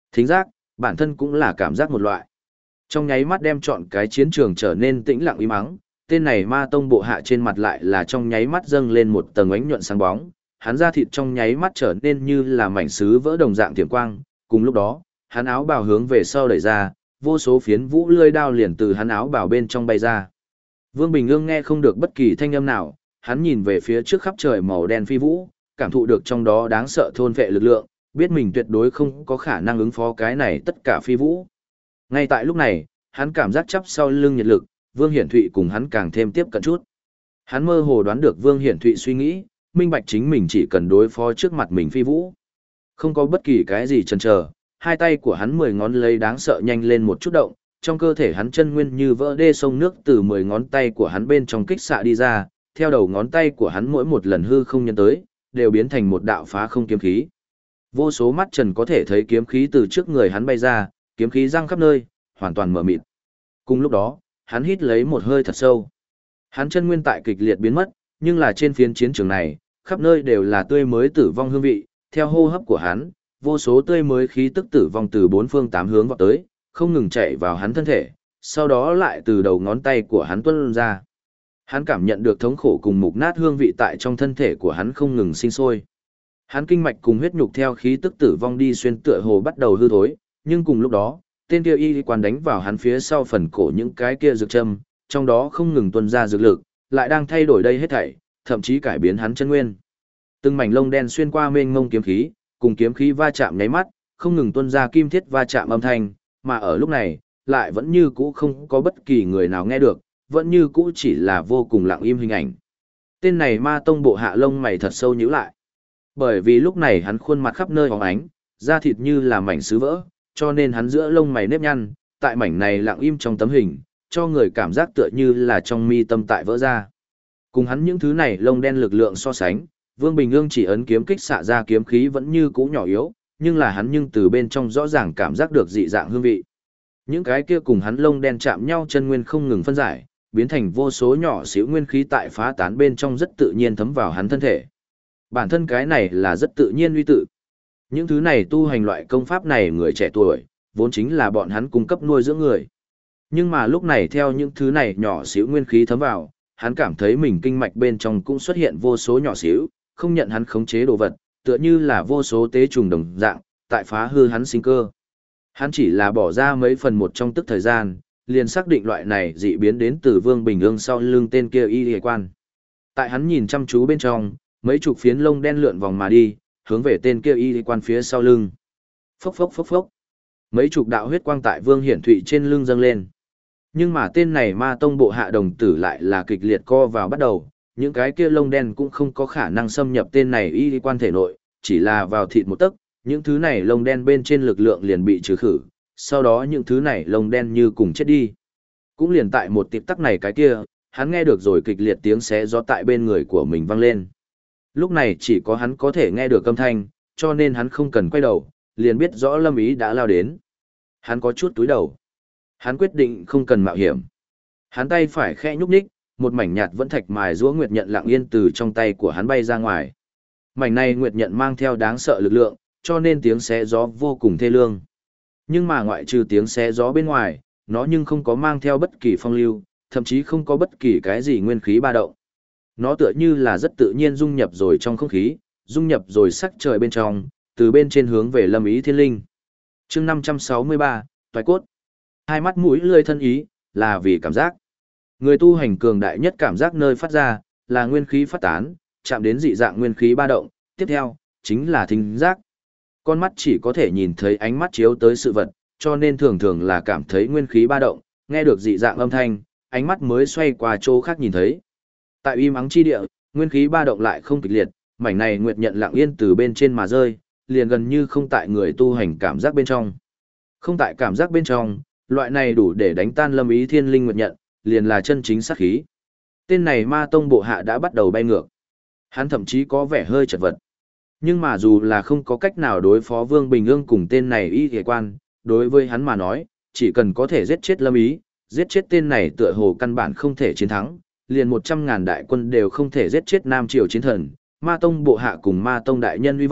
Thính giác, bản thân cũng là cảm giác một loại. Trong nháy mắt đem chọn cái chiến trường trở nên tĩnh lặng im ắng, tên này ma tông bộ hạ trên mặt lại là trong nháy mắt dâng lên một tầng ánh nhuận sáng bóng, hắn da thịt trong nháy mắt trở nên như là mảnh sứ vỡ đồng dạng tiềm quang, cùng lúc đó, hắn áo bào hướng về sau đẩy ra, vô số phiến vũ lưỡi đao liền từ hắn áo bào bên trong bay ra. Vương Bình Ương nghe không được bất kỳ thanh âm nào, hắn nhìn về phía trước khắp trời màu đen phi vũ, cảm thụ được trong đó đáng sợ thôn vệ lực lượng, biết mình tuyệt đối không có khả năng ứng phó cái này tất cả phi vũ. Ngay tại lúc này, hắn cảm giác chắp sau lưng nhiệt lực, Vương Hiển Thụy cùng hắn càng thêm tiếp cận chút. Hắn mơ hồ đoán được Vương Hiển Thụy suy nghĩ, minh bạch chính mình chỉ cần đối phó trước mặt mình phi vũ. Không có bất kỳ cái gì chần chờ, hai tay của hắn 10 ngón lấy đáng sợ nhanh lên một chút động, trong cơ thể hắn chân nguyên như vỡ đê sông nước từ 10 ngón tay của hắn bên trong kích xạ đi ra, theo đầu ngón tay của hắn mỗi một lần hư không nhân tới, đều biến thành một đạo phá không kiếm khí. Vô số mắt trần có thể thấy kiếm khí từ trước người hắn bay ra, kiếm khí răng khắp nơi, hoàn toàn mở mịt. Cùng lúc đó, hắn hít lấy một hơi thật sâu. Hắn chân nguyên tại kịch liệt biến mất, nhưng là trên phiến chiến trường này, khắp nơi đều là tươi mới tử vong hương vị, theo hô hấp của hắn, vô số tươi mới khí tức tử vong từ bốn phương tám hướng vọt tới, không ngừng chạy vào hắn thân thể, sau đó lại từ đầu ngón tay của hắn tuôn ra. Hắn cảm nhận được thống khổ cùng mục nát hương vị tại trong thân thể của hắn không ngừng sinh sôi. Hắn kinh mạch cùng huyết nhục theo khí tức tử vong đi xuyên tựa hồ bắt đầu hư thối, nhưng cùng lúc đó, tên kia y quan đánh vào hắn phía sau phần cổ những cái kia dược châm, trong đó không ngừng tuôn ra dược lực, lại đang thay đổi đây hết thảy, thậm chí cải biến hắn chân nguyên. Từng mảnh lông đen xuyên qua mênh mông kiếm khí, cùng kiếm khí va chạm nháy mắt, không ngừng tuôn ra kim thiết va chạm âm thanh, mà ở lúc này, lại vẫn như cũ không có bất kỳ người nào nghe được, vẫn như cũ chỉ là vô cùng lặng im hình ảnh. Tên này ma tông bộ hạ lông mày thật sâu nhíu lại. Bởi vì lúc này hắn khuôn mặt khắp nơi hóng ánh, da thịt như là mảnh sứ vỡ, cho nên hắn giữa lông mày nếp nhăn, tại mảnh này lặng im trong tấm hình, cho người cảm giác tựa như là trong mi tâm tại vỡ ra. Cùng hắn những thứ này lông đen lực lượng so sánh, Vương Bình Ương chỉ ấn kiếm kích xạ ra kiếm khí vẫn như cũ nhỏ yếu, nhưng là hắn từ bên trong rõ ràng cảm giác được dị dạng hương vị. Những cái kia cùng hắn lông đen chạm nhau chân nguyên không ngừng phân giải, biến thành vô số nhỏ xíu nguyên khí tại phá tán bên trong rất tự nhiên thấm vào hắn thân thể. Bản thân cái này là rất tự nhiên uy tự. Những thứ này tu hành loại công pháp này người trẻ tuổi, vốn chính là bọn hắn cung cấp nuôi dưỡng người. Nhưng mà lúc này theo những thứ này nhỏ xíu nguyên khí thấm vào, hắn cảm thấy mình kinh mạch bên trong cũng xuất hiện vô số nhỏ xíu, không nhận hắn khống chế đồ vật, tựa như là vô số tế trùng đồng dạng, tại phá hư hắn sinh cơ. Hắn chỉ là bỏ ra mấy phần một trong tức thời gian, liền xác định loại này dị biến đến từ Vương Bình Ương sau lưng tên kia y y quan. Tại hắn nhìn chăm chú bên trong, mấy chục phiến lông đen lượn vòng mà đi, hướng về tên kia y y quan phía sau lưng. Phốc phốc phốc phốc. Mấy chục đạo huyết quang tại Vương Hiển Thụy trên lưng dâng lên. Nhưng mà tên này ma tông bộ hạ đồng tử lại là kịch liệt co vào bắt đầu, những cái kia lông đen cũng không có khả năng xâm nhập tên này y quan thể nội, chỉ là vào thịt một tấc, những thứ này lông đen bên trên lực lượng liền bị trừ khử, sau đó những thứ này lông đen như cùng chết đi. Cũng liền tại một tịp tắc này cái kia, hắn nghe được rồi kịch liệt tiếng xé gió tại bên người của mình vang lên. Lúc này chỉ có hắn có thể nghe được âm thanh, cho nên hắn không cần quay đầu, liền biết rõ Lâm Ý đã lao đến. Hắn có chút túi đầu. Hắn quyết định không cần mạo hiểm. Hắn tay phải khẽ nhúc nhích, một mảnh nhạt vẫn thạch mài rũa nguyệt nhận lặng yên từ trong tay của hắn bay ra ngoài. Mảnh này nguyệt nhận mang theo đáng sợ lực lượng, cho nên tiếng xé gió vô cùng thê lương. Nhưng mà ngoại trừ tiếng xé gió bên ngoài, nó nhưng không có mang theo bất kỳ phong lưu, thậm chí không có bất kỳ cái gì nguyên khí ba động. Nó tựa như là rất tự nhiên dung nhập rồi trong không khí, dung nhập rồi sắc trời bên trong, từ bên trên hướng về Lâm Ý Thiên Linh. Chương 563, Toái cốt. Hai mắt mũi lưỡi thân ý, là vì cảm giác. Người tu hành cường đại nhất cảm giác nơi phát ra, là nguyên khí phát tán, chạm đến dị dạng nguyên khí ba động, tiếp theo, chính là thính giác. Con mắt chỉ có thể nhìn thấy ánh mắt chiếu tới sự vật, cho nên thường thường là cảm thấy nguyên khí ba động, nghe được dị dạng âm thanh, ánh mắt mới xoay qua chỗ khác nhìn thấy. Tại im ắng chi địa, nguyên khí ba động lại không kịch liệt, mảnh này nguyệt nhận lặng yên từ bên trên mà rơi, liền gần như không tại người tu hành cảm giác bên trong. Không tại cảm giác bên trong, loại này đủ để đánh tan Lâm Ý Thiên Linh nguyệt nhận, liền là chân chính sát khí. Tên này ma tông bộ hạ đã bắt đầu bay ngược. Hắn thậm chí có vẻ hơi chật vật. Nhưng mà dù là không có cách nào đối phó Vương Bình Ương cùng tên này y y quan, đối với hắn mà nói, chỉ cần có thể giết chết Lâm Ý, giết chết tên này tựa hồ căn bản không thể chiến thắng, liền 100.000 đại quân đều không thể giết chết Nam Triều chiến thần, ma tông bộ hạ cùng ma tông đại nhân hy vọng,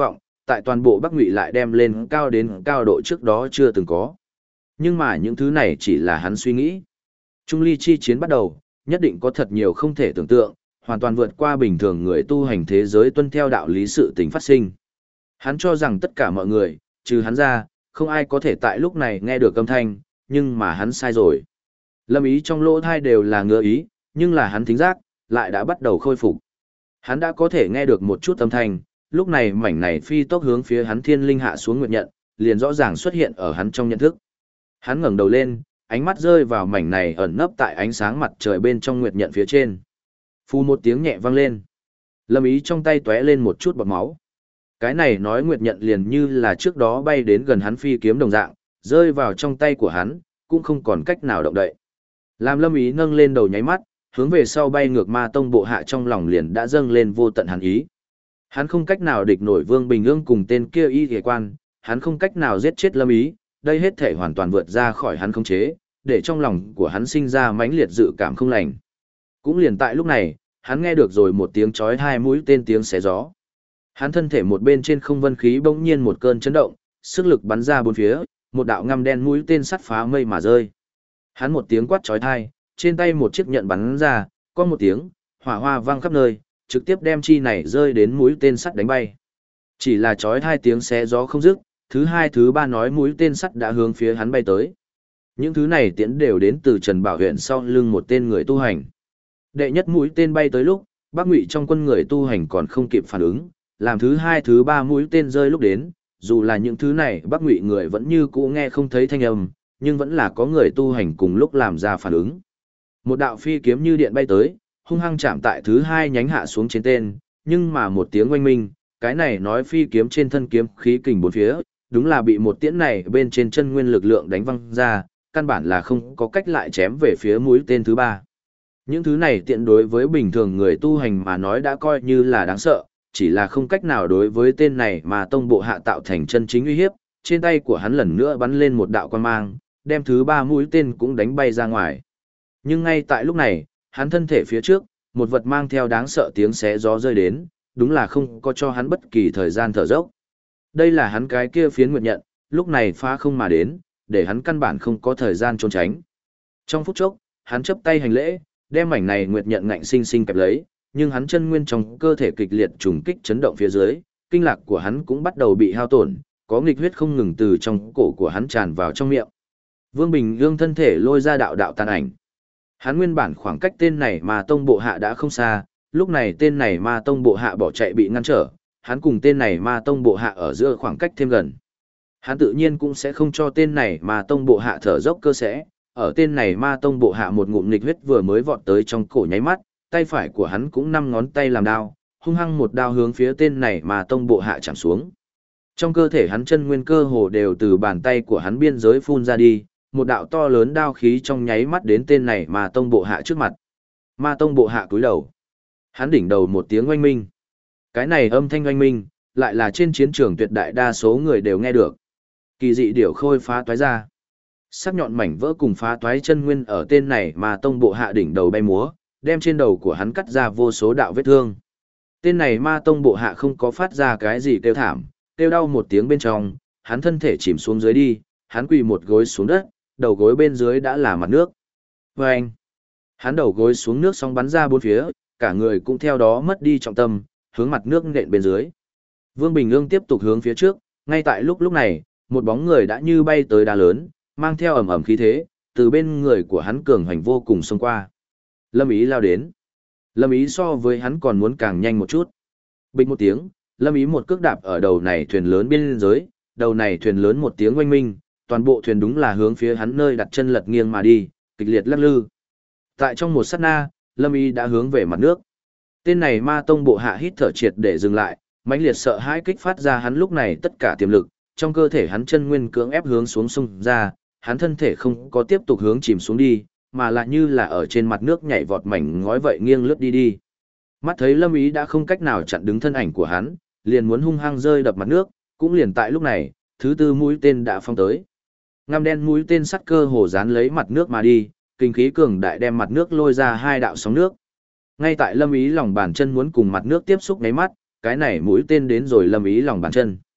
tại toàn bộ Bắc Ngụy lại đem lên cao đến cao độ trước đó chưa từng có. Nhưng mà những thứ này chỉ là hắn suy nghĩ. Trung ly chi chiến bắt đầu, nhất định có thật nhiều không thể tưởng tượng, hoàn toàn vượt qua bình thường người tu hành thế giới tuân theo đạo lý sự tình phát sinh. Hắn cho rằng tất cả mọi người, trừ hắn ra, không ai có thể tại lúc này nghe được âm thanh, nhưng mà hắn sai rồi. Lâm Ý trong lỗ thai đều là ngứa ý, nhưng là hắn thính giác, lại đã bắt đầu khôi phục. Hắn đã có thể nghe được một chút âm thanh, lúc này mảnh này phi tốc hướng phía hắn thiên linh hạ xuống nguyệt nhận, liền rõ ràng xuất hiện ở hắn trong nhận thức. Hắn ngẩng đầu lên, ánh mắt rơi vào mảnh này ẩn nấp tại ánh sáng mặt trời bên trong nguyệt nhận phía trên. Phù một tiếng nhẹ vang lên. Lâm Ý trong tay tóe lên một chút bọt máu. Cái này nói nguyệt nhận liền như là trước đó bay đến gần hắn phi kiếm đồng dạng, rơi vào trong tay của hắn, cũng không còn cách nào động đậy. Làm Lâm Ý nâng lên đầu nháy mắt, hướng về sau bay ngược ma tông bộ hạ trong lòng liền đã dâng lên vô tận hắn ý. Hắn không cách nào địch nổi Vương Bình Ương cùng tên kia y ghề quan, hắn không cách nào giết chết Lâm Ý, đây hết thể hoàn toàn vượt ra khỏi hắn khống chế, để trong lòng của hắn sinh ra mãnh liệt dự cảm không lành. Cũng liền tại lúc này, hắn nghe được rồi một tiếng chói hai mũi tên tiếng xé gió. Hắn thân thể một bên trên không vân khí bỗng nhiên một cơn chấn động, sức lực bắn ra bốn phía, một đạo ngăm đen mũi tên sắt phá mây mà rơi. Hắn một tiếng quát chói tai, trên tay một chiếc nhận bắn ra, có một tiếng, hỏa hoa vang khắp nơi, trực tiếp đem chi này rơi đến mũi tên sắt đánh bay. Chỉ là chói tai tiếng xé gió không dứt, thứ hai thứ ba nói mũi tên sắt đã hướng phía hắn bay tới. Những thứ này tiễn đều đến từ Trần Bảo huyện sau lưng một tên người tu hành. Đệ nhất mũi tên bay tới lúc, Bắc Ngụy trong quân người tu hành còn không kịp phản ứng, làm thứ hai thứ ba mũi tên rơi lúc đến, dù là những thứ này Bắc Ngụy người vẫn như cũ nghe không thấy thanh âm, nhưng vẫn là có người tu hành cùng lúc làm ra phản ứng. Một đạo phi kiếm như điện bay tới, hung hăng chạm tại thứ hai nhánh hạ xuống trên tên, nhưng mà một tiếng oanh minh, cái này nói phi kiếm trên thân kiếm khí kình bốn phía, đúng là bị một tiễn này bên trên chân nguyên lực lượng đánh văng ra, căn bản là không có cách lại chém về phía mũi tên thứ ba. Những thứ này tiện đối với bình thường người tu hành mà nói đã coi như là đáng sợ, chỉ là không cách nào đối với tên này mà tông bộ hạ tạo thành chân chính uy hiếp, trên tay của hắn lần nữa bắn lên một đạo quan mang, đem thứ ba mũi tên cũng đánh bay ra ngoài. Nhưng ngay tại lúc này, hắn thân thể phía trước, một vật mang theo đáng sợ tiếng xé gió rơi đến, đúng là không có cho hắn bất kỳ thời gian thở dốc. Đây là hắn cái kia phiến nguyệt nhận, lúc này phá không mà đến, để hắn căn bản không có thời gian trốn tránh. Trong phút chốc, hắn chấp tay hành lễ, đem mảnh này nguyệt nhận ngạnh sinh sinh kẹp lấy, nhưng hắn chân nguyên trong cơ thể kịch liệt trùng kích chấn động phía dưới, kinh lạc của hắn cũng bắt đầu bị hao tổn, có nghịch huyết không ngừng từ trong cổ của hắn tràn vào trong miệng. Vương Bình Ương thân thể lôi ra đạo đạo tàn ảnh. Hắn nguyên bản khoảng cách tên này mà tông bộ hạ đã không xa, lúc này tên này ma tông bộ hạ bỏ chạy bị ngăn trở, hắn cùng tên này ma tông bộ hạ ở giữa khoảng cách thêm gần. Hắn tự nhiên cũng sẽ không cho tên này ma tông bộ hạ thở dốc cơ sẽ, ở tên này ma tông bộ hạ một ngụm nghịch huyết vừa mới vọt tới trong cổ nháy mắt, tay phải của hắn cũng năm ngón tay làm đao, hung hăng một đao hướng phía tên này ma tông bộ hạ chạm xuống. Trong cơ thể hắn chân nguyên cơ hồ đều từ bàn tay của hắn biên giới phun ra đi, một đạo to lớn đao khí trong nháy mắt đến tên này ma tông bộ hạ trước mặt. Ma tông bộ hạ cúi đầu. Hắn đỉnh đầu một tiếng oanh minh. Cái này âm thanh oanh minh, lại là trên chiến trường tuyệt đại đa số người đều nghe được. Kỳ dị điểu khôi phá toái ra. Sắc nhọn mảnh vỡ cùng phá toái chân nguyên ở tên này ma tông bộ hạ đỉnh đầu bay múa, đem trên đầu của hắn cắt ra vô số đạo vết thương. Tên này ma tông bộ hạ không có phát ra cái gì kêu thảm, kêu đau một tiếng bên trong, hắn thân thể chìm xuống dưới đi, hắn quỳ một gối xuống đất, đầu gối bên dưới đã là mặt nước. Vâng! Hắn đầu gối xuống nước xong bắn ra bốn phía, cả người cũng theo đó mất đi trọng tâm, hướng mặt nước nện bên dưới. Vương Bình Ương tiếp tục hướng phía trước, ngay tại lúc này, một bóng người đã như bay tới đá lớn, mang theo ầm ầm khí thế, từ bên người của hắn cường hành vô cùng xông qua. Lâm Ý lao đến. Lâm Ý so với hắn còn muốn càng nhanh một chút. Bịch một tiếng, Lâm Ý một cước đạp ở đầu này thuyền lớn biên giới, đầu này thuyền lớn một tiếng oanh minh, toàn bộ thuyền đúng là hướng phía hắn nơi đặt chân lật nghiêng mà đi, kịch liệt lắc lư. Tại trong một sát na, Lâm Ý đã hướng về mặt nước. Tên này ma tông bộ hạ hít thở triệt để dừng lại, mãnh liệt sợ hãi kích phát ra hắn lúc này tất cả tiềm lực, trong cơ thể hắn chân nguyên cưỡng ép hướng xuống sông ra, hắn thân thể không có tiếp tục hướng chìm xuống đi, mà lại như là ở trên mặt nước nhảy vọt mảnh ngói vậy nghiêng lướt đi đi. Mắt thấy Lâm Ý đã không cách nào chặn đứng thân ảnh của hắn, liền muốn hung hăng rơi đập mặt nước, cũng liền tại lúc này, thứ tư mũi tên đã phóng tới. Ngăm đen mũi tên sắt cơ hồ dán lấy mặt nước mà đi, kinh khí cường đại đem mặt nước lôi ra hai đạo sóng nước. Ngay tại Lâm Ý lòng bàn chân muốn cùng mặt nước tiếp xúc nháy mắt, cái này mũi tên đến rồi Lâm Ý lòng bàn chân.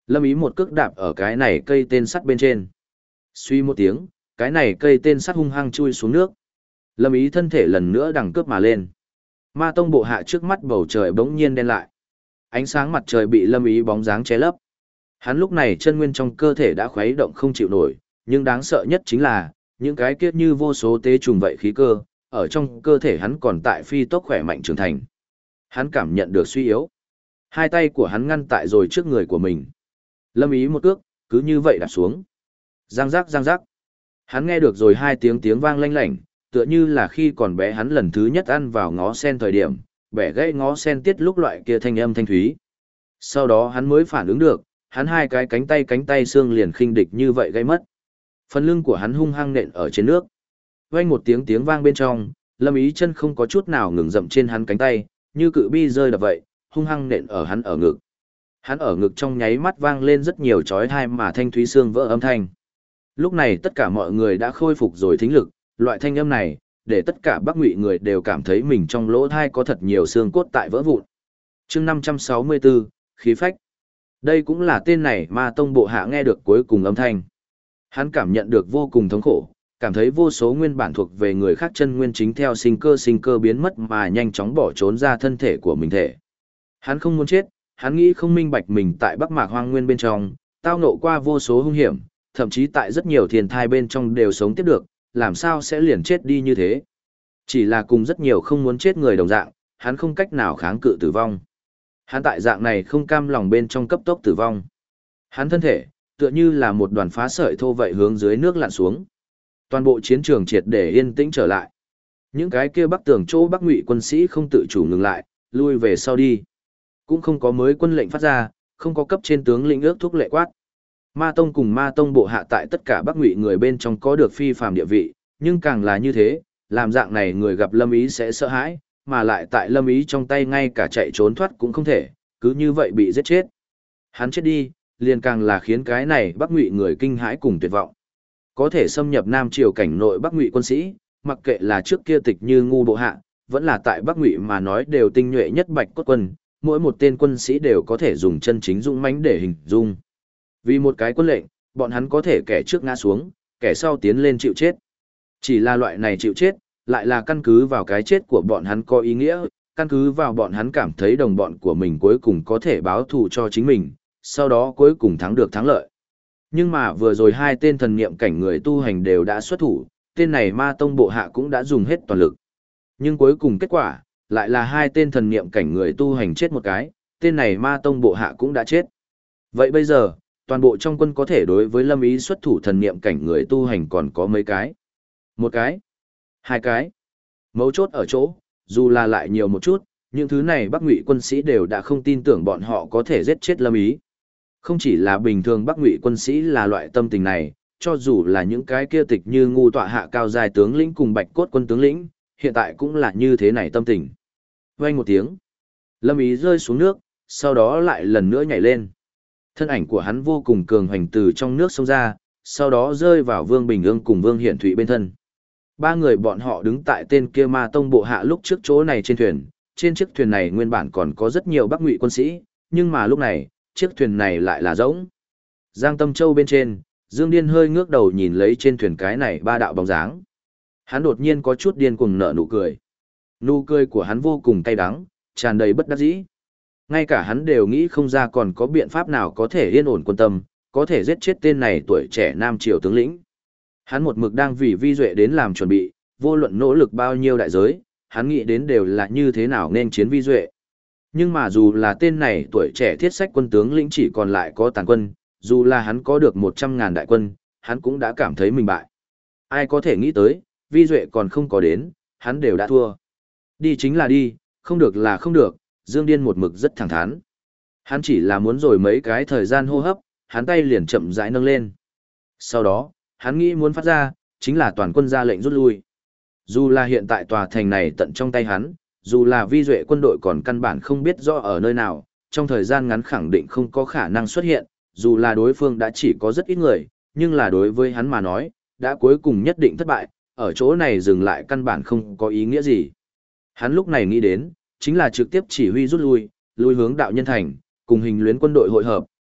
Lâm Ý một cước đạp ở cái này cây tên sắt bên trên. Suy một tiếng, cái này cây tên sắt hung hăng chui xuống nước. Lâm Ý thân thể lần nữa đằng cướp mà lên. Ma tông bộ hạ trước mắt bầu trời bỗng nhiên đen lại. Ánh sáng mặt trời bị Lâm Ý bóng dáng che lấp. Hắn lúc này chân nguyên trong cơ thể đã khuấy động không chịu nổi, nhưng đáng sợ nhất chính là, những cái kiết như vô số tế trùng vậy khí cơ, ở trong cơ thể hắn còn tại phi tốc khỏe mạnh trưởng thành. Hắn cảm nhận được suy yếu. Hai tay của hắn ngăn tại rồi trước người của mình. Lâm Ý một cước, cứ như vậy đạp xuống. Giang giác giang giác. Hắn nghe được rồi hai tiếng vang lanh lảnh, tựa như là khi còn bé hắn lần thứ nhất ăn vào ngó sen thời điểm, bẻ gãy ngó sen tiết lúc loại kia thanh âm thanh thúy. Sau đó hắn mới phản ứng được, hắn hai cái cánh tay xương liền khinh địch như vậy gây mất. Phần lưng của hắn hung hăng nện ở trên nước. Vang một tiếng vang bên trong, Lâm Ý chân không có chút nào ngừng dậm trên hắn cánh tay, như cự bi rơi đập vậy, hung hăng nện ở hắn ở ngực. Hắn ở ngực trong nháy mắt vang lên rất nhiều chói tai mà thanh thúy xương vỡ âm thanh. Lúc này tất cả mọi người đã khôi phục rồi thính lực, loại thanh âm này, để tất cả Bắc Ngụy người đều cảm thấy mình trong lỗ tai có thật nhiều xương cốt tại vỡ vụn. Chương 564, khí phách. Đây cũng là tên này Ma tông bộ hạ nghe được cuối cùng âm thanh. Hắn cảm nhận được vô cùng thống khổ, cảm thấy vô số nguyên bản thuộc về người khác chân nguyên chính theo sinh cơ biến mất mà nhanh chóng bỏ trốn ra thân thể của mình thể. Hắn không muốn chết, hắn nghĩ không minh bạch mình tại Bắc Mạc Hoang Nguyên bên trong, tao ngộ qua vô số hung hiểm, thậm chí tại rất nhiều thiên thai bên trong đều sống tiếp được, làm sao sẽ liền chết đi như thế. Chỉ là cùng rất nhiều không muốn chết người đồng dạng, hắn không cách nào kháng cự tử vong. Hắn tại dạng này không cam lòng bên trong cấp tốc tử vong. Hắn thân thể, tựa như là một đoàn phá sợi thô vậy hướng dưới nước lặn xuống. Toàn bộ chiến trường triệt để yên tĩnh trở lại. Những cái kia Bắc Tường chỗ Bắc Ngụy quân sĩ không tự chủ ngừng lại, lui về sau đi. Cũng không có mới quân lệnh phát ra, không có cấp trên tướng lĩnh ước thúc lệ quát. Ma tông cùng Ma tông bộ hạ tại tất cả Bắc Ngụy người bên trong có được phi phàm địa vị, nhưng càng là như thế, làm dạng này người gặp Lâm Ý sẽ sợ hãi, mà lại tại Lâm Ý trong tay ngay cả chạy trốn thoát cũng không thể, cứ như vậy bị giết chết. Hắn chết đi, liền càng là khiến cái này Bắc Ngụy người kinh hãi cùng tuyệt vọng. Có thể xâm nhập Nam Triều cảnh nội Bắc Ngụy quân sĩ, mặc kệ là trước kia Tịch Như ngu bộ hạ, vẫn là tại Bắc Ngụy mà nói đều tinh nhuệ nhất Bạch Cốt quân, mỗi một tên quân sĩ đều có thể dùng chân chính dũng mãnh để hình dung. Vì một cái quân lệnh, bọn hắn có thể kẻ trước ngã xuống, kẻ sau tiến lên chịu chết. Chỉ là loại này chịu chết, lại là căn cứ vào cái chết của bọn hắn có ý nghĩa, căn cứ vào bọn hắn cảm thấy đồng bọn của mình cuối cùng có thể báo thù cho chính mình, sau đó cuối cùng thắng được thắng lợi. Nhưng mà vừa rồi hai tên thần niệm cảnh người tu hành đều đã xuất thủ, tên này Ma tông bộ hạ cũng đã dùng hết toàn lực. Nhưng cuối cùng kết quả, lại là hai tên thần niệm cảnh người tu hành chết một cái, tên này Ma tông bộ hạ cũng đã chết. Vậy bây giờ, toàn bộ trong quân có thể đối với Lâm Ý xuất thủ thần niệm cảnh người tu hành còn có mấy cái? Một cái? Hai cái? Mấu chốt ở chỗ, dù là lại nhiều một chút, những thứ này Bắc Ngụy quân sĩ đều đã không tin tưởng bọn họ có thể giết chết Lâm Ý. Không chỉ là bình thường Bắc Ngụy quân sĩ là loại tâm tình này, cho dù là những cái kia Tịch Như ngu tọa hạ cao dài tướng lĩnh cùng Bạch Cốt quân tướng lĩnh, hiện tại cũng là như thế này tâm tình. Vang một tiếng, Lâm Ý rơi xuống nước, sau đó lại lần nữa nhảy lên. Thân ảnh của hắn vô cùng cường hoành từ trong nước xông ra, sau đó rơi vào Vương Bình Ương cùng Vương Hiển Thụy bên thân. Ba người bọn họ đứng tại tên kia Ma tông bộ hạ lúc trước chỗ này trên thuyền, trên chiếc thuyền này nguyên bản còn có rất nhiều Bắc Ngụy quân sĩ, nhưng mà lúc này, chiếc thuyền này lại là rỗng. Giang Tâm Châu bên trên, Dương Điên hơi ngước đầu nhìn lấy trên thuyền cái này ba đạo bóng dáng. Hắn đột nhiên có chút điên cuồng nở nụ cười. Nụ cười của hắn vô cùng cay đắng, tràn đầy bất đắc dĩ. Ngay cả hắn đều nghĩ không ra còn có biện pháp nào có thể yên ổn quân tâm, có thể giết chết tên này tuổi trẻ Nam Triều tướng lĩnh. Hắn một mực đang vì Vi Duệ đến làm chuẩn bị, vô luận nỗ lực bao nhiêu đại giới, hắn nghĩ đến đều là như thế nào nên chiến Vi Duệ. Nhưng mà dù là tên này tuổi trẻ thiết sách quân tướng lĩnh chỉ còn lại có tàn quân, dù là hắn có được 100.000 đại quân, hắn cũng đã cảm thấy mình bại. Ai có thể nghĩ tới, Vi Duệ còn không có đến, hắn đều đã thua. Đi chính là đi, không được là không được, Dương Điên một mực rất thẳng thắn. Hắn chỉ là muốn rồi mấy cái thời gian hô hấp, hắn tay liền chậm rãi nâng lên. Sau đó, hắn nghĩ muốn phát ra, chính là toàn quân ra lệnh rút lui. Dù là hiện tại tòa thành này tận trong tay hắn, dù là Vi Duệ quân đội còn căn bản không biết rõ ở nơi nào, trong thời gian ngắn khẳng định không có khả năng xuất hiện, dù là đối phương đã chỉ có rất ít người, nhưng là đối với hắn mà nói, đã cuối cùng nhất định thất bại, ở chỗ này dừng lại căn bản không có ý nghĩa gì. Hắn lúc này nghĩ đến, chính là trực tiếp chỉ huy rút lui, lui hướng đạo nhân thành, cùng hình luyến quân đội hội hợp,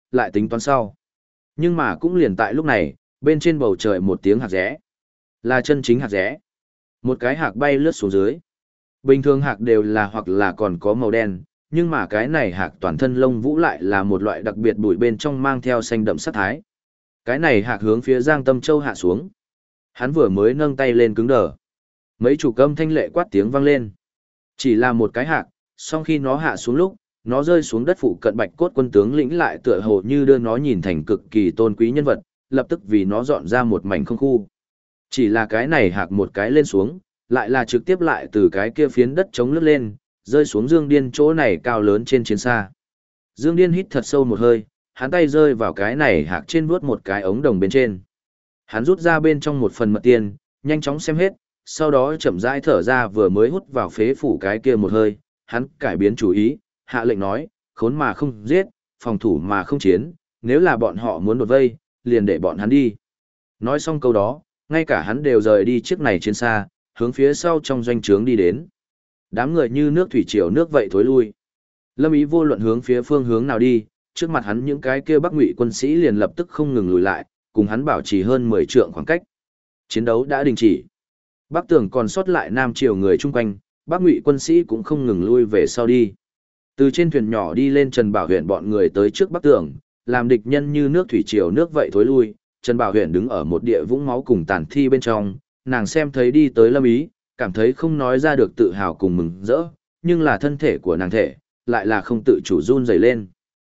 lại tính toán sau. Nhưng mà cũng liền tại lúc này, bên trên bầu trời một tiếng hạc rẽ. Là chân chính hạc rẽ. Một cái hạc bay lướt xuống dưới. Bình thường hạc đều là hoặc là còn có màu đen, nhưng mà cái này hạc toàn thân lông vũ lại là một loại đặc biệt bụi bên trong mang theo xanh đậm sắc thái. Cái này hạc hướng phía Giang Tâm Châu hạ xuống. Hắn vừa mới nâng tay lên cứng đờ. Mấy chủ âm thanh lệ quát tiếng vang lên. Chỉ là một cái hạc, song khi nó hạ xuống lúc, nó rơi xuống đất phụ cận Bạch Cốt quân tướng lĩnh lại tựa hồ như đưa nó nhìn thành cực kỳ tôn quý nhân vật, lập tức vì nó dọn ra một mảnh không khu. Chỉ là cái này hạc một cái lên xuống, lại là trực tiếp lại từ cái kia phiến đất trống lướt lên, rơi xuống Dương Điên chỗ này cao lớn trên chiến xa. Dương Điên hít thật sâu một hơi, hắn tay rơi vào cái này hạc trên vuốt một cái ống đồng bên trên. Hắn rút ra bên trong một phần mật tiền, nhanh chóng xem hết, sau đó chậm rãi thở ra vừa mới hút vào phế phủ cái kia một hơi, hắn cải biến chủ ý, hạ lệnh nói, khốn mà không giết, phòng thủ mà không chiến, nếu là bọn họ muốn đột vây, liền để bọn hắn đi. Nói xong câu đó, ngay cả hắn đều rời đi chiếc này trên xa, hướng phía sau trong doanh trướng đi đến. Đám người như nước thủy triều nước vậy thối lui. Lâm Ý vô luận hướng phía phương hướng nào đi, trước mặt hắn những cái kia Bắc Ngụy quân sĩ liền lập tức không ngừng lùi lại, cùng hắn bảo trì hơn 10 trượng khoảng cách. Chiến đấu đã đình chỉ. Bắc Tường còn sót lại Nam Triều người chung quanh, Bắc Ngụy quân sĩ cũng không ngừng lui về sau đi. Từ trên thuyền nhỏ đi lên Trần Bảo Huyền bọn người tới trước Bắc Tường, làm địch nhân như nước thủy triều nước vậy thối lui. Trần Bảo Huyền đứng ở một địa vũng máu cùng tàn thi bên trong, nàng xem thấy đi tới Lâm Ý, cảm thấy không nói ra được tự hào cùng mừng rỡ, nhưng là thân thể của nàng thể, lại là không tự chủ run rẩy lên.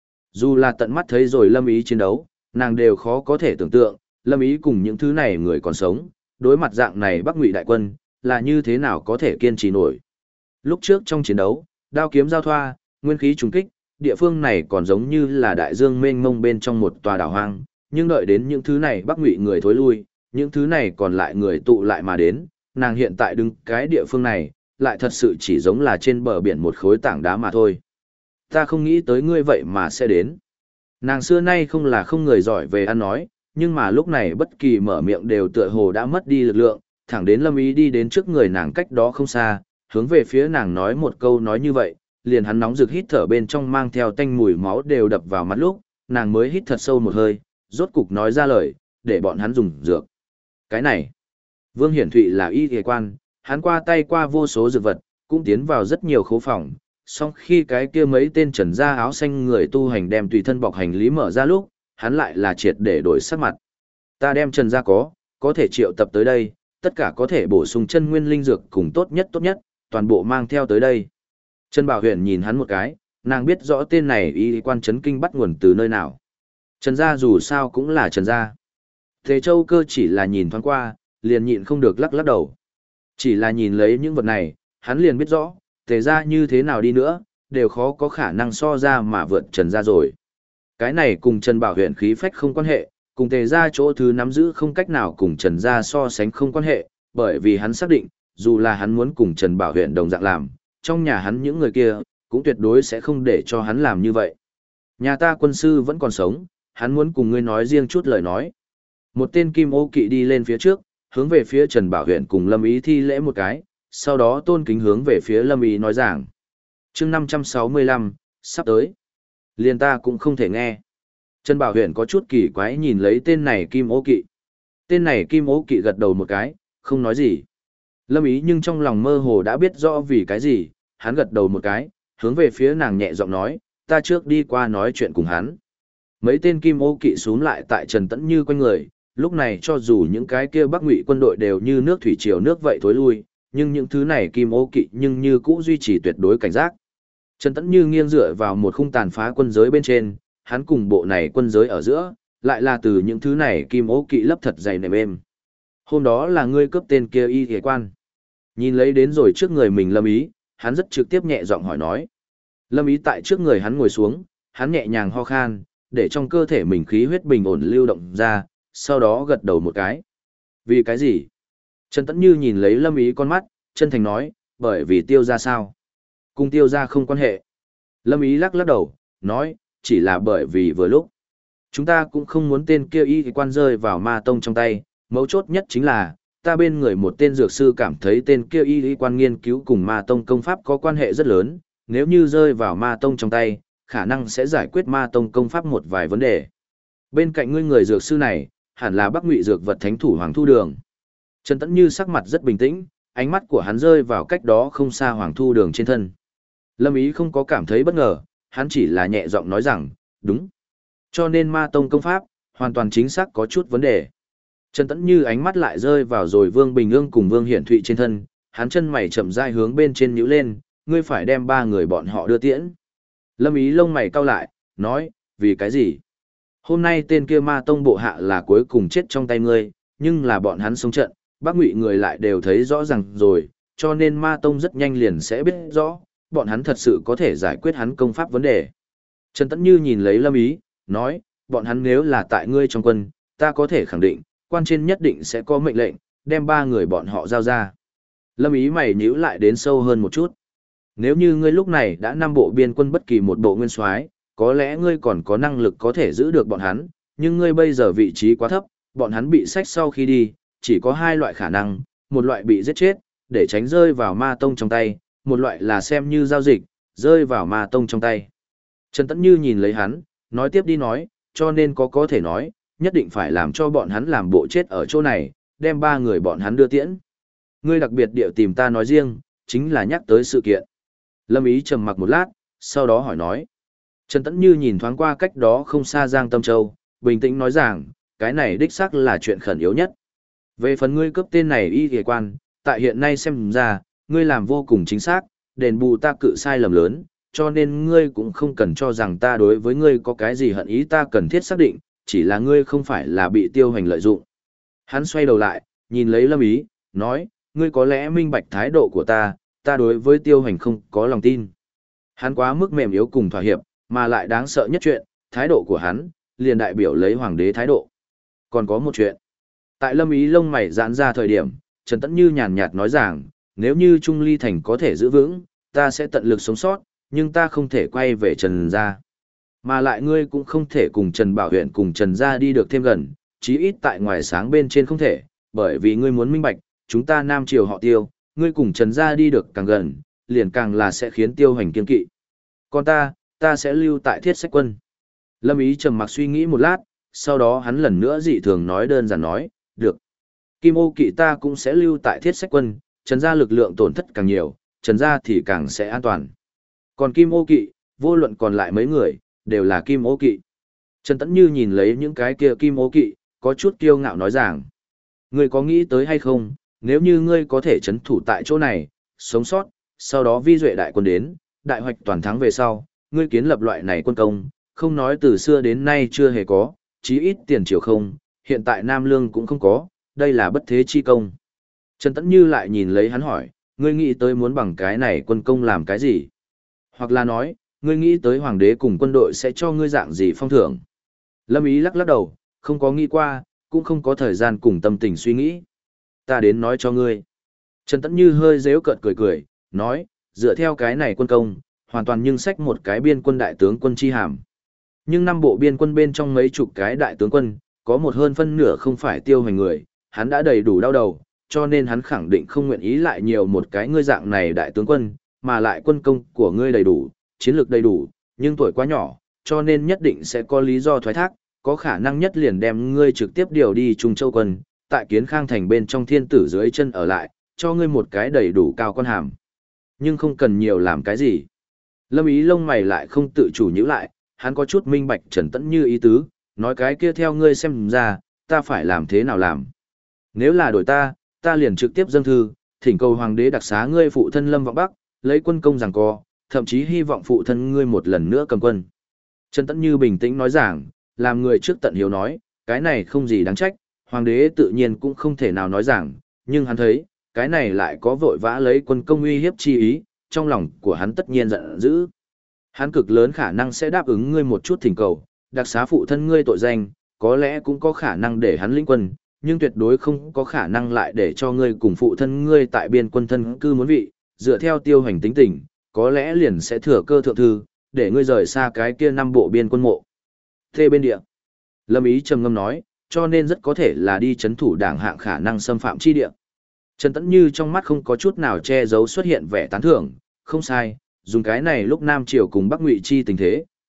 Dù là tận mắt thấy rồi Lâm Ý chiến đấu, nàng đều khó có thể tưởng tượng, Lâm Ý cùng những thứ này người còn sống, đối mặt dạng này Bắc Ngụy đại quân, là như thế nào có thể kiên trì nổi. Lúc trước trong chiến đấu, đao kiếm giao thoa, nguyên khí trùng kích, địa phương này còn giống như là đại dương mênh mông bên trong một tòa đảo hoang, nhưng đợi đến những thứ này Bắc Ngụy người thối lui, những thứ này còn lại người tụ lại mà đến, nàng hiện tại đứng cái địa phương này, lại thật sự chỉ giống là trên bờ biển một khối tảng đá mà thôi. Ta không nghĩ tới ngươi vậy mà sẽ đến. Nàng xưa nay không là không người giỏi về ăn nói, nhưng mà lúc này bất kỳ mở miệng đều tựa hồ đã mất đi lực lượng, thẳng đến Lâm Ý đi đến trước người nàng cách đó không xa, hướng về phía nàng nói một câu nói như vậy, liền hắn nóng rực hít thở bên trong mang theo tanh mùi máu đều đập vào mắt lúc, nàng mới hít thật sâu một hơi, rốt cục nói ra lời, để bọn hắn dùng dược. Cái này, Vương Hiển Thụy là y y quan, hắn qua tay qua vô số dược vật, cũng tiến vào rất nhiều khố phòng, song khi cái kia mấy tên trần da áo xanh người tu hành đem tùy thân bọc hành lý mở ra lúc, hắn lại là triệt để đổi sắc mặt. Ta đem trần ra có thể triệu tập tới đây, tất cả có thể bổ sung chân nguyên linh dược cùng tốt nhất, toàn bộ mang theo tới đây. Trần Bảo Huyền nhìn hắn một cái, nàng biết rõ tên này y quan chấn kinh bắt nguồn từ nơi nào. Trần gia dù sao cũng là Trần gia. Tề Châu Cơ chỉ là nhìn thoáng qua, liền nhịn không được lắc lắc đầu. Chỉ là nhìn lấy những vật này, hắn liền biết rõ, Tề gia như thế nào đi nữa, đều khó có khả năng so ra mà vượt Trần gia rồi. Cái này cùng Trần Bảo Huyền khí phách không quan hệ, cùng Tề gia chỗ thứ nắm giữ không cách nào cùng Trần gia so sánh không quan hệ, bởi vì hắn xác định, dù là hắn muốn cùng Trần Bảo Huyền đồng dạng làm, trong nhà hắn những người kia, cũng tuyệt đối sẽ không để cho hắn làm như vậy. Nhà ta quân sư vẫn còn sống, hắn muốn cùng ngươi nói riêng chút lời nói. Một tên kim ô kỵ đi lên phía trước, hướng về phía Trần Bảo Huyền cùng Lâm Ý thi lễ một cái, sau đó tôn kính hướng về phía Lâm Ý nói rằng. Chương 565, sắp tới. Liền ta cũng không thể nghe. Trần Bảo Huyền có chút kỳ quái nhìn lấy tên này kim ô kỵ. Tên này kim ô kỵ gật đầu một cái, không nói gì. Lâm Ý nhưng trong lòng mơ hồ đã biết rõ vì cái gì, hắn gật đầu một cái, hướng về phía nàng nhẹ giọng nói, ta trước đi qua nói chuyện cùng hắn. Mấy tên kim ô kỵ xuống lại tại Trần Tẫn Như quanh người, lúc này cho dù những cái kia Bắc Ngụy quân đội đều như nước thủy triều nước vậy thối lui, nhưng những thứ này kim ô kỵ nhưng như cũ duy trì tuyệt đối cảnh giác. Trần Tẫn Như nghiêng dựa vào một khung tàn phá quân giới bên trên, hắn cùng bộ này quân giới ở giữa, lại là từ những thứ này kim ô kỵ lấp thật dày nệm êm. Hôm đó là ngươi cướp tên kia y y quan. Nhìn lấy đến rồi trước người mình Lâm Ý, hắn rất trực tiếp nhẹ giọng hỏi nói. Lâm Ý tại trước người hắn ngồi xuống, hắn nhẹ nhàng ho khan, để trong cơ thể mình khí huyết bình ổn lưu động ra, sau đó gật đầu một cái. Vì cái gì? Trần Tẫn Như nhìn lấy Lâm Ý con mắt, chân thành nói, bởi vì Tiêu gia sao? Cùng Tiêu gia không quan hệ. Lâm Ý lắc lắc đầu, nói, chỉ là bởi vì vừa lúc. Chúng ta cũng không muốn tên kia y quan rơi vào ma tông trong tay, mấu chốt nhất chính là, ta bên người một tên dược sư cảm thấy tên kia y quan nghiên cứu cùng ma tông công pháp có quan hệ rất lớn, nếu như rơi vào ma tông trong tay, khả năng sẽ giải quyết ma tông công pháp một vài vấn đề. Bên cạnh ngươi người dược sư này, hẳn là Bắc Ngụy dược vật thánh thủ Hoàng Thu Đường. Trần Tẫn Như sắc mặt rất bình tĩnh, ánh mắt của hắn rơi vào cách đó không xa Hoàng Thu Đường trên thân. Lâm Ý không có cảm thấy bất ngờ, hắn chỉ là nhẹ giọng nói rằng, đúng. Cho nên ma tông công pháp, hoàn toàn chính xác có chút vấn đề. Trần Tẫn Như ánh mắt lại rơi vào rồi Vương Bình Ương cùng Vương Hiển Thụy trên thân, hắn chân mày chậm rãi hướng bên trên nhíu lên, ngươi phải đem 3 người bọn họ đưa tiễn. Lâm Ý lông mày cau lại, nói, vì cái gì? Hôm nay tên kia ma tông bộ hạ là cuối cùng chết trong tay ngươi, nhưng là bọn hắn sống trận, Bắc Ngụy người lại đều thấy rõ ràng rồi, cho nên ma tông rất nhanh liền sẽ biết rõ, bọn hắn thật sự có thể giải quyết hắn công pháp vấn đề. Trần Tẫn Như nhìn lấy Lâm Ý, nói, bọn hắn nếu là tại ngươi trong quân, ta có thể khẳng định, quan trên nhất định sẽ có mệnh lệnh, đem 3 người bọn họ giao ra. Lâm Ý mày nhíu lại đến sâu hơn một chút. Nếu như ngươi lúc này đã 5 bộ biên quân bất kỳ một bộ nguyên soái, có lẽ ngươi còn có năng lực có thể giữ được bọn hắn, nhưng ngươi bây giờ vị trí quá thấp, bọn hắn bị sách sau khi đi, chỉ có 2 loại khả năng, một loại bị giết chết, để tránh rơi vào ma tông trong tay, một loại là xem như giao dịch, rơi vào ma tông trong tay. Trần Tẫn Như nhìn lấy hắn, nói tiếp đi nói, cho nên có thể nói, nhất định phải làm cho bọn hắn làm bộ chết ở chỗ này, đem 3 người bọn hắn đưa tiễn. Ngươi đặc biệt điệu tìm ta nói riêng, chính là nhắc tới sự kiện. Lâm Ý trầm mặc một lát, sau đó hỏi nói. Trần Tẫn Như nhìn thoáng qua cách đó không xa Giang Tâm Châu, bình tĩnh nói rằng, cái này đích xác là chuyện khẩn yếu nhất. Về phần ngươi cấp tên này y kỳ quan, tại hiện nay xem ra, ngươi làm vô cùng chính xác, đền bù ta cự sai lầm lớn, cho nên ngươi cũng không cần cho rằng ta đối với ngươi có cái gì hận ý, ta cần thiết xác định, chỉ là ngươi không phải là bị Tiêu Hành lợi dụng. Hắn xoay đầu lại, nhìn lấy Lâm Ý, nói, ngươi có lẽ minh bạch thái độ của ta đối với Tiêu Hành không có lòng tin. Hắn quá mức mềm yếu cùng thỏa hiệp, mà lại đáng sợ nhất chuyện, thái độ của hắn, liền đại biểu lấy hoàng đế thái độ. Còn có một chuyện. Tại Lâm Ý lông mày giãn ra thời điểm, Trần Tẫn Như nhàn nhạt nói rằng, nếu như Trung Ly Thành có thể giữ vững, ta sẽ tận lực sống sót, nhưng ta không thể quay về Trần gia. Mà lại ngươi cũng không thể cùng Trần Bảo Huyện cùng Trần gia đi được thêm gần, chí ít tại ngoài sáng bên trên không thể, bởi vì ngươi muốn minh bạch, chúng ta Nam Triều họ Tiêu, ngươi cùng Trần gia đi được càng gần, liền càng là sẽ khiến Tiêu Hành kiên kỵ. Còn ta sẽ lưu tại Thiết Sách Quân. Lâm Ý trầm mặc suy nghĩ một lát, sau đó hắn lần nữa dị thường nói đơn giản nói, được. Kim Ô Kỵ ta cũng sẽ lưu tại Thiết Sách Quân, Trần gia lực lượng tổn thất càng nhiều, Trần gia thì càng sẽ an toàn. Còn Kim Ô Kỵ, vô luận còn lại mấy người, đều là Kim Ô Kỵ. Trần Tẫn Như nhìn lấy những cái kia Kim Ô Kỵ, có chút kiêu ngạo nói rằng, ngươi có nghĩ tới hay không, nếu như ngươi có thể trấn thủ tại chỗ này, sống sót, sau đó vi duệ đại quân đến, đại hoạch toàn thắng về sau, ngươi kiến lập loại này quân công, không nói từ xưa đến nay chưa hề có, chí ít tiền triều không, hiện tại Nam Lương cũng không có, đây là bất thế chi công. Trần Tẫn Như lại nhìn lấy hắn hỏi, ngươi nghĩ tới muốn bằng cái này quân công làm cái gì? Hoặc là nói, ngươi nghĩ tới hoàng đế cùng quân đội sẽ cho ngươi dạng gì phong thưởng? Lâm Ý lắc lắc đầu, không có nghĩ qua, cũng không có thời gian cùng tâm tình suy nghĩ. Ta đến nói cho ngươi. Trần Tẫn Như hơi giễu cợt cười cười, nói, dựa theo cái này quân công, hoàn toàn nhưng sách một cái biên quân đại tướng quân chi hàm. Nhưng 5 bộ biên quân bên trong mấy chục cái đại tướng quân, có một hơn phân nửa không phải Tiêu Hành người, hắn đã đầy đủ đau đầu, cho nên hắn khẳng định không nguyện ý lại nhiều một cái ngươi dạng này đại tướng quân, mà lại quân công của ngươi đầy đủ, chiến lược đầy đủ, nhưng tuổi quá nhỏ, cho nên nhất định sẽ có lý do thoái thác, có khả năng nhất liền đem ngươi trực tiếp điều đi Trung Châu quân, tại Kiến Khang thành bên trong thiên tử dưới chân ở lại, cho ngươi một cái đầy đủ cao quan hàm. Nhưng không cần nhiều làm cái gì. Lâm Ý lông mày lại không tự chủ nhíu lại, hắn có chút minh bạch Trần Tẫn Như ý tứ, nói cái kia theo ngươi xem ra, ta phải làm thế nào làm. Nếu là đổi ta liền trực tiếp dâng thư, thỉnh cầu hoàng đế đặc xá ngươi phụ thân Lâm Vọng Bắc, lấy quân công giằng co, thậm chí hy vọng phụ thân ngươi một lần nữa cầm quân. Trần Tẫn Như bình tĩnh nói rằng, làm người trước tận hiếu nói, cái này không gì đáng trách, hoàng đế tự nhiên cũng không thể nào nói rằng, nhưng hắn thấy, cái này lại có vội vã lấy quân công uy hiếp chi ý, trong lòng của hắn tất nhiên giận dữ. Hắn cực lớn khả năng sẽ đáp ứng ngươi một chút thỉnh cầu, đặc xá phụ thân ngươi tội danh, có lẽ cũng có khả năng để hắn lĩnh quân, nhưng tuyệt đối không có khả năng lại để cho ngươi cùng phụ thân ngươi tại biên quân thân cư muốn vị, dựa theo Tiêu Hành tính tình, có lẽ liền sẽ thừa cơ thượng thư, để ngươi rời xa cái kia 5 bộ biên quân mộ. Thê bên địa. Lâm Ý trầm ngâm nói, cho nên rất có thể là đi chấn thủ đảng hạng khả năng xâm phạm chi địa. Trần Tẫn Như trong mắt không có chút nào che giấu xuất hiện vẻ tán thưởng, không sai, dùng cái này lúc Nam Triều cùng Bắc Ngụy chi tình thế,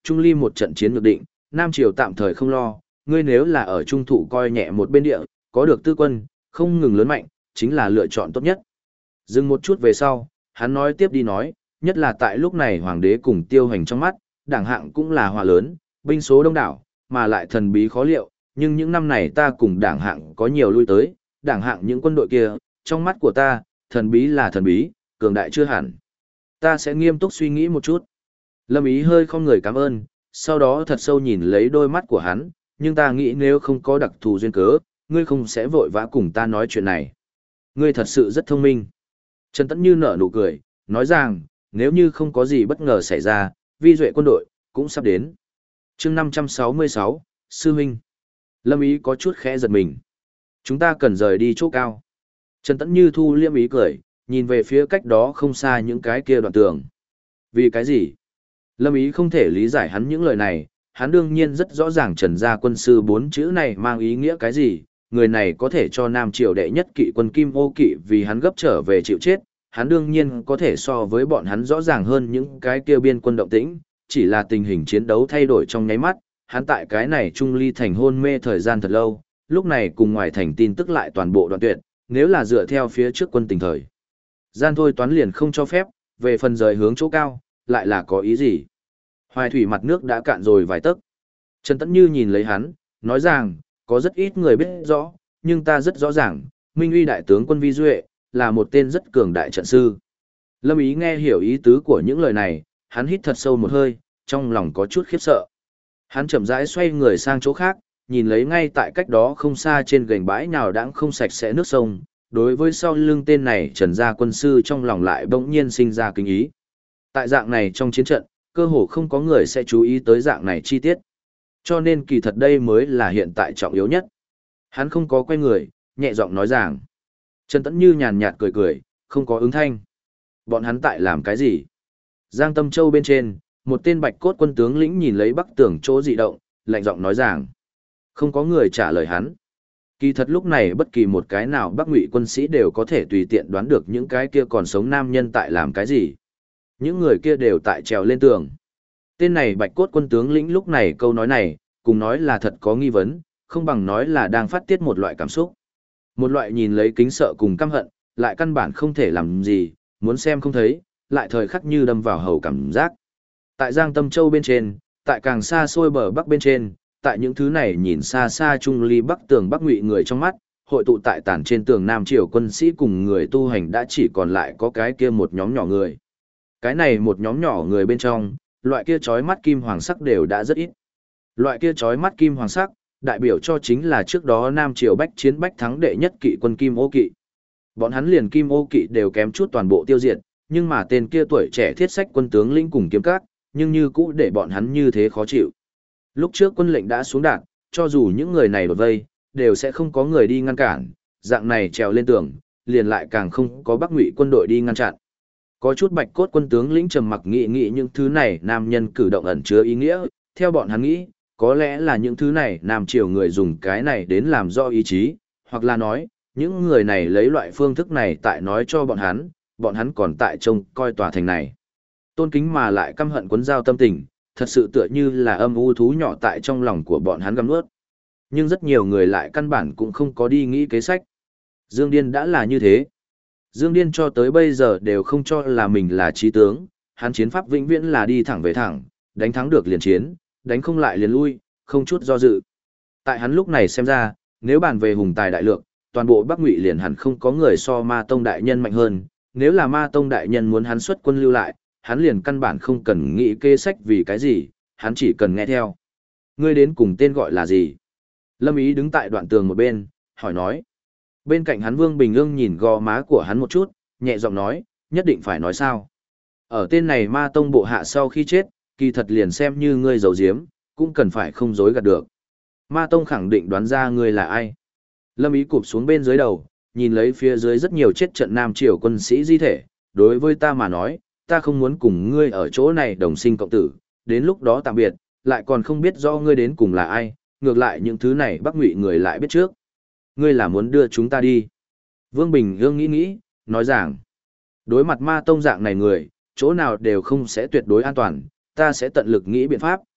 Trung Ly một trận chiến ngược định, Nam Triều tạm thời không lo, ngươi nếu là ở trung thụ coi nhẹ một bên địa, có được tư quân, không ngừng lớn mạnh, chính là lựa chọn tốt nhất. Dừng một chút về sau, hắn nói tiếp đi nói, nhất là tại lúc này hoàng đế cùng Tiêu Hành trong mắt, đảng hạng cũng là hòa lớn, binh số đông đảo, mà lại thần bí khó liệu, nhưng những năm này ta cùng đảng hạng có nhiều lui tới, đảng hạng những quân đội kia, trong mắt của ta, thần bí là thần bí, cường đại chưa hẳn. Ta sẽ nghiêm túc suy nghĩ một chút. Lâm Ý hơi không người cảm ơn, sau đó thật sâu nhìn lấy đôi mắt của hắn, nhưng ta nghĩ nếu không có đặc thù duyên cớ, ngươi không sẽ vội vã cùng ta nói chuyện này. Ngươi thật sự rất thông minh. Trần Tẫn Như nở nụ cười, nói rằng, nếu như không có gì bất ngờ xảy ra, vi duệ quân đội, cũng sắp đến. chương 566, Sư Minh. Lâm Ý có chút khẽ giật mình. Chúng ta cần rời đi chỗ cao. Trần Tẫn Như thu liêm ý cười, nhìn về phía cách đó không xa những cái kia đoạn tường. Vì cái gì? Lâm Ý không thể lý giải hắn những lời này, hắn đương nhiên rất rõ ràng Trần gia quân sư 4 chữ này mang ý nghĩa cái gì, người này có thể cho Nam Triều đệ nhất kỵ quân Kim Ô kỵ vì hắn gấp trở về chịu chết, hắn đương nhiên có thể so với bọn hắn rõ ràng hơn những cái kia biên quân động tĩnh, chỉ là tình hình chiến đấu thay đổi trong nháy mắt, hắn tại cái này Trung Ly thành hôn mê thời gian thật lâu, lúc này cùng ngoài thành tin tức lại toàn bộ đoạn tuyệt, nếu là dựa theo phía trước quân tình thời gian thôi toán liền không cho phép, về phần rời hướng chỗ cao, lại là có ý gì? Hoài thủy mặt nước đã cạn rồi vài tấc. Trần Tẫn Như nhìn lấy hắn, nói rằng, có rất ít người biết rõ, nhưng ta rất rõ ràng, Minh Uy đại tướng quân Vi Duệ, là một tên rất cường đại trận sư. Lâm Ý nghe hiểu ý tứ của những lời này, hắn hít thật sâu một hơi, trong lòng có chút khiếp sợ. Hắn chậm rãi xoay người sang chỗ khác, nhìn lấy ngay tại cách đó không xa trên gành bãi nào đãng không sạch sẽ nước sông, đối với sau lưng tên này Trần gia quân sư trong lòng lại bỗng nhiên sinh ra kính ý. Tại dạng này trong chiến trận, cơ hồ không có người sẽ chú ý tới dạng này chi tiết. Cho nên kỳ thật đây mới là hiện tại trọng yếu nhất. Hắn không có quay người, nhẹ giọng nói rằng. Trần Tẫn Như nhàn nhạt cười cười, không có ứng thanh. Bọn hắn tại làm cái gì? Giang Tâm Châu bên trên, một tên bạch cốt quân tướng lĩnh nhìn lấy bắc tường chỗ dị động, lạnh giọng nói rằng. Không có người trả lời hắn. Kỳ thật lúc này bất kỳ một cái nào Bắc Ngụy quân sĩ đều có thể tùy tiện đoán được những cái kia còn sống nam nhân tại làm cái gì. Những người kia đều tại trèo lên tường. Tên này bạch cốt quân tướng lĩnh lúc này câu nói này, cùng nói là thật có nghi vấn, không bằng nói là đang phát tiết một loại cảm xúc. Một loại nhìn lấy kính sợ cùng căm hận, lại căn bản không thể làm gì, muốn xem không thấy, lại thời khắc như đâm vào hầu cảm giác. Tại Giang Tâm Châu bên trên, tại càng xa xôi bờ bắc bên trên, tại những thứ này nhìn xa xa Trung Ly bắc tường Bắc Ngụy người trong mắt, hội tụ tại tản trên tường Nam Triều quân sĩ cùng người tu hành đã chỉ còn lại có cái kia một nhóm nhỏ người. Cái này một nhóm nhỏ người bên trong, loại kia chói mắt kim hoàng sắc đều đã rất ít. Loại kia chói mắt kim hoàng sắc, đại biểu cho chính là trước đó Nam Triều bách chiến bách thắng đệ nhất kỵ quân Kim Ô kỵ. Bọn hắn liền Kim Ô kỵ đều kém chút toàn bộ tiêu diệt, nhưng mà tên kia tuổi trẻ thiết sách quân tướng lĩnh cùng kiếm các, nhưng như cũ để bọn hắn như thế khó chịu. Lúc trước quân lệnh đã xuống đạn, cho dù những người này đột vây, đều sẽ không có người đi ngăn cản, dạng này trèo lên tường, liền lại càng không có Bắc Ngụy quân đội đi ngăn chặn. Có chút bạch cốt quân tướng lĩnh trầm mặc nghĩ những thứ này nam nhân cử động ẩn chứa ý nghĩa, theo bọn hắn nghĩ, có lẽ là những thứ này Nam Triều người dùng cái này đến làm do ý chí, hoặc là nói, những người này lấy loại phương thức này tại nói cho bọn hắn còn tại trông coi tòa thành này. Tôn kính mà lại căm hận cuốn dao tâm tình, thật sự tựa như là âm u thú nhỏ tại trong lòng của bọn hắn gặm nuốt. Nhưng rất nhiều người lại căn bản cũng không có đi nghĩ kế sách. Dương Điên đã là như thế. Dương Điên cho tới bây giờ đều không cho là mình là trí tướng, hắn chiến pháp vĩnh viễn là đi thẳng về thẳng, đánh thắng được liền chiến, đánh không lại liền lui, không chút do dự. Tại hắn lúc này xem ra, nếu bàn về hùng tài đại lược, toàn bộ Bắc Ngụy liền hẳn không có người so Ma Tông đại nhân mạnh hơn, nếu là Ma Tông đại nhân muốn hắn xuất quân lưu lại, hắn liền căn bản không cần nghĩ kế sách vì cái gì, hắn chỉ cần nghe theo. Ngươi đến cùng tên gọi là gì? Lâm Ý đứng tại đoạn tường một bên, hỏi nói. Bên cạnh hắn Vương Bình Ương nhìn gò má của hắn một chút, nhẹ giọng nói, nhất định phải nói sao. Ở tên này Ma Tông bộ hạ sau khi chết, kỳ thật liền xem như ngươi giấu giếm, cũng cần phải không dối gạt được. Ma Tông khẳng định đoán ra ngươi là ai. Lâm Ý cụp xuống bên dưới đầu, nhìn lấy phía dưới rất nhiều chết trận Nam Triều quân sĩ di thể, đối với ta mà nói, ta không muốn cùng ngươi ở chỗ này đồng sinh cộng tử, đến lúc đó tạm biệt, lại còn không biết do ngươi đến cùng là ai, ngược lại những thứ này Bắc Ngụy người lại biết trước. Ngươi là muốn đưa chúng ta đi. Vương Bình Ương nghĩ, nói rằng, đối mặt Ma Tông dạng này người, chỗ nào đều không sẽ tuyệt đối an toàn, ta sẽ tận lực nghĩ biện pháp,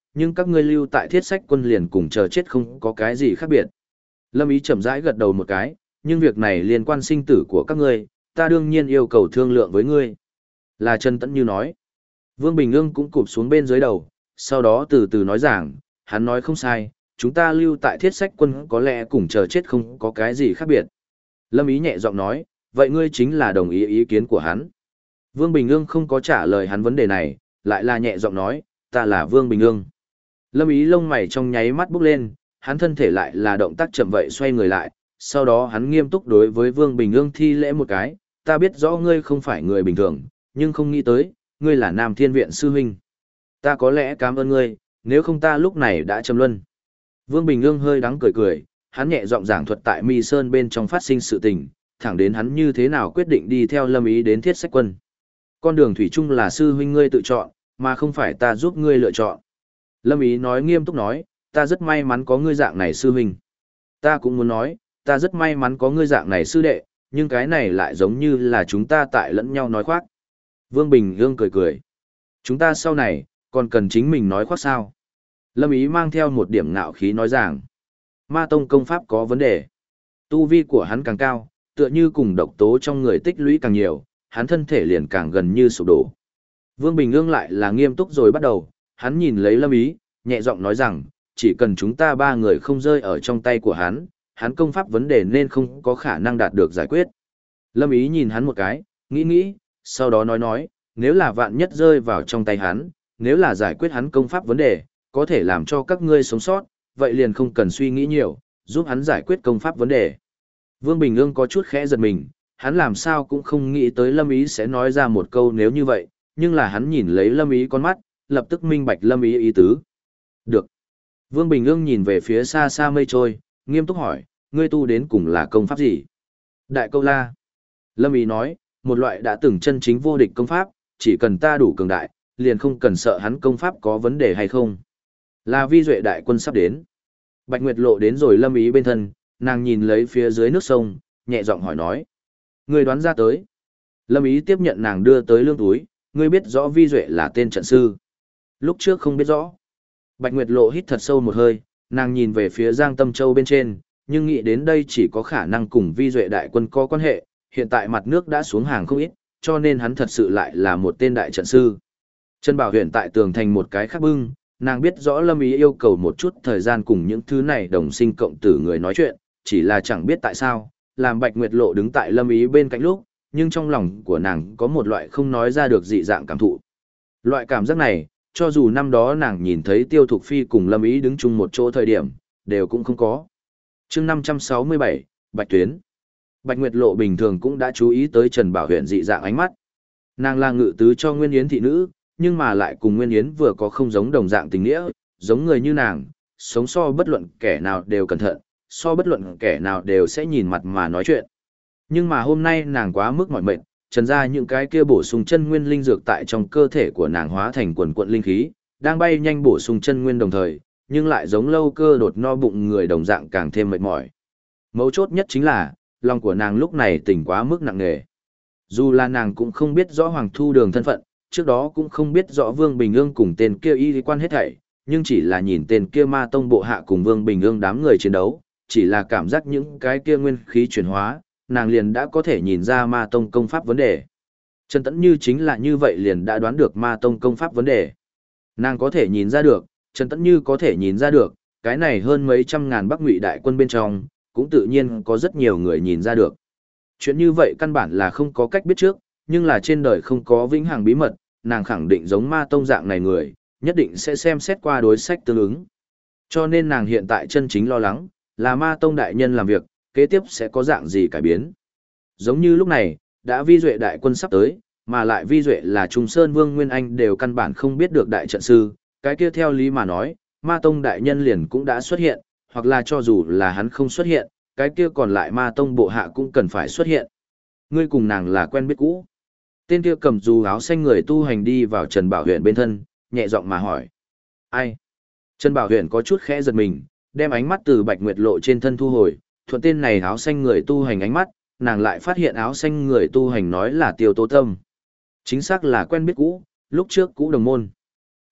nhưng các ngươi lưu tại thiết sách quân liền cùng chờ chết không có cái gì khác biệt. Lâm Ý chậm rãi gật đầu một cái, nhưng việc này liên quan sinh tử của các ngươi, ta đương nhiên yêu cầu thương lượng với ngươi. Là Trần Tẫn Như nói. Vương Bình Ương cũng cụp xuống bên dưới đầu, sau đó từ từ nói rằng, hắn nói không sai, chúng ta lưu tại thiết sách quân có lẽ cùng chờ chết không có cái gì khác biệt. Lâm Ý nhẹ giọng nói, vậy ngươi chính là đồng ý ý kiến của hắn. Vương Bình Ương không có trả lời hắn vấn đề này, lại là nhẹ giọng nói, ta là Vương Bình Ương. Lâm Ý lông mày trong nháy mắt bốc lên, hắn thân thể lại là động tác chậm vậy xoay người lại, sau đó hắn nghiêm túc đối với Vương Bình Ương thi lễ một cái, ta biết rõ ngươi không phải người bình thường, nhưng không nghĩ tới, ngươi là Nam Thiên Viện sư huynh. Ta có lẽ cảm ơn ngươi, nếu không ta lúc này đã trầm luân. Vương Bình Ương hơi đắng cười cười, hắn nhẹ giọng giảng thuật tại Mi Sơn bên trong phát sinh sự tình, thẳng đến hắn như thế nào quyết định đi theo Lâm Ý đến thiết sách quân. Con đường thủy chung là sư huynh ngươi tự chọn, mà không phải ta giúp ngươi lựa chọn. Lâm Ý nói nghiêm túc nói, ta rất may mắn có ngươi dạng này sư huynh. Ta cũng muốn nói, ta rất may mắn có ngươi dạng này sư đệ, nhưng cái này lại giống như là chúng ta tại lẫn nhau nói khoác. Vương Bình Ương cười cười. Chúng ta sau này, còn cần chính mình nói khoác sao? Lâm Ý mang theo một điểm ngạo khí nói rằng, Ma Tông công pháp có vấn đề. Tu vi của hắn càng cao, tựa như cùng độc tố trong người tích lũy càng nhiều, hắn thân thể liền càng gần như sụp đổ. Vương Bình Ương lại là nghiêm túc rồi bắt đầu, hắn nhìn lấy Lâm Ý, nhẹ giọng nói rằng, chỉ cần chúng ta ba người không rơi ở trong tay của hắn công pháp vấn đề nên không có khả năng đạt được giải quyết. Lâm Ý nhìn hắn một cái, nghĩ, sau đó nói, nếu là vạn nhất rơi vào trong tay hắn, nếu là giải quyết hắn công pháp vấn đề, có thể làm cho các ngươi sống sót, vậy liền không cần suy nghĩ nhiều, giúp hắn giải quyết công pháp vấn đề. Vương Bình Ương có chút khẽ giật mình, hắn làm sao cũng không nghĩ tới Lâm Ý sẽ nói ra một câu nếu như vậy, nhưng là hắn nhìn lấy Lâm Ý con mắt, lập tức minh bạch Lâm Ý ý tứ. Được. Vương Bình Ương nhìn về phía xa xa mây trôi, nghiêm túc hỏi, ngươi tu đến cùng là công pháp gì? Đại Câu La. Lâm Ý nói, một loại đã từng chân chính vô địch công pháp, chỉ cần ta đủ cường đại, liền không cần sợ hắn công pháp có vấn đề hay không. Là Vi Duệ đại quân sắp đến. Bạch Nguyệt Lộ đến rồi Lâm Ý bên thân, nàng nhìn lấy phía dưới nước sông, nhẹ giọng hỏi nói. Ngươi đoán ra tới. Lâm Ý tiếp nhận nàng đưa tới lương túi, ngươi biết rõ Vi Duệ là tên trận sư. Lúc trước không biết rõ. Bạch Nguyệt Lộ hít thật sâu một hơi, nàng nhìn về phía Giang Tâm Châu bên trên, nhưng nghĩ đến đây chỉ có khả năng cùng Vi Duệ đại quân có quan hệ, hiện tại mặt nước đã xuống hàng không ít, cho nên hắn thật sự lại là một tên đại trận sư. Trần Bảo Huyền tại tường thành một cái khác bưng, nàng biết rõ Lâm Ý yêu cầu một chút thời gian cùng những thứ này đồng sinh cộng tử người nói chuyện, chỉ là chẳng biết tại sao, làm Bạch Nguyệt Lộ đứng tại Lâm Ý bên cạnh lúc, nhưng trong lòng của nàng có một loại không nói ra được dị dạng cảm thụ. Loại cảm giác này, cho dù năm đó nàng nhìn thấy Tiêu Thục Phi cùng Lâm Ý đứng chung một chỗ thời điểm, đều cũng không có. Chương 567, Bạch Tuyến. Bạch Nguyệt Lộ bình thường cũng đã chú ý tới Trần Bảo Huyền dị dạng ánh mắt. Nàng là ngự tứ cho Nguyên Yến thị nữ, nhưng mà lại cùng Nguyên Yến vừa có không giống đồng dạng tình nghĩa, giống người như nàng, sống so bất luận kẻ nào đều cẩn thận, so bất luận kẻ nào đều sẽ nhìn mặt mà nói chuyện. Nhưng mà hôm nay nàng quá mức mỏi mệt, trần ra những cái kia bổ sung chân nguyên linh dược tại trong cơ thể của nàng hóa thành quần quận linh khí, đang bay nhanh bổ sung chân nguyên đồng thời, nhưng lại giống lâu cơ đột no bụng người đồng dạng càng thêm mệt mỏi. Mấu chốt nhất chính là, lòng của nàng lúc này tỉnh quá mức nặng nề. Dù là nàng cũng không biết rõ Hoàng Thu Đường thân phận, trước đó cũng không biết rõ Vương Bình Ương cùng tên kia y quan hết thảy, nhưng chỉ là nhìn tên kia Ma Tông bộ hạ cùng Vương Bình Ương đám người chiến đấu, chỉ là cảm giác những cái kia nguyên khí chuyển hóa, nàng liền đã có thể nhìn ra Ma Tông công pháp vấn đề. Trần Tẫn Như chính là như vậy liền đã đoán được Ma Tông công pháp vấn đề. Nàng có thể nhìn ra được, Trần Tẫn Như có thể nhìn ra được, cái này hơn mấy trăm ngàn Bắc Ngụy đại quân bên trong, cũng tự nhiên có rất nhiều người nhìn ra được. Chuyện như vậy căn bản là không có cách biết trước, nhưng là trên đời không có vĩnh hằng bí mật, nàng khẳng định giống Ma Tông dạng này người, nhất định sẽ xem xét qua đối sách tương ứng. Cho nên nàng hiện tại chân chính lo lắng, là Ma Tông đại nhân làm việc, kế tiếp sẽ có dạng gì cải biến. Giống như lúc này, đã Vi Duệ đại quân sắp tới, mà lại Vi Duệ là Trung Sơn Vương Nguyên Anh đều căn bản không biết được đại trận sư, cái kia theo lý mà nói, Ma Tông đại nhân liền cũng đã xuất hiện, hoặc là cho dù là hắn không xuất hiện, cái kia còn lại Ma Tông bộ hạ cũng cần phải xuất hiện. Ngươi cùng nàng là quen biết cũ. Tên kia cầm dù áo xanh người tu hành đi vào Trần Bảo Huyền bên thân, nhẹ giọng mà hỏi. Ai? Trần Bảo Huyền có chút khẽ giật mình, đem ánh mắt từ Bạch Nguyệt Lộ trên thân thu hồi, thuận tên này áo xanh người tu hành ánh mắt, nàng lại phát hiện áo xanh người tu hành nói là Tiêu Tố Tâm. Chính xác là quen biết cũ, lúc trước cũ đồng môn.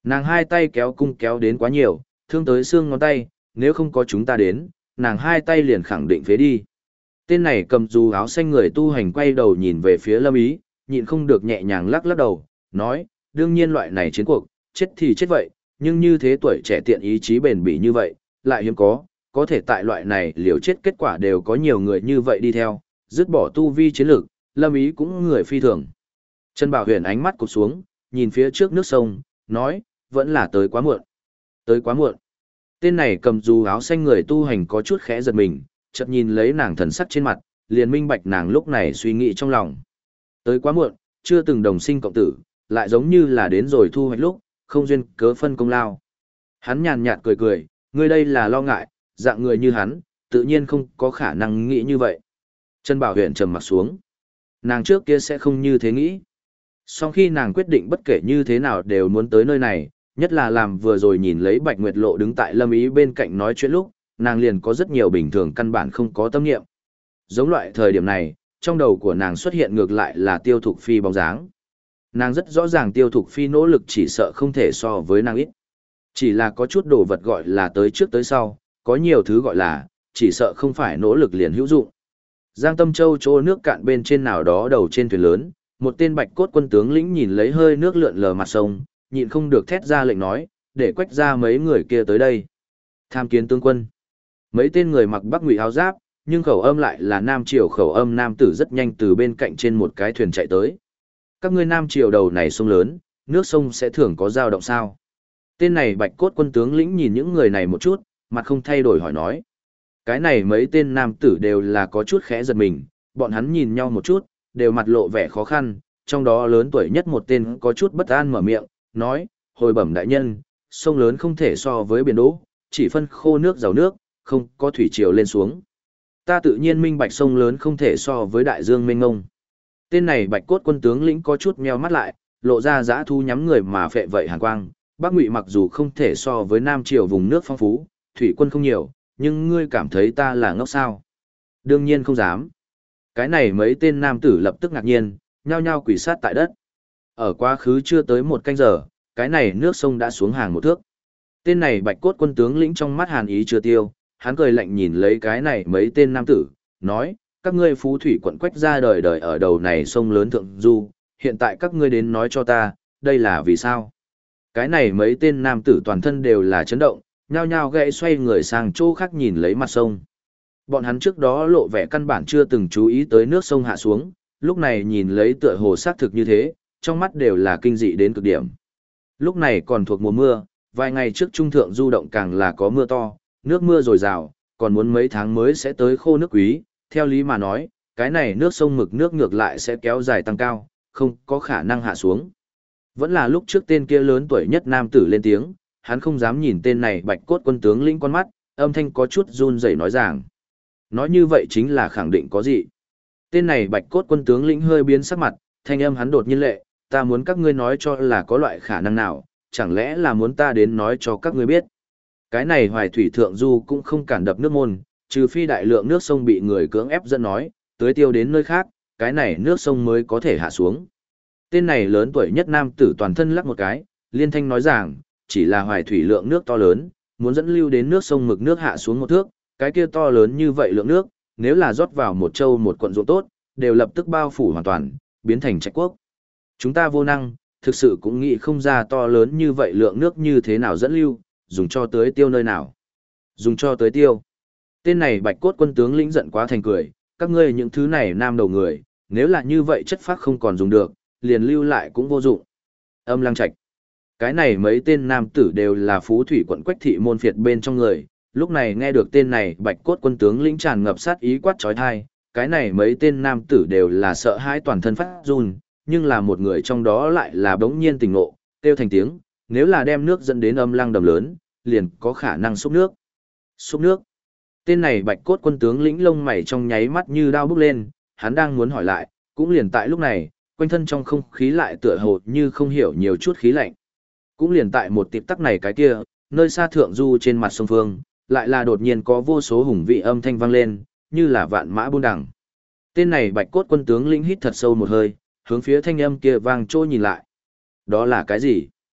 Nàng hai tay kéo cung kéo đến quá nhiều, thương tới xương ngón tay, nếu không có chúng ta đến, nàng hai tay liền khẳng định phế đi. Tên này cầm dù áo xanh người tu hành quay đầu nhìn về phía Lâm Ý, nhịn không được nhẹ nhàng lắc lắc đầu, nói, đương nhiên loại này chiến cuộc, chết thì chết vậy, nhưng như thế tuổi trẻ tiện ý chí bền bỉ như vậy, lại hiếm có thể tại loại này liều chết kết quả đều có nhiều người như vậy đi theo, dứt bỏ tu vi chiến lược, Lâm Ý cũng người phi thường. Trần Bảo Huyền ánh mắt cụp xuống, nhìn phía trước nước sông, nói, vẫn là tới quá muộn. Tới quá muộn. Tên này cầm dù áo xanh người tu hành có chút khẽ giật mình, chợt nhìn lấy nàng thần sắc trên mặt, liền minh bạch nàng lúc này suy nghĩ trong lòng. Tới quá muộn, chưa từng đồng sinh cộng tử, lại giống như là đến rồi thu hoạch lúc, không duyên cớ phân công lao. Hắn nhàn nhạt cười cười, ngươi đây là lo ngại, dạng người như hắn, tự nhiên không có khả năng nghĩ như vậy. Trần Bảo Huyền trầm mặt xuống. Nàng trước kia sẽ không như thế nghĩ. Sau khi nàng quyết định bất kể như thế nào đều muốn tới nơi này, nhất là làm vừa rồi nhìn lấy Bạch Nguyệt Lộ đứng tại Lâm Ý bên cạnh nói chuyện lúc, nàng liền có rất nhiều bình thường căn bản không có tâm niệm. Giống loại thời điểm này, trong đầu của nàng xuất hiện ngược lại là Tiêu Thục Phi bóng dáng. Nàng rất rõ ràng Tiêu Thục Phi nỗ lực chỉ sợ không thể so với nàng ít. Chỉ là có chút đồ vật gọi là tới trước tới sau, có nhiều thứ gọi là, chỉ sợ không phải nỗ lực liền hữu dụng. Giang Tâm Châu chỗ nước cạn bên trên nào đó đầu trên thuyền lớn, một tên bạch cốt quân tướng lĩnh nhìn lấy hơi nước lượn lờ mặt sông, nhịn không được thét ra lệnh nói, để quách ra mấy người kia tới đây. Tham kiến tướng quân. Mấy tên người mặc bắc ngụy áo giáp, nhưng khẩu âm lại là nam triều khẩu âm nam tử rất nhanh từ bên cạnh trên một cái thuyền chạy tới. Các ngươi nam triều đầu này sông lớn, nước sông sẽ thường có dao động sao? Tên này bạch cốt quân tướng lĩnh nhìn những người này một chút, mặt không thay đổi hỏi nói. Cái này mấy tên nam tử đều là có chút khẽ giật mình, bọn hắn nhìn nhau một chút, đều mặt lộ vẻ khó khăn, trong đó lớn tuổi nhất một tên có chút bất an mở miệng, nói, hồi bẩm đại nhân, sông lớn không thể so với biển đỗ, chỉ phân khô nước giàu nước, không có thủy triều lên xuống. Ta tự nhiên minh bạch sông lớn không thể so với đại dương mênh mông. Tên này bạch cốt quân tướng lĩnh có chút meo mắt lại, lộ ra dã thu nhắm người mà phệ vậy hàn quang. Bắc Ngụy mặc dù không thể so với Nam Triều vùng nước phong phú, thủy quân không nhiều, nhưng ngươi cảm thấy ta là ngốc sao? Đương nhiên không dám. Cái này mấy tên nam tử lập tức ngạc nhiên, nhao nhao quỳ sát tại đất. Ở quá khứ chưa tới một canh giờ, cái này nước sông đã xuống hàng một thước. Tên này bạch cốt quân tướng lĩnh trong mắt hàn ý chưa tiêu, hắn cười lạnh nhìn lấy cái này mấy tên nam tử, nói, các ngươi phú thủy quận quách ra đời đời ở đầu này sông lớn thượng du, hiện tại các ngươi đến nói cho ta, đây là vì sao? Cái này mấy tên nam tử toàn thân đều là chấn động, nhao nhao gãy xoay người sang chỗ khác nhìn lấy mặt sông. Bọn hắn trước đó lộ vẻ căn bản chưa từng chú ý tới nước sông hạ xuống, lúc này nhìn lấy tựa hồ xác thực như thế, trong mắt đều là kinh dị đến cực điểm. Lúc này còn thuộc mùa mưa, vài ngày trước trung thượng du động càng là có mưa to, nước mưa dồi dào, còn muốn mấy tháng mới sẽ tới khô nước quý, theo lý mà nói, cái này nước sông mực nước ngược lại sẽ kéo dài tăng cao, không có khả năng hạ xuống. Vẫn là lúc trước tên kia lớn tuổi nhất nam tử lên tiếng, hắn không dám nhìn tên này bạch cốt quân tướng lĩnh con mắt, âm thanh có chút run rẩy nói rằng. Nói như vậy chính là khẳng định có gì. Tên này bạch cốt quân tướng lĩnh hơi biến sắc mặt, thanh âm hắn đột nhiên lệ, ta muốn các ngươi nói cho là có loại khả năng nào, chẳng lẽ là muốn ta đến nói cho các ngươi biết. Cái này hoài thủy thượng du cũng không cản đập nước môn, trừ phi đại lượng nước sông bị người cưỡng ép dẫn nói, tưới tiêu đến nơi khác, cái này nước sông mới có thể hạ xuống. Tên này lớn tuổi nhất nam tử toàn thân lắc một cái, liên thanh nói rằng, chỉ là hoài thủy lượng nước to lớn, muốn dẫn lưu đến nước sông mực nước hạ xuống một thước, cái kia to lớn như vậy lượng nước, nếu là rót vào một châu một quận ruộng tốt, đều lập tức bao phủ hoàn toàn, biến thành trạch quốc. Chúng ta vô năng, thực sự cũng nghĩ không ra to lớn như vậy lượng nước như thế nào dẫn lưu, dùng cho tưới tiêu nơi nào. Dùng cho tưới tiêu. Tên này bạch cốt quân tướng lĩnh giận quá thành cười, các ngươi những thứ này nam đầu người, nếu là như vậy chất phác không còn dùng được, liền lưu lại cũng vô dụng. Âm Lăng Trạch. Cái này mấy tên nam tử đều là phú thủy quận quách thị môn phiệt bên trong người, lúc này nghe được tên này bạch cốt quân tướng lĩnh tràn ngập sát ý quát trói thai, cái này mấy tên nam tử đều là sợ hãi toàn thân phát run, nhưng là một người trong đó lại là bỗng nhiên tỉnh ngộ, kêu thành tiếng, nếu là đem nước dẫn đến âm lăng đầm lớn, liền có khả năng xúc nước. Xúc nước. Tên này bạch cốt quân tướng lĩnh lông mày trong nháy mắt như đao bốc lên, hắn đang muốn hỏi lại, cũng liền tại lúc này, quanh thân trong không khí lại tựa hồ như không hiểu nhiều chút khí lạnh. Cũng liền tại một tịp tắc này cái kia, nơi xa thượng du trên mặt sông Phương, lại là đột nhiên có vô số hùng vị âm thanh vang lên, như là vạn mã buôn đằng. Tên này bạch cốt quân tướng lĩnh hít thật sâu một hơi, hướng phía thanh âm kia vang trôi nhìn lại. Đó là cái gì?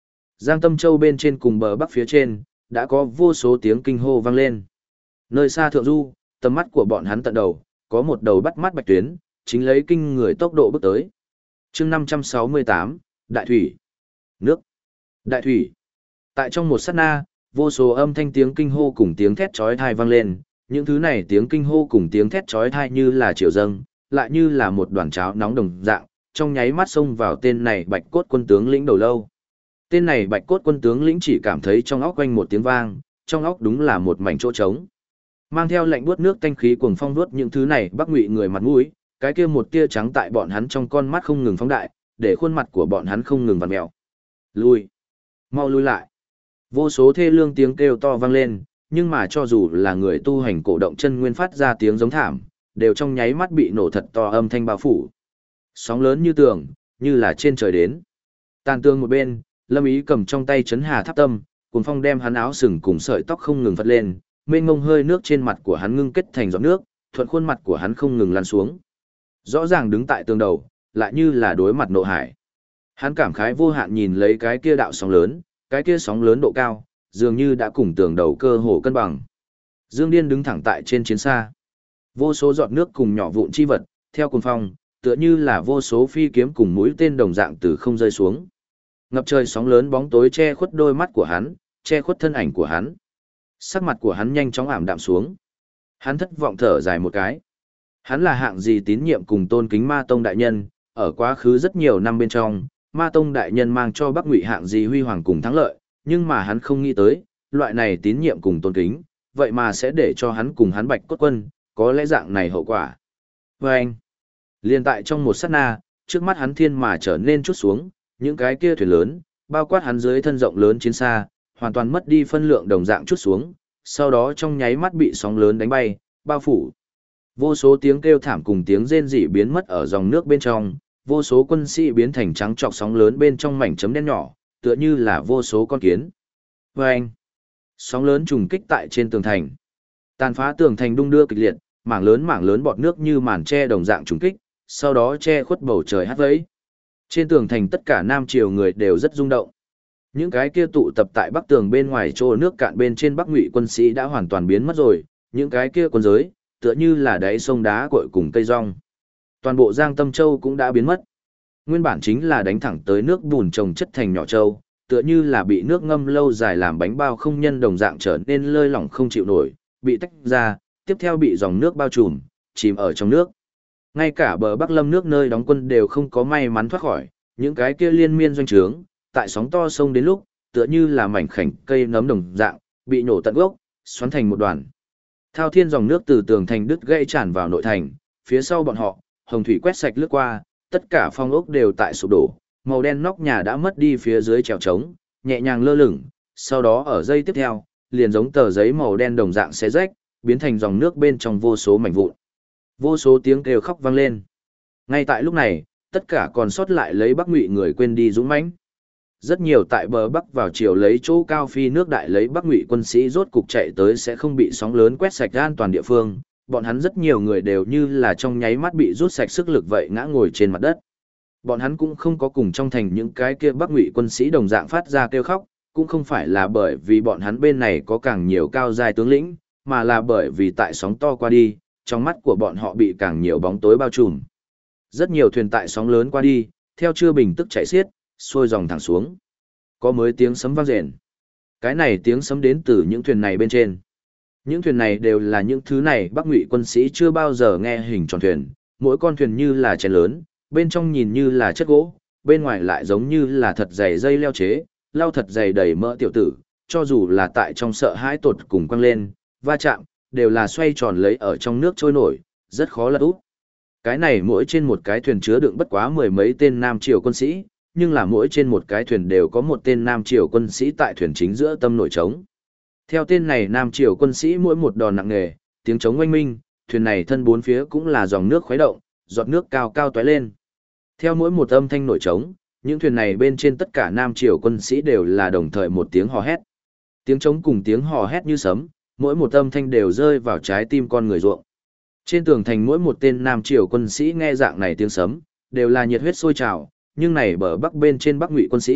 Giang Tâm Châu bên trên cùng bờ bắc phía trên, đã có vô số tiếng kinh hô vang lên. Nơi xa thượng du, tầm mắt của bọn hắn tận đầu, có một đầu bắt mắt bạch tuyến, chính lấy kinh người tốc độ bước tới. chương 568, Đại Thủy. Nước. Đại Thủy. Tại trong một sát na, vô số âm thanh tiếng kinh hô cùng tiếng thét chói tai vang lên, những thứ này tiếng kinh hô cùng tiếng thét chói tai như là triều dâng, lại như là một đoàn cháo nóng đồng dạng, trong nháy mắt xông vào tên này Bạch Cốt quân tướng lĩnh đầu lâu. Tên này Bạch Cốt quân tướng lĩnh chỉ cảm thấy trong óc quanh một tiếng vang, trong óc đúng là một mảnh chỗ trống. Mang theo lạnh buốt nước tanh khí cuồng phong vuốt những thứ này Bắc Ngụy người mặt mũi, cái kia một tia trắng tại bọn hắn trong con mắt không ngừng phóng đại, để khuôn mặt của bọn hắn không ngừng vặn mèo. Lui, mau lui lại. Vô số thê lương tiếng kêu to vang lên, nhưng mà cho dù là người tu hành cổ động chân nguyên phát ra tiếng giống thảm, đều trong nháy mắt bị nổ thật to âm thanh bao phủ. Sóng lớn như tường, như là trên trời đến. Tàn tương một bên, Lâm Ý cầm trong tay chấn hà tháp tâm, cuồng phong đem hắn áo sừng cùng sợi tóc không ngừng phất lên, mênh mông hơi nước trên mặt của hắn ngưng kết thành giọt nước, thuận khuôn mặt của hắn không ngừng lăn xuống. Rõ ràng đứng tại tường đầu, lại như là đối mặt nộ hải. Hắn cảm khái vô hạn nhìn lấy cái kia đạo sóng lớn, cái kia sóng lớn độ cao, dường như đã cùng tường đầu cơ hồ cân bằng. Dương Điên đứng thẳng tại trên chiến xa. Vô số giọt nước cùng nhỏ vụn chi vật, theo cuồng phong, tựa như là vô số phi kiếm cùng mũi tên đồng dạng từ không rơi xuống. Ngập trời sóng lớn bóng tối che khuất đôi mắt của hắn, che khuất thân ảnh của hắn. Sắc mặt của hắn nhanh chóng ảm đạm xuống. Hắn thất vọng thở dài một cái. Hắn là hạng gì tín nhiệm cùng tôn kính Ma Tông đại nhân, ở quá khứ rất nhiều năm bên trong, Ma Tông đại nhân mang cho Bắc Ngụy hạng gì huy hoàng cùng thắng lợi, nhưng mà hắn không nghĩ tới, loại này tín nhiệm cùng tôn kính, vậy mà sẽ để cho hắn cùng hắn Bạch Cốt quân, có lẽ dạng này hậu quả. Và anh, liền tại trong một sát na, trước mắt hắn thiên mà trở nên chút xuống, những cái kia thuyền lớn, bao quát hắn dưới thân rộng lớn chiến xa, hoàn toàn mất đi phân lượng đồng dạng chút xuống, sau đó trong nháy mắt bị sóng lớn đánh bay, bao phủ. Vô số tiếng kêu thảm cùng tiếng rên rỉ biến mất ở dòng nước bên trong, vô số quân sĩ biến thành trắng trọc sóng lớn bên trong mảnh chấm đen nhỏ, tựa như là vô số con kiến. Và anh, sóng lớn trùng kích tại trên tường thành. Tàn phá tường thành đung đưa kịch liệt, mảng lớn bọt nước như màn che đồng dạng trùng kích, sau đó che khuất bầu trời hát vẫy. Trên tường thành tất cả Nam Triều người đều rất rung động. Những cái kia tụ tập tại bắc tường bên ngoài chỗ nước cạn bên trên Bắc Ngụy quân sĩ đã hoàn toàn biến mất rồi, những cái kia quân giới, tựa như là đáy sông đá cội cùng cây rong. Toàn bộ Giang Tâm Châu cũng đã biến mất. Nguyên bản chính là đánh thẳng tới nước bùn trồng chất thành nhỏ châu, tựa như là bị nước ngâm lâu dài làm bánh bao không nhân đồng dạng trở nên lơi lỏng không chịu nổi, bị tách ra, tiếp theo bị dòng nước bao trùm, chìm ở trong nước. Ngay cả bờ Bắc Lâm nước nơi đóng quân đều không có may mắn thoát khỏi, những cái kia liên miên doanh trướng, tại sóng to sông đến lúc, tựa như là mảnh khảnh cây nấm đồng dạng, bị nổ tận gốc, xoắn thành một đoàn. Thao thiên dòng nước từ tường thành đứt gãy tràn vào nội thành, phía sau bọn họ, hồng thủy quét sạch lướt qua, tất cả phong ốc đều tại sụp đổ, màu đen nóc nhà đã mất đi phía dưới trèo trống, nhẹ nhàng lơ lửng, sau đó ở giây tiếp theo, liền giống tờ giấy màu đen đồng dạng xé rách, biến thành dòng nước bên trong vô số mảnh vụn. Vô số tiếng kêu khóc vang lên. Ngay tại lúc này, tất cả còn sót lại lấy Bắc Ngụy người quên đi dũng mãnh. Rất nhiều tại bờ Bắc vào chiều lấy chỗ cao phi nước đại lấy Bắc Ngụy quân sĩ rốt cục chạy tới sẽ không bị sóng lớn quét sạch an toàn địa phương, bọn hắn rất nhiều người đều như là trong nháy mắt bị rút sạch sức lực vậy ngã ngồi trên mặt đất. Bọn hắn cũng không có cùng trong thành những cái kia Bắc Ngụy quân sĩ đồng dạng phát ra kêu khóc, cũng không phải là bởi vì bọn hắn bên này có càng nhiều cao giai tướng lĩnh, mà là bởi vì tại sóng to qua đi, trong mắt của bọn họ bị càng nhiều bóng tối bao trùm. Rất nhiều thuyền tại sóng lớn qua đi, theo chưa bình tức chạy xiết, xuôi dòng thẳng xuống. Có mới tiếng sấm vang rền. Cái này tiếng sấm đến từ những thuyền này bên trên. Những thuyền này đều là những thứ này Bắc Ngụy quân sĩ chưa bao giờ nghe hình tròn thuyền, mỗi con thuyền như là chén lớn, bên trong nhìn như là chất gỗ, bên ngoài lại giống như là thật dày dây leo chế, lau thật dày đầy mỡ tiểu tử, cho dù là tại trong sợ hãi tột cùng quăng lên, va chạm, đều là xoay tròn lấy ở trong nước trôi nổi, rất khó lật úp. Cái này mỗi trên một cái thuyền chứa đựng bất quá mười mấy tên Nam Triều quân sĩ, nhưng là mỗi trên một cái thuyền đều có một tên Nam Triều quân sĩ tại thuyền chính giữa tâm nổi trống. Theo tên này Nam Triều quân sĩ mỗi một đòn nặng nề, tiếng trống oanh minh, thuyền này thân bốn phía cũng là dòng nước khuấy động, giọt nước cao cao tóe lên. Theo mỗi một âm thanh nổi trống, những thuyền này bên trên tất cả Nam Triều quân sĩ đều là đồng thời một tiếng hò hét. Tiếng trống cùng tiếng hò hét như sấm, mỗi một âm thanh đều rơi vào trái tim con người ruộng. Trên tường thành mỗi một tên Nam Triều quân sĩ nghe dạng này tiếng sấm, đều là nhiệt huyết sôi trào, nhưng này bờ Bắc bên trên Bắc Ngụy quân sĩ,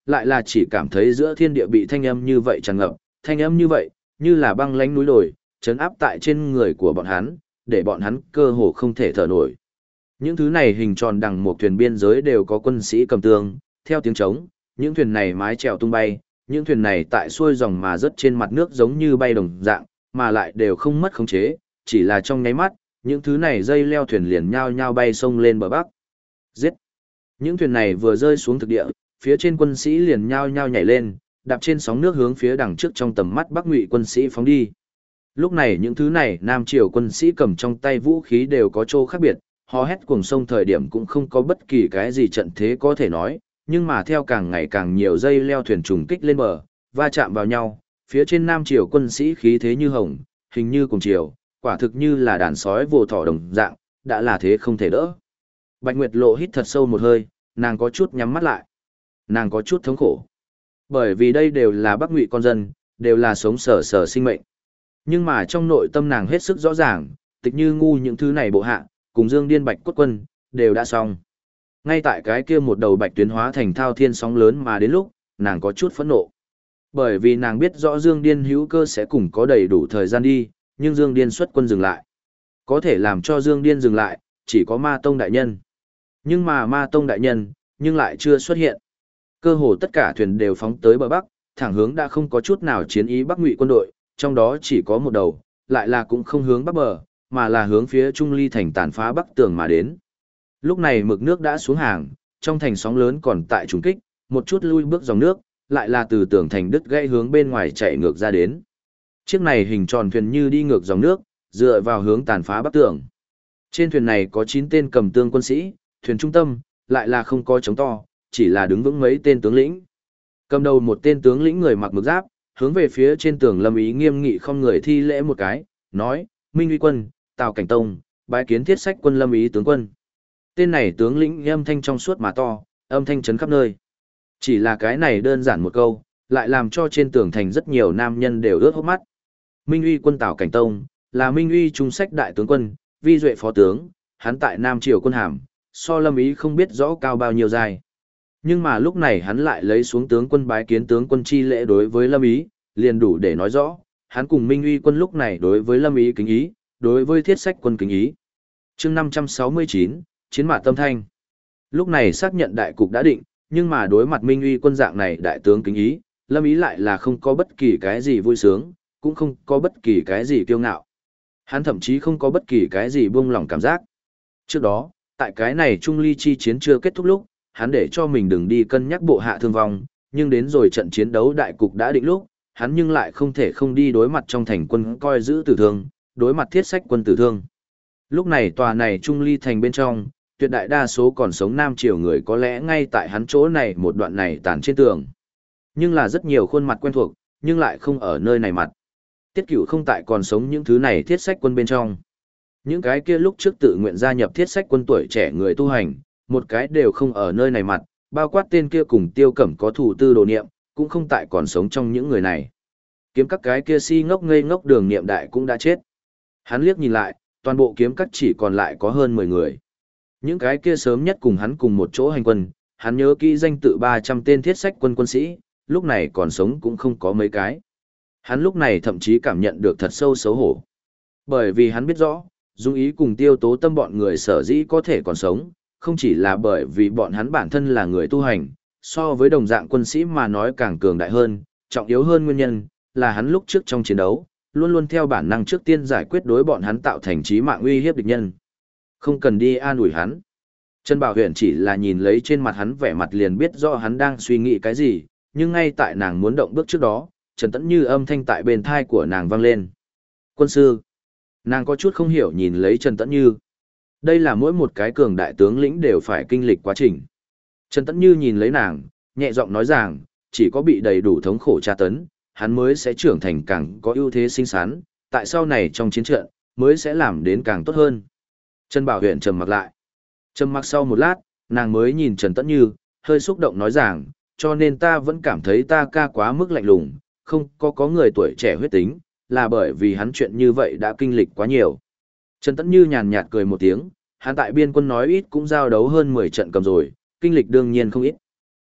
lại là chỉ cảm thấy giữa thiên địa bị thanh âm như vậy tràn ngập, thanh âm như vậy, như là băng lãnh núi đồi, chấn áp tại trên người của bọn hắn, để bọn hắn cơ hồ không thể thở nổi. Những thứ này hình tròn đằng một thuyền biên giới đều có quân sĩ cầm tương, theo tiếng trống, những thuyền này mái chèo tung bay, những thuyền này tại xuôi dòng mà rớt trên mặt nước giống như bay đồng dạng, mà lại đều không mất khống chế, chỉ là trong nháy mắt, những thứ này dây leo thuyền liền nhao nhao bay sông lên bờ bắc. Giết! Những thuyền này vừa rơi xuống thực địa, phía trên quân sĩ liền nhao nhao nhảy lên, đạp trên sóng nước hướng phía đằng trước trong tầm mắt Bắc Ngụy quân sĩ phóng đi. Lúc này những thứ này Nam Triều quân sĩ cầm trong tay vũ khí đều có chỗ khác biệt, hò hét cuồng sông thời điểm cũng không có bất kỳ cái gì trận thế có thể nói, nhưng mà theo càng ngày càng nhiều dây leo thuyền trùng kích lên bờ, va chạm vào nhau, phía trên Nam Triều quân sĩ khí thế như hồng, hình như cùng triều, quả thực như là đàn sói vồ thỏ đồng dạng, đã là thế không thể đỡ. Bạch Nguyệt Lộ hít thật sâu một hơi, nàng có chút nhắm mắt lại. Nàng có chút thống khổ. Bởi vì đây đều là Bắc Ngụy con dân, đều là sống sờ sờ sinh mệnh. Nhưng mà trong nội tâm nàng hết sức rõ ràng, Tịch Như Ngu những thứ này bộ hạ, cùng Dương Điên Bạch Cốt Quân, đều đã xong. Ngay tại cái kia một đầu bạch tuyến hóa thành thao thiên sóng lớn mà đến lúc, nàng có chút phẫn nộ. Bởi vì nàng biết rõ Dương Điên hữu cơ sẽ cùng có đầy đủ thời gian đi, nhưng Dương Điên xuất quân dừng lại. Có thể làm cho Dương Điên dừng lại, chỉ có Ma Tông đại nhân. Nhưng mà Ma Tông đại nhân, nhưng lại chưa xuất hiện. Cơ hồ tất cả thuyền đều phóng tới bờ bắc, thẳng hướng đã không có chút nào chiến ý Bắc Ngụy quân đội, trong đó chỉ có một đầu, lại là cũng không hướng bắc bờ, mà là hướng phía Trung Ly thành tàn phá bắc tường mà đến. Lúc này mực nước đã xuống hàng, trong thành sóng lớn còn tại trùng kích, một chút lui bước dòng nước, lại là từ tường thành đứt gãy hướng bên ngoài chạy ngược ra đến. Chiếc này hình tròn thuyền như đi ngược dòng nước, dựa vào hướng tàn phá bắc tường. Trên thuyền này có 9 tên cầm tương quân sĩ, thuyền trung tâm, lại là không có chống to, chỉ là đứng vững mấy tên tướng lĩnh. Cầm đầu một tên tướng lĩnh người mặc mực giáp, hướng về phía trên tường Lâm Ý nghiêm nghị không người thi lễ một cái, nói, Minh Uy quân, Tào Cảnh Tông, bái kiến thiết sách quân Lâm Ý tướng quân. Tên này tướng lĩnh âm thanh trong suốt mà to, âm thanh chấn khắp nơi. Chỉ là cái này đơn giản một câu, lại làm cho trên tường thành rất nhiều nam nhân đều ướt hốc mắt. Minh Uy quân Tào Cảnh Tông, là Minh Uy trung sách đại tướng quân, vi duệ phó tướng, hắn tại Nam Triều quân hàm, so Lâm Ý không biết rõ cao bao nhiêu dài. Nhưng mà lúc này hắn lại lấy xuống tướng quân bái kiến tướng quân chi lễ đối với Lâm Ý, liền đủ để nói rõ, hắn cùng Minh Uy quân lúc này đối với Lâm Ý kính ý, đối với thiết sách quân kính ý. Chương 569, Chiến mã tâm thanh. Lúc này xác nhận đại cục đã định, nhưng mà đối mặt Minh Uy quân dạng này đại tướng kính ý, Lâm Ý lại là không có bất kỳ cái gì vui sướng, cũng không có bất kỳ cái gì kiêu ngạo. Hắn thậm chí không có bất kỳ cái gì buông lỏng cảm giác. Trước đó, tại cái này Trung Ly chi chiến chưa kết thúc lúc, hắn để cho mình đừng đi cân nhắc bộ hạ thương vong, nhưng đến rồi trận chiến đấu đại cục đã định lúc, hắn nhưng lại không thể không đi đối mặt trong thành quân coi giữ tử thương, đối mặt thiết sách quân tử thương. Lúc này tòa này Trung Ly thành bên trong, tuyệt đại đa số còn sống Nam Triều người có lẽ ngay tại hắn chỗ này một đoạn này tàn trên tường. Nhưng là rất nhiều khuôn mặt quen thuộc, nhưng lại không ở nơi này mặt. Tiết Cửu không tại còn sống những thứ này thiết sách quân bên trong. Những cái kia lúc trước tự nguyện gia nhập thiết sách quân tuổi trẻ người tu hành, một cái đều không ở nơi này mặt, bao quát tên kia cùng Tiêu Cẩm có thủ tư đồ niệm, cũng không tại còn sống trong những người này. Kiếm các cái kia si ngốc ngây ngốc Đường Niệm Đại cũng đã chết. Hắn liếc nhìn lại, toàn bộ kiếm các chỉ còn lại có hơn 10 người. Những cái kia sớm nhất cùng hắn cùng một chỗ hành quân, hắn nhớ kỹ danh tự 300 tên thiết sách quân quân sĩ, lúc này còn sống cũng không có mấy cái. Hắn lúc này thậm chí cảm nhận được thật sâu xấu hổ. Bởi vì hắn biết rõ, Dung Ý cùng Tiêu Tố Tâm bọn người sở dĩ có thể còn sống, không chỉ là bởi vì bọn hắn bản thân là người tu hành, so với đồng dạng quân sĩ mà nói càng cường đại hơn, trọng yếu hơn nguyên nhân, là hắn lúc trước trong chiến đấu, luôn luôn theo bản năng trước tiên giải quyết đối bọn hắn tạo thành chí mạng uy hiếp địch nhân. Không cần đi an ủi hắn. Trần Bảo Huyền chỉ là nhìn lấy trên mặt hắn vẻ mặt liền biết rõ hắn đang suy nghĩ cái gì, nhưng ngay tại nàng muốn động bước trước đó, Trần Tẫn Như âm thanh tại bên thai của nàng vang lên. Quân sư. Nàng có chút không hiểu nhìn lấy Trần Tẫn Như. Đây là mỗi một cái cường đại tướng lĩnh đều phải kinh lịch quá trình. Trần Tẫn Như nhìn lấy nàng, nhẹ giọng nói rằng, chỉ có bị đầy đủ thống khổ tra tấn, hắn mới sẽ trưởng thành càng có ưu thế sinh sán, tại sau này trong chiến trận, mới sẽ làm đến càng tốt hơn. Trần Bảo Huyền trầm mặc lại. Trầm mặc sau một lát, nàng mới nhìn Trần Tẫn Như, hơi xúc động nói rằng, cho nên ta vẫn cảm thấy ta ca quá mức lạnh lùng, không có người tuổi trẻ huyết tính, là bởi vì hắn chuyện như vậy đã kinh lịch quá nhiều. Trần Tẫn Như nhàn nhạt cười một tiếng, hắn tại biên quân nói ít cũng giao đấu hơn 10 trận cầm rồi, kinh lịch đương nhiên không ít.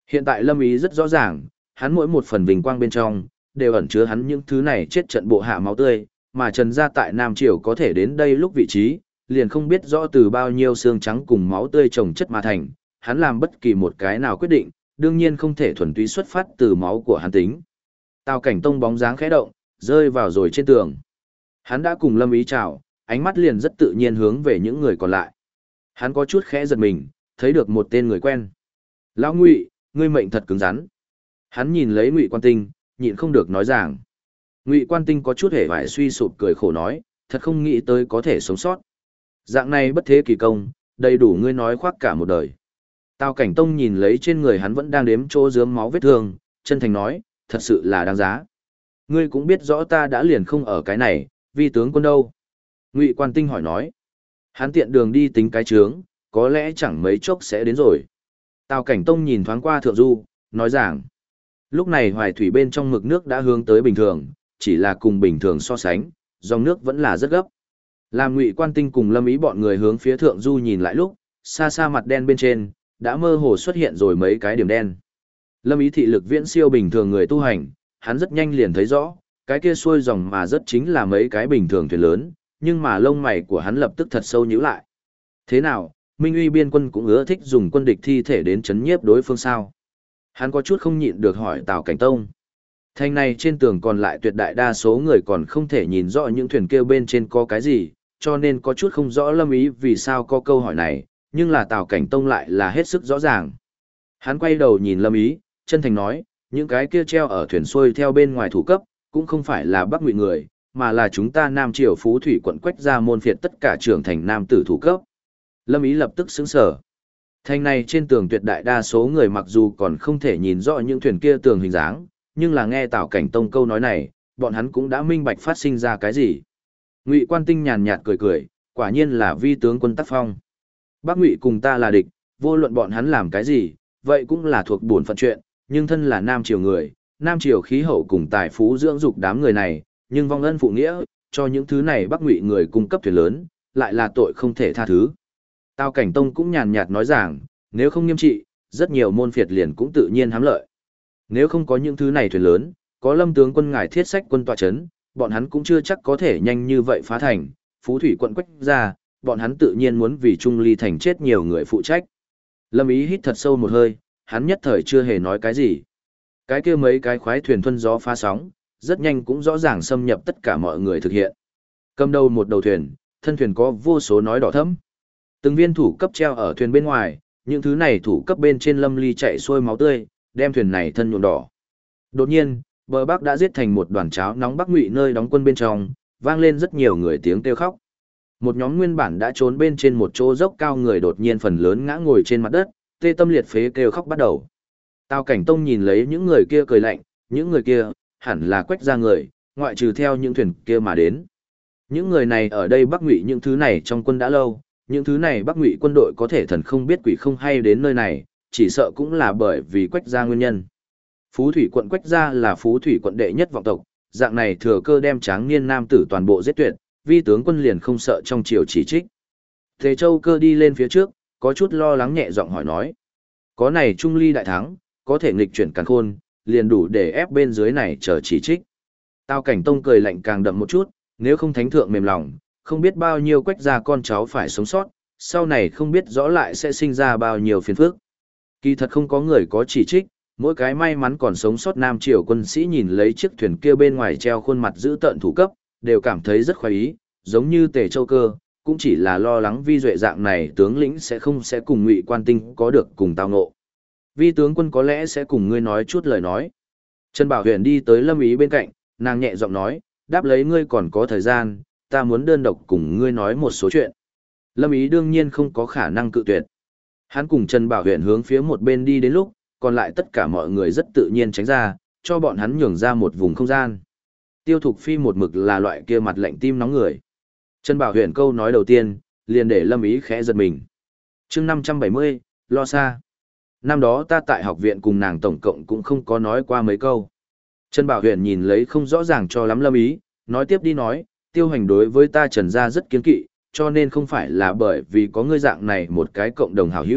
Hiện tại Lâm Ý rất rõ ràng, hắn mỗi một phần vinh quang bên trong, đều ẩn chứa hắn những thứ này chết trận bộ hạ máu tươi, mà Trần gia tại Nam Triều có thể đến đây lúc vị trí, liền không biết rõ từ bao nhiêu xương trắng cùng máu tươi chồng chất mà thành, hắn làm bất kỳ một cái nào quyết định, đương nhiên không thể thuần túy xuất phát từ máu của hắn tính. Tào Cảnh Tông bóng dáng khẽ động, rơi vào rồi trên tường. Hắn đã cùng Lâm Ý chào, ánh mắt liền rất tự nhiên hướng về những người còn lại. Hắn có chút khẽ giật mình, thấy được một tên người quen. Lão Ngụy, ngươi mệnh thật cứng rắn. Hắn nhìn lấy Ngụy Quan Tinh, nhịn không được nói rằng. Ngụy Quan Tinh có chút hề vải suy sụp cười khổ nói, thật không nghĩ tới có thể sống sót. Dạng này bất thế kỳ công, đầy đủ ngươi nói khoác cả một đời. Tào Cảnh Tông nhìn lấy trên người hắn vẫn đang đếm chỗ rớm máu vết thương, chân thành nói, thật sự là đáng giá. Ngươi cũng biết rõ ta đã liền không ở cái này, vì tướng quân đâu. Ngụy Quan Tinh hỏi nói. Hắn tiện đường đi tính cái trướng, có lẽ chẳng mấy chốc sẽ đến rồi. Tào Cảnh Tông nhìn thoáng qua thượng du, nói rằng. Lúc này hoài thủy bên trong mực nước đã hướng tới bình thường, chỉ là cùng bình thường so sánh, dòng nước vẫn là rất gấp. Làm Ngụy Quan Tinh cùng Lâm Ý bọn người hướng phía thượng du nhìn lại lúc, xa xa mặt đen bên trên, đã mơ hồ xuất hiện rồi mấy cái điểm đen. Lâm Ý thị lực viễn siêu bình thường người tu hành, hắn rất nhanh liền thấy rõ, cái kia xuôi dòng mà rất chính là mấy cái bình thường thuyền lớn, nhưng mà lông mày của hắn lập tức thật sâu nhíu lại. Thế nào, Minh Uy biên quân cũng ưa thích dùng quân địch thi thể đến chấn nhiếp đối phương sao? Hắn có chút không nhịn được hỏi Tào Cảnh Tông. Thành này trên tường còn lại tuyệt đại đa số người còn không thể nhìn rõ những thuyền kêu bên trên có cái gì, cho nên có chút không rõ Lâm Ý vì sao có câu hỏi này, nhưng là Tào Cảnh Tông lại là hết sức rõ ràng. Hắn quay đầu nhìn Lâm Ý, chân thành nói, những cái kia treo ở thuyền xuôi theo bên ngoài thủ cấp, cũng không phải là Bắc Ngụy người, mà là chúng ta Nam Triều Phú Thủy quận Quách gia môn phiệt tất cả trưởng thành nam tử thủ cấp. Lâm Ý lập tức sững sờ. Thành này trên tường tuyệt đại đa số người mặc dù còn không thể nhìn rõ những thuyền kia tường hình dáng, nhưng là nghe Tào Cảnh Tông câu nói này, bọn hắn cũng đã minh bạch phát sinh ra cái gì. Ngụy Quan Tinh nhàn nhạt cười cười, quả nhiên là vi tướng quân tác phong. Bắc Ngụy cùng ta là địch, vô luận bọn hắn làm cái gì, vậy cũng là thuộc bổn phận chuyện, nhưng thân là Nam Triều người, Nam Triều khí hậu cùng tài phú dưỡng dục đám người này, nhưng vong ân phụ nghĩa, cho những thứ này Bắc Ngụy người cung cấp thuyền lớn, lại là tội không thể tha thứ. Tào Cảnh Tông cũng nhàn nhạt nói rằng, nếu không nghiêm trị, rất nhiều môn phiệt liền cũng tự nhiên hám lợi. Nếu không có những thứ này thuyền lớn, có Lâm tướng quân ngài thiết sách quân tọa chấn, bọn hắn cũng chưa chắc có thể nhanh như vậy phá thành, Phú Thủy quận Quách ra, bọn hắn tự nhiên muốn vì Trung Ly thành chết nhiều người phụ trách. Lâm Ý hít thật sâu một hơi, hắn nhất thời chưa hề nói cái gì. Cái kia mấy cái khoái thuyền thuần gió phá sóng, rất nhanh cũng rõ ràng xâm nhập tất cả mọi người thực hiện. Cầm đầu một đầu thuyền, thân thuyền có vô số nói đỏ thẫm. Từng viên thủ cấp treo ở thuyền bên ngoài, những thứ này thủ cấp bên trên lâm ly chạy xuôi máu tươi, đem thuyền này thân nhuộm đỏ. Đột nhiên, bờ bắc đã giết thành một đoàn cháo nóng Bắc Ngụy nơi đóng quân bên trong, vang lên rất nhiều người tiếng kêu khóc. Một nhóm nguyên bản đã trốn bên trên một chỗ dốc cao người đột nhiên phần lớn ngã ngồi trên mặt đất, tê tâm liệt phế kêu khóc bắt đầu. Tào Cảnh Tông nhìn lấy những người kia cười lạnh, những người kia, hẳn là Quách gia người, ngoại trừ theo những thuyền kia mà đến. Những người này ở đây Bắc Ngụy những thứ này trong quân đã lâu, những thứ này Bắc Ngụy quân đội có thể thần không biết quỷ không hay đến nơi này, chỉ sợ cũng là bởi vì Quách gia nguyên nhân. Phú Thủy quận Quách gia là Phú Thủy quận đệ nhất vọng tộc, dạng này thừa cơ đem tráng niên nam tử toàn bộ giết tuyệt, vi tướng quân liền không sợ trong triều chỉ trích. Tề Châu Cơ đi lên phía trước, có chút lo lắng nhẹ giọng hỏi nói. Có này Trung Ly đại thắng, có thể nghịch chuyển càn khôn, liền đủ để ép bên dưới này chờ chỉ trích. Tào Cảnh Tông cười lạnh càng đậm một chút, nếu không thánh thượng mềm lòng, không biết bao nhiêu Quách gia con cháu phải sống sót, sau này không biết rõ lại sẽ sinh ra bao nhiêu phiền phức. Kỳ thật không có người có chỉ trích, mỗi cái may mắn còn sống sót Nam Triều quân sĩ nhìn lấy chiếc thuyền kia bên ngoài treo khuôn mặt giữ tợn thủ cấp, đều cảm thấy rất khoái ý, giống như Tề Châu Cơ, cũng chỉ là lo lắng vi duệ dạng này tướng lĩnh sẽ cùng Ngụy Quan Tinh có được cùng tao ngộ. Vi tướng quân có lẽ sẽ cùng ngươi nói chút lời nói. Trần Bảo Huyền đi tới Lâm Ý bên cạnh, nàng nhẹ giọng nói, đáp lấy ngươi còn có thời gian, ta muốn đơn độc cùng ngươi nói một số chuyện. Lâm Ý đương nhiên không có khả năng cự tuyệt. Hắn cùng Trần Bảo Huyền hướng phía một bên đi đến lúc, còn lại tất cả mọi người rất tự nhiên tránh ra, cho bọn hắn nhường ra một vùng không gian. Tiêu Thục Phi một mực là loại kia mặt lạnh tim nóng người. Trần Bảo Huyền câu nói đầu tiên, liền để Lâm Ý khẽ giật mình. chương 570, lo xa. Năm đó ta tại học viện cùng nàng tổng cộng cũng không có nói qua mấy câu. Trần Bảo Huyền nhìn lấy không rõ ràng cho lắm Lâm Ý, nói tiếp đi nói, Tiêu Hành đối với ta Trần gia rất kiên kỵ, cho nên không phải là bởi vì có ngươi dạng này một cái cộng đồng hảo hữu,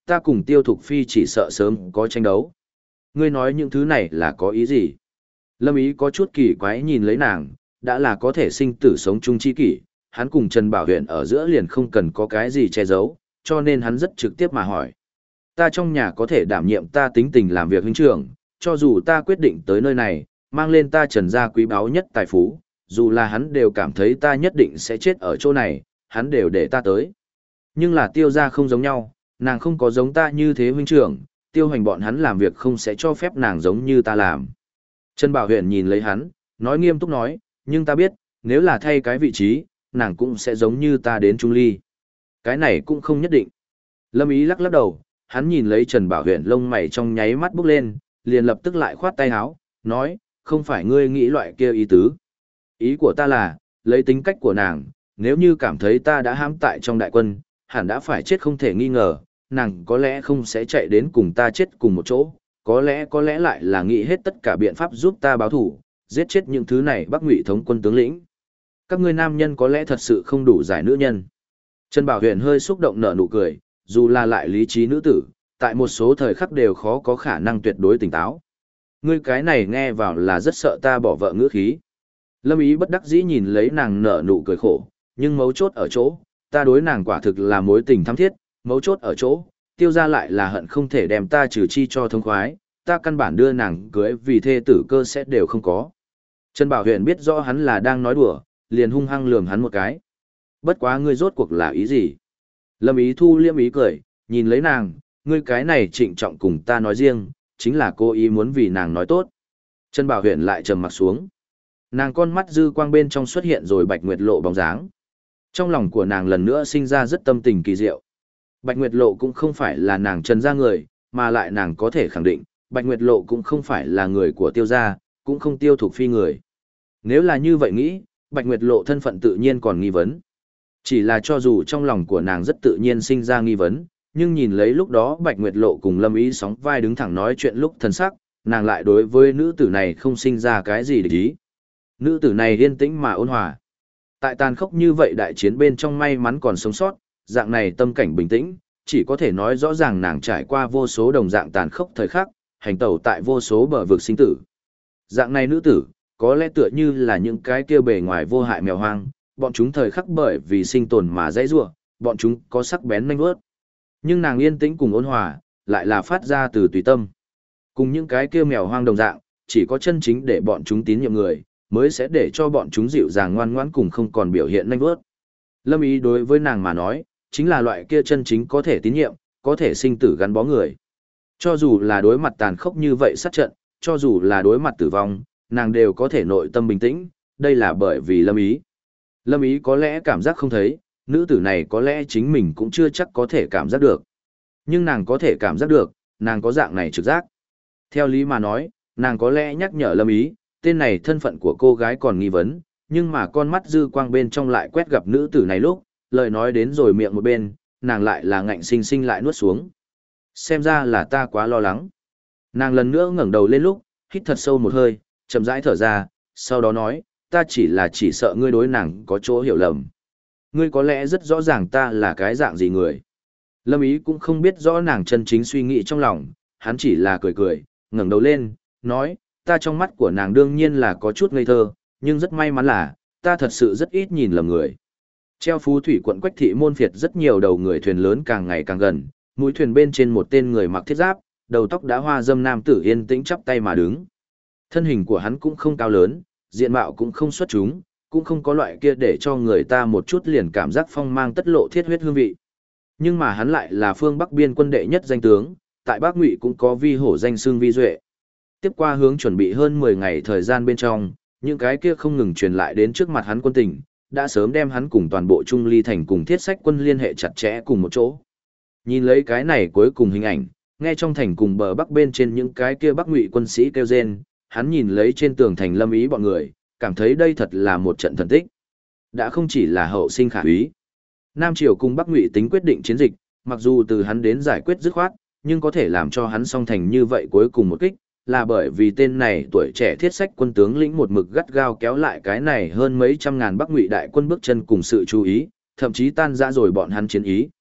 ta cùng Tiêu Thục Phi chỉ sợ sớm có tranh đấu. Ngươi nói những thứ này là có ý gì? Lâm Ý có chút kỳ quái nhìn lấy nàng, đã là có thể sinh tử sống chung chi kỷ, hắn cùng Trần Bảo Huyền ở giữa liền không cần có cái gì che giấu, cho nên hắn rất trực tiếp mà hỏi. Ta trong nhà có thể đảm nhiệm ta tính tình làm việc huynh trưởng, cho dù ta quyết định tới nơi này, mang lên ta Trần gia quý báu nhất tài phú, dù là hắn đều cảm thấy ta nhất định sẽ chết ở chỗ này, hắn đều để ta tới. Nhưng là Tiêu gia không giống nhau, nàng không có giống ta như thế huynh trưởng, Tiêu Hoành bọn hắn làm việc không sẽ cho phép nàng giống như ta làm. Trần Bảo Huyền nhìn lấy hắn, nói nghiêm túc nói, nhưng ta biết, nếu là thay cái vị trí, nàng cũng sẽ giống như ta đến Trung Ly. Cái này cũng không nhất định. Lâm Ý lắc lắc đầu, hắn nhìn lấy Trần Bảo Huyền lông mày trong nháy mắt bước lên, liền lập tức lại khoát tay áo, nói, không phải ngươi nghĩ loại kia ý tứ. Ý của ta là, lấy tính cách của nàng, nếu như cảm thấy ta đã hãm tại trong đại quân, hẳn đã phải chết không thể nghi ngờ, nàng có lẽ không sẽ chạy đến cùng ta chết cùng một chỗ, có lẽ lại là nghĩ hết tất cả biện pháp giúp ta báo thủ, giết chết những thứ này Bắc Ngụy thống quân tướng lĩnh. Các ngươi nam nhân có lẽ thật sự không đủ giải nữ nhân. Trần Bảo Huyền hơi xúc động nở nụ cười, dù là lại lý trí nữ tử, tại một số thời khắc đều khó có khả năng tuyệt đối tỉnh táo. Ngươi cái này nghe vào là rất sợ ta bỏ vợ ngữ khí. Lâm Ý bất đắc dĩ nhìn lấy nàng nở nụ cười khổ, nhưng mấu chốt ở chỗ, ta đối nàng quả thực là mối tình thắm thiết, mấu chốt ở chỗ, Tiêu gia lại là hận không thể đem ta trừ chi cho thông khoái, ta căn bản đưa nàng cưới vì thê tử cơ sẽ đều không có. Trần Bảo Huyền biết rõ hắn là đang nói đùa, liền hung hăng lườm hắn một cái. Bất quá ngươi rốt cuộc là ý gì? Lâm Ý thu liêm ý cười, nhìn lấy nàng, ngươi cái này trịnh trọng cùng ta nói riêng, chính là cô ý muốn vì nàng nói tốt. Trần Bảo Huyền lại trầm mặt xuống. Nàng con mắt dư quang bên trong xuất hiện rồi Bạch Nguyệt Lộ bóng dáng. Trong lòng của nàng lần nữa sinh ra rất tâm tình kỳ diệu. Bạch Nguyệt Lộ cũng không phải là nàng Trần gia người, mà lại nàng có thể khẳng định, Bạch Nguyệt Lộ cũng không phải là người của Tiêu gia, cũng không Tiêu Thục Phi người. Nếu là như vậy nghĩ, Bạch Nguyệt Lộ thân phận tự nhiên còn nghi vấn. Chỉ là cho dù trong lòng của nàng rất tự nhiên sinh ra nghi vấn, nhưng nhìn lấy lúc đó Bạch Nguyệt Lộ cùng Lâm Ý sóng vai đứng thẳng nói chuyện lúc thân sắc, nàng lại đối với nữ tử này không sinh ra cái gì để ý. Nữ tử này yên tĩnh mà ôn hòa. Tại tàn khốc như vậy đại chiến bên trong may mắn còn sống sót, dạng này tâm cảnh bình tĩnh, chỉ có thể nói rõ ràng nàng trải qua vô số đồng dạng tàn khốc thời khắc, hành tẩu tại vô số bờ vực sinh tử. Dạng này nữ tử, có lẽ tựa như là những cái kia bề ngoài vô hại mèo hoang, bọn chúng thời khắc bởi vì sinh tồn mà dãy rủa, bọn chúng có sắc bén nhanh vuốt. Nhưng nàng yên tĩnh cùng ôn hòa, lại là phát ra từ tùy tâm. Cùng những cái kia mèo hoang đồng dạng, chỉ có chân chính để bọn chúng tín nhiệm người, mới sẽ để cho bọn chúng dịu dàng ngoan ngoãn cùng không còn biểu hiện nhanh vuốt. Lâm Ý đối với nàng mà nói, chính là loại kia chân chính có thể tín nhiệm, có thể sinh tử gắn bó người. Cho dù là đối mặt tàn khốc như vậy sát trận, cho dù là đối mặt tử vong, nàng đều có thể nội tâm bình tĩnh, đây là bởi vì Lâm Ý. Lâm Ý có lẽ cảm giác không thấy, nữ tử này có lẽ chính mình cũng chưa chắc có thể cảm giác được. Nhưng nàng có thể cảm giác được, nàng có dạng này trực giác. Theo lý mà nói, nàng có lẽ nhắc nhở Lâm Ý, tên này thân phận của cô gái còn nghi vấn, nhưng mà con mắt dư quang bên trong lại quét gặp nữ tử này lúc, lời nói đến rồi miệng một bên, nàng lại là ngạnh sinh sinh lại nuốt xuống. Xem ra là ta quá lo lắng. Nàng lần nữa ngẩng đầu lên lúc, hít thật sâu một hơi, chậm rãi thở ra, sau đó nói, ta chỉ sợ ngươi đối nàng có chỗ hiểu lầm. Ngươi có lẽ rất rõ ràng ta là cái dạng gì người. Lâm Ý cũng không biết rõ nàng chân chính suy nghĩ trong lòng, hắn chỉ là cười cười, ngẩng đầu lên, nói, ta trong mắt của nàng đương nhiên là có chút ngây thơ, nhưng rất may mắn là, ta thật sự rất ít nhìn lầm người. Treo Phú Thủy quận Quách thị môn phiệt rất nhiều đầu người thuyền lớn càng ngày càng gần, mũi thuyền bên trên một tên người mặc thiết giáp, đầu tóc đã hoa dâm nam tử yên tĩnh chắp tay mà đứng. Thân hình của hắn cũng không cao lớn, diện mạo cũng không xuất chúng, cũng không có loại kia để cho người ta một chút liền cảm giác phong mang tất lộ thiết huyết hương vị. Nhưng mà hắn lại là phương Bắc biên quân đệ nhất danh tướng, tại Bắc Ngụy cũng có vi hổ danh xương vi duệ. Tiếp qua hướng chuẩn bị hơn 10 ngày thời gian bên trong, những cái kia không ngừng truyền lại đến trước mặt hắn quân tình, đã sớm đem hắn cùng toàn bộ Trung Ly thành cùng thiết sách quân liên hệ chặt chẽ cùng một chỗ. Nhìn lấy cái này cuối cùng hình ảnh, nghe trong thành cùng bờ bắc bên trên những cái kia Bắc Ngụy quân sĩ kêu rên, hắn nhìn lấy trên tường thành Lâm Ý bọn người, cảm thấy đây thật là một trận thần tích. Đã không chỉ là hậu sinh khả úy. Nam Triều cùng Bắc Ngụy tính quyết định chiến dịch, mặc dù từ hắn đến giải quyết dứt khoát, nhưng có thể làm cho hắn song thành như vậy cuối cùng một kích, là bởi vì tên này tuổi trẻ thiết sách quân tướng lĩnh một mực gắt gao kéo lại cái này hơn mấy trăm ngàn Bắc Ngụy đại quân bước chân cùng sự chú ý, thậm chí tan rã rồi bọn hắn chiến ý.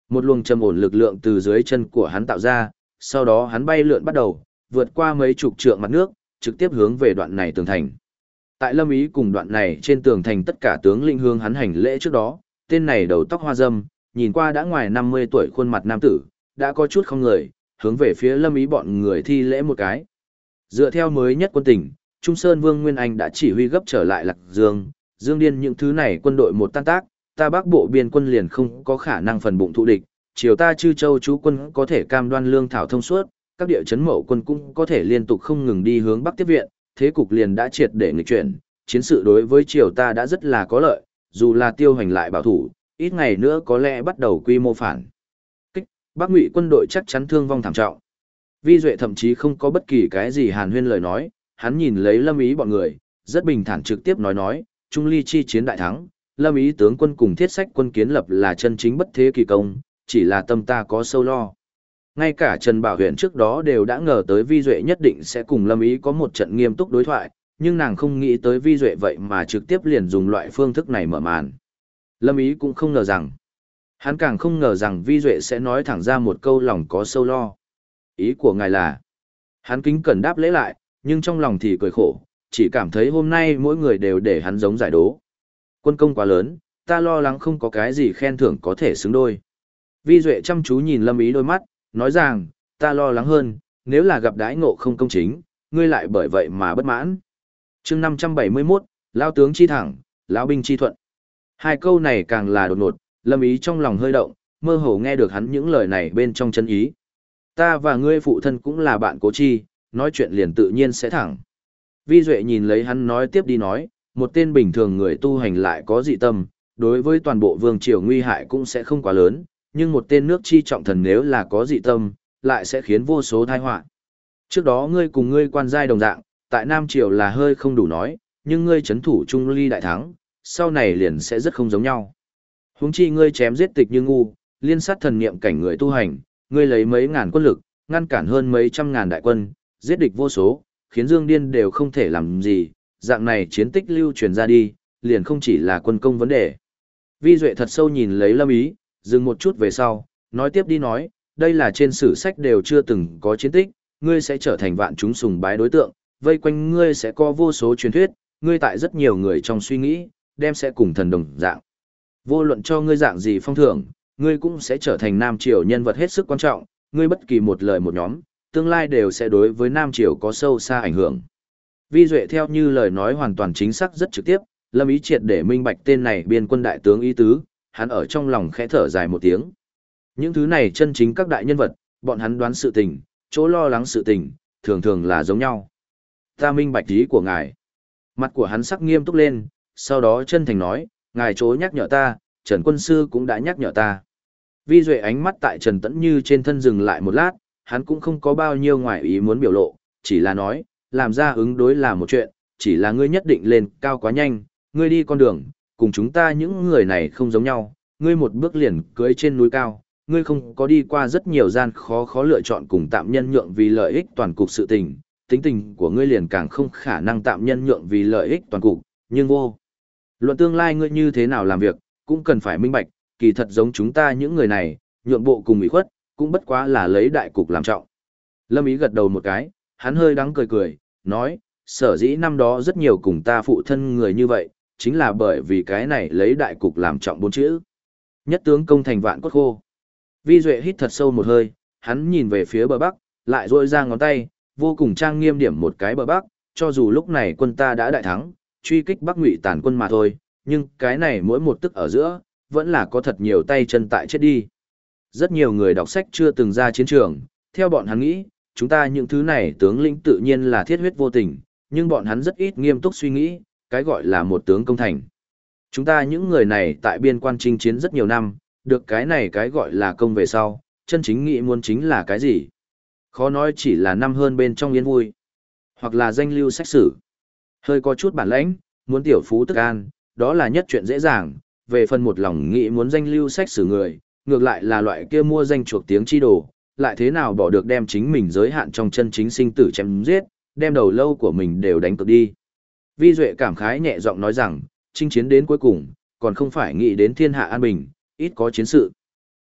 Một luồng trầm ổn lực lượng từ dưới chân của hắn tạo ra, sau đó hắn bay lượn bắt đầu, vượt qua mấy chục trượng mặt nước, trực tiếp hướng về đoạn này tường thành. Tại Lâm Ý cùng đoạn này trên tường thành tất cả tướng lĩnh hướng hắn hành lễ trước đó, tên này đầu tóc hoa râm, nhìn qua đã ngoài 50 tuổi khuôn mặt nam tử, đã có chút không người, hướng về phía Lâm Ý bọn người thi lễ một cái. Dựa theo mới nhất quân tình, Trung Sơn Vương Nguyên Anh đã chỉ huy gấp trở lại Lạc Dương, Dương Điên những thứ này quân đội một tan tác, ta Bắc Bộ biên quân liền không có khả năng phần bụng thụ địch, triều ta Chư Châu chú quân có thể cam đoan lương thảo thông suốt, các địa chấn mậu quân cũng có thể liên tục không ngừng đi hướng Bắc tiếp viện, thế cục liền đã triệt để nghịch chuyển, chiến sự đối với triều ta đã rất là có lợi, dù là tiêu hành lại bảo thủ, ít ngày nữa có lẽ bắt đầu quy mô phản kích, Bắc Ngụy quân đội chắc chắn thương vong thảm trọng. Vi Duệ thậm chí không có bất kỳ cái gì hàn huyên lời nói, hắn nhìn lấy Lâm Ý bọn người, rất bình thản trực tiếp nói, Trung Ly chi chiến đại thắng, Lâm Ý tướng quân cùng Thiết Sách quân kiến lập là chân chính bất thế kỳ công, chỉ là tâm ta có sâu lo. Ngay cả Trần Bảo Huyền trước đó đều đã ngờ tới Vi Duệ nhất định sẽ cùng Lâm Ý có một trận nghiêm túc đối thoại, nhưng nàng không nghĩ tới Vi Duệ vậy mà trực tiếp liền dùng loại phương thức này mở màn. Lâm Ý cũng không ngờ rằng, hắn càng không ngờ rằng Vi Duệ sẽ nói thẳng ra một câu lòng có sâu lo. Ý của ngài là, hắn kính cẩn đáp lễ lại, nhưng trong lòng thì cười khổ, chỉ cảm thấy hôm nay mỗi người đều để hắn giống giải đố. Quân công quá lớn, ta lo lắng không có cái gì khen thưởng có thể xứng đôi. Vi Duệ chăm chú nhìn Lâm Ý đôi mắt, nói rằng, ta lo lắng hơn, nếu là gặp đãi ngộ không công chính, ngươi lại bởi vậy mà bất mãn. chương 571, Lao tướng chi thẳng, Lão binh chi thuận. Hai câu này càng là đột ngột, Lâm Ý trong lòng hơi động, mơ hồ nghe được hắn những lời này bên trong chân ý. Ta và ngươi phụ thân cũng là bạn cố chi, nói chuyện liền tự nhiên sẽ thẳng. Vi Duệ nhìn lấy hắn nói tiếp đi nói, một tên bình thường người tu hành lại có dị tâm, đối với toàn bộ vương triều nguy hại cũng sẽ không quá lớn, nhưng một tên nước chi trọng thần nếu là có dị tâm, lại sẽ khiến vô số tai họa. Trước đó ngươi cùng ngươi quan giai đồng dạng, tại Nam Triều là hơi không đủ nói, nhưng ngươi chấn thủ Trung Ly đại thắng, sau này liền sẽ rất không giống nhau. Huống chi ngươi chém giết tịch như ngu, liên sát thần niệm cảnh người tu hành, ngươi lấy mấy ngàn quân lực, ngăn cản hơn mấy trăm ngàn đại quân, giết địch vô số, khiến Dương Điên đều không thể làm gì, dạng này chiến tích lưu truyền ra đi, liền không chỉ là quân công vấn đề. Vi Duệ thật sâu nhìn lấy Lâm Ý, dừng một chút về sau, nói tiếp đi nói, đây là trên sử sách đều chưa từng có chiến tích, ngươi sẽ trở thành vạn chúng sùng bái đối tượng, vây quanh ngươi sẽ có vô số truyền thuyết, ngươi tại rất nhiều người trong suy nghĩ, đem sẽ cùng thần đồng dạng. Vô luận cho ngươi dạng gì phong thưởng, ngươi cũng sẽ trở thành Nam Triều nhân vật hết sức quan trọng, ngươi bất kỳ một lời một nhóm, tương lai đều sẽ đối với Nam Triều có sâu xa ảnh hưởng. Vi Duệ theo như lời nói hoàn toàn chính xác rất trực tiếp, Lâm Ý triệt để minh bạch tên này biên quân đại tướng ý tứ, hắn ở trong lòng khẽ thở dài một tiếng. Những thứ này chân chính các đại nhân vật, bọn hắn đoán sự tình, chỗ lo lắng sự tình, thường thường là giống nhau. Ta minh bạch ý của ngài. Mặt của hắn sắc nghiêm túc lên, sau đó chân thành nói, ngài chối nhắc nhở ta, Trần Quân Sư cũng đã nhắc nhở ta. Vi Duệ ánh mắt tại Trần Tẫn Như trên thân dừng lại một lát, hắn cũng không có bao nhiêu ngoài ý muốn biểu lộ, chỉ là nói, làm ra ứng đối là một chuyện, chỉ là ngươi nhất định lên cao quá nhanh, ngươi đi con đường, cùng chúng ta những người này không giống nhau, ngươi một bước liền cưỡi trên núi cao, ngươi không có đi qua rất nhiều gian khó lựa chọn cùng tạm nhân nhượng vì lợi ích toàn cục sự tình, tính tình của ngươi liền càng không khả năng tạm nhân nhượng vì lợi ích toàn cục, nhưng vô luận tương lai ngươi như thế nào làm việc, cũng cần phải minh bạch, kỳ thật giống chúng ta những người này, nhượng bộ cùng ủy khuất, cũng bất quá là lấy đại cục làm trọng. Lâm Ý gật đầu một cái, hắn hơi đắng cười cười, nói, sở dĩ năm đó rất nhiều cùng ta phụ thân người như vậy, chính là bởi vì cái này lấy đại cục làm trọng bốn chữ. Nhất tướng công thành vạn cốt khô. Vi Duệ hít thật sâu một hơi, hắn nhìn về phía bờ bắc, lại duỗi ra ngón tay, vô cùng trang nghiêm điểm một cái bờ bắc, cho dù lúc này quân ta đã đại thắng, truy kích Bắc Ngụy tàn quân mà thôi, nhưng cái này mỗi một tức ở giữa, vẫn là có thật nhiều tay chân tại chết đi. Rất nhiều người đọc sách chưa từng ra chiến trường, theo bọn hắn nghĩ, chúng ta những thứ này tướng lĩnh tự nhiên là thiết huyết vô tình, nhưng bọn hắn rất ít nghiêm túc suy nghĩ, cái gọi là một tướng công thành. Chúng ta những người này tại biên quan chinh chiến rất nhiều năm, được cái này cái gọi là công về sau, chân chính nghĩ muốn chính là cái gì? Khó nói chỉ là năm hơn bên trong yên vui, hoặc là danh lưu sách sử. Hơi có chút bản lãnh, muốn tiểu phú tức an, đó là nhất chuyện dễ dàng, về phần một lòng nghĩ muốn danh lưu sách sử người, ngược lại là loại kia mua danh chuộc tiếng chi đồ, lại thế nào bỏ được đem chính mình giới hạn trong chân chính sinh tử chém giết, đem đầu lâu của mình đều đánh cược đi. Vi Duệ cảm khái nhẹ giọng nói rằng, chinh chiến đến cuối cùng, còn không phải nghĩ đến thiên hạ an bình, ít có chiến sự.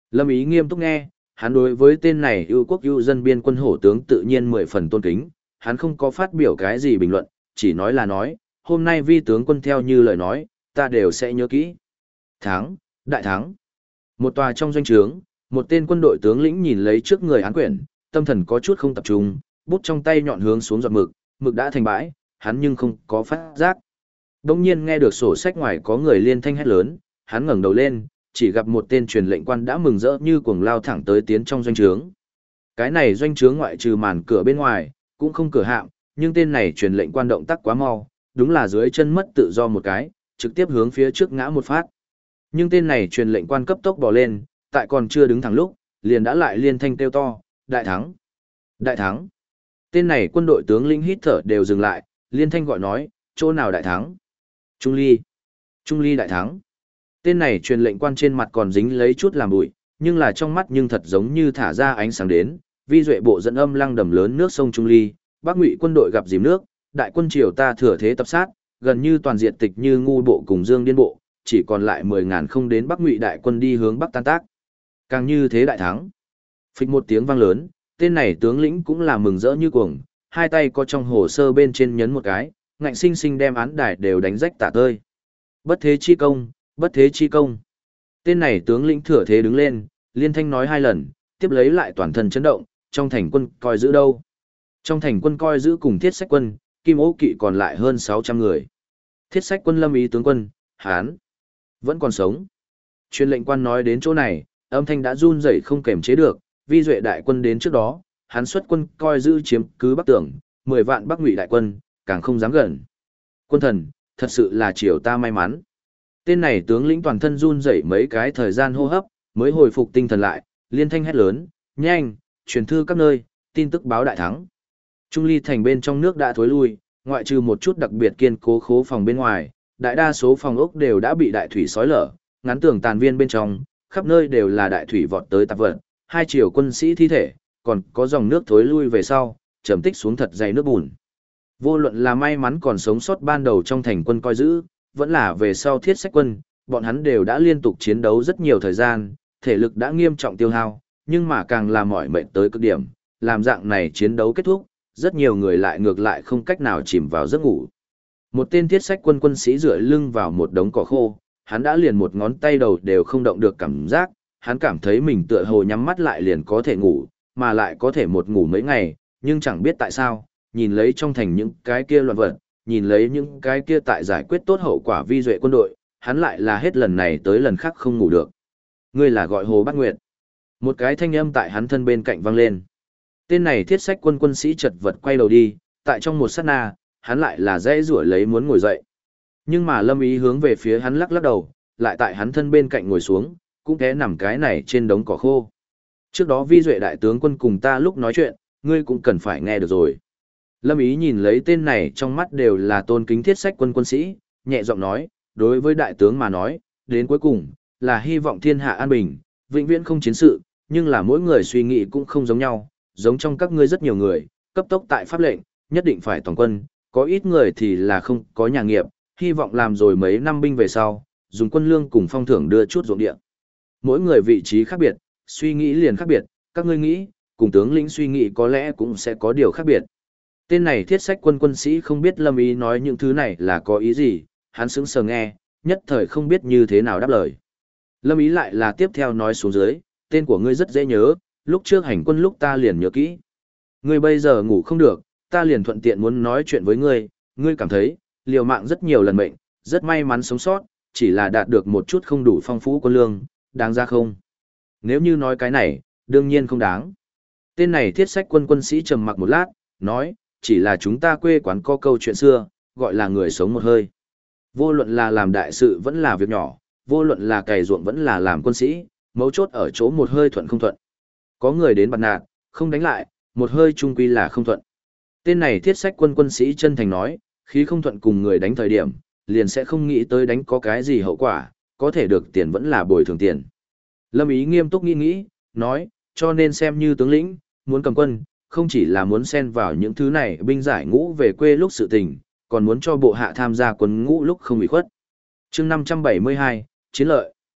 Lâm Ý nghiêm túc nghe, hắn đối với tên này ưu quốc ưu dân biên quân hổ tướng tự nhiên 10 phần tôn kính, hắn không có phát biểu cái gì bình luận, chỉ nói là nói, hôm nay vi tướng quân theo như lời nói, ta đều sẽ nhớ kỹ. Thắng, đại thắng. Một tòa trong doanh trướng, một tên quân đội tướng lĩnh nhìn lấy trước người án quyển, tâm thần có chút không tập trung, bút trong tay nhọn hướng xuống giọt mực, mực đã thành bãi, hắn nhưng không có phát giác. Đông nhiên nghe được sổ sách ngoài có người liên thanh hét lớn, hắn ngẩng đầu lên, chỉ gặp một tên truyền lệnh quan đã mừng rỡ như cuồng lao thẳng tới tiến trong doanh trướng. Cái này doanh trướng ngoại trừ màn cửa bên ngoài, cũng không cửa hạm, nhưng tên này truyền lệnh quan động tác quá mau, đúng là dưới chân mất tự do một cái, trực tiếp hướng phía trước ngã một phát. Nhưng tên này truyền lệnh quan cấp tốc bò lên, tại còn chưa đứng thẳng lúc, liền đã lại liên thanh kêu to, đại thắng, đại thắng. Tên này quân đội tướng lĩnh hít thở đều dừng lại, liên thanh gọi nói, chỗ nào đại thắng? Trung Ly, Trung Ly đại thắng. Tên này truyền lệnh quan trên mặt còn dính lấy chút làm bụi, nhưng là trong mắt nhưng thật giống như thả ra ánh sáng đến, vi duệ bộ dẫn âm lăng đầm lớn nước sông Trung Ly, Bắc Ngụy quân đội gặp dìm nước, đại quân triều ta thừa thế tập sát, gần như toàn diện tịch như ngu bộ cùng Dương Điên bộ, chỉ còn lại 10.000 không đến Bắc Ngụy đại quân đi hướng Bắc tan tác. Càng như thế đại thắng. Phịch một tiếng vang lớn, tên này tướng lĩnh cũng là mừng rỡ như cuồng, hai tay có trong hồ sơ bên trên nhấn một cái, ngạnh sinh sinh đem án đài đều đánh rách tả tơi. Bất thế chi công, bất thế chi công. Tên này tướng lĩnh thừa thế đứng lên, liên thanh nói 2 lần, tiếp lấy lại toàn thân chấn động, trong thành quân coi giữ đâu. Trong thành quân coi giữ cùng thiết sách quân, kim ố kỵ còn lại hơn 600 người. Thiết sách quân Lâm Ý tướng quân, Hán, vẫn còn sống. Truyền lệnh quan nói đến chỗ này, âm thanh đã run rẩy không kềm chế được, vi duệ đại quân đến trước đó, hắn xuất quân coi giữ chiếm cứ Bắc Tường, 10 vạn Bắc Ngụy đại quân, càng không dám gần. Quân thần, thật sự là triều ta may mắn. Tên này tướng lĩnh toàn thân run rẩy mấy cái thời gian hô hấp, mới hồi phục tinh thần lại, liên thanh hét lớn, nhanh, truyền thư các nơi, tin tức báo đại thắng. Trung Ly thành bên trong nước đã thối lui, ngoại trừ một chút đặc biệt kiên cố khố phòng bên ngoài, đại đa số phòng ốc đều đã bị đại thủy xói lở, ngắn tường tàn viên bên trong, khắp nơi đều là đại thủy vọt tới tạp vật, 2 triều quân sĩ thi thể, còn có dòng nước thối lui về sau, trầm tích xuống thật dày nước bùn. Vô luận là may mắn còn sống sót ban đầu trong thành quân coi giữ, vẫn là về sau thiết sách quân, bọn hắn đều đã liên tục chiến đấu rất nhiều thời gian, thể lực đã nghiêm trọng tiêu hao, nhưng mà càng là mỏi mệt tới cực điểm, làm dạng này chiến đấu kết thúc, rất nhiều người lại ngược lại không cách nào chìm vào giấc ngủ. Một tên thiết sách quân quân sĩ dựa lưng vào một đống cỏ khô, hắn đã liền một ngón tay đầu đều không động được cảm giác, hắn cảm thấy mình tựa hồ nhắm mắt lại liền có thể ngủ, mà lại có thể một ngủ mấy ngày, nhưng chẳng biết tại sao, nhìn lấy trong thành những cái kia loạn vật, nhìn lấy những cái kia tại giải quyết tốt hậu quả vi duệ quân đội, hắn lại là hết lần này tới lần khác không ngủ được. Ngươi là gọi Hồ Bát Nguyệt. Một cái thanh âm tại hắn thân bên cạnh vang lên. Tên này thiết sách quân quân sĩ chật vật quay đầu đi, tại trong một sát na, hắn lại là dãy rủa lấy muốn ngồi dậy. Nhưng mà Lâm Ý hướng về phía hắn lắc lắc đầu, lại tại hắn thân bên cạnh ngồi xuống, cũng té nằm cái này trên đống cỏ khô. Trước đó vi duệ đại tướng quân cùng ta lúc nói chuyện, ngươi cũng cần phải nghe được rồi. Lâm Ý nhìn lấy tên này trong mắt đều là tôn kính thiết sách quân quân sĩ, nhẹ giọng nói, đối với đại tướng mà nói, đến cuối cùng, là hy vọng thiên hạ an bình, vĩnh viễn không chiến sự, nhưng là mỗi người suy nghĩ cũng không giống nhau, giống trong các ngươi rất nhiều người, cấp tốc tại pháp lệnh, nhất định phải toàn quân, có ít người thì là không có nhà nghiệp, hy vọng làm rồi mấy năm binh về sau, dùng quân lương cùng phong thưởng đưa chút ruộng địa. Mỗi người vị trí khác biệt, suy nghĩ liền khác biệt, các ngươi nghĩ, cùng tướng lĩnh suy nghĩ có lẽ cũng sẽ có điều khác biệt. Tên này thiết sách quân quân sĩ không biết Lâm Ý nói những thứ này là có ý gì, hắn sững sờ nghe, nhất thời không biết như thế nào đáp lời. Lâm Ý lại là tiếp theo nói xuống dưới, tên của ngươi rất dễ nhớ, lúc trước hành quân lúc ta liền nhớ kỹ. Ngươi bây giờ ngủ không được, ta liền thuận tiện muốn nói chuyện với ngươi, ngươi cảm thấy, liều mạng rất nhiều lần mệnh, rất may mắn sống sót, chỉ là đạt được một chút không đủ phong phú quân lương, đáng ra không? Nếu như nói cái này, đương nhiên không đáng. Tên này thiết sách quân quân sĩ trầm mặc một lát, nói, chỉ là chúng ta quê quán có câu chuyện xưa, gọi là người sống một hơi. Vô luận là làm đại sự vẫn là việc nhỏ, vô luận là cày ruộng vẫn là làm quân sĩ, mấu chốt ở chỗ một hơi thuận không thuận. Có người đến bạt nạt, không đánh lại, một hơi chung quy là không thuận. Tên này thiết sách quân quân sĩ chân thành nói, khi không thuận cùng người đánh thời điểm, liền sẽ không nghĩ tới đánh có cái gì hậu quả, có thể được tiền vẫn là bồi thường tiền. Lâm Ý nghiêm túc nghĩ, nói, cho nên xem như tướng lĩnh, muốn cầm quân, không chỉ là muốn xen vào những thứ này binh giải ngũ về quê lúc sự tình, còn muốn cho bộ hạ tham gia quân ngũ lúc không bị khuất. chương 572, chiến lợi.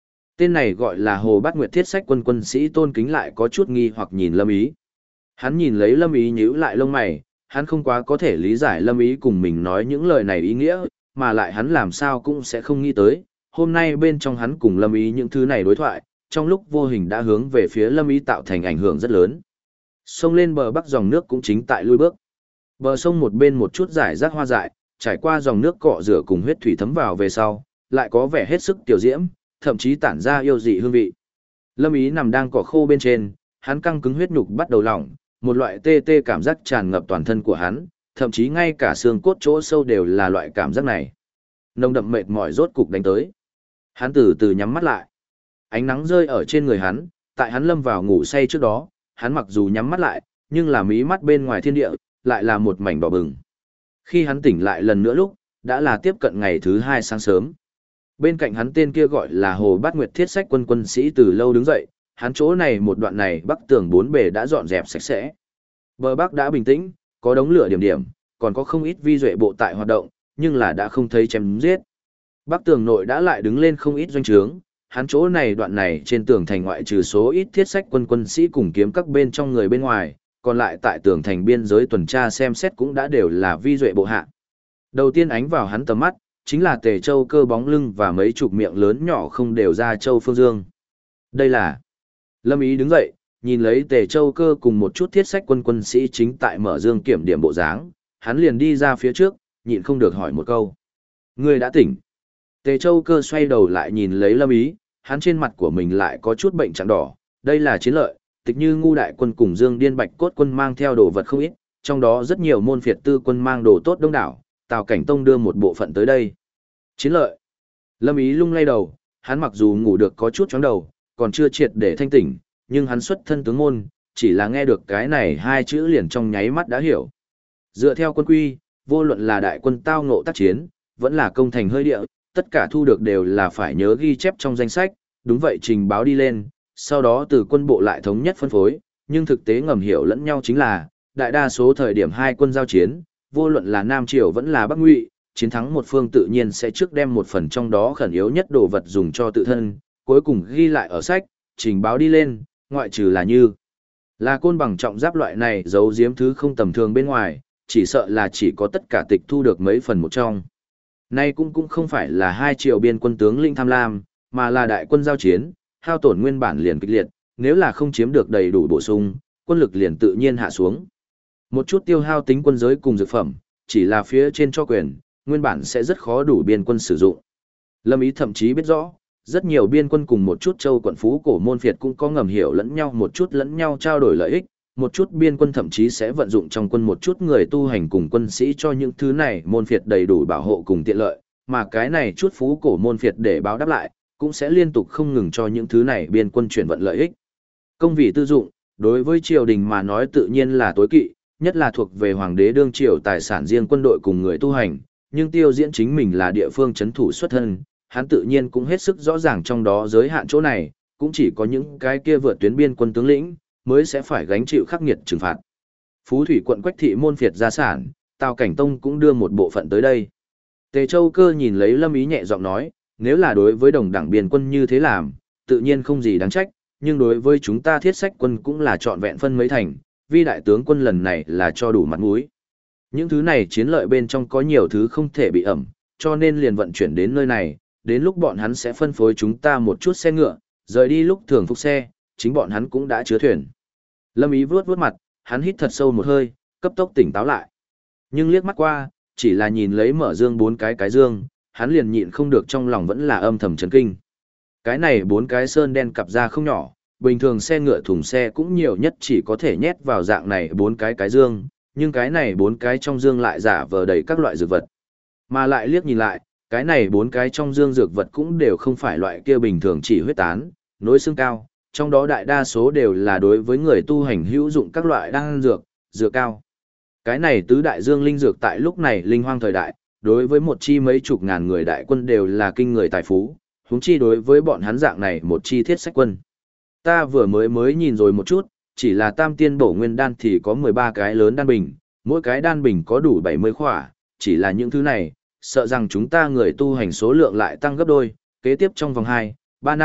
Tên này gọi là Hồ Bát Nguyệt Thiết Sách Quân quân sĩ tôn kính lại có chút nghi hoặc nhìn Lâm Ý. Hắn nhìn lấy Lâm Ý nhíu lại lông mày, hắn không quá có thể lý giải Lâm Ý cùng mình nói những lời này ý nghĩa, mà lại hắn làm sao cũng sẽ không nghĩ tới. Hôm nay bên trong hắn cùng Lâm Ý những thứ này đối thoại, trong lúc vô hình đã hướng về phía Lâm Ý tạo thành ảnh hưởng rất lớn. Sông lên bờ bắc dòng nước cũng chính tại lui bước. Bờ sông một bên một chút rải rác hoa dại, trải qua dòng nước cọ rửa cùng huyết thủy thấm vào về sau, lại có vẻ hết sức tiểu diễm, thậm chí tản ra yêu dị hương vị. Lâm Ý nằm đang cỏ khô bên trên, hắn căng cứng huyết nhục bắt đầu lỏng, một loại tê tê cảm giác tràn ngập toàn thân của hắn, thậm chí ngay cả xương cốt chỗ sâu đều là loại cảm giác này. Nồng đậm mệt mỏi rốt cục đánh tới. Hắn từ từ nhắm mắt lại. Ánh nắng rơi ở trên người hắn, tại hắn lâm vào ngủ say trước đó, hắn mặc dù nhắm mắt lại, nhưng là mí mắt bên ngoài thiên địa, lại là một mảnh đỏ bừng. Khi hắn tỉnh lại lần nữa lúc, đã là tiếp cận ngày thứ 2 sáng sớm. Bên cạnh hắn tên kia gọi là Hồ Bát Nguyệt Thiết Sách Quân quân sĩ từ lâu đứng dậy, hắn chỗ này một đoạn này bắc tường bốn bề đã dọn dẹp sạch sẽ. Bờ bắc đã bình tĩnh, có đống lửa điểm điểm, còn có không ít vi duệ bộ tại hoạt động, nhưng là đã không thấy chém giết. Bắc tường nội đã lại đứng lên không ít doanh trướng, hắn chỗ này đoạn này trên tường thành ngoại trừ số ít thiết sách quân quân sĩ cùng kiếm các bên trong người bên ngoài, còn lại tại tường thành biên giới tuần tra xem xét cũng đã đều là vi duệ bộ hạ. Đầu tiên ánh vào hắn tầm mắt, chính là Tề Châu Cơ bóng lưng và mấy chục miệng lớn nhỏ không đều ra Châu Phương Dương. Đây là... Lâm Ý đứng dậy, nhìn lấy Tề Châu Cơ cùng một chút thiết sách quân quân sĩ chính tại mở dương kiểm điểm bộ dáng, hắn liền đi ra phía trước, nhịn không được hỏi một câu. Ngươi đã tỉnh. Tề Châu Cơ xoay đầu lại nhìn lấy Lâm Ý, hắn trên mặt của mình lại có chút bệnh trạng đỏ, đây là chiến lợi, tịch như Ngu đại quân cùng Dương Điên Bạch Cốt quân mang theo đồ vật không ít, trong đó rất nhiều môn phiệt tư quân mang đồ tốt đông đảo, Tào Cảnh Tông đưa một bộ phận tới đây. Chiến lợi. Lâm Ý lung lay đầu, hắn mặc dù ngủ được có chút chóng đầu, còn chưa triệt để thanh tỉnh, nhưng hắn xuất thân tướng môn, chỉ là nghe được cái này hai chữ liền trong nháy mắt đã hiểu. Dựa theo quân quy, vô luận là đại quân tao ngộ tác chiến, vẫn là công thành hơi địa, tất cả thu được đều là phải nhớ ghi chép trong danh sách, đúng vậy trình báo đi lên, sau đó từ quân bộ lại thống nhất phân phối, nhưng thực tế ngầm hiểu lẫn nhau chính là, đại đa số thời điểm hai quân giao chiến, vô luận là Nam Triều vẫn là Bắc Ngụy, chiến thắng một phương tự nhiên sẽ trước đem một phần trong đó khẩn yếu nhất đồ vật dùng cho tự thân, cuối cùng ghi lại ở sách, trình báo đi lên, ngoại trừ là như là côn bằng trọng giáp loại này giấu giếm thứ không tầm thường bên ngoài, chỉ sợ là chỉ có tất cả tịch thu được mấy phần một trong. Nay cũng không phải là 2 triệu biên quân tướng lĩnh tham lam, mà là đại quân giao chiến, hao tổn nguyên bản liền kịch liệt, nếu là không chiếm được đầy đủ bổ sung, quân lực liền tự nhiên hạ xuống. Một chút tiêu hao tính quân giới cùng dược phẩm, chỉ là phía trên cho quyền, nguyên bản sẽ rất khó đủ biên quân sử dụng. Lâm Ý thậm chí biết rõ, rất nhiều biên quân cùng một chút châu quận phú cổ môn phiệt cũng có ngầm hiểu lẫn nhau một chút lẫn nhau trao đổi lợi ích, một chút biên quân thậm chí sẽ vận dụng trong quân một chút người tu hành cùng quân sĩ cho những thứ này môn phiệt đầy đủ bảo hộ cùng tiện lợi, mà cái này chút phú cổ môn phiệt để báo đáp lại, cũng sẽ liên tục không ngừng cho những thứ này biên quân chuyển vận lợi ích. Công vì tư dụng, đối với triều đình mà nói tự nhiên là tối kỵ, nhất là thuộc về hoàng đế đương triều tài sản riêng quân đội cùng người tu hành, nhưng Tiêu Diễn chính mình là địa phương chấn thủ xuất thân, hắn tự nhiên cũng hết sức rõ ràng trong đó giới hạn chỗ này, cũng chỉ có những cái kia vượt tuyến biên quân tướng lĩnh mới sẽ phải gánh chịu khắc nghiệt trừng phạt. Phú Thủy quận Quách thị môn phiệt gia sản, Tào Cảnh Tông cũng đưa một bộ phận tới đây. Tề Châu Cơ nhìn lấy Lâm Ý nhẹ giọng nói, nếu là đối với đồng đảng biên quân như thế làm, tự nhiên không gì đáng trách, nhưng đối với chúng ta thiết sách quân cũng là trọn vẹn phân mấy thành, vì đại tướng quân lần này là cho đủ mặt mũi. Những thứ này chiến lợi bên trong có nhiều thứ không thể bị ẩm, cho nên liền vận chuyển đến nơi này, đến lúc bọn hắn sẽ phân phối chúng ta một chút xe ngựa, rời đi lúc thường phục xe, chính bọn hắn cũng đã chứa thuyền. Lâm Ý vuốt vuốt mặt, hắn hít thật sâu một hơi, cấp tốc tỉnh táo lại. Nhưng liếc mắt qua, chỉ là nhìn lấy mở dương 4 cái dương, hắn liền nhịn không được trong lòng vẫn là âm thầm chấn kinh. Cái này 4 cái sơn đen cặp ra không nhỏ, bình thường xe ngựa thùng xe cũng nhiều nhất chỉ có thể nhét vào dạng này 4 cái dương, nhưng cái này 4 cái trong dương lại giả vờ đầy các loại dược vật. Mà lại liếc nhìn lại, cái này 4 cái trong dương dược vật cũng đều không phải loại kia bình thường chỉ huyết tán, nối xương cao, trong đó đại đa số đều là đối với người tu hành hữu dụng các loại đan dược, dược cao. Cái này tứ đại dương linh dược tại lúc này linh hoang thời đại, đối với một chi mấy chục ngàn người đại quân đều là kinh người tài phú, huống chi đối với bọn hắn dạng này một chi thiết sách quân. Ta vừa mới nhìn rồi một chút, chỉ là tam tiên bổ nguyên đan thì có 13 cái lớn đan bình, mỗi cái đan bình có đủ 70 khỏa, chỉ là những thứ này, sợ rằng chúng ta người tu hành số lượng lại tăng gấp đôi, kế tiếp trong vòng 2, 3 năm,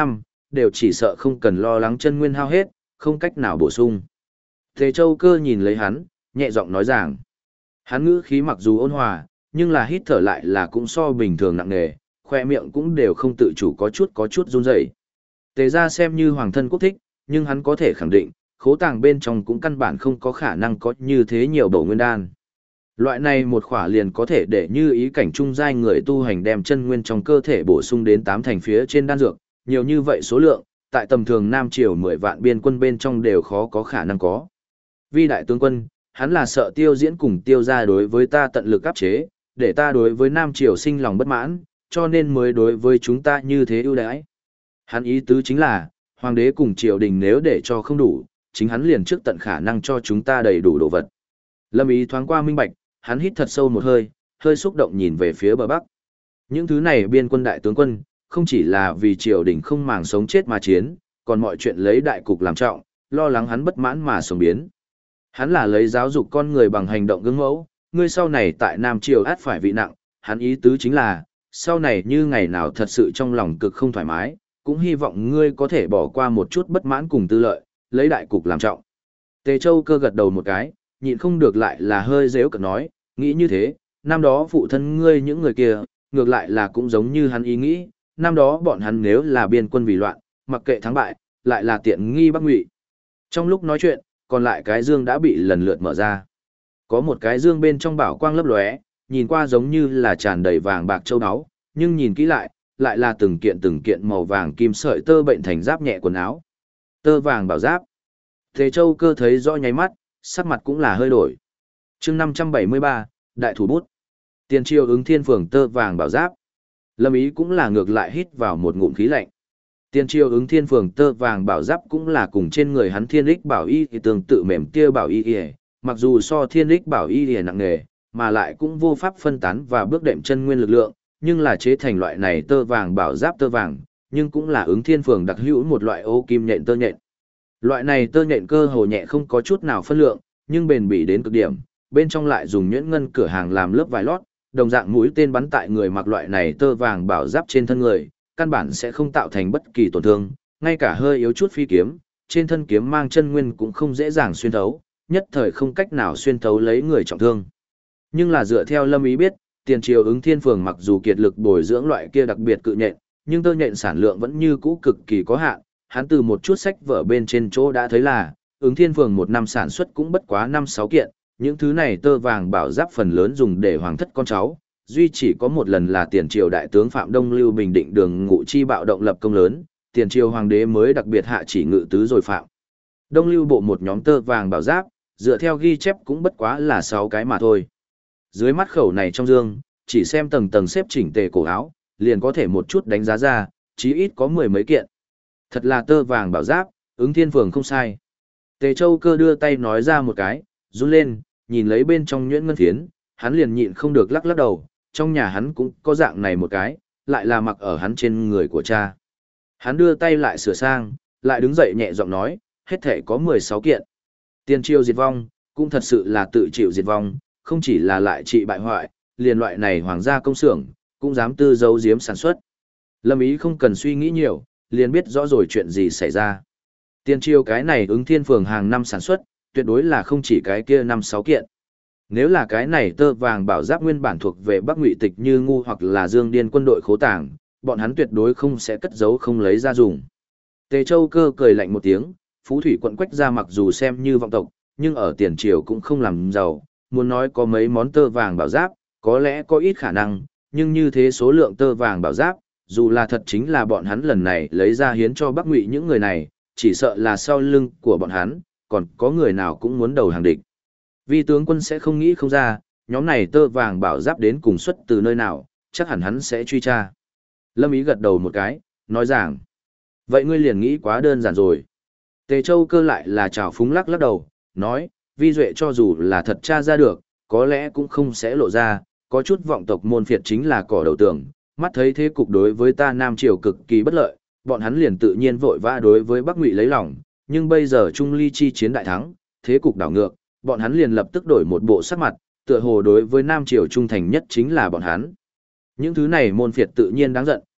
đều chỉ sợ không cần lo lắng chân nguyên hao hết, không cách nào bổ sung. Tề Châu Cơ nhìn lấy hắn, nhẹ giọng nói rằng, hắn ngữ khí mặc dù ôn hòa, nhưng là hít thở lại là cũng so bình thường nặng nề, khoe miệng cũng đều không tự chủ có chút run rẩy. Tề ra xem như hoàng thân quốc thích, nhưng hắn có thể khẳng định, khố tàng bên trong cũng căn bản không có khả năng có như thế nhiều bổ nguyên đan. Loại này một khỏa liền có thể để như ý cảnh trung giai người tu hành đem chân nguyên trong cơ thể bổ sung đến 8 thành phía trên đan dược, nhiều như vậy số lượng, tại tầm thường Nam Triều 10 vạn biên quân bên trong đều khó có khả năng có. Vi đại tướng quân, hắn là sợ Tiêu Diễn cùng Tiêu gia đối với ta tận lực áp chế, để ta đối với Nam Triều sinh lòng bất mãn, cho nên mới đối với chúng ta như thế ưu đãi. Hắn ý tứ chính là, hoàng đế cùng triều đình nếu để cho không đủ, chính hắn liền trước tận khả năng cho chúng ta đầy đủ đồ vật. Lâm Ý thoáng qua minh bạch, hắn hít thật sâu một hơi, hơi xúc động nhìn về phía bờ bắc. Những thứ này biên quân đại tướng quân, không chỉ là vì triều đình không màng sống chết mà chiến, còn mọi chuyện lấy đại cục làm trọng, lo lắng hắn bất mãn mà sống biến. Hắn là lấy giáo dục con người bằng hành động gương mẫu, ngươi sau này tại Nam Triều át phải vị nặng, hắn ý tứ chính là, sau này như ngày nào thật sự trong lòng cực không thoải mái, cũng hy vọng ngươi có thể bỏ qua một chút bất mãn cùng tư lợi, lấy đại cục làm trọng. Tề Châu Cơ gật đầu một cái, nhịn không được lại là hơi dễu cợt nói, nghĩ như thế, năm đó phụ thân ngươi những người kia, ngược lại là cũng giống như hắn ý nghĩ, năm đó bọn hắn nếu là biên quân vì loạn, mặc kệ thắng bại, lại là tiện nghi Bắc Ngụy. Trong lúc nói chuyện, còn lại cái dương đã bị lần lượt mở ra. Có một cái dương bên trong bảo quang lấp lóe, nhìn qua giống như là tràn đầy vàng bạc châu áo, nhưng nhìn kỹ lại là từng kiện màu vàng kim sợi tơ bệnh thành giáp nhẹ quần áo. Tơ vàng bảo giáp. Tề Châu Cơ thấy rõ nháy mắt, sắc mặt cũng là hơi đổi. Chương 573, Đại thủ bút. Tiền triều ứng thiên phường tơ vàng bảo giáp. Lâm Ý cũng là ngược lại hít vào một ngụm khí lạnh. Tiền triều ứng thiên phường tơ vàng bảo giáp cũng là cùng trên người hắn thiên lích bảo y thì tương tự mềm tia bảo y, mặc dù so thiên lích bảo y nặng nề, mà lại cũng vô pháp phân tán và bước đệm chân nguyên lực lượng, nhưng là chế thành loại này tơ vàng bảo giáp tơ vàng, nhưng cũng là ứng thiên phường đặc hữu một loại ô kim nhện tơ nhện. Loại này tơ nhện cơ hồ nhẹ không có chút nào phân lượng, nhưng bền bỉ đến cực điểm, bên trong lại dùng nhuyễn ngân cửa hàng làm lớp vải lót, đồng dạng mũi tên bắn tại người mặc loại này tơ vàng bảo giáp trên thân người, căn bản sẽ không tạo thành bất kỳ tổn thương, ngay cả hơi yếu chút phi kiếm, trên thân kiếm mang chân nguyên cũng không dễ dàng xuyên thấu, nhất thời không cách nào xuyên thấu lấy người trọng thương. Nhưng là dựa theo Lâm Ý biết, tiền triều ứng thiên phường mặc dù kiệt lực bồi dưỡng loại kia đặc biệt cự nhện, nhưng tơ nhện sản lượng vẫn như cũ cực kỳ có hạn, hắn từ một chút sách vở bên trên chỗ đã thấy là, ứng thiên phường một năm sản xuất cũng bất quá 5-6 kiện, những thứ này tơ vàng bảo giáp phần lớn dùng để hoàng thất con cháu, duy chỉ có một lần là tiền triều đại tướng Phạm Đông Lưu bình định đường ngụ chi bạo động lập công lớn, tiền triều hoàng đế mới đặc biệt hạ chỉ ngự tứ rồi phạm. Đông Lưu bộ một nhóm tơ vàng bảo giáp, dựa theo ghi chép cũng bất quá là 6 cái mà thôi. Dưới mắt khẩu này trong dương, chỉ xem tầng tầng xếp chỉnh tề cổ áo, liền có thể một chút đánh giá ra, chí ít có 10 mấy kiện. Thật là tơ vàng bảo giáp, ứng thiên phường không sai. Tề Châu Cơ đưa tay nói ra một cái, run lên, nhìn lấy bên trong nhuyễn ngân phiến, hắn liền nhịn không được lắc lắc đầu, trong nhà hắn cũng có dạng này một cái, lại là mặc ở hắn trên người của cha. Hắn đưa tay lại sửa sang, lại đứng dậy nhẹ giọng nói, hết thể có 16 kiện. Tiền triều diệt vong, cũng thật sự là tự chịu diệt vong, không chỉ là lại trị bại hoại, liền loại này hoàng gia công xưởng, cũng dám tư giấu giếm sản xuất. Lâm Ý không cần suy nghĩ nhiều, liền biết rõ rồi chuyện gì xảy ra. Tiền triều cái này ứng thiên phường hàng năm sản xuất, tuyệt đối là không chỉ cái kia 5-6 kiện. Nếu là cái này tơ vàng bảo giáp nguyên bản thuộc về Bắc Ngụy Tịch Như Ngu hoặc là Dương Điên quân đội khố tàng, bọn hắn tuyệt đối không sẽ cất giấu không lấy ra dùng. Tề Châu Cơ cười lạnh một tiếng, Phú Thủy quận Quách gia mặc dù xem như vọng tộc, nhưng ở tiền triều cũng không làm giàu, muốn nói có mấy món tơ vàng bảo giáp, có lẽ có ít khả năng, nhưng như thế số lượng tơ vàng bảo giáp, dù là thật chính là bọn hắn lần này lấy ra hiến cho Bắc Ngụy những người này, chỉ sợ là sau lưng của bọn hắn, còn có người nào cũng muốn đầu hàng địch. Vì tướng quân sẽ không nghĩ không ra, nhóm này tơ vàng bảo giáp đến cùng xuất từ nơi nào, chắc hẳn hắn sẽ truy tra. Lâm Ý gật đầu một cái, nói rằng, vậy ngươi liền nghĩ quá đơn giản rồi. Tề Châu Cơ lại là trào phúng lắc lắc đầu, nói, Vi Duệ cho dù là thật tra ra được, có lẽ cũng không sẽ lộ ra, có chút vọng tộc môn phiệt chính là cỏ đầu tường, mắt thấy thế cục đối với ta Nam Triều cực kỳ bất lợi, bọn hắn liền tự nhiên vội vã đối với Bắc Ngụy lấy lòng, nhưng bây giờ Trung Ly chi chiến đại thắng, thế cục đảo ngược, bọn hắn liền lập tức đổi một bộ sắc mặt, tựa hồ đối với Nam Triều trung thành nhất chính là bọn hắn. Những thứ này môn phiệt tự nhiên đáng giận,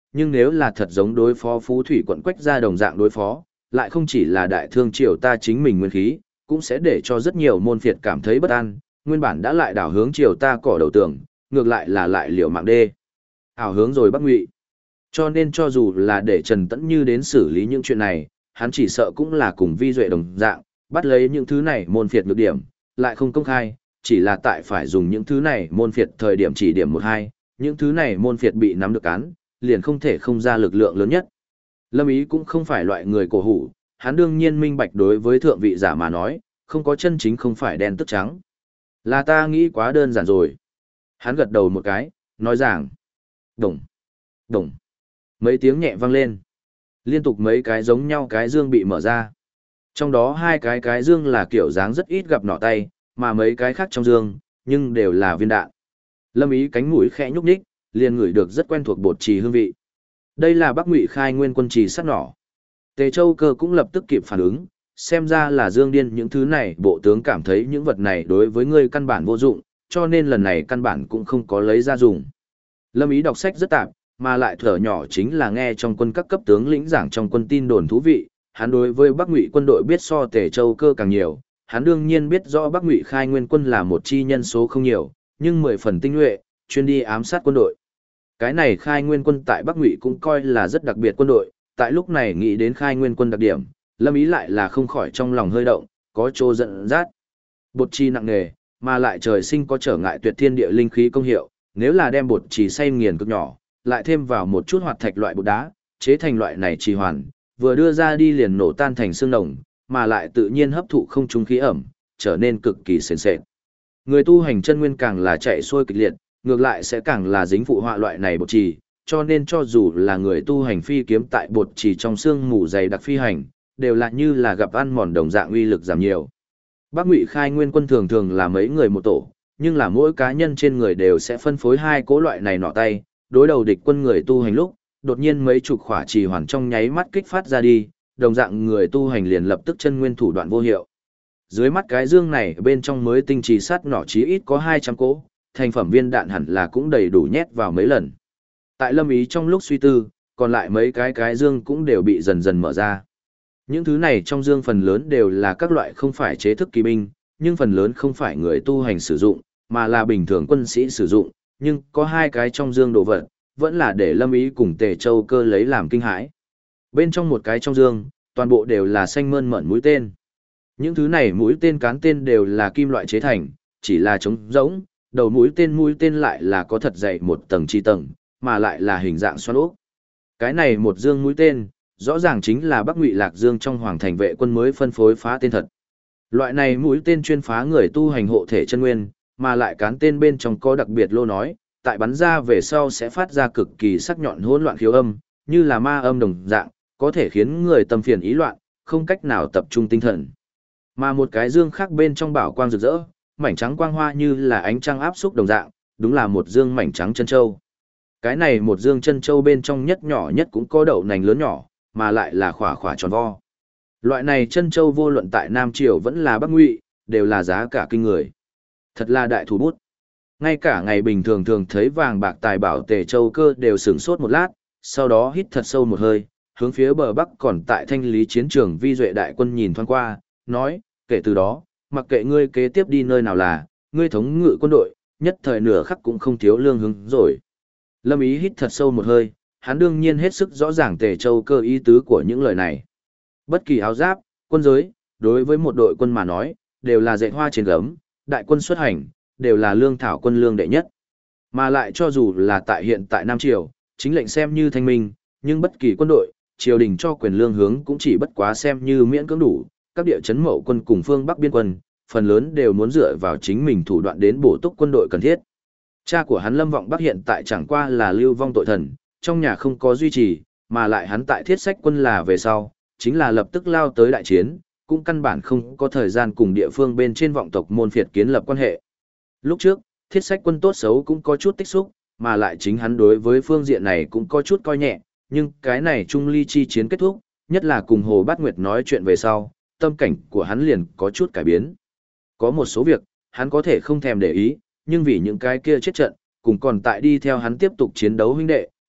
nhưng nếu là thật giống đối phó Phú Thủy quận Quách gia đồng dạng đối phó, lại không chỉ là đại thương triều ta chính mình nguyên khí, cũng sẽ để cho rất nhiều môn phiệt cảm thấy bất an, nguyên bản đã lại đảo hướng triều ta cỏ đầu tường, ngược lại là lại liều mạng đê. Ảo hướng rồi Bắc Ngụy. Cho nên cho dù là để Trần Tẫn Như đến xử lý những chuyện này, hắn chỉ sợ cũng là cùng Vi Duệ đồng dạng, bắt lấy những thứ này môn phiệt nhược điểm, lại không công khai, chỉ là tại phải dùng những thứ này môn phiệt thời điểm chỉ điểm một hai, những thứ này môn phiệt bị nắm được cán, liền không thể không ra lực lượng lớn nhất. Lâm Ý cũng không phải loại người cổ hủ, hắn đương nhiên minh bạch đối với thượng vị giả mà nói, không có chân chính không phải đen tức trắng. Là ta nghĩ quá đơn giản rồi. Hắn gật đầu một cái, nói rằng, đồng, đồng. Mấy tiếng nhẹ vang lên. Liên tục mấy cái giống nhau cái dương bị mở ra. Trong đó hai cái dương là kiểu dáng rất ít gặp nỏ tay, mà mấy cái khác trong dương, nhưng đều là viên đạn. Lâm Ý cánh mũi khẽ nhúc nhích, liền ngửi được rất quen thuộc bột trì hương vị. Đây là Bắc Ngụy khai nguyên quân trì sắt nỏ. Tề Châu Cơ cũng lập tức kịp phản ứng, xem ra là Dương Điên những thứ này bộ tướng cảm thấy những vật này đối với ngươi căn bản vô dụng, cho nên lần này căn bản cũng không có lấy ra dùng. Lâm Ý đọc sách rất tạp, mà lại thở nhỏ chính là nghe trong quân các cấp tướng lĩnh giảng trong quân tin đồn thú vị, hắn đối với Bắc Ngụy quân đội biết so Tề Châu Cơ càng nhiều, hắn đương nhiên biết rõ Bắc Ngụy khai nguyên quân là một chi nhân số không nhiều, nhưng 10 phần tinh nhuệ, chuyên đi ám sát quân đội. Cái này khai nguyên quân tại Bắc Ngụy cũng coi là rất đặc biệt quân đội, tại lúc này nghĩ đến khai nguyên quân đặc điểm, Lâm Ý lại là không khỏi trong lòng hơi động, có chỗ giận dắt. Bột chi nặng nề, mà lại trời sinh có trở ngại tuyệt thiên địa linh khí công hiệu, nếu là đem bột trì xay nghiền cực nhỏ, lại thêm vào một chút hoạt thạch loại bột đá, chế thành loại này trì hoàn, vừa đưa ra đi liền nổ tan thành xương nồng, mà lại tự nhiên hấp thụ không trung khí ẩm, trở nên cực kỳ sền sệt. Người tu hành chân nguyên càng là chạy xuôi kịch liệt, ngược lại sẽ càng là dính phụ họa loại này bột trì, cho nên cho dù là người tu hành phi kiếm tại bột trì trong xương mù dày đặc phi hành, đều là như là gặp ăn mòn đồng dạng uy lực giảm nhiều. Bắc Ngụy khai nguyên quân thường thường là mấy người một tổ, nhưng là mỗi cá nhân trên người đều sẽ phân phối hai cỗ loại này nọ tay, đối đầu địch quân người tu hành lúc, đột nhiên mấy chục khỏa trì hoàn trong nháy mắt kích phát ra đi, đồng dạng người tu hành liền lập tức chân nguyên thủ đoạn vô hiệu. Dưới mắt cái dương này bên trong mới tinh trì sắt nỏ chí ít có 200 cỗ, thành phẩm viên đạn hẳn là cũng đầy đủ nhét vào mấy lần. Tại Lâm Ý trong lúc suy tư, còn lại mấy cái dương cũng đều bị dần dần mở ra. Những thứ này trong dương phần lớn đều là các loại không phải chế thức kỳ binh, nhưng phần lớn không phải người tu hành sử dụng, mà là bình thường quân sĩ sử dụng, nhưng có hai cái trong dương đồ vật, vẫn là để Lâm Ý cùng Tề Châu Cơ lấy làm kinh hãi. Bên trong một cái trong dương, toàn bộ đều là xanh mơn mởn mũi tên. Những thứ này mũi tên cán tên đều là kim loại chế thành, chỉ là trống rỗng, đầu mũi tên lại là có thật dày một tầng chi tầng, mà lại là hình dạng xoắn ốc. Cái này một dương mũi tên, rõ ràng chính là Bắc Ngụy Lạc Dương trong Hoàng Thành vệ quân mới phân phối phá tên thật. Loại này mũi tên chuyên phá người tu hành hộ thể chân nguyên, mà lại cán tên bên trong có đặc biệt lô nói, tại bắn ra về sau sẽ phát ra cực kỳ sắc nhọn hỗn loạn khiếu âm, như là ma âm đồng dạng, có thể khiến người tâm phiền ý loạn, không cách nào tập trung tinh thần. Mà một cái dương khác bên trong bảo quang rực rỡ, mảnh trắng quang hoa như là ánh trăng áp xúc đồng dạng, đúng là một dương mảnh trắng chân châu. Cái này một dương chân châu bên trong nhất nhỏ nhất cũng có đậu nành lớn nhỏ, mà lại là khỏa khỏa tròn vo. Loại này chân châu vô luận tại Nam Triều vẫn là Bắc Ngụy, đều là giá cả kinh người. Thật là đại thủ bút. Ngay cả ngày bình thường thường thấy vàng bạc tài bảo Tề Châu Cơ đều sửng sốt một lát, sau đó hít thật sâu một hơi, hướng phía bờ bắc còn tại thanh lý chiến trường Vi Duệ đại quân nhìn thoáng qua, nói, kể từ đó, mặc kệ ngươi kế tiếp đi nơi nào là, ngươi thống ngự quân đội, nhất thời nửa khắc cũng không thiếu lương hứng rồi. Lâm Ý hít thật sâu một hơi, hắn đương nhiên hết sức rõ ràng Tề Châu Cơ ý tứ của những lời này. Bất kỳ áo giáp, quân giới, đối với một đội quân mà nói, đều là dệt hoa trên gấm, đại quân xuất hành, đều là lương thảo quân lương đệ nhất. Mà lại cho dù là tại hiện tại Nam Triều, chính lệnh xem như thanh minh, nhưng bất kỳ quân đội, triều đình cho quyền lương hướng cũng chỉ bất quá xem như miễn cưỡng đủ, các địa chấn mậu quân cùng phương Bắc biên quân, phần lớn đều muốn dựa vào chính mình thủ đoạn đến bổ túc quân đội cần thiết. Cha của hắn Lâm Vọng Bắc hiện tại chẳng qua là lưu vong tội thần, trong nhà không có duy trì, mà lại hắn tại thiết sách quân là về sau, chính là lập tức lao tới đại chiến, cũng căn bản không có thời gian cùng địa phương bên trên vọng tộc môn phiệt kiến lập quan hệ. Lúc trước, thiết sách quân tốt xấu cũng có chút tích xúc, mà lại chính hắn đối với phương diện này cũng có chút coi nhẹ, nhưng cái này trung ly chi chiến kết thúc, nhất là cùng Hồ Bát Nguyệt nói chuyện về sau, tâm cảnh của hắn liền có chút cải biến. Có một số việc, hắn có thể không thèm để ý, nhưng vì những cái kia chết trận, cùng còn tại đi theo hắn tiếp tục chiến đấu huynh đệ,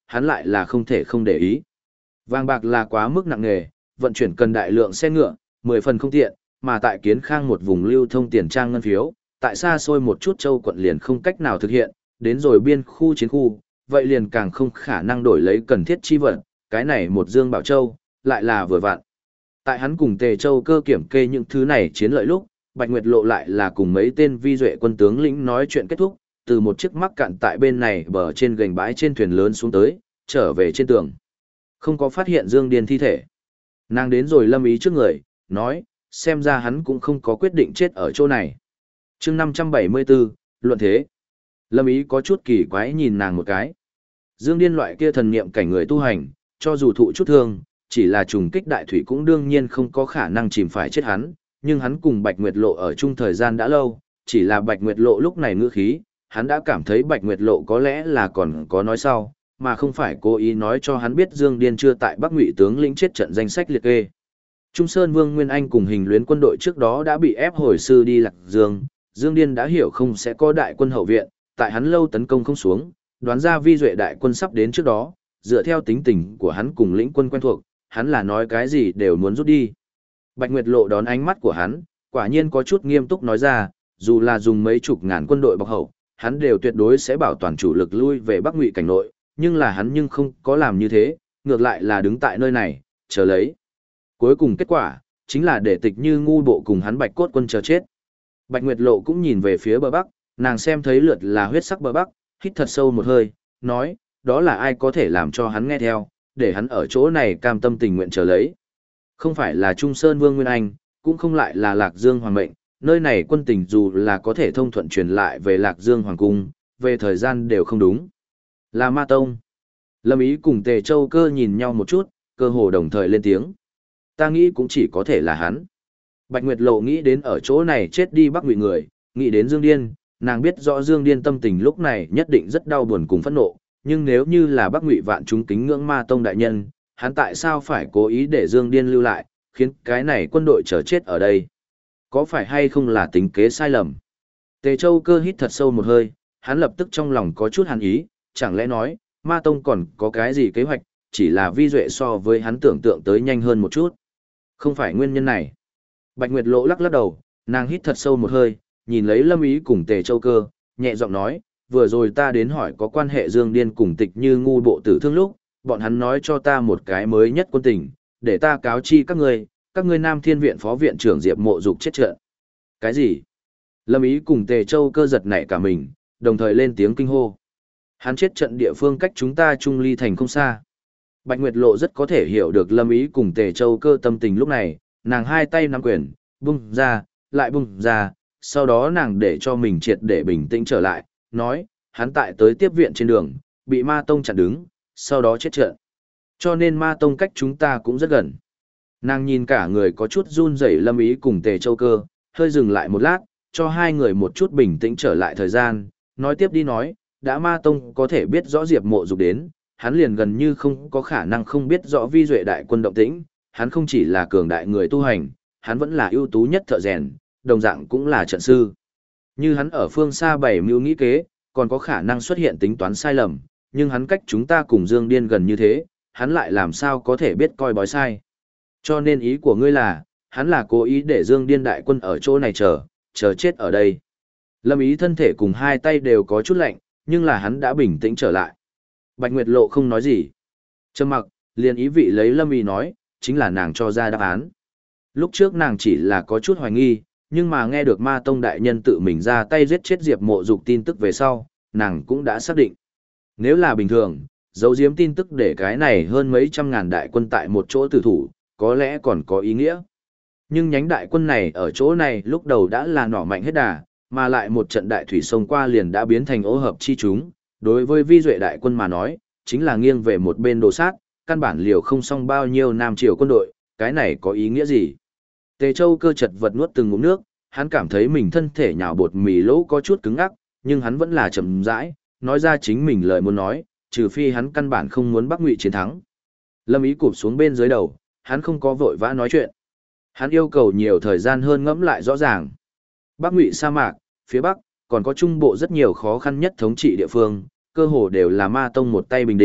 hắn lại là không thể không để ý. Vàng bạc là quá mức nặng nề, vận chuyển cần đại lượng xe ngựa, 10 phần không tiện, mà tại Kiến Khang một vùng lưu thông tiền trang ngân phiếu, tại xa xôi một chút châu quận liền không cách nào thực hiện, đến rồi biên khu chiến khu, vậy liền càng không khả năng đổi lấy cần thiết chi vật, cái này một Dương Bảo Châu, lại là vừa vặn. Tại hắn cùng Tề Châu Cơ kiểm kê những thứ này chiến lợi lúc, Bạch Nguyệt Lộ lại là cùng mấy tên vi duệ quân tướng lĩnh nói chuyện kết thúc, từ một chiếc mắc cạn tại bên này bờ trên gành bãi trên thuyền lớn xuống tới, trở về trên tường. Không có phát hiện Dương Điên thi thể. Nàng đến rồi Lâm Ý trước người, nói, xem ra hắn cũng không có quyết định chết ở chỗ này. chương 574, luận thế. Lâm Ý có chút kỳ quái nhìn nàng một cái. Dương Điên loại kia thần niệm cảnh người tu hành, cho dù thụ chút thương, chỉ là trùng kích đại thủy cũng đương nhiên không có khả năng chìm phải chết hắn, nhưng hắn cùng Bạch Nguyệt Lộ ở chung thời gian đã lâu, chỉ là Bạch Nguyệt Lộ lúc này ngữ khí, hắn đã cảm thấy Bạch Nguyệt Lộ có lẽ là còn có nói sau, mà không phải cố ý nói cho hắn biết Dương Điên chưa tại Bắc Ngụy tướng lĩnh chết trận danh sách liệt kê. Trung Sơn Vương Nguyên Anh cùng hình luyến quân đội trước đó đã bị ép hồi sư đi Lạc Dương, Dương Điên đã hiểu không sẽ có đại quân hậu viện, tại hắn lâu tấn công không xuống, đoán ra vi duệ đại quân sắp đến trước đó, dựa theo tính tình của hắn cùng lĩnh quân quen thuộc, hắn là nói cái gì đều muốn rút đi. Bạch Nguyệt Lộ đón ánh mắt của hắn, quả nhiên có chút nghiêm túc nói ra, dù là dùng mấy chục ngàn quân đội bọc hậu, hắn đều tuyệt đối sẽ bảo toàn chủ lực lui về Bắc Ngụy cảnh nội, nhưng là hắn nhưng không có làm như thế, ngược lại là đứng tại nơi này, chờ lấy. Cuối cùng kết quả, chính là để Tịch Như ngu bộ cùng hắn Bạch Cốt quân chờ chết. Bạch Nguyệt Lộ cũng nhìn về phía bờ Bắc, nàng xem thấy lượt là huyết sắc bờ Bắc, hít thật sâu một hơi, nói, đó là ai có thể làm cho hắn nghe theo, để hắn ở chỗ này cam tâm tình nguyện chờ lấy. Không phải là Trung Sơn Vương Nguyên Anh, cũng không lại là Lạc Dương Hoàng mệnh, nơi này quân tình dù là có thể thông thuận truyền lại về Lạc Dương Hoàng cung, về thời gian đều không đúng. Là Ma Tông. Lâm Ý cùng Tề Châu Cơ nhìn nhau một chút, cơ hồ đồng thời lên tiếng. Ta nghĩ cũng chỉ có thể là hắn. Bạch Nguyệt Lộ nghĩ đến ở chỗ này chết đi Bắc Ngụy người, nghĩ đến Dương Điên, nàng biết rõ Dương Điên tâm tình lúc này nhất định rất đau buồn cùng phẫn nộ, nhưng nếu như là Bắc Ngụy vạn chúng kính ngưỡng Ma Tông đại nhân, hắn tại sao phải cố ý để Dương Điên lưu lại, khiến cái này quân đội chờ chết ở đây? Có phải hay không là tính kế sai lầm? Tề Châu Cơ hít thật sâu một hơi, hắn lập tức trong lòng có chút hàn ý, chẳng lẽ nói, Ma Tông còn có cái gì kế hoạch, chỉ là vi duệ so với hắn tưởng tượng tới nhanh hơn một chút. Không phải nguyên nhân này. Bạch Nguyệt Lộ lắc lắc đầu, nàng hít thật sâu một hơi, nhìn lấy Lâm Ý cùng Tề Châu Cơ, nhẹ giọng nói, vừa rồi ta đến hỏi có quan hệ Dương Điên cùng Tịch Như ngu bộ tử thương lúc, bọn hắn nói cho ta một cái mới nhất quân tình, để ta cáo chi các ngươi Nam Thiên Viện Phó Viện trưởng Diệp Mộ Dục chết trận. Cái gì? Lâm Ý cùng Tề Châu Cơ giật nảy cả mình, đồng thời lên tiếng kinh hô. Hắn chết trận địa phương cách chúng ta Trung Ly thành không xa. Bạch Nguyệt Lộ rất có thể hiểu được Lâm Ý cùng Tề Châu Cơ tâm tình lúc này, nàng hai tay nắm quyền, bung ra, lại bung ra, sau đó nàng để cho mình triệt để bình tĩnh trở lại, nói, hắn tại tới tiếp viện trên đường, bị Ma Tông chặn đứng, sau đó chết trận. Cho nên Ma Tông cách chúng ta cũng rất gần. Nàng nhìn cả người có chút run rẩy Lâm Ý cùng Tề Châu Cơ, hơi dừng lại một lát, cho hai người một chút bình tĩnh trở lại thời gian, nói tiếp đi nói, đã Ma Tông có thể biết rõ Diệp Mộ Dục đến, hắn liền gần như không có khả năng không biết rõ vi duệ đại quân động tĩnh, hắn không chỉ là cường đại người tu hành, hắn vẫn là ưu tú nhất thợ rèn, đồng dạng cũng là trận sư. Như hắn ở phương xa bày mưu nghĩ kế, còn có khả năng xuất hiện tính toán sai lầm, nhưng hắn cách chúng ta cùng Dương Điên gần như thế, hắn lại làm sao có thể biết coi bói sai. Cho nên ý của ngươi là, hắn là cố ý để Dương Điên đại quân ở chỗ này chờ chết ở đây. Lâm Ý thân thể cùng hai tay đều có chút lạnh, nhưng là hắn đã bình tĩnh trở lại. Bạch Nguyệt Lộ không nói gì. Trầm mặc, liền ý vị lấy Lâm Ý nói, chính là nàng cho ra đáp án. Lúc trước nàng chỉ là có chút hoài nghi, nhưng mà nghe được Ma Tông đại nhân tự mình ra tay giết chết Diệp Mộ Dục tin tức về sau, nàng cũng đã xác định. Nếu là bình thường, giấu giếm tin tức để cái này hơn mấy trăm ngàn đại quân tại một chỗ tử thủ, có lẽ còn có ý nghĩa. Nhưng nhánh đại quân này ở chỗ này lúc đầu đã là nỏ mạnh hết đà, mà lại một trận đại thủy sông qua liền đã biến thành ô hợp chi chúng. Đối với vi duệ đại quân mà nói, chính là nghiêng về một bên đồ sát, căn bản liều không xong bao nhiêu Nam Triều quân đội, cái này có ý nghĩa gì? Tề Châu Cơ chật vật nuốt từng ngụm nước, hắn cảm thấy mình thân thể nhào bột mì lỗ có chút cứng ngắc, nhưng hắn vẫn là chậm rãi, nói ra chính mình lời muốn nói, trừ phi hắn căn bản không muốn Bắc Ngụy chiến thắng. Lâm Ý cụp xuống bên dưới đầu, hắn không có vội vã nói chuyện. Hắn yêu cầu nhiều thời gian hơn ngẫm lại rõ ràng. Bắc Ngụy sa mạc, phía Bắc, còn có trung bộ rất nhiều khó khăn nhất thống trị địa phương, cơ hồ đều là Ma Tông một tay bình định,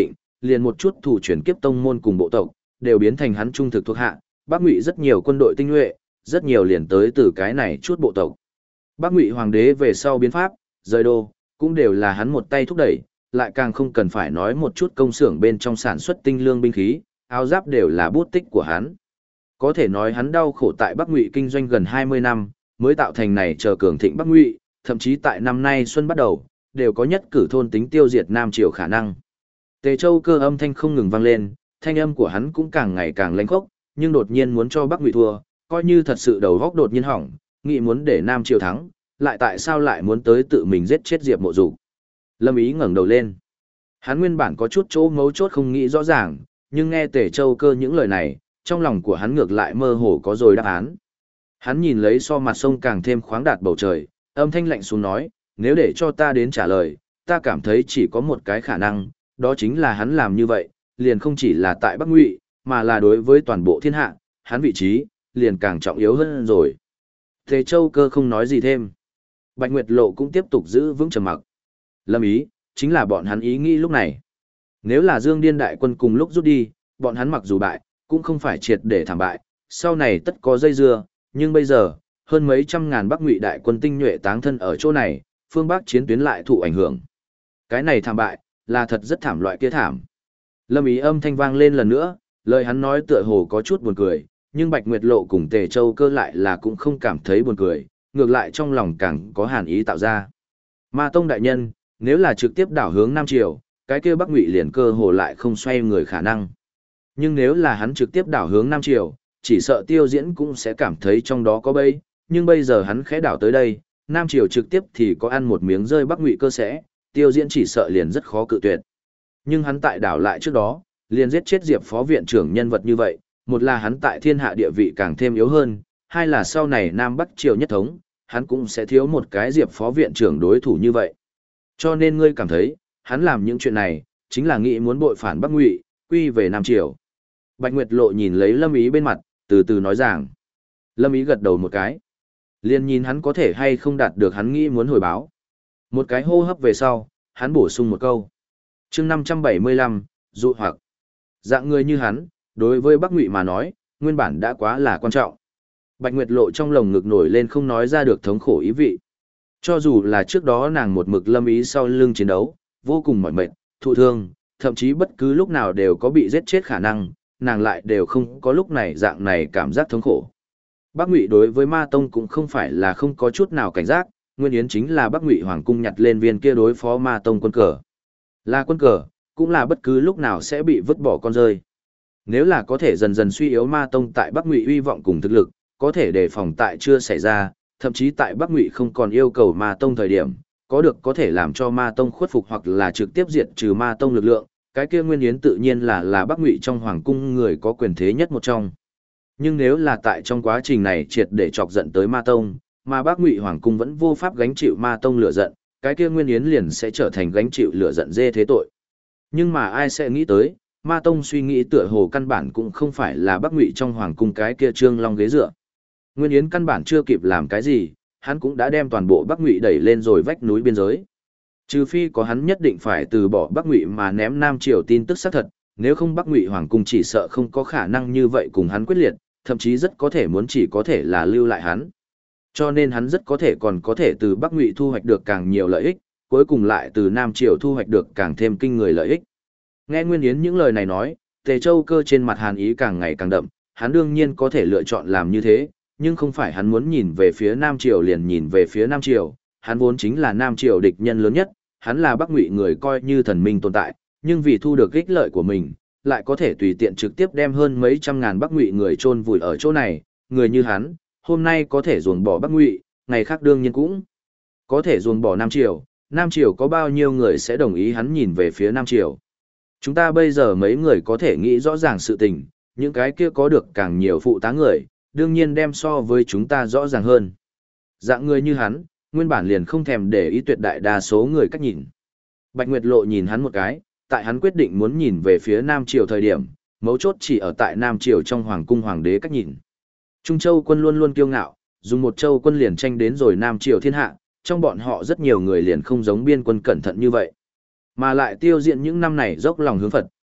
liền một chút thủ chuyển kiếp tông môn cùng bộ tộc, đều biến thành hắn trung thực thuộc hạ, Bắc Ngụy rất nhiều quân đội tinh nhuệ, rất nhiều liền tới từ cái này chút bộ tộc. Bắc Ngụy hoàng đế về sau biến pháp, rời đô, cũng đều là hắn một tay thúc đẩy, lại càng không cần phải nói một chút công xưởng bên trong sản xuất tinh lương binh khí, áo giáp đều là bút tích của hắn. Có thể nói hắn đau khổ tại Bắc Ngụy kinh doanh gần 20 năm, mới tạo thành này chờ cường thịnh Bắc Ngụy, thậm chí tại năm nay xuân bắt đầu, đều có nhất cử thôn tính tiêu diệt Nam Triều khả năng. Tề Châu Cơ âm thanh không ngừng vang lên, thanh âm của hắn cũng càng ngày càng lãnh khốc, nhưng đột nhiên muốn cho Bắc Ngụy thua, coi như thật sự đầu góc đột nhiên hỏng, nghĩ muốn để Nam Triều thắng, lại tại sao lại muốn tới tự mình giết chết Diệp Mộ Dục. Lâm Ý ngẩng đầu lên. Hắn nguyên bản có chút chỗ mấu chốt không nghĩ rõ ràng, nhưng nghe Tề Châu Cơ những lời này, trong lòng của hắn ngược lại mơ hồ có rồi đáp án. Hắn nhìn lấy so mặt sông càng thêm khoáng đạt bầu trời, âm thanh lạnh xuống nói, nếu để cho ta đến trả lời, ta cảm thấy chỉ có một cái khả năng, đó chính là hắn làm như vậy, liền không chỉ là tại Bắc Ngụy, mà là đối với toàn bộ thiên hạ, hắn vị trí, liền càng trọng yếu hơn rồi. Tề Châu Cơ không nói gì thêm. Bạch Nguyệt Lộ cũng tiếp tục giữ vững trầm mặc. Lâm Ý, chính là bọn hắn ý nghĩ lúc này. Nếu là Dương Điên đại quân cùng lúc rút đi, bọn hắn mặc dù bại, cũng không phải triệt để thảm bại, sau này tất có dây dưa, nhưng bây giờ, hơn mấy trăm ngàn Bắc Ngụy đại quân tinh nhuệ táng thân ở chỗ này, phương Bắc chiến tuyến lại thụ ảnh hưởng. Cái này thảm bại, là thật rất thảm loại kia thảm. Lâm Ý âm thanh vang lên lần nữa, lời hắn nói tựa hồ có chút buồn cười, nhưng Bạch Nguyệt Lộ cùng Tề Châu Cơ lại là cũng không cảm thấy buồn cười, ngược lại trong lòng càng có hàn ý tạo ra. Ma Tông đại nhân, nếu là trực tiếp đảo hướng Nam Triều, cái kia Bắc Ngụy liền cơ hồ lại không xoay người khả năng. Nhưng nếu là hắn trực tiếp đảo hướng Nam Triều, chỉ sợ Tiêu Diễn cũng sẽ cảm thấy trong đó có bẫy, nhưng bây giờ hắn khẽ đảo tới đây, Nam Triều trực tiếp thì có ăn một miếng rơi Bắc Ngụy cơ sẽ, Tiêu Diễn chỉ sợ liền rất khó cự tuyệt. Nhưng hắn tại đảo lại trước đó, liền giết chết Diệp phó viện trưởng nhân vật như vậy, một là hắn tại thiên hạ địa vị càng thêm yếu hơn, hai là sau này Nam Bắc Triều nhất thống, hắn cũng sẽ thiếu một cái Diệp phó viện trưởng đối thủ như vậy. Cho nên ngươi cảm thấy, hắn làm những chuyện này, chính là nghĩ muốn bội phản Bắc Ngụy, quy về Nam Triều. Bạch Nguyệt Lộ nhìn lấy Lâm Ý bên mặt, từ từ nói rằng. Lâm Ý gật đầu một cái. Liền nhìn hắn có thể hay không đạt được hắn nghĩ muốn hồi báo. Một cái hô hấp về sau, hắn bổ sung một câu. Chương 575, dụ hoặc. Dạng người như hắn, đối với Bắc Ngụy mà nói, nguyên bản đã quá là quan trọng. Bạch Nguyệt Lộ trong lồng ngực nổi lên không nói ra được thống khổ ý vị. Cho dù là trước đó nàng một mực Lâm Ý sau lưng chiến đấu, vô cùng mỏi mệt, thụ thương, thậm chí bất cứ lúc nào đều có bị giết chết khả năng, nàng lại đều không có lúc này dạng này cảm giác thống khổ. Bắc Ngụy đối với Ma Tông cũng không phải là không có chút nào cảnh giác, nguyên因chính là Bắc Ngụy Hoàng cung nhặt lên viên kia đối phó Ma Tông quân cờ. Là quân cờ, cũng là bất cứ lúc nào sẽ bị vứt bỏ con rơi. Nếu là có thể dần dần suy yếu Ma Tông tại Bắc Ngụy uy vọng cùng thực lực, có thể đề phòng tại chưa xảy ra, thậm chí tại Bắc Ngụy không còn yêu cầu Ma Tông thời điểm, có thể làm cho Ma Tông khuất phục hoặc là trực tiếp diệt trừ Ma Tông lực lượng, cái kia nguyên因tự nhiên là Bắc Ngụy trong hoàng cung người có quyền thế nhất một trong. Nhưng nếu là tại trong quá trình này triệt để chọc giận tới Ma Tông, mà Bắc Ngụy hoàng cung vẫn vô pháp gánh chịu Ma Tông lửa giận, cái kia nguyên因liền sẽ trở thành gánh chịu lửa giận dê thế tội. Nhưng mà ai sẽ nghĩ tới, Ma Tông suy nghĩ tựa hồ căn bản cũng không phải là Bắc Ngụy trong hoàng cung cái kia trương long ghế dựa. Nguyên Yến căn bản chưa kịp làm cái gì, hắn cũng đã đem toàn bộ Bắc Ngụy đẩy lên rồi vách núi biên giới. Trừ phi có hắn nhất định phải từ bỏ Bắc Ngụy mà ném Nam Triều tin tức xác thật, nếu không Bắc Ngụy hoàng cung chỉ sợ không có khả năng như vậy cùng hắn quyết liệt, thậm chí rất có thể muốn chỉ có thể là lưu lại hắn. Cho nên hắn rất có thể còn có thể từ Bắc Ngụy thu hoạch được càng nhiều lợi ích, cuối cùng lại từ Nam Triều thu hoạch được càng thêm kinh người lợi ích. Nghe Nguyên Yến những lời này nói, Tề Châu Cơ trên mặt hàn ý càng ngày càng đậm, hắn đương nhiên có thể lựa chọn làm như thế, nhưng không phải hắn muốn nhìn về phía Nam Triều liền nhìn về phía Nam Triều, hắn vốn chính là Nam Triều địch nhân lớn nhất, hắn là Bắc Ngụy người coi như thần minh tồn tại, nhưng vì thu được ích lợi của mình, lại có thể tùy tiện trực tiếp đem hơn mấy trăm ngàn Bắc Ngụy người chôn vùi ở chỗ này, người như hắn, hôm nay có thể ruồng bỏ Bắc Ngụy, ngày khác đương nhiên cũng có thể ruồng bỏ Nam Triều, Nam Triều có bao nhiêu người sẽ đồng ý hắn nhìn về phía Nam Triều. Chúng ta bây giờ mấy người có thể nghĩ rõ ràng sự tình, những cái kia có được càng nhiều phụ tá người, đương nhiên đem so với chúng ta rõ ràng hơn. Dạng người như hắn, nguyên bản liền không thèm để ý tuyệt đại đa số người cách nhìn. Bạch Nguyệt Lộ nhìn hắn một cái, tại hắn quyết định muốn nhìn về phía Nam Triều thời điểm, mấu chốt chỉ ở tại Nam Triều trong hoàng cung hoàng đế cách nhìn. Trung Châu quân luôn luôn kiêu ngạo, dùng một châu quân liền tranh đến rồi Nam Triều thiên hạ, trong bọn họ rất nhiều người liền không giống biên quân cẩn thận như vậy. Mà lại Tiêu Diện những năm này dốc lòng hướng Phật,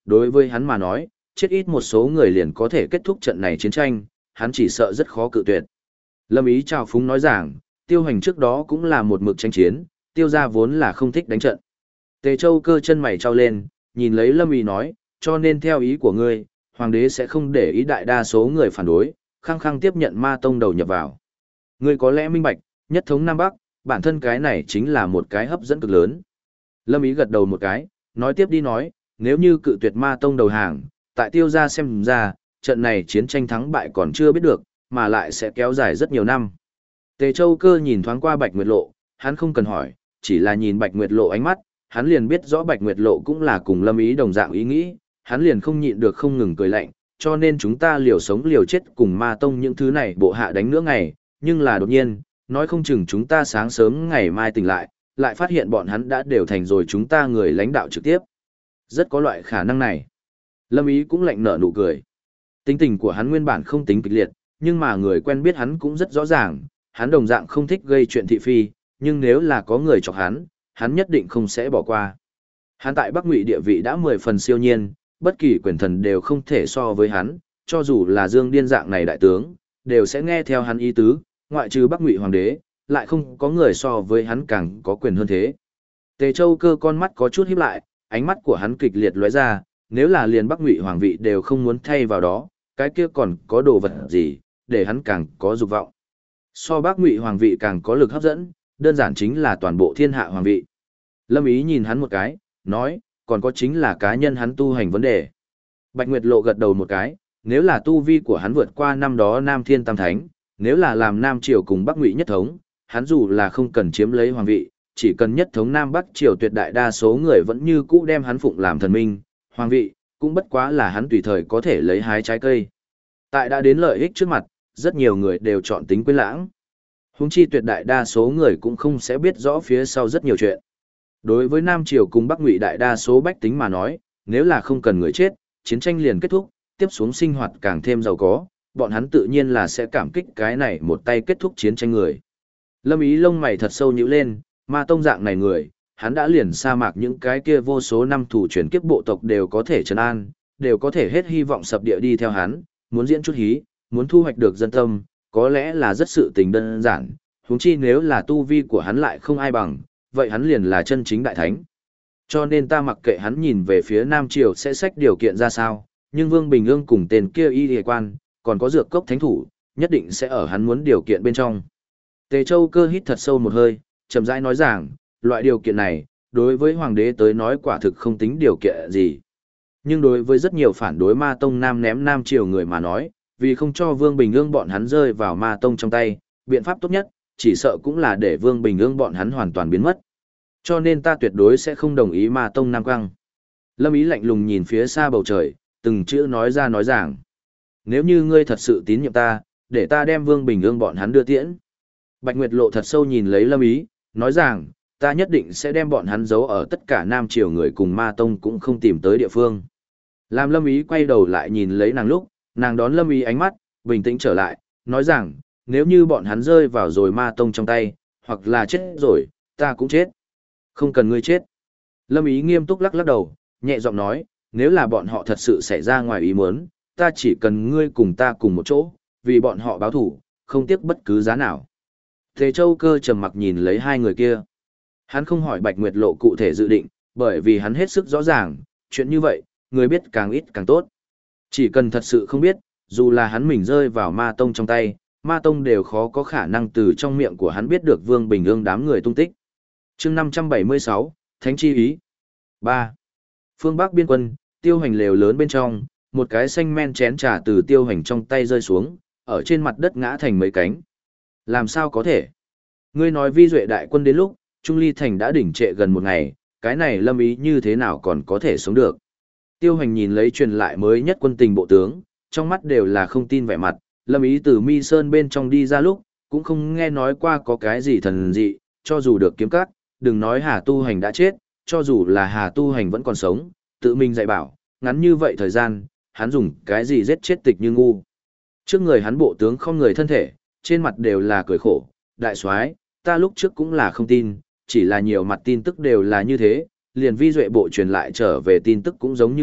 đối với hắn mà nói, chết ít một số người liền có thể kết thúc trận này chiến tranh, hắn chỉ sợ rất khó cự tuyệt. Lâm Ý chào phúng nói rằng, Tiêu Hoành trước đó cũng là một mực tranh chiến, Tiêu gia vốn là không thích đánh trận. Tề Châu Cơ chân mày trao lên, nhìn lấy Lâm Ý nói, cho nên theo ý của ngươi, hoàng đế sẽ không để ý đại đa số người phản đối, khăng khăng tiếp nhận ma tông đầu nhập vào. Ngươi có lẽ minh bạch, nhất thống Nam Bắc, bản thân cái này chính là một cái hấp dẫn cực lớn. Lâm Ý gật đầu một cái, nói tiếp đi nói, nếu như cự tuyệt ma tông đầu hàng, tại Tiêu gia xem ra, trận này chiến tranh thắng bại còn chưa biết được, mà lại sẽ kéo dài rất nhiều năm. Tề Châu Cơ nhìn thoáng qua Bạch Nguyệt Lộ, hắn không cần hỏi, chỉ là nhìn Bạch Nguyệt Lộ ánh mắt, hắn liền biết rõ Bạch Nguyệt Lộ cũng là cùng Lâm Ý đồng dạng ý nghĩ, hắn liền không nhịn được không ngừng cười lạnh, cho nên chúng ta liều sống liều chết cùng ma tông những thứ này bộ hạ đánh nữa ngày, nhưng là đột nhiên, nói không chừng chúng ta sáng sớm ngày mai tỉnh lại, lại phát hiện bọn hắn đã đều thành rồi chúng ta người lãnh đạo trực tiếp. Rất có loại khả năng này. Lâm Ý cũng lạnh nở nụ cười. Tính tình của hắn nguyên bản không tính kịch liệt, nhưng mà người quen biết hắn cũng rất rõ ràng, hắn đồng dạng không thích gây chuyện thị phi, nhưng nếu là có người chọc hắn nhất định không sẽ bỏ qua. Hắn tại Bắc Ngụy địa vị đã 10 phần siêu nhiên, bất kỳ quyền thần đều không thể so với hắn, cho dù là Dương Điên dạng này đại tướng, đều sẽ nghe theo hắn ý tứ, ngoại trừ Bắc Ngụy hoàng đế, lại không có người so với hắn càng có quyền hơn thế. Tề Châu Cơ con mắt có chút híp lại, ánh mắt của hắn kịch liệt lóe ra, nếu là liền Bắc Ngụy hoàng vị đều không muốn thay vào đó, cái kia còn có đồ vật gì, để hắn càng có dục vọng. So Bắc Ngụy hoàng vị càng có lực hấp dẫn, đơn giản chính là toàn bộ thiên hạ hoàng vị. Lâm Ý nhìn hắn một cái, nói, còn có chính là cá nhân hắn tu hành vấn đề. Bạch Nguyệt Lộ gật đầu một cái, nếu là tu vi của hắn vượt qua năm đó Nam Thiên Tam Thánh, nếu là làm Nam Triều cùng Bắc Ngụy nhất thống, hắn dù là không cần chiếm lấy hoàng vị, chỉ cần nhất thống Nam Bắc Triều tuyệt đại đa số người vẫn như cũ đem hắn phụng làm thần minh, hoàng vị, cũng bất quá là hắn tùy thời có thể lấy hái trái cây. Tại đã đến lợi ích trước mặt, rất nhiều người đều chọn tính quên lãng. Huống chi tuyệt đại đa số người cũng không sẽ biết rõ phía sau rất nhiều chuyện. Đối với Nam Triều cùng Bắc Ngụy đại đa số bách tính mà nói, nếu là không cần người chết, chiến tranh liền kết thúc, tiếp xuống sinh hoạt càng thêm giàu có, bọn hắn tự nhiên là sẽ cảm kích cái này một tay kết thúc chiến tranh người. Lâm Ý lông mày thật sâu nhíu lên, ma tông dạng này người, hắn đã liền sa mạc những cái kia vô số năm thủ truyền kiếp bộ tộc đều có thể trấn an, đều có thể hết hy vọng sập địa đi theo hắn, muốn diễn chút hí, muốn thu hoạch được dân tâm, có lẽ là rất sự tình đơn giản, huống chi nếu là tu vi của hắn lại không ai bằng, vậy hắn liền là chân chính đại thánh. Cho nên ta mặc kệ hắn nhìn về phía Nam Triều sẽ xách điều kiện ra sao, nhưng Vương Bình Ương cùng tên kia y địa quan, còn có dược cốc thánh thủ, nhất định sẽ ở hắn muốn điều kiện bên trong. Tề Châu Cơ hít thật sâu một hơi, chậm rãi nói rằng, loại điều kiện này, đối với hoàng đế tới nói quả thực không tính điều kiện gì. Nhưng đối với rất nhiều phản đối ma tông nam ném Nam Triều người mà nói, vì không cho Vương Bình Ương bọn hắn rơi vào ma tông trong tay, biện pháp tốt nhất, chỉ sợ cũng là để Vương Bình Ương bọn hắn hoàn toàn biến mất. Cho nên ta tuyệt đối sẽ không đồng ý ma tông Nam Quang. Lâm Ý lạnh lùng nhìn phía xa bầu trời, từng chữ nói ra nói giảng. Nếu như ngươi thật sự tín nhiệm ta, để ta đem Vương Bình Ương bọn hắn đưa tiễn. Bạch Nguyệt Lộ thật sâu nhìn lấy Lâm Ý, nói rằng, ta nhất định sẽ đem bọn hắn giấu ở tất cả Nam Triều người cùng ma tông cũng không tìm tới địa phương. Làm Lâm Ý quay đầu lại nhìn lấy nàng lúc, nàng đón Lâm Ý ánh mắt, bình tĩnh trở lại, nói rằng, nếu như bọn hắn rơi vào rồi ma tông trong tay, hoặc là chết rồi, ta cũng chết. Không cần ngươi chết. Lâm Ý nghiêm túc lắc lắc đầu, nhẹ giọng nói, nếu là bọn họ thật sự xảy ra ngoài ý muốn, ta chỉ cần ngươi cùng ta cùng một chỗ, vì bọn họ báo thủ, không tiếc bất cứ giá nào. Tề Châu Cơ trầm mặc nhìn lấy hai người kia. Hắn không hỏi Bạch Nguyệt Lộ cụ thể dự định, bởi vì hắn hết sức rõ ràng, chuyện như vậy, người biết càng ít càng tốt. Chỉ cần thật sự không biết, dù là hắn mình rơi vào ma tông trong tay, ma tông đều khó có khả năng từ trong miệng của hắn biết được Vương Bình Ương đám người tung tích. Chương 576, Thánh chi ý. 3. Phương Bắc biên quân, Tiêu Hành lều lớn bên trong, một cái xanh men chén trà từ Tiêu Hành trong tay rơi xuống, ở trên mặt đất ngã thành mấy cánh. Làm sao có thể? Ngươi nói Vi Duệ đại quân đến lúc, Trung Ly Thành đã đỉnh trệ gần một ngày, cái này Lâm Ý như thế nào còn có thể sống được? Tiêu Hành nhìn lấy truyền lại mới nhất quân tình bộ tướng, trong mắt đều là không tin vẻ mặt, Lâm Ý từ Mi Sơn bên trong đi ra lúc, cũng không nghe nói qua có cái gì thần dị, cho dù được kiếm cắt, đừng nói Hà Tu Hành đã chết, cho dù là Hà Tu Hành vẫn còn sống, tự mình dạy bảo, ngắn như vậy thời gian, hắn dùng cái gì giết chết Tịch Như ngu. Trước người hắn bộ tướng không người thân thể, trên mặt đều là cười khổ, đại soái, ta lúc trước cũng là không tin, chỉ là nhiều mặt tin tức đều là như thế, liền Vi Duệ bộ truyền lại trở về tin tức cũng giống như vậy,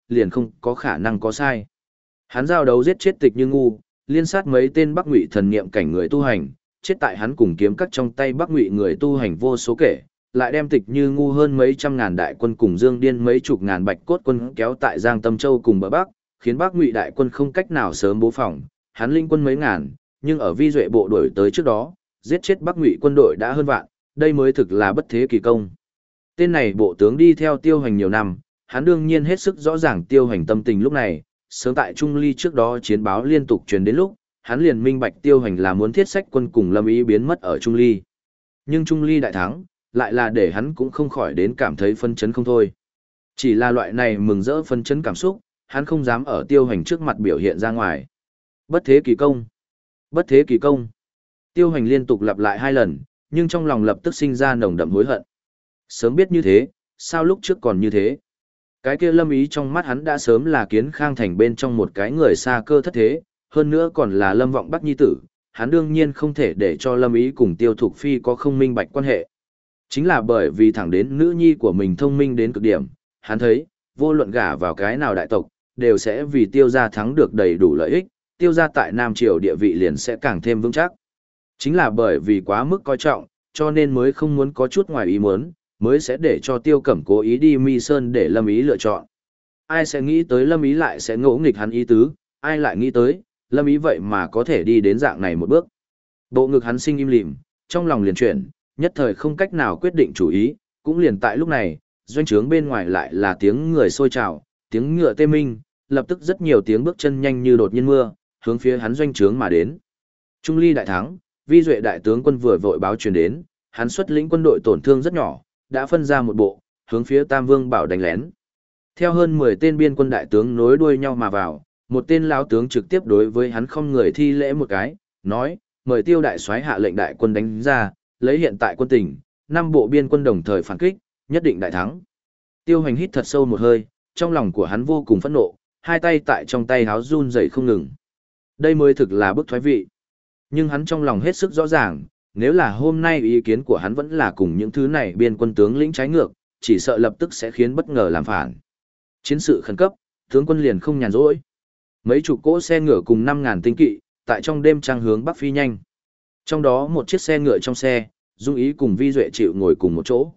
liền không có khả năng có sai. Hắn giao đấu giết chết Tịch Như Ngu, liên sát mấy tên Bắc Ngụy thần niệm cảnh người tu hành, chết tại hắn cùng kiếm cắt trong tay Bắc Ngụy người tu hành vô số kể, lại đem Tịch Như Ngu hơn mấy trăm ngàn đại quân cùng Dương Điên mấy chục ngàn bạch cốt quân kéo tại Giang Tâm Châu cùng bờ Bắc, khiến Bắc Ngụy đại quân không cách nào sớm bố phòng, hắn linh quân mấy ngàn, nhưng ở Vi Duệ bộ đuổi tới trước đó, giết chết Bắc Ngụy quân đội đã hơn vạn, đây mới thực là bất thế kỳ công. Tên này bộ tướng đi theo Tiêu Hoành nhiều năm, hắn đương nhiên hết sức rõ ràng Tiêu Hoành tâm tình lúc này, sớm tại Trung Ly trước đó chiến báo liên tục truyền đến lúc, hắn liền minh bạch Tiêu Hoành là muốn thiết sách quân cùng Lâm Ý biến mất ở Trung Ly. Nhưng Trung Ly đại thắng, lại là để hắn cũng không khỏi đến cảm thấy phân chấn không thôi. Chỉ là loại này mừng rỡ phân chấn cảm xúc, hắn không dám ở Tiêu Hoành trước mặt biểu hiện ra ngoài. Bất thế kỳ công! Bất thế kỳ công! Tiêu Hoành liên tục lặp lại 2 lần, nhưng trong lòng lập tức sinh ra nồng đậm hối hận. Sớm biết như thế, sao lúc trước còn như thế? Cái kia Lâm Ý trong mắt hắn đã sớm là Kiến Khang thành bên trong một cái người xa cơ thất thế, hơn nữa còn là Lâm Vọng Bắc nhi tử, hắn đương nhiên không thể để cho Lâm Ý cùng Tiêu Thục Phi có không minh bạch quan hệ. Chính là bởi vì thẳng đến nữ nhi của mình thông minh đến cực điểm, hắn thấy, vô luận gả vào cái nào đại tộc, đều sẽ vì Tiêu gia thắng được đầy đủ lợi ích, Tiêu gia tại Nam Triều địa vị liền sẽ càng thêm vững chắc. Chính là bởi vì quá mức coi trọng, cho nên mới không muốn có chút ngoài ý muốn, mới sẽ để cho Tiêu Cẩm cố ý đi Mi Sơn để Lâm Ý lựa chọn. Ai sẽ nghĩ tới Lâm Ý lại sẽ ngỗ nghịch hắn ý tứ, ai lại nghĩ tới, Lâm Ý vậy mà có thể đi đến dạng này một bước. Bộ ngực hắn sinh im lìm, trong lòng liền chuyển, nhất thời không cách nào quyết định chủ ý, cũng liền tại lúc này, doanh trướng bên ngoài lại là tiếng người sôi trào, tiếng ngựa tê minh, lập tức rất nhiều tiếng bước chân nhanh như đột nhiên mưa, hướng phía hắn doanh trướng mà đến. Trung Ly đại thắng, Vi Duệ đại tướng quân vừa vội báo truyền đến, hắn xuất lĩnh quân đội tổn thương rất nhỏ, đã phân ra một bộ, hướng phía Tam Vương Bảo đánh lén. Theo hơn 10 tên biên quân đại tướng nối đuôi nhau mà vào, một tên lão tướng trực tiếp đối với hắn không người thi lễ một cái, nói: "Mời Tiêu đại soái hạ lệnh đại quân đánh ra, lấy hiện tại quân tình, 5 bộ biên quân đồng thời phản kích, nhất định đại thắng." Tiêu Hoành hít thật sâu một hơi, trong lòng của hắn vô cùng phẫn nộ, hai tay tại trong tay háo run rẩy không ngừng. Đây mới thực là bức thoái vị. Nhưng hắn trong lòng hết sức rõ ràng, nếu là hôm nay ý kiến của hắn vẫn là cùng những thứ này biên quân tướng lĩnh trái ngược, chỉ sợ lập tức sẽ khiến bất ngờ làm phản. Chiến sự khẩn cấp, tướng quân liền không nhàn rỗi. Mấy chục cỗ xe ngựa cùng 5.000 tinh kỵ, tại trong đêm trăng hướng bắc phi nhanh. Trong đó một chiếc xe ngựa trong xe, Dung Ý cùng Vi Duệ chịu ngồi cùng một chỗ.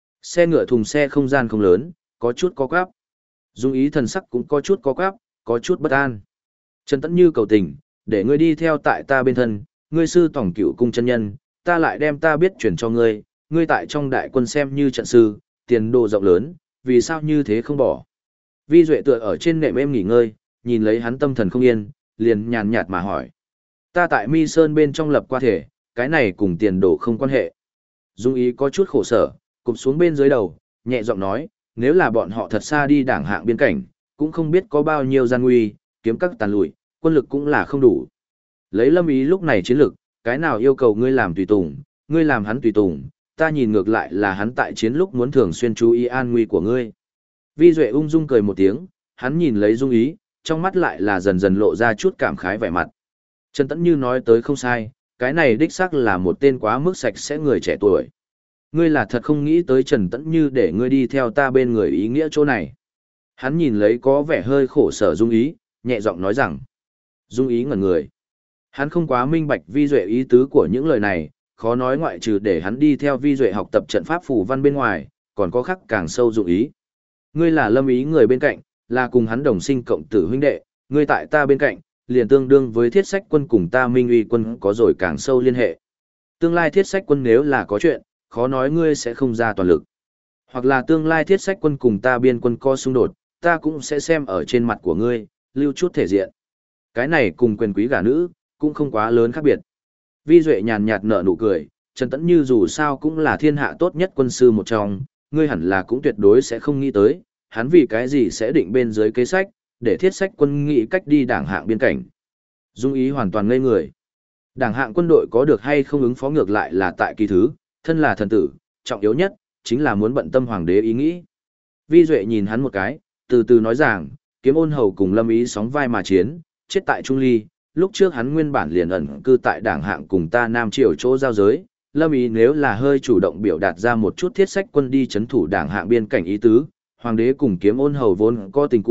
Xe ngựa thùng xe không gian không lớn, có chút có quáp. Dung Ý thần sắc cũng có chút có quáp, có chút bất an. Trần Tẫn Như cầu tình, để ngươi đi theo tại ta bên thân, ngươi sư tổng cửu cung chân nhân, ta lại đem ta biết chuyển cho ngươi, ngươi tại trong đại quân xem như trận sư, tiền đồ rộng lớn, vì sao như thế không bỏ. Vi Duệ tựa ở trên nệm êm nghỉ ngơi, nhìn lấy hắn tâm thần không yên, liền nhàn nhạt mà hỏi. Ta tại Mi Sơn bên trong lập qua thể, cái này cùng tiền đồ không quan hệ. Dung Ý có chút khổ sở, cụp xuống bên dưới đầu, nhẹ giọng nói, nếu là bọn họ thật xa đi đảng hạng biên cảnh, cũng không biết có bao nhiêu gian nguy, kiếm các tàn lụi, quân lực cũng là không đủ. Lấy Lâm Ý lúc này chiến lực, cái nào yêu cầu ngươi làm tùy tùng, ngươi làm hắn tùy tùng, ta nhìn ngược lại là hắn tại chiến lúc muốn thường xuyên chú ý an nguy của ngươi. Vi Duệ ung dung cười một tiếng, hắn nhìn lấy Dung Ý, trong mắt lại là dần dần lộ ra chút cảm khái vẻ mặt. Trần Tẫn Như nói tới không sai, cái này đích xác là một tên quá mức sạch sẽ người trẻ tuổi. Ngươi là thật không nghĩ tới Trần Tẫn Như để ngươi đi theo ta bên người ý nghĩa chỗ này. Hắn nhìn lấy có vẻ hơi khổ sở Dung Ý, nhẹ giọng nói rằng. Dung Ý ngẩn người. Hắn không quá minh bạch Vi Duệ ý tứ của những lời này, khó nói ngoại trừ để hắn đi theo Vi Duệ học tập trận pháp phù văn bên ngoài, còn có khắc càng sâu dụng ý. Ngươi là Lâm Ý người bên cạnh, là cùng hắn đồng sinh cộng tử huynh đệ, ngươi tại ta bên cạnh, liền tương đương với Thiết Sách quân cùng ta Minh Uy quân có rồi càng sâu liên hệ. Tương lai Thiết Sách quân nếu là có chuyện, khó nói ngươi sẽ không ra toàn lực. Hoặc là tương lai Thiết Sách quân cùng ta biên quân có xung đột, ta cũng sẽ xem ở trên mặt của ngươi, lưu chút thể diện. Cái này cùng quyền quý gả nữ, cũng không quá lớn khác biệt. Vi Duệ nhàn nhạt nở nụ cười, Trần Tẫn Như dù sao cũng là thiên hạ tốt nhất quân sư một trong, ngươi hẳn là cũng tuyệt đối sẽ không nghĩ tới, hắn vì cái gì sẽ định bên dưới kế sách, để Thiết Sách quân nghĩ cách đi đảng hạng biên cảnh. Dung Ý hoàn toàn ngây người. Đảng hạng quân đội có được hay không ứng phó ngược lại là tại kỳ thứ, thân là thần tử, trọng yếu nhất, chính là muốn bận tâm hoàng đế ý nghĩ. Vi Duệ nhìn hắn một cái, từ từ nói rằng, Kiếm Ôn Hầu cùng Lâm Ý sóng vai mà chiến, chết tại Trung Ly, lúc trước hắn nguyên bản liền ẩn cư tại đảng hạng cùng ta Nam Triều chỗ giao giới, Lâm Ý nếu là hơi chủ động biểu đạt ra một chút Thiết Sách quân đi chấn thủ đảng hạng biên cảnh ý tứ, hoàng đế cùng Kiếm Ôn Hầu vốn có tình cũ,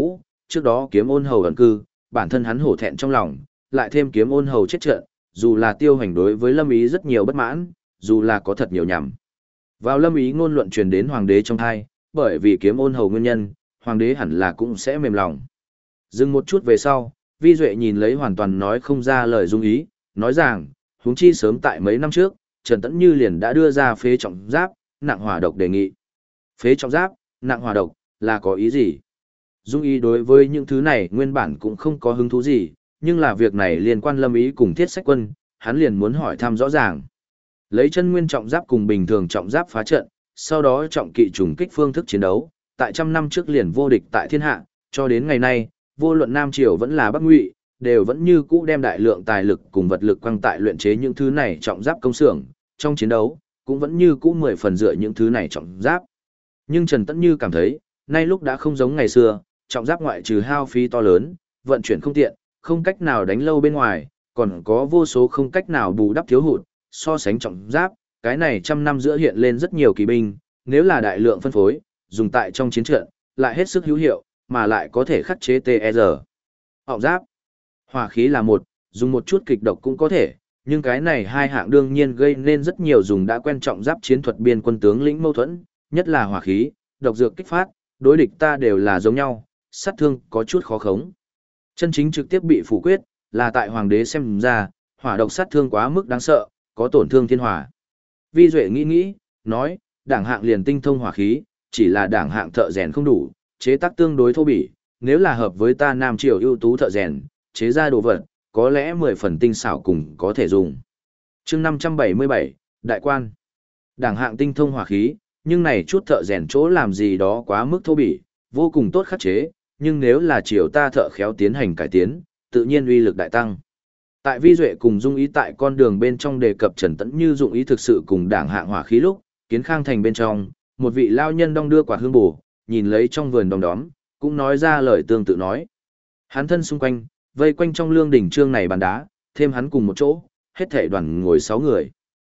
trước đó kiếm ôn hầu ẩn cư, bản thân hắn hổ thẹn trong lòng, lại thêm kiếm ôn hầu chết trận, dù là Tiêu Hoành đối với Lâm Ý rất nhiều bất mãn, dù là có thật nhiều nhằm. Vào Lâm Ý ngôn luận truyền đến hoàng đế trong tai, bởi vì kiếm ôn hầu nguyên nhân, hoàng đế hẳn là cũng sẽ mềm lòng. Dừng một chút về sau, Vi Duệ nhìn lấy hoàn toàn nói không ra lời dung ý, nói rằng, huống chi sớm tại mấy năm trước, Trần Tẫn Như liền đã đưa ra phế trọng giáp, nặng hỏa độc đề nghị. Phế trọng giáp, nặng hỏa độc, là có ý gì? Dung ý đối với những thứ này nguyên bản cũng không có hứng thú gì, nhưng là việc này liên quan Lâm Ý cùng Thiết Sách Quân, hắn liền muốn hỏi thăm rõ ràng. Lấy chân nguyên trọng giáp cùng bình thường trọng giáp phá trận, sau đó trọng kỵ trùng kích phương thức chiến đấu, tại trăm năm trước liền vô địch tại thiên hạ, cho đến ngày nay, vô luận Nam Triều vẫn là Bắc Ngụy, đều vẫn như cũ đem đại lượng tài lực cùng vật lực quăng tại luyện chế những thứ này trọng giáp công xưởng, trong chiến đấu, cũng vẫn như cũ 10 phần dựa những thứ này trọng giáp. Nhưng Trần Tẫn Như cảm thấy, nay lúc đã không giống ngày xưa, trọng giáp ngoại trừ hao phí to lớn, vận chuyển không tiện, không cách nào đánh lâu bên ngoài, còn có vô số không cách nào bù đắp thiếu hụt, so sánh trọng giáp, cái này trăm năm giữa hiện lên rất nhiều kỳ binh, nếu là đại lượng phân phối, dùng tại trong chiến trận, lại hết sức hữu hiệu, mà lại có thể khắc chế TR. Họng giáp, hỏa khí là một, dùng một chút kịch độc cũng có thể, nhưng cái này hai hạng đương nhiên gây nên rất nhiều dùng đã quen trọng giáp chiến thuật biên quân tướng lĩnh mâu thuẫn, nhất là hỏa khí, độc dược kích phát, đối địch ta đều là giống nhau, sát thương có chút khó khống. Chân chính trực tiếp bị phủ quyết, là tại hoàng đế xem ra, hỏa độc sát thương quá mức đáng sợ, có tổn thương thiên hỏa. Vi Duệ nghĩ, nói, đảng hạng liền tinh thông hỏa khí, chỉ là đảng hạng thợ rèn không đủ, chế tác tương đối thô bỉ, nếu là hợp với ta Nam Triều ưu tú thợ rèn, chế ra đồ vật, có lẽ 10 phần tinh xảo cùng có thể dùng. Chương 577, Đại quan. Đảng hạng tinh thông hỏa khí, nhưng này chút thợ rèn chỗ làm gì đó quá mức thô bỉ, vô cùng tốt khắc chế, nhưng nếu là triều ta thợ khéo tiến hành cải tiến, tự nhiên uy lực đại tăng. Tại Vi Duệ cùng Dung Ý tại con đường bên trong đề cập Trần Tẫn Như dụng ý thực sự cùng đảng hạng hỏa khí lúc, Kiến Khang thành bên trong, một vị lao nhân đong đưa quạt hương bổ, nhìn lấy trong vườn đom đóm, cũng nói ra lời tương tự nói. Hắn thân xung quanh, vây quanh trong lương đỉnh trương này bàn đá, thêm hắn cùng một chỗ, hết thảy đoàn ngồi 6 người.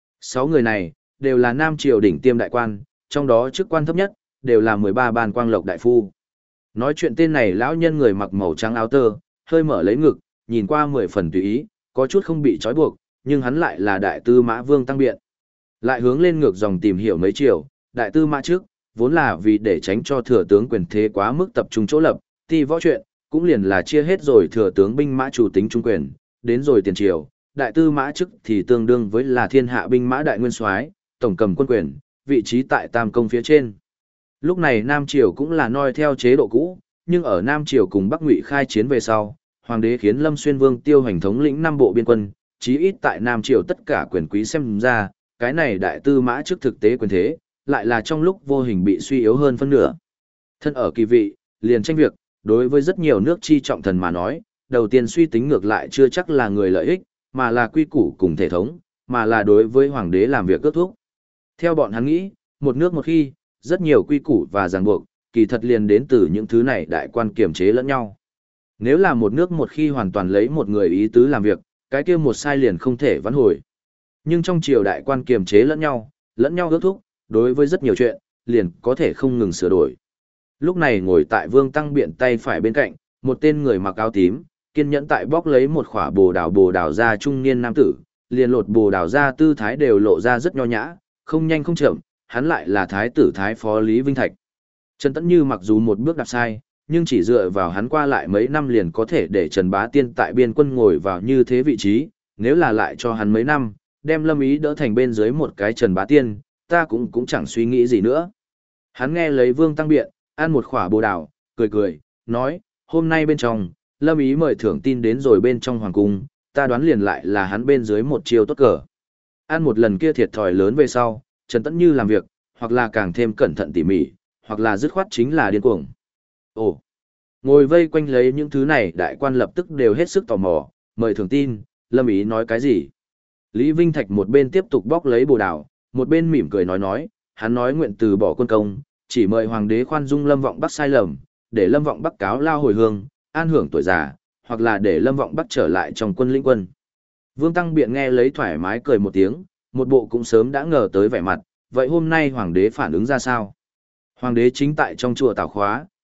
6 người này, đều là Nam Triều đỉnh tiêm đại quan, trong đó chức quan thấp nhất, đều là 13 ban quang lộc đại phu. Nói chuyện tên này lão nhân người mặc màu trắng áo tơ, hơi mở lấy ngực, nhìn qua 10 phần tùy ý, có chút không bị trói buộc, nhưng hắn lại là đại tư mã Vương Tăng Biện. Lại hướng lên ngược dòng tìm hiểu mấy chiều, đại tư mã trước, vốn là vì để tránh cho thừa tướng quyền thế quá mức tập trung chỗ lập, ti võ chuyện, cũng liền là chia hết rồi thừa tướng binh mã chủ tính trung quyền, đến rồi tiền triều, đại tư mã chức thì tương đương với là thiên hạ binh mã đại nguyên soái, tổng cầm quân quyền, vị trí tại tam công phía trên. Lúc này Nam Triều cũng là noi theo chế độ cũ, nhưng ở Nam Triều cùng Bắc Ngụy khai chiến về sau, hoàng đế khiến Lâm Xuyên Vương Tiêu Hoành thống lĩnh 5 bộ biên quân, chí ít tại Nam Triều tất cả quyền quý xem ra, cái này đại tư mã trước thực tế quyền thế, lại là trong lúc vô hình bị suy yếu hơn phân nửa. Thân ở kỳ vị, liền tranh việc, đối với rất nhiều nước chi trọng thần mà nói, đầu tiên suy tính ngược lại chưa chắc là người lợi ích, mà là quy củ cùng thể thống, mà là đối với hoàng đế làm việc ước thúc. Theo bọn hắn nghĩ, một nước một khi, rất nhiều quy củ và ràng buộc, kỳ thật liền đến từ những thứ này đại quan kiềm chế lẫn nhau. Nếu là một nước một khi hoàn toàn lấy một người ý tứ làm việc, cái kia một sai liền không thể vãn hồi. Nhưng trong triều đại quan kiềm chế lẫn nhau ước thúc, đối với rất nhiều chuyện, liền có thể không ngừng sửa đổi. Lúc này ngồi tại Vương Tăng Biện tay phải bên cạnh, một tên người mặc áo tím, kiên nhẫn tại bóc lấy một khỏa bồ đào ra trung niên nam tử, liền lột bồ đào ra tư thái đều lộ ra rất nho nhã, không nhanh không chậm, hắn lại là thái tử thái phó Lý Vinh Thạch. Trần Tẫn Như mặc dù một bước đạp sai, nhưng chỉ dựa vào hắn qua lại mấy năm liền có thể để Trần Bá Tiên tại biên quân ngồi vào như thế vị trí, nếu là lại cho hắn mấy năm, đem Lâm Ý đỡ thành bên dưới một cái Trần Bá Tiên, ta cũng chẳng suy nghĩ gì nữa. Hắn nghe lấy Vương Tăng Biện, ăn một khỏa bồ đào, cười, nói, hôm nay bên trong, Lâm Ý mời thưởng tin đến rồi bên trong hoàng cung, ta đoán liền lại là hắn bên dưới một chiêu tốt cờ. Ăn một lần kia thiệt thòi lớn về sau, Trần Tẫn Như làm việc, hoặc là càng thêm cẩn thận tỉ mỉ, hoặc là dứt khoát chính là điên cuồng. Ồ, ngồi vây quanh lấy những thứ này đại quan lập tức đều hết sức tò mò, mời thưởng tin, Lâm Ý nói cái gì. Lý Vinh Thạch một bên tiếp tục bóc lấy bồ đào, một bên mỉm cười nói, hắn nói nguyện từ bỏ quân công, chỉ mời hoàng đế khoan dung Lâm Vọng Bắc sai lầm, để Lâm Vọng Bắc cáo lao hồi hương, an hưởng tuổi già, hoặc là để Lâm Vọng Bắc trở lại trong quân lĩnh quân. Vương Tăng Biện nghe lấy thoải mái cười một tiếng, một bộ cũng sớm đã ngờ tới vẻ mặt, vậy hôm nay hoàng đế phản ứng ra sao? Hoàng đế chính tại trong chùa Tảo Khóa,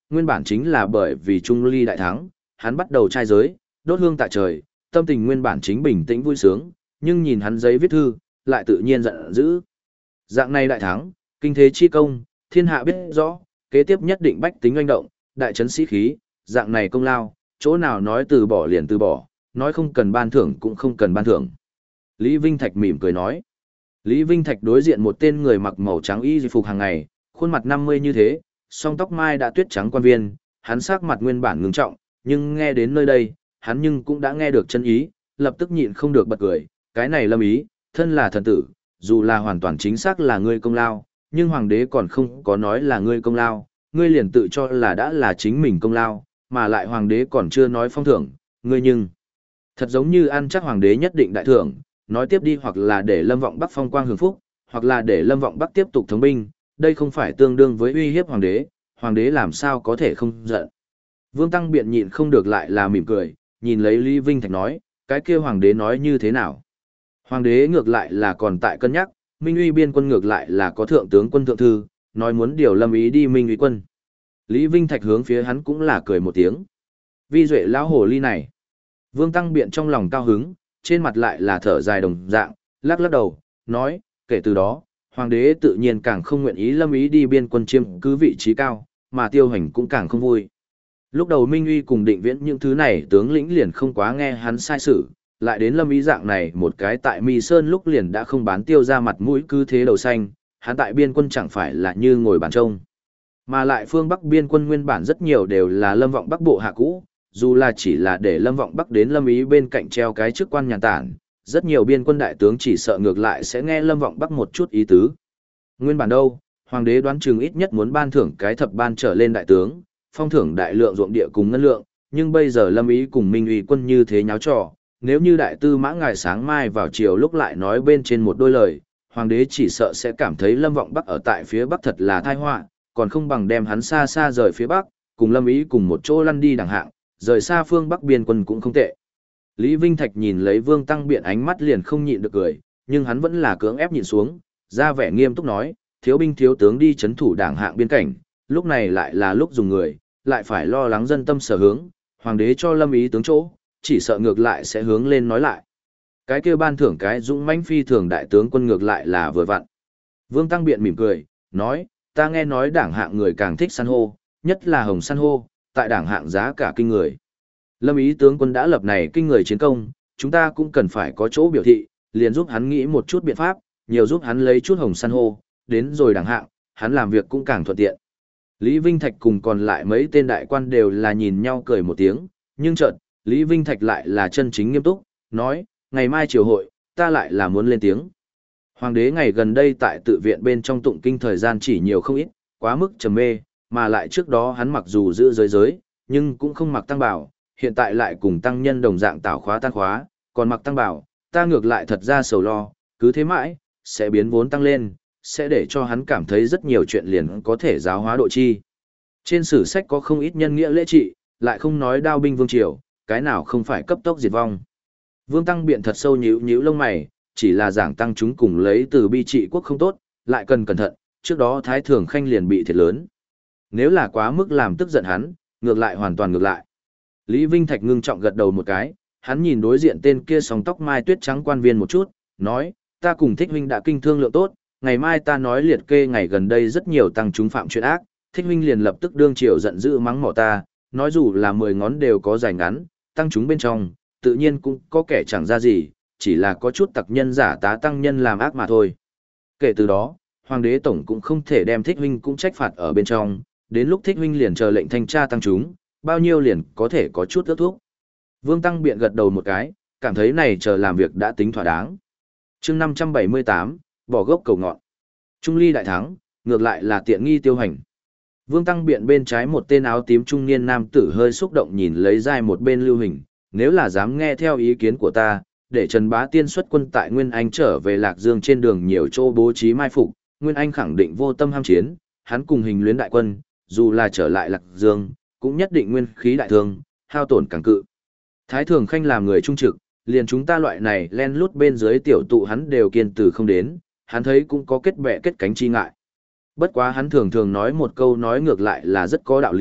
nguyên bản chính là bởi vì Trung Ly đại thắng, hắn bắt đầu trai giới, đốt hương tại trời, tâm tình nguyên bản chính bình tĩnh vui sướng, nhưng nhìn hắn giấy viết thư, lại tự nhiên giận dữ. Dạng này đại thắng, kinh thế chi công, thiên hạ biết rõ, kế tiếp nhất định bách tính oanh động, đại trấn sĩ khí, dạng này công lao, chỗ nào nói từ bỏ liền từ bỏ, nói không cần ban thưởng cũng không cần ban thưởng. Lý Vinh Thạch mỉm cười nói. Lý Vinh Thạch đối diện một tên người mặc màu trắng y phục hàng ngày, khuôn mặt 50 như thế, song tóc mai đã tuyết trắng quan viên, hắn sắc mặt nguyên bản ngưng trọng, nhưng nghe đến nơi đây, hắn nhưng cũng đã nghe được chân ý, lập tức nhịn không được bật cười, cái này Lâm Ý, thân là thần tử, dù là hoàn toàn chính xác là ngươi công lao, nhưng hoàng đế còn không có nói là ngươi công lao, ngươi liền tự cho là đã là chính mình công lao, mà lại hoàng đế còn chưa nói phong thưởng, ngươi nhưng thật giống như ăn chắc hoàng đế nhất định đại thưởng, nói tiếp đi hoặc là để Lâm Vọng Bắc phong quang hưởng phúc, hoặc là để Lâm Vọng Bắc tiếp tục thống binh, đây không phải tương đương với uy hiếp hoàng đế làm sao có thể không giận. Vương Tăng Biện nhịn không được lại là mỉm cười, nhìn lấy Lý Vinh Thạch nói, cái kia hoàng đế nói như thế nào? Hoàng đế ngược lại là còn tại cân nhắc, Minh Uy biên quân ngược lại là có thượng tướng quân thượng thư, nói muốn điều Lâm Ý đi Minh Uy quân. Lý Vinh Thạch hướng phía hắn cũng là cười một tiếng. Vi duệ lão hồ ly này. Vương Tăng Biện trong lòng cao hứng, trên mặt lại là thở dài đồng dạng, lắc lắc đầu, nói, kể từ đó, hoàng đế tự nhiên càng không nguyện ý Lâm Ý đi biên quân chiếm cứ vị trí cao, mà Tiêu Hành cũng càng không vui. Lúc đầu Minh Uy cùng Định Viễn những thứ này tướng lĩnh liền không quá nghe hắn sai sử, lại đến Lâm Ý dạng này một cái tại Mi Sơn lúc liền đã không bán Tiêu ra mặt mũi cứ thế đầu xanh, hắn tại biên quân chẳng phải là như ngồi bàn trông. Mà lại phương Bắc biên quân nguyên bản rất nhiều đều là Lâm Vọng Bắc bộ hạ cũ, dù là chỉ là để Lâm Vọng Bắc đến Lâm Ý bên cạnh treo cái chức quan nhàn tản, rất nhiều biên quân đại tướng chỉ sợ ngược lại sẽ nghe Lâm Vọng Bắc một chút ý tứ. Nguyên bản đâu, hoàng đế đoán chừng ít nhất muốn ban thưởng cái thập ban trở lên đại tướng, phong thưởng đại lượng ruộng địa cùng ngân lượng, nhưng bây giờ Lâm Ý cùng Minh Uy quân như thế nháo trò, nếu như đại tư mã ngài sáng mai vào chiều lúc lại nói bên trên một đôi lời, hoàng đế chỉ sợ sẽ cảm thấy Lâm Vọng Bắc ở tại phía Bắc thật là tai họa, còn không bằng đem hắn xa xa rời phía Bắc, cùng Lâm Ý cùng một chỗ lăn đi đẳng hạng, rời xa phương Bắc biên quân cũng không tệ. Lý Vinh Thạch nhìn lấy Vương Tăng Biện ánh mắt liền không nhịn được cười, nhưng hắn vẫn là cưỡng ép nhìn xuống, ra vẻ nghiêm túc nói, thiếu binh thiếu tướng đi chấn thủ đảng hạng biên cảnh, lúc này lại là lúc dùng người, lại phải lo lắng dân tâm sở hướng, hoàng đế cho Lâm Ý tướng chỗ, chỉ sợ ngược lại sẽ hướng lên nói lại. Cái kia ban thưởng cái dũng mãnh phi thường đại tướng quân ngược lại là vừa vặn. Vương Tăng Biện mỉm cười, nói, ta nghe nói đảng hạng người càng thích san hô, nhất là hồng san hô, tại đảng hạng giá cả kinh người. Lâm Ý tướng quân đã lập này kinh người chiến công, chúng ta cũng cần phải có chỗ biểu thị, liền giúp hắn nghĩ một chút biện pháp, nhiều giúp hắn lấy chút hồng san hô, đến rồi đảng hạng, hắn làm việc cũng càng thuận tiện. Lý Vinh Thạch cùng còn lại mấy tên đại quan đều là nhìn nhau cười một tiếng, nhưng chợt, Lý Vinh Thạch lại là chân chính nghiêm túc, nói, ngày mai triều hội, ta lại là muốn lên tiếng. Hoàng đế ngày gần đây tại tự viện bên trong tụng kinh thời gian chỉ nhiều không ít, quá mức trầm mê, mà lại trước đó hắn mặc dù giữ giới, nhưng cũng không mặc tăng bảo, hiện tại lại cùng tăng nhân đồng dạng tảo khóa tan khóa, còn mặc tăng bảo, ta ngược lại thật ra sầu lo, cứ thế mãi, sẽ biến vốn tăng lên, sẽ để cho hắn cảm thấy rất nhiều chuyện liền có thể giáo hóa độ chi. Trên sử sách có không ít nhân nghĩa lễ trị, lại không nói đao binh vương triều, cái nào không phải cấp tốc diệt vong. Vương Tăng Biện thật sâu nhíu nhíu lông mày, chỉ là giảng tăng chúng cùng lấy từ bi trị quốc không tốt, lại cần cẩn thận, trước đó Thái Thường Khanh liền bị thiệt lớn. Nếu là quá mức làm tức giận hắn, ngược lại hoàn toàn ngược lại. Lý Vinh Thạch ngưng trọng gật đầu một cái, hắn nhìn đối diện tên kia sóng tóc mai tuyết trắng quan viên một chút, nói, ta cùng Thích huynh đã kinh thương lượng tốt, ngày mai ta nói liệt kê ngày gần đây rất nhiều tăng chúng phạm chuyện ác, Thích huynh liền lập tức đương triều giận dữ mắng mỏ ta, nói dù là 10 ngón đều có dài ngắn, tăng chúng bên trong, tự nhiên cũng có kẻ chẳng ra gì, chỉ là có chút tặc nhân giả tá tăng nhân làm ác mà thôi. Kể từ đó, hoàng đế tổng cũng không thể đem Thích huynh cũng trách phạt ở bên trong, đến lúc Thích huynh liền chờ lệnh thanh tra tăng chúng, bao nhiêu liền có thể có chút ước thuốc. Vương Tăng Biện gật đầu một cái, cảm thấy này chờ làm việc đã tính thỏa đáng. Chương 578, bỏ gốc cầu ngọn. Trung ly đại thắng, ngược lại là tiện nghi Tiêu Hành. Vương Tăng Biện bên trái một tên áo tím trung niên nam tử hơi xúc động nhìn lấy dai một bên Lưu Hình, nếu là dám nghe theo ý kiến của ta, để Trần Bá Tiên xuất quân tại Nguyên Anh trở về Lạc Dương trên đường nhiều chỗ bố trí mai phục, Nguyên Anh khẳng định vô tâm ham chiến, hắn cùng Hình luyến đại quân, dù là trở lại Lạc Dương, cũng nhất định nguyên khí đại thương, hao tổn càng cự. Thái Thường Khanh làm người trung trực, liền chúng ta loại này len lút bên dưới tiểu tụ hắn đều kiên từ không đến, hắn thấy cũng có kết bè kết cánh chi ngại. Bất quá hắn thường thường nói một câu nói ngược lại là rất có đạo lý,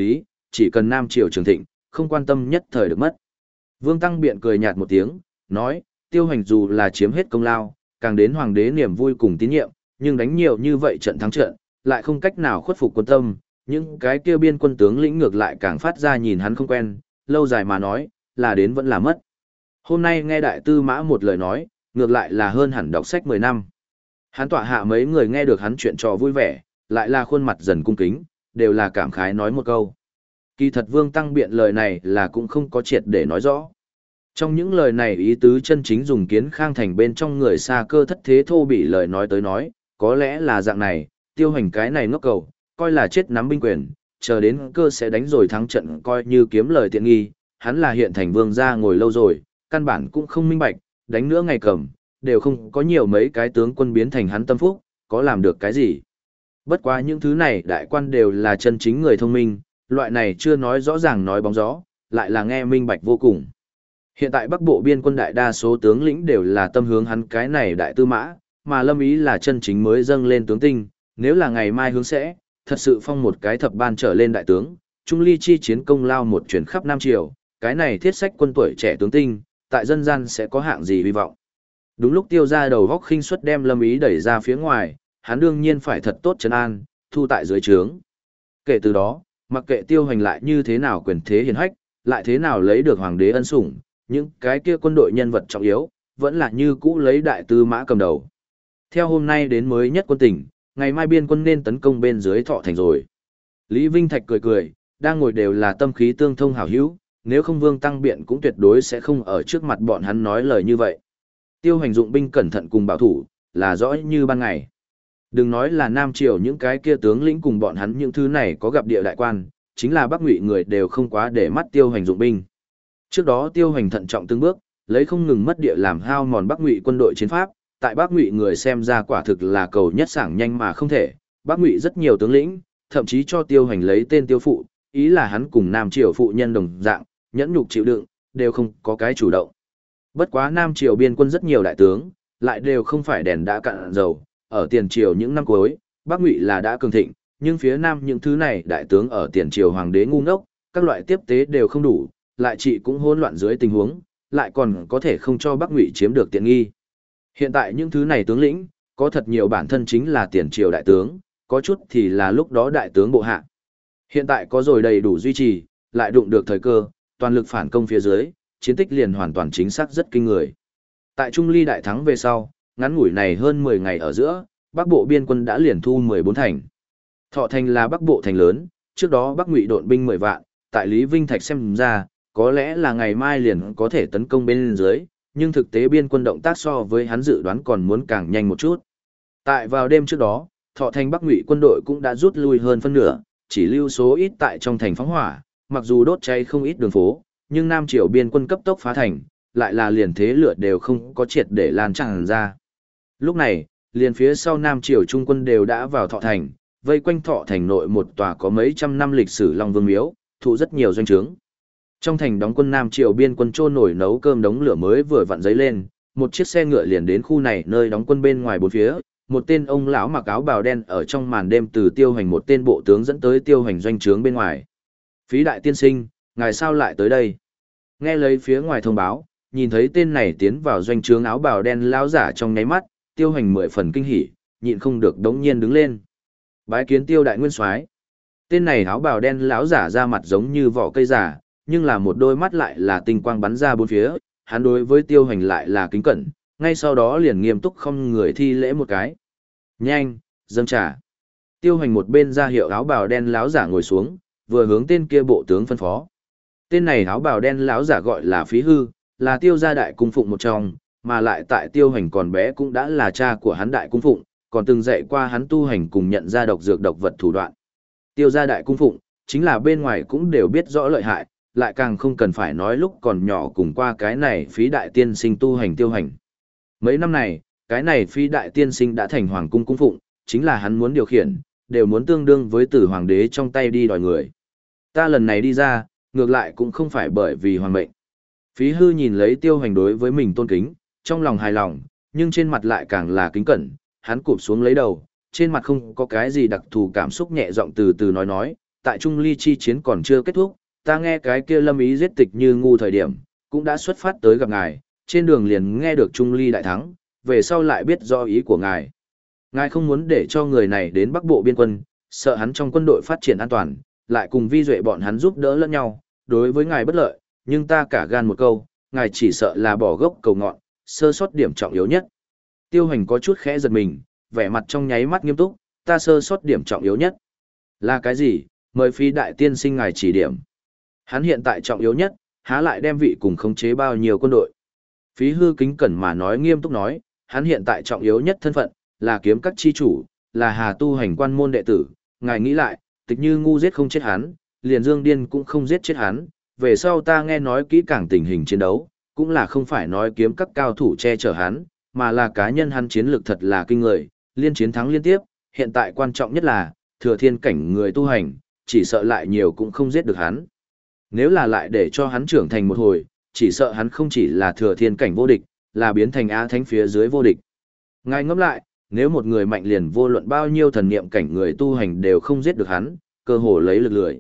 chỉ cần Nam Triều trường thịnh, không quan tâm nhất thời được mất. Vương Tăng Biện cười nhạt một tiếng, nói, Tiêu Hoành dù là chiếm hết công lao, càng đến hoàng đế niềm vui cùng tín nhiệm, nhưng đánh nhiều như vậy trận thắng trận, lại không cách nào khuất phục quân tâm, những cái kia biên quân tướng lĩnh ngược lại càng phát ra nhìn hắn không quen, lâu dài mà nói, là đến vẫn là mất. Hôm nay nghe đại tư mã một lời nói, ngược lại là hơn hẳn đọc sách 10 năm. Hắn tọa hạ mấy người nghe được hắn chuyện trò vui vẻ, lại là khuôn mặt dần cung kính, đều là cảm khái nói một câu. Kỳ thật Vương Tăng Biện lời này là cũng không có triệt để nói rõ. Trong những lời này ý tứ chân chính dùng Kiến Khang thành bên trong người xa cơ thất thế thô bị lời nói tới nói, có lẽ là dạng này, Tiêu Hoành cái này ngốc cầu, coi là chết nắm binh quyền, chờ đến cơ sẽ đánh rồi thắng trận coi như kiếm lời tiện nghi, hắn là hiện thành vương gia ngồi lâu rồi, căn bản cũng không minh bạch, đánh nữa ngày cầm, đều không có nhiều mấy cái tướng quân biến thành hắn tâm phúc, có làm được cái gì. Bất quá những thứ này đại quan đều là chân chính người thông minh, loại này chưa nói rõ ràng nói bóng gió, lại là nghe minh bạch vô cùng. Hiện tại Bắc Bộ biên quân đại đa số tướng lĩnh đều là tâm hướng hắn cái này đại tư mã, mà Lâm Ý là chân chính mới dâng lên tướng tinh, nếu là ngày mai hướng sẽ, thật sự phong một cái thập ban trở lên đại tướng, Trung Ly chi chiến công lao một chuyển khắp Nam Triều, cái này thiết sách quân tuổi trẻ tướng tinh, tại dân gian sẽ có hạng gì hy vọng. Đúng lúc Tiêu ra đầu góc khinh suất đem Lâm Ý đẩy ra phía ngoài, hắn đương nhiên phải thật tốt trấn an, thu tại dưới trướng. Kể từ đó, mặc kệ Tiêu Hoành lại như thế nào quyền thế hiển hách, lại thế nào lấy được hoàng đế ân sủng, những cái kia quân đội nhân vật trọng yếu, vẫn là như cũ lấy đại tư mã cầm đầu. Theo hôm nay đến mới nhất quân tỉnh, ngày mai biên quân nên tấn công bên dưới Thọ thành rồi. Lý Vinh Thạch cười cười, đang ngồi đều là tâm khí tương thông hảo hữu, nếu không Vương Tăng Biện cũng tuyệt đối sẽ không ở trước mặt bọn hắn nói lời như vậy. Tiêu Hoành dụng binh cẩn thận cùng bảo thủ, là rõ như ban ngày. Đừng nói là Nam Triều những cái kia tướng lĩnh cùng bọn hắn những thứ này có gặp địa đại quan, chính là Bắc Ngụy người đều không quá để mắt Tiêu Hoành dụng binh. Trước đó Tiêu Hoành thận trọng từng bước, lấy không ngừng mất địa làm hao mòn Bắc Ngụy quân đội chiến pháp, tại Bắc Ngụy người xem ra quả thực là cầu nhất sảng nhanh mà không thể. Bắc Ngụy rất nhiều tướng lĩnh, thậm chí cho Tiêu Hoành lấy tên Tiêu phụ, ý là hắn cùng Nam Triều phụ nhân đồng dạng, nhẫn nhục chịu đựng, đều không có cái chủ động. Bất quá Nam Triều biên quân rất nhiều đại tướng, lại đều không phải đèn đã cạn dầu, ở tiền triều những năm cuối, Bắc Ngụy là đã cường thịnh, nhưng phía Nam những thứ này đại tướng ở tiền triều hoàng đế ngu ngốc, các loại tiếp tế đều không đủ, lại trị cũng hỗn loạn dưới tình huống, lại còn có thể không cho Bắc Ngụy chiếm được tiện nghi. Hiện tại những thứ này tướng lĩnh, có thật nhiều bản thân chính là tiền triều đại tướng, có chút thì là lúc đó đại tướng bộ hạ. Hiện tại có rồi đầy đủ duy trì, lại đụng được thời cơ, toàn lực phản công phía dưới, chiến tích liền hoàn toàn chính xác rất kinh người. Tại Trung Ly đại thắng về sau, ngắn ngủi này hơn 10 ngày ở giữa, Bắc Bộ biên quân đã liền thu 14 thành. Thọ thành là Bắc Bộ thành lớn, trước đó Bắc Ngụy độn binh 10 vạn, tại Lý Vinh Thạch xem ra, có lẽ là ngày mai liền có thể tấn công bên dưới, nhưng thực tế biên quân động tác so với hắn dự đoán còn muốn càng nhanh một chút. Tại vào đêm trước đó, Thọ thành Bắc Ngụy quân đội cũng đã rút lui hơn phân nửa, chỉ lưu số ít tại trong thành phóng hỏa, mặc dù đốt cháy không ít đường phố, nhưng Nam Triều biên quân cấp tốc phá thành, lại là liền thế lửa đều không có triệt để lan tràn ra. Lúc này, liền phía sau Nam Triều trung quân đều đã vào Thọ thành, vây quanh Thọ thành nội một tòa có mấy trăm năm lịch sử Long Vương miếu, thụ rất nhiều doanh trướng. Trong thành đóng quân Nam Triều biên quân chôn nổi nấu cơm đống lửa mới vừa vặn giấy lên, một chiếc xe ngựa liền đến khu này nơi đóng quân bên ngoài bốn phía, một tên ông lão mặc áo bào đen ở trong màn đêm từ Tiêu Hoành một tên bộ tướng dẫn tới Tiêu Hoành doanh trướng bên ngoài. Phí đại tiên sinh, ngài sao lại tới đây? Nghe lấy phía ngoài thông báo, nhìn thấy tên này tiến vào doanh trướng áo bào đen lão giả trong nháy mắt, Tiêu Hoành 10 phần kinh hỉ, nhịn không được đống nhiên đứng lên. Bái kiến Tiêu đại nguyên soái. Tên này áo bào đen lão giả ra mặt giống như vỏ cây giả, nhưng là một đôi mắt lại là tinh quang bắn ra bốn phía, hắn đối với Tiêu Hoành lại là kính cẩn, ngay sau đó liền nghiêm túc không người thi lễ một cái. Nhanh, dâng trà. Tiêu Hoành một bên ra hiệu áo bào đen lão giả ngồi xuống, vừa hướng tên kia bộ tướng phân phó. Tên này áo bào đen lão giả gọi là Phí Hư, là Tiêu gia đại cung phụng một trong, mà lại tại Tiêu Hoành còn bé cũng đã là cha của hắn đại cung phụng, còn từng dạy qua hắn tu hành cùng nhận ra độc dược độc vật thủ đoạn. Tiêu gia đại cung phụng, chính là bên ngoài cũng đều biết rõ lợi hại, lại càng không cần phải nói lúc còn nhỏ cùng qua cái này Phí đại tiên sinh tu hành Tiêu Hành. Mấy năm này, cái này Phí đại tiên sinh đã thành hoàng cung cung phụng, chính là hắn muốn điều khiển, đều muốn tương đương với tử hoàng đế trong tay đi đòi người. Ta lần này đi ra, ngược lại cũng không phải bởi vì hoàng mệnh. Phí Hư nhìn lấy Tiêu Hành đối với mình tôn kính, trong lòng hài lòng, nhưng trên mặt lại càng là kính cẩn, hắn cụp xuống lấy đầu, trên mặt không có cái gì đặc thù cảm xúc nhẹ giọng từ từ nói, tại Trung Ly chi chiến còn chưa kết thúc, ta nghe cái kia Lâm Ý giết Tịch Như Ngu thời điểm, cũng đã xuất phát tới gặp ngài, trên đường liền nghe được Trung Ly đại thắng, về sau lại biết do ý của ngài. Ngài không muốn để cho người này đến Bắc Bộ biên quân, sợ hắn trong quân đội phát triển an toàn, lại cùng Vi Duệ bọn hắn giúp đỡ lẫn nhau, đối với ngài bất lợi, nhưng ta cả gan một câu, ngài chỉ sợ là bỏ gốc cầu ngọn, sơ sót điểm trọng yếu nhất. Tiêu Hành có chút khẽ giật mình, vẻ mặt trong nháy mắt nghiêm túc, ta sơ sót điểm trọng yếu nhất. Là cái gì? Mời Phí đại tiên sinh ngài chỉ điểm. Hắn hiện tại trọng yếu nhất, há lại đem vị cùng khống chế bao nhiêu quân đội. Phí Hư kính cẩn mà nói nghiêm túc nói, hắn hiện tại trọng yếu nhất thân phận, là kiếm các chi chủ, là Hà tu hành quan môn đệ tử, ngài nghĩ lại, Tịch Như Ngu giết không chết hắn, liền Dương Điên cũng không giết chết hắn, về sau ta nghe nói kỹ càng tình hình chiến đấu, cũng là không phải nói kiếm các cao thủ che chở hắn, mà là cá nhân hắn chiến lược thật là kinh người, liên chiến thắng liên tiếp, hiện tại quan trọng nhất là, thừa thiên cảnh người tu hành, chỉ sợ lại nhiều cũng không giết được hắn. Nếu là lại để cho hắn trưởng thành một hồi, chỉ sợ hắn không chỉ là thừa thiên cảnh vô địch, là biến thành á thánh phía dưới vô địch. Ngài ngẫm lại, nếu một người mạnh liền vô luận bao nhiêu thần niệm cảnh người tu hành đều không giết được hắn, cơ hồ lấy lực lưỡi.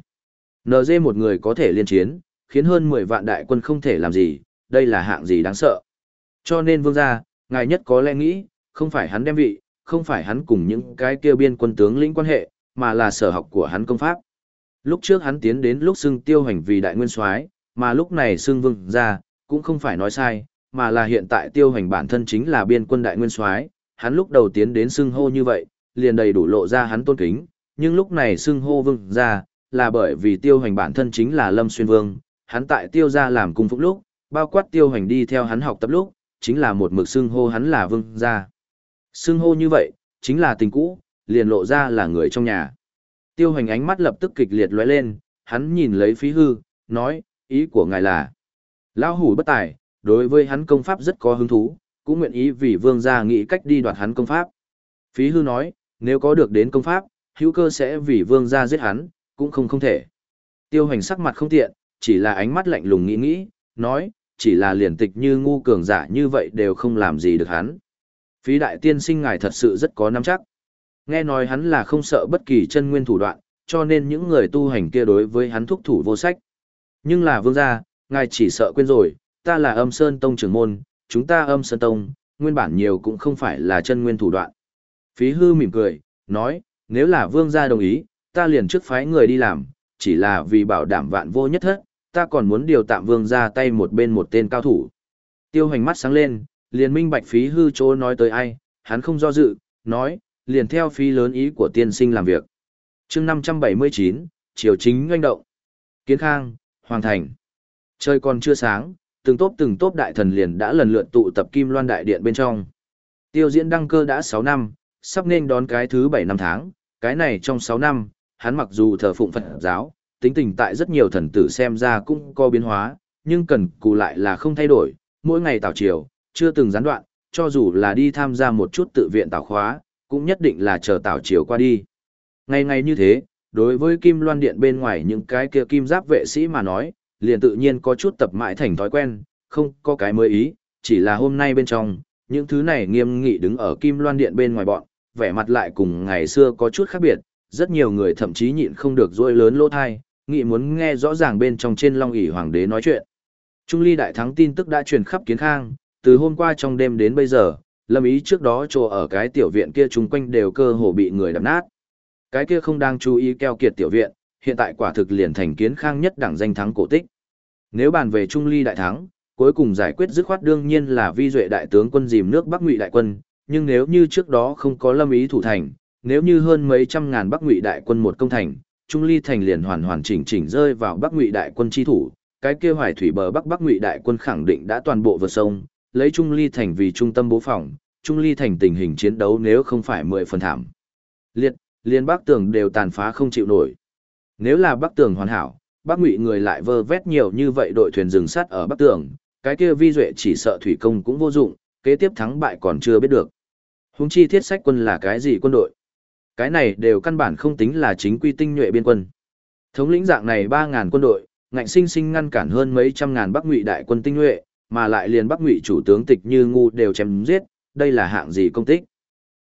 NG một người có thể liên chiến, khiến hơn 10 vạn đại quân không thể làm gì, đây là hạng gì đáng sợ. Cho nên vương gia, ngài nhất có lẽ nghĩ, không phải hắn đem vị, không phải hắn cùng những cái kia biên quân tướng lĩnh quan hệ, mà là sở học của hắn công pháp. Lúc trước hắn tiến đến lúc xưng Tiêu Hành vì đại nguyên soái, mà lúc này xưng vương gia, cũng không phải nói sai, mà là hiện tại Tiêu Hành bản thân chính là biên quân đại nguyên soái, hắn lúc đầu tiến đến xưng hô như vậy, liền đầy đủ lộ ra hắn tôn kính, nhưng lúc này xưng hô vương gia, là bởi vì Tiêu Hành bản thân chính là Lâm Xuyên Vương, hắn tại Tiêu gia làm cung phụng lúc, bao quát Tiêu Hành đi theo hắn học tập lúc, chính là một mực xưng hô hắn là vương gia. Xưng hô như vậy, chính là tình cũ, liền lộ ra là người trong nhà. Tiêu Hành ánh mắt lập tức kịch liệt lóe lên, hắn nhìn lấy Phí Hư, nói, ý của ngài là, lão hủ bất tài, đối với hắn công pháp rất có hứng thú, cũng nguyện ý vì vương gia nghĩ cách đi đoạt hắn công pháp. Phí Hư nói, nếu có được đến công pháp, hữu cơ sẽ vì vương gia giết hắn, cũng không thể. Tiêu Hành sắc mặt không tiện, chỉ là ánh mắt lạnh lùng nghĩ, nói, chỉ là liền Tịch Như Ngu cường giả như vậy đều không làm gì được hắn. Phí đại tiên sinh ngài thật sự rất có nắm chắc. Nghe nói hắn là không sợ bất kỳ chân nguyên thủ đoạn, cho nên những người tu hành kia đối với hắn thúc thủ vô sách. Nhưng là vương gia, ngài chỉ sợ quên rồi, ta là Âm Sơn Tông trưởng môn, chúng ta Âm Sơn Tông, nguyên bản nhiều cũng không phải là chân nguyên thủ đoạn. Phí Hư mỉm cười, nói, nếu là vương gia đồng ý, ta liền trước phái người đi làm, chỉ là vì bảo đảm vạn vô nhất thất, ta còn muốn điều tạm vương gia tay một bên một tên cao thủ. Tiêu Hành mắt sáng lên, liền minh bạch Phí Hư chỗ nói tới ai, hắn không do dự, nói, liền theo phí lớn ý của tiên sinh làm việc. Chương 579, Triều chính doanh động. Kiến Khang, Hoàng Thành. Trời còn chưa sáng, từng tốp đại thần liền đã lần lượt tụ tập Kim Loan đại điện bên trong. Tiêu Diễn đăng cơ đã 6 năm, sắp nên đón cái thứ 7 năm tháng, cái này trong 6 năm, hắn mặc dù thờ phụng Phật giáo, tính tình tại rất nhiều thần tử xem ra cũng có biến hóa, nhưng cần cù lại là không thay đổi, mỗi ngày tảo triều, chưa từng gián đoạn, cho dù là đi tham gia một chút tự viện tảo khóa, cũng nhất định là chờ tảo triều qua đi. Ngày ngày như thế, đối với Kim Loan điện bên ngoài những cái kia kim giáp vệ sĩ mà nói, liền tự nhiên có chút tập mãi thành thói quen, không có cái mới ý, chỉ là hôm nay bên trong, những thứ này nghiêm nghị đứng ở Kim Loan điện bên ngoài bọn, vẻ mặt lại cùng ngày xưa có chút khác biệt, rất nhiều người thậm chí nhịn không được rỗi lớn lỗ thai, nghĩ muốn nghe rõ ràng bên trong trên Long ỷ hoàng đế nói chuyện. Trung Ly đại thắng tin tức đã truyền khắp Kiến Khang, từ hôm qua trong đêm đến bây giờ, Lâm Ý trước đó trồ ở cái tiểu viện kia chung quanh đều cơ hồ bị người đập nát. Cái kia không đang chú ý keo kiệt tiểu viện, hiện tại quả thực liền thành Kiến Khang nhất đẳng danh thắng cổ tích. Nếu bàn về Trung Ly đại thắng, cuối cùng giải quyết dứt khoát đương nhiên là Vi Duệ đại tướng quân dìm nước Bắc Ngụy đại quân, nhưng nếu như trước đó không có Lâm Ý thủ thành, nếu như hơn mấy trăm ngàn Bắc Ngụy đại quân một công thành, Trung Ly thành liền hoàn hoàn chỉnh chỉnh rơi vào Bắc Ngụy đại quân chi thủ, cái kia Hoài thủy bờ Bắc Ngụy đại quân khẳng định đã toàn bộ vượt sông, lấy Trung Ly thành vì trung tâm bố phòng, Trung Ly thành tình hình chiến đấu nếu không phải 10 phần thảm liệt, liên Bắc Tường đều tàn phá không chịu nổi. Nếu là Bắc Tường hoàn hảo, Bắc Ngụy người lại vơ vét nhiều như vậy đội thuyền rừng sắt ở Bắc Tường, cái kia Vi Duệ chỉ sợ thủy công cũng vô dụng, kế tiếp thắng bại còn chưa biết được. Huống chi Thiết Sách quân là cái gì quân đội? Cái này đều căn bản không tính là chính quy tinh nhuệ biên quân. Thống lĩnh dạng này 3.000 quân đội, ngạnh sinh sinh ngăn cản hơn mấy trăm ngàn Bắc Ngụy đại quân tinh nhuệ, mà lại liền Bắc Ngụy chủ tướng Tịch Như Ngu đều chém giết, đây là hạng gì công tích?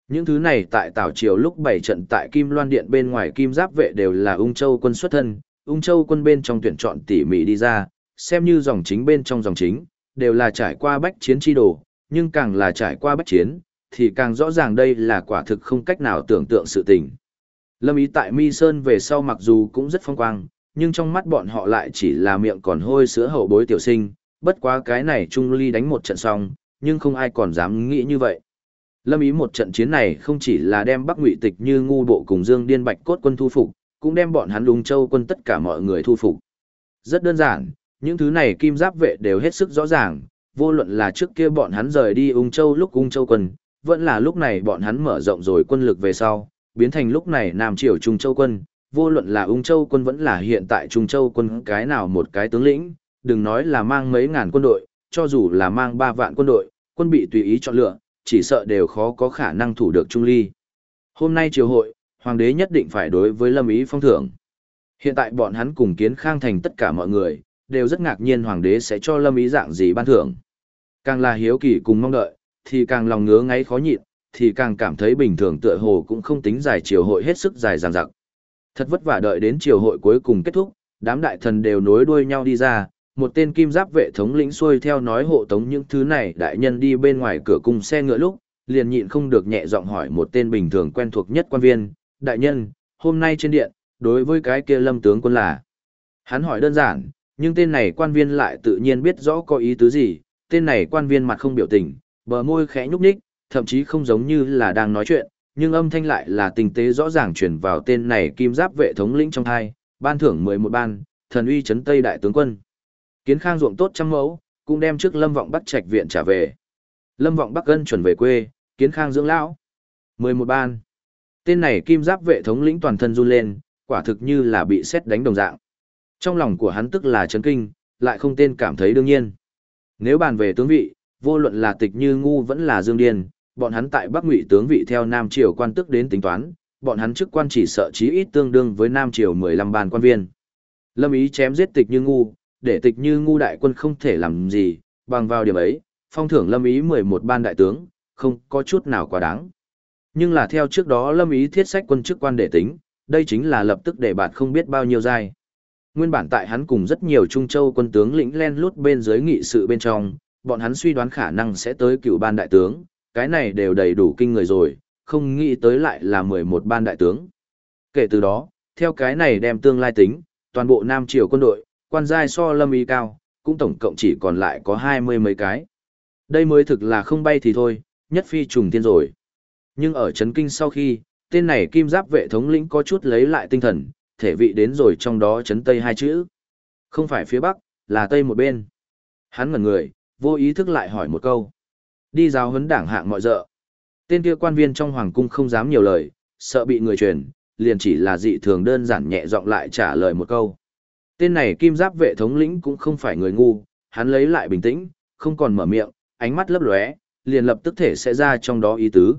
Những thứ này tại Tào Triều lúc bày trận tại Kim Loan Điện bên ngoài Kim Giáp vệ đều là Ung Châu quân xuất thân, Ung Châu quân bên trong tuyển chọn tỉ mỉ đi ra, xem như dòng chính bên trong dòng chính, đều là trải qua bách chiến chi đồ, nhưng càng là trải qua bách chiến, thì càng rõ ràng đây là quả thực không cách nào tưởng tượng sự tình. Lâm Ý tại Mi Sơn về sau mặc dù cũng rất phong quang, nhưng trong mắt bọn họ lại chỉ là miệng còn hôi sữa hậu bối tiểu sinh, bất quá cái này Trung Ly đánh một trận xong, nhưng không ai còn dám nghĩ như vậy. Lâm Ý một trận chiến này không chỉ là đem Bắc Ngụy Tịch Như Ngu bộ cùng Dương Điên Bạch Cốt quân thu phục, cũng đem bọn hắn Ung Châu quân tất cả mọi người thu phục. Rất đơn giản, những thứ này Kim Giáp vệ đều hết sức rõ ràng, vô luận là trước kia bọn hắn rời đi Ung Châu lúc Ung Châu quân, vẫn là lúc này bọn hắn mở rộng rồi quân lực về sau, biến thành lúc này Nam Triều Trung Châu quân, vô luận là Ung Châu quân vẫn là hiện tại Trung Châu quân cái nào một cái tướng lĩnh, đừng nói là mang mấy ngàn quân đội, cho dù là mang 3 vạn quân đội, quân bị tùy ý chọn lựa, chỉ sợ đều khó có khả năng thủ được Trung Ly. Hôm nay triều hội, hoàng đế nhất định phải đối với Lâm Ý phong thưởng. Hiện tại bọn hắn cùng Kiến Khang thành tất cả mọi người, đều rất ngạc nhiên hoàng đế sẽ cho Lâm Ý dạng gì ban thưởng. Càng là hiếu kỳ cùng mong đợi, thì càng lòng ngứa ngáy khó nhịn, thì càng cảm thấy bình thường tựa hồ cũng không tính dài triều hội hết sức dài dằng dặc. Thật vất vả đợi đến triều hội cuối cùng kết thúc, đám đại thần đều nối đuôi nhau đi ra, một tên Kim Giáp vệ thống lĩnh xuôi theo nói hộ tống những thứ này đại nhân đi bên ngoài cửa cung xe ngựa lúc, liền nhịn không được nhẹ giọng hỏi một tên bình thường quen thuộc nhất quan viên, đại nhân, hôm nay trên điện, đối với cái kia Lâm tướng quân là. Hắn hỏi đơn giản, nhưng tên này quan viên lại tự nhiên biết rõ có ý tứ gì, tên này quan viên mặt không biểu tình, bờ môi khẽ nhúc nhích, thậm chí không giống như là đang nói chuyện, nhưng âm thanh lại là tinh tế rõ ràng truyền vào tên này Kim Giáp vệ thống lĩnh trong tai, ban thưởng 11 ban, thần uy trấn Tây đại tướng quân. Kiến Khang ruộng tốt trăm mẫu, cũng đem trước Lâm Vọng Bắc trạch viện trả về. Lâm Vọng Bắc gân chuẩn về quê, Kiến Khang dưỡng lão. 11 ban. Tên này Kim Giáp vệ thống lĩnh toàn thân run lên, quả thực như là bị sét đánh đồng dạng. Trong lòng của hắn tức là chấn kinh, lại không tên cảm thấy đương nhiên. Nếu bàn về tướng vị, vô luận là Tịch Như Ngu vẫn là Dương Điền, bọn hắn tại Bắc Ngụy tướng vị theo Nam Triều quan tức đến tính toán, bọn hắn chức quan chỉ sợ chí ít tương đương với Nam Triều 15 ban quan viên. Lâm Ý chém giết Tịch Như Ngu, để Tịch Như Ngu đại quân không thể làm gì, bằng vào điểm ấy, phong thưởng Lâm Ý 11 ban đại tướng, không có chút nào quá đáng. Nhưng là theo trước đó Lâm Ý thiết sách quân chức quan để tính, đây chính là lập tức để bạt không biết bao nhiêu giai. Nguyên bản tại hắn cùng rất nhiều Trung Châu quân tướng lĩnh len lút bên dưới nghị sự bên trong, bọn hắn suy đoán khả năng sẽ tới cựu ban đại tướng, cái này đều đầy đủ kinh người rồi, không nghĩ tới lại là 11 ban đại tướng. Kể từ đó, theo cái này đem tương lai tính, toàn bộ Nam Triều quân đội, quan giai so Lâm Ý cao, cũng tổng cộng chỉ còn lại có 20 mấy cái. Đây mới thực là không bay thì thôi, nhất phi trùng thiên rồi. Nhưng ở chấn kinh sau khi, tên này Kim Giáp vệ thống lĩnh có chút lấy lại tinh thần, thể vị đến rồi trong đó chấn Tây 2 chữ. Không phải phía Bắc, là Tây một bên. Hắn ngẩn người, vô ý thức lại hỏi một câu. Đi giáo huấn đảng hạng mọi dợ. Tên kia quan viên trong hoàng cung không dám nhiều lời, sợ bị người truyền, liền chỉ là dị thường đơn giản nhẹ giọng lại trả lời một câu. Tên này Kim Giáp vệ thống lĩnh cũng không phải người ngu, hắn lấy lại bình tĩnh, không còn mở miệng, ánh mắt lấp lóe, liền lập tức thể sẽ ra trong đó ý tứ.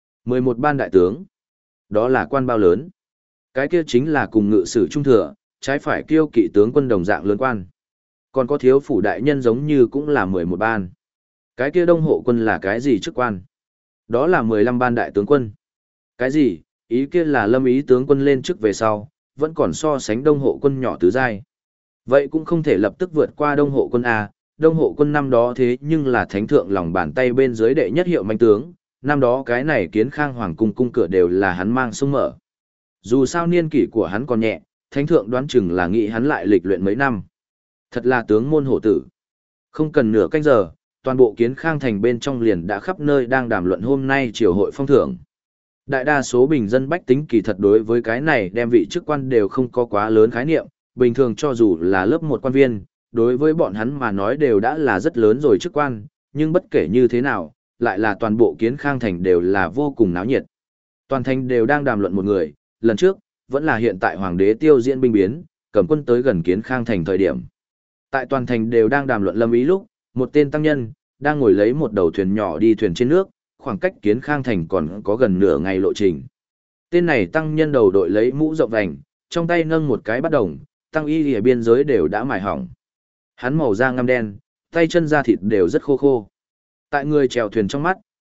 11 ban đại tướng. Đó là quan bao lớn. Cái kia chính là cùng ngự sử trung thừa, trái phải kiêu kỵ tướng quân đồng dạng lớn quan. Còn có thiếu phủ đại nhân giống như cũng là 11 ban. Cái kia đông hộ quân là cái gì chức quan? Đó là 15 ban đại tướng quân. Cái gì? Ý kia là Lâm Ý tướng quân lên chức về sau, vẫn còn so sánh đông hộ quân nhỏ tứ giai. Vậy cũng không thể lập tức vượt qua đông hộ quân A, đông hộ quân năm đó thế nhưng là thánh thượng lòng bàn tay bên dưới đệ nhất hiệu manh tướng, năm đó cái này Kiến Khang hoàng cung cung cửa đều là hắn mang sông mở. Dù sao niên kỷ của hắn còn nhẹ, thánh thượng đoán chừng là nghĩ hắn lại lịch luyện mấy năm. Thật là tướng môn hổ tử. Không cần nửa canh giờ, toàn bộ Kiến Khang thành bên trong liền đã khắp nơi đang đàm luận hôm nay triều hội phong thưởng. Đại đa số bình dân bách tính kỳ thật đối với cái này đem vị chức quan đều không có quá lớn khái niệm, bình thường cho dù là lớp một quan viên, đối với bọn hắn mà nói đều đã là rất lớn rồi chức quan, nhưng bất kể như thế nào, lại là toàn bộ Kiến Khang thành đều là vô cùng náo nhiệt. Toàn thành đều đang đàm luận một người, lần trước, vẫn là hiện tại hoàng đế tiêu diễn binh biến, cầm quân tới gần Kiến Khang thành thời điểm. Tại toàn thành đều đang đàm luận Lâm Ý lúc, một tên tăng nhân, đang ngồi lấy một đầu thuyền nhỏ đi thuyền trên nước, khoảng cách Kiến Khang thành còn có gần nửa ngày lộ trình. Tên này tăng nhân đầu đội lấy mũ rộng vành, trong tay nâng một cái bát đồng, tăng y ở biên giới đều đã mài hỏng. Hắn màu da ngăm đen, tay chân da thịt đều rất khô khô. Tại người chèo thuyền trong mắt,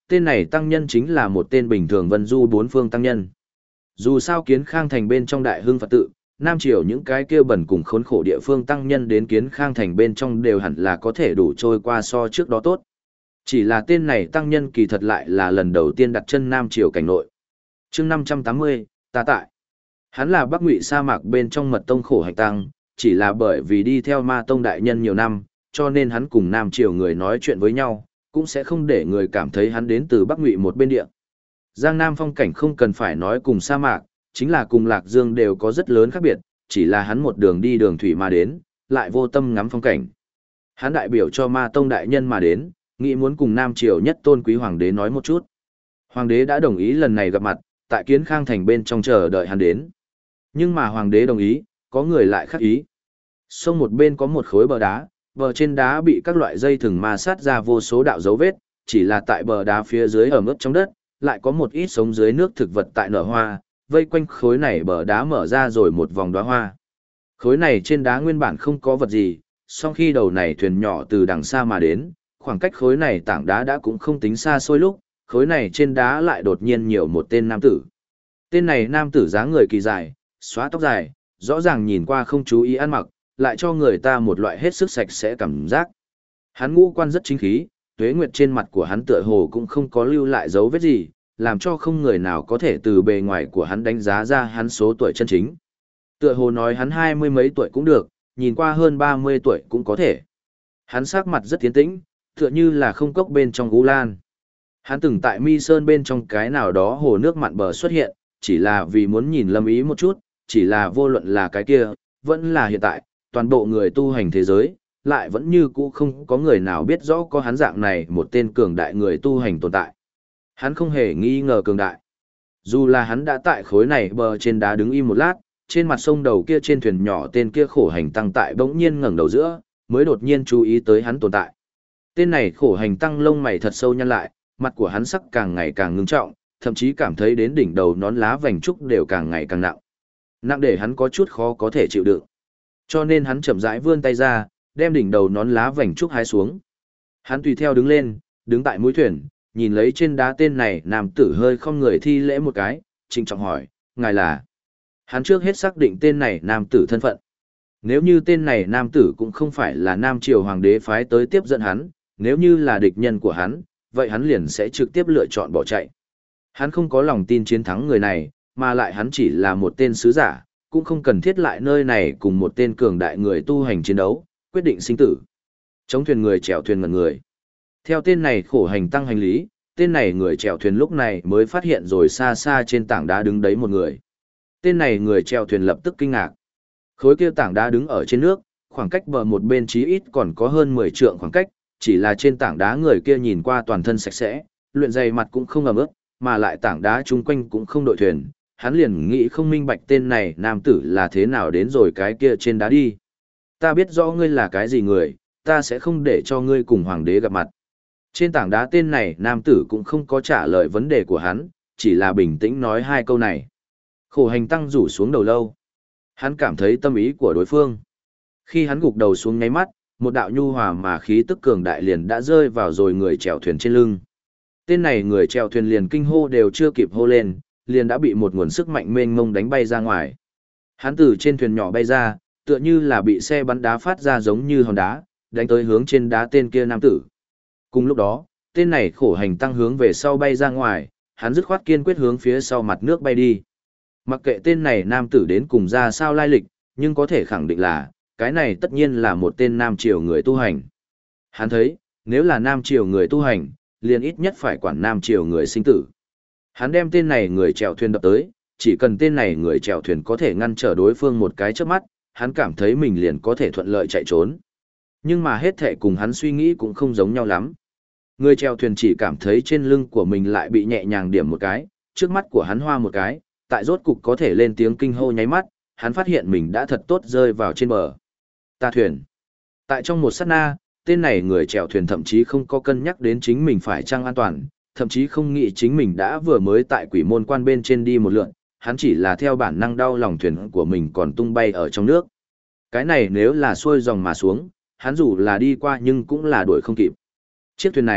tên này tăng nhân chính là một tên bình thường vân du bốn phương tăng nhân. Dù sao Kiến Khang thành bên trong Đại Hưng Phật tự, Nam Triều những cái kia bẩn cùng khốn khổ địa phương tăng nhân đến Kiến Khang thành bên trong đều hẳn là có thể đủ trôi qua so trước đó tốt. Chỉ là tên này tăng nhân kỳ thật lại là lần đầu tiên đặt chân Nam Triều cảnh nội. Chương 580, ta tại. Hắn là Bắc Ngụy sa mạc bên trong Mật tông khổ hạnh tăng, chỉ là bởi vì đi theo Ma tông đại nhân nhiều năm, cho nên hắn cùng Nam Triều người nói chuyện với nhau, cũng sẽ không để người cảm thấy hắn đến từ Bắc Ngụy một bên địa. Giang Nam phong cảnh không cần phải nói cùng sa mạc, chính là cùng Lạc Dương đều có rất lớn khác biệt, chỉ là hắn một đường đi đường thủy mà đến, lại vô tâm ngắm phong cảnh. Hắn đại biểu cho Ma tông đại nhân mà đến, nghĩ muốn cùng Nam Triều nhất tôn quý hoàng đế nói một chút. Hoàng đế đã đồng ý lần này gặp mặt, tại Kiến Khang thành bên trong chờ đợi hắn đến. Nhưng mà hoàng đế đồng ý, có người lại khác ý. Sông một bên có một khối bờ đá, bờ trên đá bị các loại dây thừng ma sát ra vô số đạo dấu vết, chỉ là tại bờ đá phía dưới ẩm ướt trong đất, lại có một ít sống dưới nước thực vật tại nở hoa, vây quanh khối này bờ đá mở ra rồi một vòng đóa hoa. Khối này trên đá nguyên bản không có vật gì, song khi đầu này thuyền nhỏ từ đằng xa mà đến, khoảng cách khối này tảng đá đã cũng không tính xa xôi lúc, khối này trên đá lại đột nhiên nhiều một tên nam tử. Tên này nam tử dáng người kỳ dài, xóa tóc dài, rõ ràng nhìn qua không chú ý ăn mặc, lại cho người ta một loại hết sức sạch sẽ cảm giác. Hắn ngũ quan rất chính khí, tuế nguyệt trên mặt của hắn tựa hồ cũng không có lưu lại dấu vết gì, làm cho không người nào có thể từ bề ngoài của hắn đánh giá ra hắn số tuổi chân chính. Tựa hồ nói hắn 20 mấy tuổi cũng được, nhìn qua hơn 30 tuổi cũng có thể. Hắn sắc mặt rất tiến tĩnh, tựa như là không cốc bên trong gú lan. Hắn từng tại Mi Sơn bên trong cái nào đó hồ nước mặn bờ xuất hiện, chỉ là vì muốn nhìn Lâm Ý một chút, chỉ là vô luận là cái kia, vẫn là hiện tại, toàn bộ người tu hành thế giới, lại vẫn như cũ không có người nào biết rõ có hắn dạng này một tên cường đại người tu hành tồn tại. Hắn không hề nghi ngờ cường đại. Dù là hắn đã tại khối này bờ trên đá đứng im một lát, trên mặt sông đầu kia trên thuyền nhỏ tên kia khổ hành tăng tại bỗng nhiên ngẩng đầu giữa, mới đột nhiên chú ý tới hắn tồn tại. Tên này khổ hành tăng lông mày thật sâu nhăn lại, mặt của hắn sắc càng ngày càng ngưng trọng, thậm chí cảm thấy đến đỉnh đầu nón lá vành trúc đều càng ngày càng nặng. Nặng để hắn có chút khó có thể chịu đựng. Cho nên hắn chậm rãi vươn tay ra, đem đỉnh đầu nón lá vành trúc hái xuống. Hắn tùy theo đứng lên, đứng tại mũi thuyền, nhìn lấy trên đá tên này nam tử hơi không người thi lễ một cái, trịnh trọng hỏi, ngài là? Hắn trước hết xác định tên này nam tử thân phận. Nếu như tên này nam tử cũng không phải là Nam Triều Hoàng đế phái tới tiếp dẫn hắn, nếu như là địch nhân của hắn, vậy hắn liền sẽ trực tiếp lựa chọn bỏ chạy. Hắn không có lòng tin chiến thắng người này, mà lại hắn chỉ là một tên sứ giả, cũng không cần thiết lại nơi này cùng một tên cường đại người tu hành chiến đấu, quyết định sinh tử. Chống thuyền người chèo thuyền ngẩn người. Theo tên này khổ hành tăng hành lý, tên này người chèo thuyền lúc này mới phát hiện rồi xa xa trên tảng đá đứng đấy một người. Tên này người chèo thuyền lập tức kinh ngạc. Khối kia tảng đá đứng ở trên nước, khoảng cách bờ một bên chí ít còn có hơn 10 trượng khoảng cách, chỉ là trên tảng đá người kia nhìn qua toàn thân sạch sẽ, luyện dày mặt cũng không ẩm ướt, mà lại tảng đá chung quanh cũng không đội thuyền, hắn liền nghĩ không minh bạch tên này nam tử là thế nào đến rồi cái kia trên đá đi. Ta biết rõ ngươi là cái gì người, ta sẽ không để cho ngươi cùng hoàng đế gặp mặt. Trên tảng đá tên này nam tử cũng không có trả lời vấn đề của hắn, chỉ là bình tĩnh nói hai câu này. Khổ hành tăng rủ xuống đầu lâu. Hắn cảm thấy tâm ý của đối phương. Khi hắn gục đầu xuống nháy mắt, một đạo nhu hòa mà khí tức cường đại liền đã rơi vào rồi người chèo thuyền trên lưng. Tên này người chèo thuyền liền kinh hô đều chưa kịp hô lên, liền đã bị một nguồn sức mạnh mênh mông đánh bay ra ngoài. Hắn từ trên thuyền nhỏ bay ra, tựa như là bị xe bắn đá phát ra giống như hòn đá, đánh tới hướng trên đá tên kia nam tử. Cùng lúc đó, tên này khổ hành tăng hướng về sau bay ra ngoài, hắn dứt khoát kiên quyết hướng phía sau mặt nước bay đi. Mặc kệ tên này nam tử đến cùng ra sao lai lịch, nhưng có thể khẳng định là, cái này tất nhiên là một tên Nam Triều người tu hành. Hắn thấy, nếu là Nam Triều người tu hành, liền ít nhất phải quản Nam Triều người sinh tử. Hắn đem tên này người chèo thuyền đập tới, chỉ cần tên này người chèo thuyền có thể ngăn trở đối phương một cái chớp mắt, hắn cảm thấy mình liền có thể thuận lợi chạy trốn. Nhưng mà hết thệ cùng hắn suy nghĩ cũng không giống nhau lắm. Người chèo thuyền chỉ cảm thấy trên lưng của mình lại bị nhẹ nhàng điểm một cái, trước mắt của hắn hoa một cái, tại rốt cục có thể lên tiếng kinh hô nháy mắt, hắn phát hiện mình đã thật tốt rơi vào trên bờ. Ta thuyền. Tại trong một sát na, tên này người chèo thuyền thậm chí không có cân nhắc đến chính mình phải chăng an toàn, thậm chí không nghĩ chính mình đã vừa mới tại quỷ môn quan bên trên đi một lượn, hắn chỉ là theo bản năng đau lòng thuyền của mình còn tung bay ở trong nước. Cái này nếu là xuôi dòng mà xuống, hắn dù là đi qua nhưng cũng là đuổi không kịp. Chiếc thuyền này,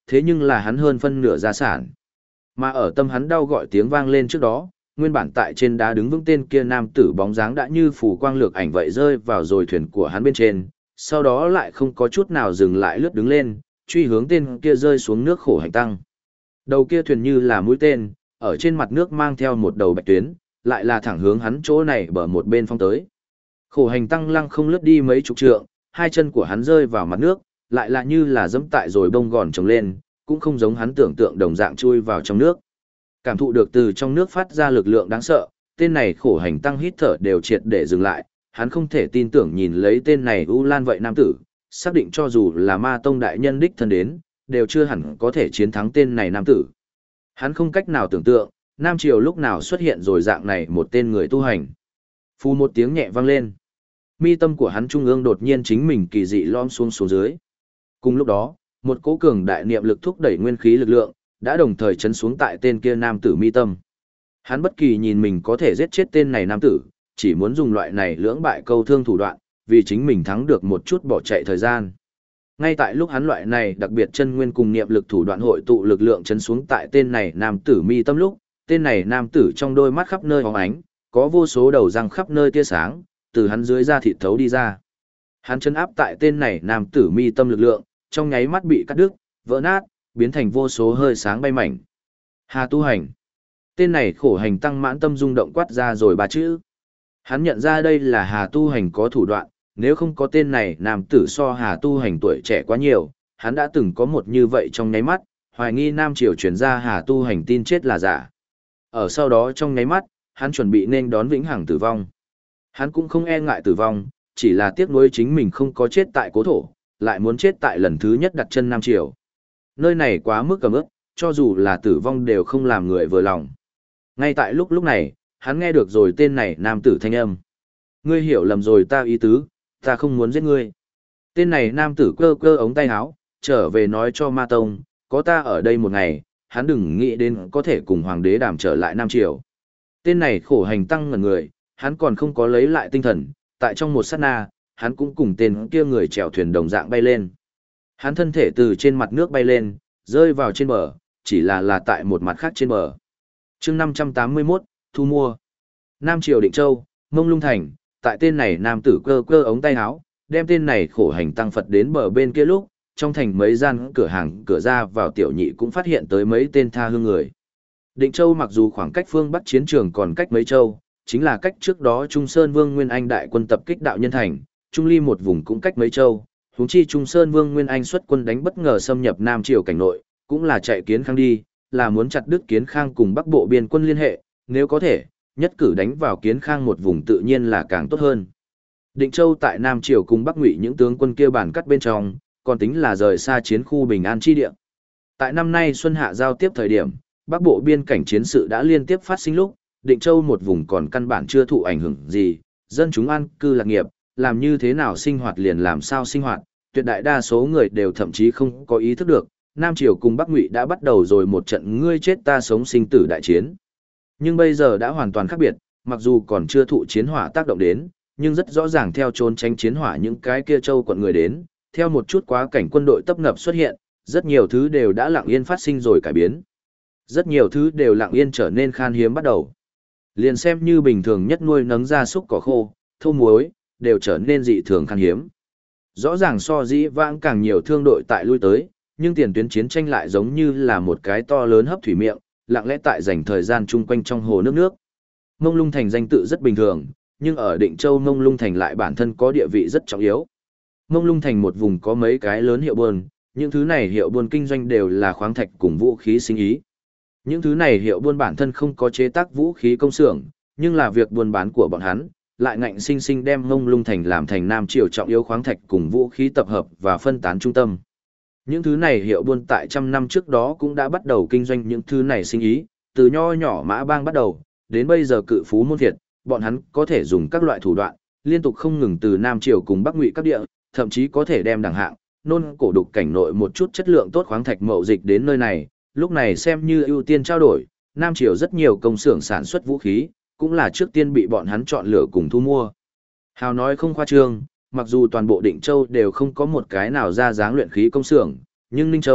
thế nhưng là hắn hơn phân nửa gia sản. Mà ở tâm hắn đau gọi tiếng vang lên trước đó, nguyên bản tại trên đá đứng vững tên kia nam tử bóng dáng đã như phủ quang lược ảnh vậy rơi vào rồi thuyền của hắn bên trên, sau đó lại không có chút nào dừng lại lướt đứng lên, truy hướng tên kia rơi xuống nước khổ hành tăng. Đầu kia thuyền như là mũi tên, ở trên mặt nước mang theo một đầu bạch tuyến, lại là thẳng hướng hắn chỗ này bờ một bên phong tới. Khổ hành tăng lăng không lướt đi mấy chục trượng, hai chân của hắn rơi vào mặt nước, lại là như là dẫm tại rồi bông gòn trồng lên, cũng không giống hắn tưởng tượng đồng dạng chui vào trong nước. Cảm thụ được từ trong nước phát ra lực lượng đáng sợ, tên này khổ hành tăng hít thở đều triệt để dừng lại, hắn không thể tin tưởng nhìn lấy tên này U Lan vậy nam tử, xác định cho dù là ma tông đại nhân đích thân đến, đều chưa hẳn có thể chiến thắng tên này nam tử. Hắn không cách nào tưởng tượng, Nam Triều lúc nào xuất hiện rồi dạng này một tên người tu hành. Phù một tiếng nhẹ vang lên. Mi tâm của hắn trung ương đột nhiên chính mình kỳ dị lom xuống xuống dưới. Cùng lúc đó, một cỗ cường đại niệm lực thúc đẩy nguyên khí lực lượng, đã đồng thời chấn xuống tại tên kia nam tử mi tâm. Hắn bất kỳ nhìn mình có thể giết chết tên này nam tử, chỉ muốn dùng loại này lưỡng bại câu thương thủ đoạn, vì chính mình thắng được một chút bỏ chạy thời gian. Ngay tại lúc hắn loại này đặc biệt chân nguyên cùng niệm lực thủ đoạn hội tụ lực lượng chấn xuống tại tên này nam tử mi tâm lúc, tên này nam tử trong đôi mắt khắp nơi hóng ánh, có vô số đầu răng khắp nơi tia sáng, từ hắn dưới da thịt thấu đi ra. Hắn chân áp tại tên này nam tử mi tâm lực lượng, trong nháy mắt bị cắt đứt, vỡ nát, biến thành vô số hơi sáng bay mảnh. Hà tu hành. Tên này khổ hành tăng mãn tâm rung động quát ra rồi ba chữ. Hắn nhận ra đây là Hà tu hành có thủ đoạn, nếu không có tên này nam tử so Hà tu hành tuổi trẻ quá nhiều, hắn đã từng có một như vậy trong nháy mắt, hoài nghi Nam Triều truyền ra Hà tu hành tin chết là giả. Ở sau đó trong nháy mắt, hắn chuẩn bị nên đón vĩnh hằng tử vong. Hắn cũng không e ngại tử vong, chỉ là tiếc nuối chính mình không có chết tại cố thổ, lại muốn chết tại lần thứ nhất đặt chân Nam Triều. Nơi này quá mức cầm ức, cho dù là tử vong đều không làm người vừa lòng. Ngay tại lúc này, hắn nghe được rồi tên này nam tử thanh âm. Ngươi hiểu lầm rồi ta ý tứ, ta không muốn giết ngươi. Tên này nam tử cơ cơ ống tay áo, trở về nói cho Ma Tông, có ta ở đây một ngày, hắn đừng nghĩ đến có thể cùng hoàng đế đàm trở lại Nam Triều. Tên này khổ hành tăng ngẩn người, hắn còn không có lấy lại tinh thần, tại trong một sát na, hắn cũng cùng tên kia người chèo thuyền đồng dạng bay lên. Hắn thân thể từ trên mặt nước bay lên, rơi vào trên bờ, chỉ là tại một mặt khác trên bờ. Chương 581, thu mua. Nam Triều Định Châu, Mông Lung Thành, tại tên này nam tử cơ cơ ống tay áo, đem tên này khổ hành tăng Phật đến bờ bên kia lúc, trong thành mấy gian cửa hàng cửa ra vào tiểu nhị cũng phát hiện tới mấy tên tha hương người. Định Châu mặc dù khoảng cách phương Bắc chiến trường còn cách mấy châu, chính là cách trước đó Trung Sơn Vương Nguyên Anh đại quân tập kích đạo nhân thành, Trung Ly một vùng cũng cách mấy châu, huống chi Trung Sơn Vương Nguyên Anh xuất quân đánh bất ngờ xâm nhập Nam Triều cảnh nội, cũng là chạy Kiến Khang đi, là muốn chặt đứt Kiến Khang cùng Bắc Bộ biên quân liên hệ, nếu có thể, nhất cử đánh vào Kiến Khang một vùng tự nhiên là càng tốt hơn. Định Châu tại Nam Triều cùng Bắc Ngụy những tướng quân kia bản cắt bên trong, còn tính là rời xa chiến khu bình an chi địa. Tại năm nay xuân hạ giao tiếp thời điểm, Bắc Bộ biên cảnh chiến sự đã liên tiếp phát sinh lúc, Định Châu một vùng còn căn bản chưa thụ ảnh hưởng gì, dân chúng an cư lạc nghiệp, làm như thế nào sinh hoạt liền làm sao sinh hoạt, tuyệt đại đa số người đều thậm chí không có ý thức được, Nam Triều cùng Bắc Ngụy đã bắt đầu rồi một trận ngươi chết ta sống sinh tử đại chiến. Nhưng bây giờ đã hoàn toàn khác biệt, mặc dù còn chưa thụ chiến hỏa tác động đến, nhưng rất rõ ràng theo trốn tránh chiến hỏa những cái kia châu quận người đến, theo một chút quá cảnh quân đội tấp nập xuất hiện, rất nhiều thứ đều đã lặng yên phát sinh rồi cải biến. Rất nhiều thứ đều lặng yên trở nên khan hiếm bắt đầu. Liền xem như bình thường nhất nuôi nấng gia súc cỏ khô, thô muối, đều trở nên dị thường khan hiếm. Rõ ràng so dĩ vãng càng nhiều thương đội tại lui tới, nhưng tiền tuyến chiến tranh lại giống như là một cái to lớn hấp thủy miệng, lặng lẽ tại dành thời gian chung quanh trong hồ nước nước. Mông Lung Thành danh tự rất bình thường, nhưng ở Định Châu Mông Lung Thành lại bản thân có địa vị rất trọng yếu. Mông Lung Thành một vùng có mấy cái lớn hiệu buôn, những thứ này hiệu buôn kinh doanh đều là khoáng thạch cùng vũ khí sinh ý. Những thứ này hiệu buôn bản thân không có chế tác vũ khí công xưởng, nhưng là việc buôn bán của bọn hắn, lại ngạnh sinh sinh đem Mông Lung Thành làm thành Nam Triều trọng yếu khoáng thạch cùng vũ khí tập hợp và phân tán trung tâm. Những thứ này hiệu buôn tại trăm năm trước đó cũng đã bắt đầu kinh doanh những thứ này sinh ý, từ nho nhỏ Mã Bang bắt đầu, đến bây giờ cự phú môn Việt, bọn hắn có thể dùng các loại thủ đoạn, liên tục không ngừng từ Nam Triều cùng Bắc Ngụy các địa, thậm chí có thể đem đẳng hạng, nôn cổ đục cảnh nội một chút chất lượng tốt khoáng thạch mậu dịch đến nơi này, lúc này xem như ưu tiên trao đổi, Nam Triều rất nhiều công xưởng sản xuất vũ khí, cũng là trước tiên bị bọn hắn chọn lựa cùng thu mua. Hào nói không khoa trương, mặc dù toàn bộ Định Châu đều không có một cái nào ra dáng luyện khí công xưởng, nhưng Ninh Châu,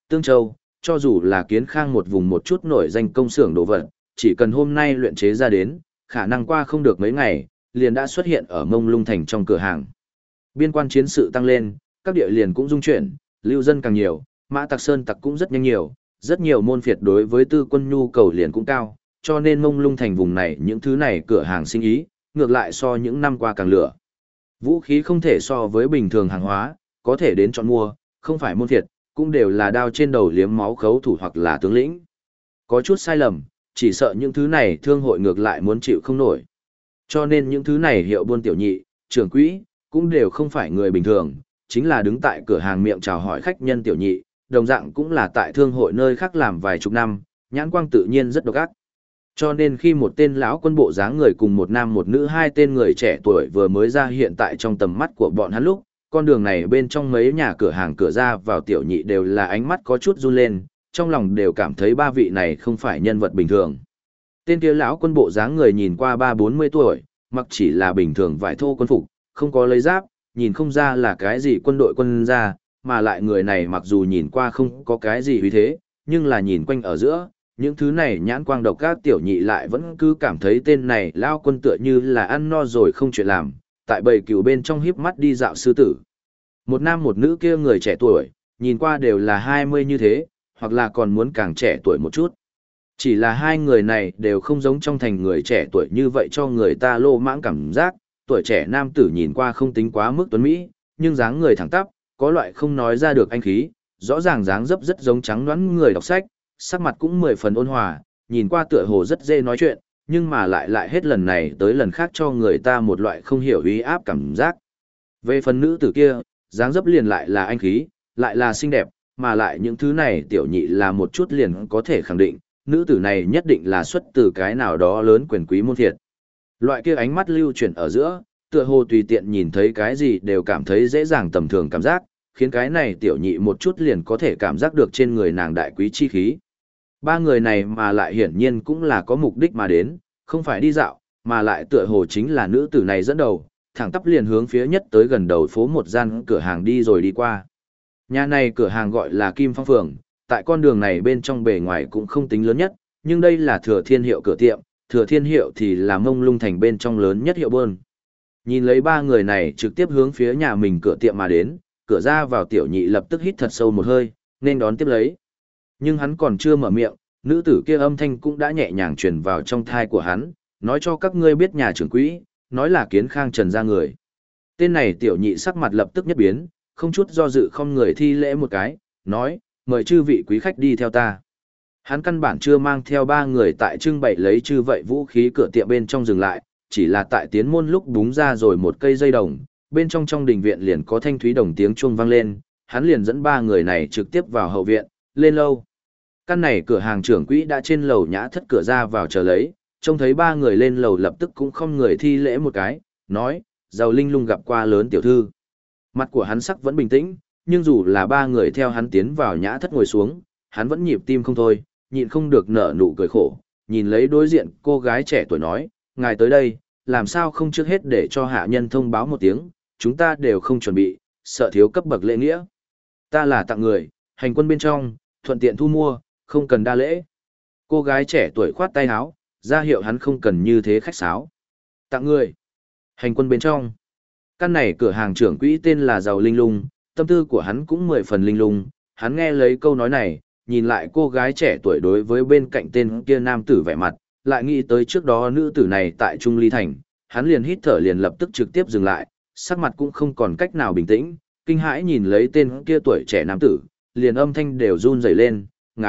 Tương Châu, cho dù là Kiến Khang một vùng một chút nổi danh công xưởng đồ vật, chỉ cần hôm nay luyện chế ra đến, khả năng qua không được mấy ngày, liền đã xuất hiện ở Mông Lung Thành trong cửa hàng. Biên quan chiến sự tăng lên, các địa liền cũng dung chuyển, lưu dân càng nhiều, mã tặc sơn tặc cũng rất nhiều môn phiệt đối với tư quân nhu cầu liền cũng cao, cho nên Mông Lung Thành vùng này những thứ này cửa hàng sinh ý, ngược lại so những năm qua càng lửa. Vũ khí không thể so với bình thường hàng hóa, có thể đến chọn mua, không phải môn phiệt, cũng đều là đao trên đầu liếm máu khấu thủ hoặc là tướng lĩnh. Có chút sai lầm, chỉ sợ những thứ này thương hội ngược lại muốn chịu không nổi. Cho nên những thứ này hiệu buôn tiểu nhị, trưởng quỹ, cũng đều không phải người bình thường, chính là đứng tại cửa hàng miệng chào hỏi khách nhân tiểu nhị, đồng dạng cũng là tại thương hội nơi khác làm vài chục năm, nhãn quang tự nhiên rất độc ác. Cho nên khi một tên lão quân bộ dáng người cùng một nam một nữ hai tên người trẻ tuổi vừa mới ra hiện tại trong tầm mắt của bọn hắn lúc, con đường này bên trong mấy nhà cửa hàng cửa ra vào tiểu nhị đều là ánh mắt có chút run lên, trong lòng đều cảm thấy ba vị này không phải nhân vật bình thường. Tên kia lão quân bộ dáng người nhìn qua 30-40 tuổi, mặc chỉ là bình thường vải thô quân phục, không có lấy giáp, nhìn không ra là cái gì quân đội quân gia, mà lại người này mặc dù nhìn qua không có cái gì uy thế, nhưng là nhìn quanh ở giữa, những thứ này nhãn quang độc các tiểu nhị lại vẫn cứ cảm thấy tên này lao quân tựa như là ăn no rồi không chuyện làm, tại bầy cừu bên trong híp mắt đi dạo sư tử. Một nam một nữ kia người trẻ tuổi, nhìn qua đều là 20 như thế, hoặc là còn muốn càng trẻ tuổi một chút. Chỉ là hai người này đều không giống trong thành người trẻ tuổi như vậy cho người ta lô mãng cảm giác, tuổi trẻ nam tử nhìn qua không tính quá mức tuấn Mỹ, nhưng dáng người thẳng tắp, có loại không nói ra được anh khí, rõ ràng dáng dấp rất giống trắng nõn người đọc sách, sắc mặt cũng 10 phần ôn hòa, nhìn qua tựa hồ rất dễ nói chuyện, nhưng mà lại hết lần này tới lần khác cho người ta một loại không hiểu uy áp cảm giác. Về phần nữ tử kia, dáng dấp liền lại là anh khí, lại là xinh đẹp, mà lại những thứ này tiểu nhị là một chút liền có thể khẳng định, nữ tử này nhất định là xuất từ cái nào đó lớn quyền quý môn thiệt. Loại kia ánh mắt lưu chuyển ở giữa, tựa hồ tùy tiện nhìn thấy cái gì đều cảm thấy dễ dàng tầm thường cảm giác, khiến cái này tiểu nhị một chút liền có thể cảm giác được trên người nàng đại quý chi khí. Ba người này mà lại hiển nhiên cũng là có mục đích mà đến, không phải đi dạo, mà lại tựa hồ chính là nữ tử này dẫn đầu, thẳng tắp liền hướng phía nhất tới gần đầu phố một gian cửa hàng đi rồi đi qua. Nhà này cửa hàng gọi là Kim Phong Phường, tại con đường này bên trong bề ngoài cũng không tính lớn nhất, nhưng đây là Thừa Thiên Hiệu cửa tiệm, Thừa Thiên Hiệu thì là Mông Lung Thành bên trong lớn nhất hiệu buôn. Nhìn lấy ba người này trực tiếp hướng phía nhà mình cửa tiệm mà đến, cửa ra vào tiểu nhị lập tức hít thật sâu một hơi, nên đón tiếp lấy. Nhưng hắn còn chưa mở miệng, nữ tử kia âm thanh cũng đã nhẹ nhàng truyền vào trong thai của hắn, nói cho các ngươi biết nhà trưởng quỹ, nói là Kiến Khang Trần ra người. Tên này tiểu nhị sắc mặt lập tức nhất biến, không chút do dự không người thi lễ một cái, nói, mời chư vị quý khách đi theo ta. Hắn căn bản chưa mang theo ba người tại trưng bày lấy chư vậy vũ khí cửa tiệm bên trong dừng lại, chỉ là tại tiến môn lúc búng ra rồi một cây dây đồng, bên trong đình viện liền có thanh thúy đồng tiếng chuông vang lên, hắn liền dẫn ba người này trực tiếp vào hậu viện, lên lâu. Căn này cửa hàng trưởng quỹ đã trên lầu nhã thất cửa ra vào chờ lấy, trông thấy ba người lên lầu lập tức cũng không người thi lễ một cái, nói, giàu linh lung gặp qua lớn tiểu thư. Mặt của hắn sắc vẫn bình tĩnh, nhưng dù là ba người theo hắn tiến vào nhã thất ngồi xuống, hắn vẫn nhịp tim không thôi, nhịn không được nở nụ cười khổ, nhìn lấy đối diện cô gái trẻ tuổi nói, ngài tới đây, làm sao không trước hết để cho hạ nhân thông báo một tiếng, chúng ta đều không chuẩn bị, sợ thiếu cấp bậc lễ nghĩa. Ta là tặng người, hành quân bên trong, thuận tiện thu mua, không cần đa lễ. Cô gái trẻ tuổi khoát tay áo, ra hiệu hắn không cần như thế khách sáo. Tặng người, hành quân bên trong. Căn này cửa hàng trưởng quỹ tên là Giàu Linh Lung, tâm tư của hắn cũng 10 phần linh lung, hắn nghe lấy câu nói này, nhìn lại cô gái trẻ tuổi đối với bên cạnh tên kia nam tử vẻ mặt, lại nghĩ tới trước đó nữ tử này tại Trung Ly Thành, hắn liền hít thở liền lập tức trực tiếp dừng lại, sắc mặt cũng không còn cách nào bình tĩnh, kinh hãi nhìn lấy tên kia tuổi trẻ nam tử, liền âm thanh đều run rẩy lên,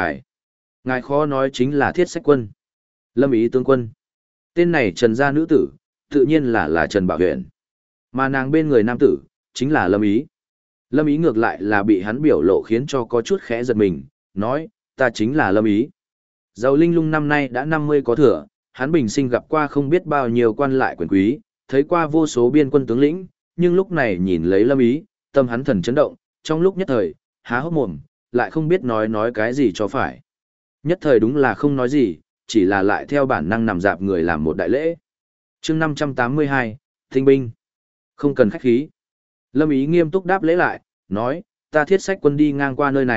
ngài khó nói chính là Thiết Sách Quân, Lâm Ý tướng quân. Tên này Trần gia nữ tử, tự nhiên là Trần Bảo Huyền, mà nàng bên người nam tử, chính là Lâm Ý. Lâm Ý ngược lại là bị hắn biểu lộ khiến cho có chút khẽ giật mình, nói, ta chính là Lâm Ý. Giàu Linh Lung năm nay đã 50 có thừa, hắn bình sinh gặp qua không biết bao nhiêu quan lại quyền quý, thấy qua vô số biên quân tướng lĩnh, nhưng lúc này nhìn lấy Lâm Ý, tâm hắn thần chấn động, trong lúc nhất thời, há hốc mồm, lại không biết nói cái gì cho phải. Nhất thời đúng là không nói gì, chỉ là lại theo bản năng nằm dạp người làm một đại lễ. Chương 582, Tinh binh. Không cần khách khí. Lâm Ý nghiêm túc đáp lễ lại, nói, ta Thiết Sách Quân đi ngang qua nơi này,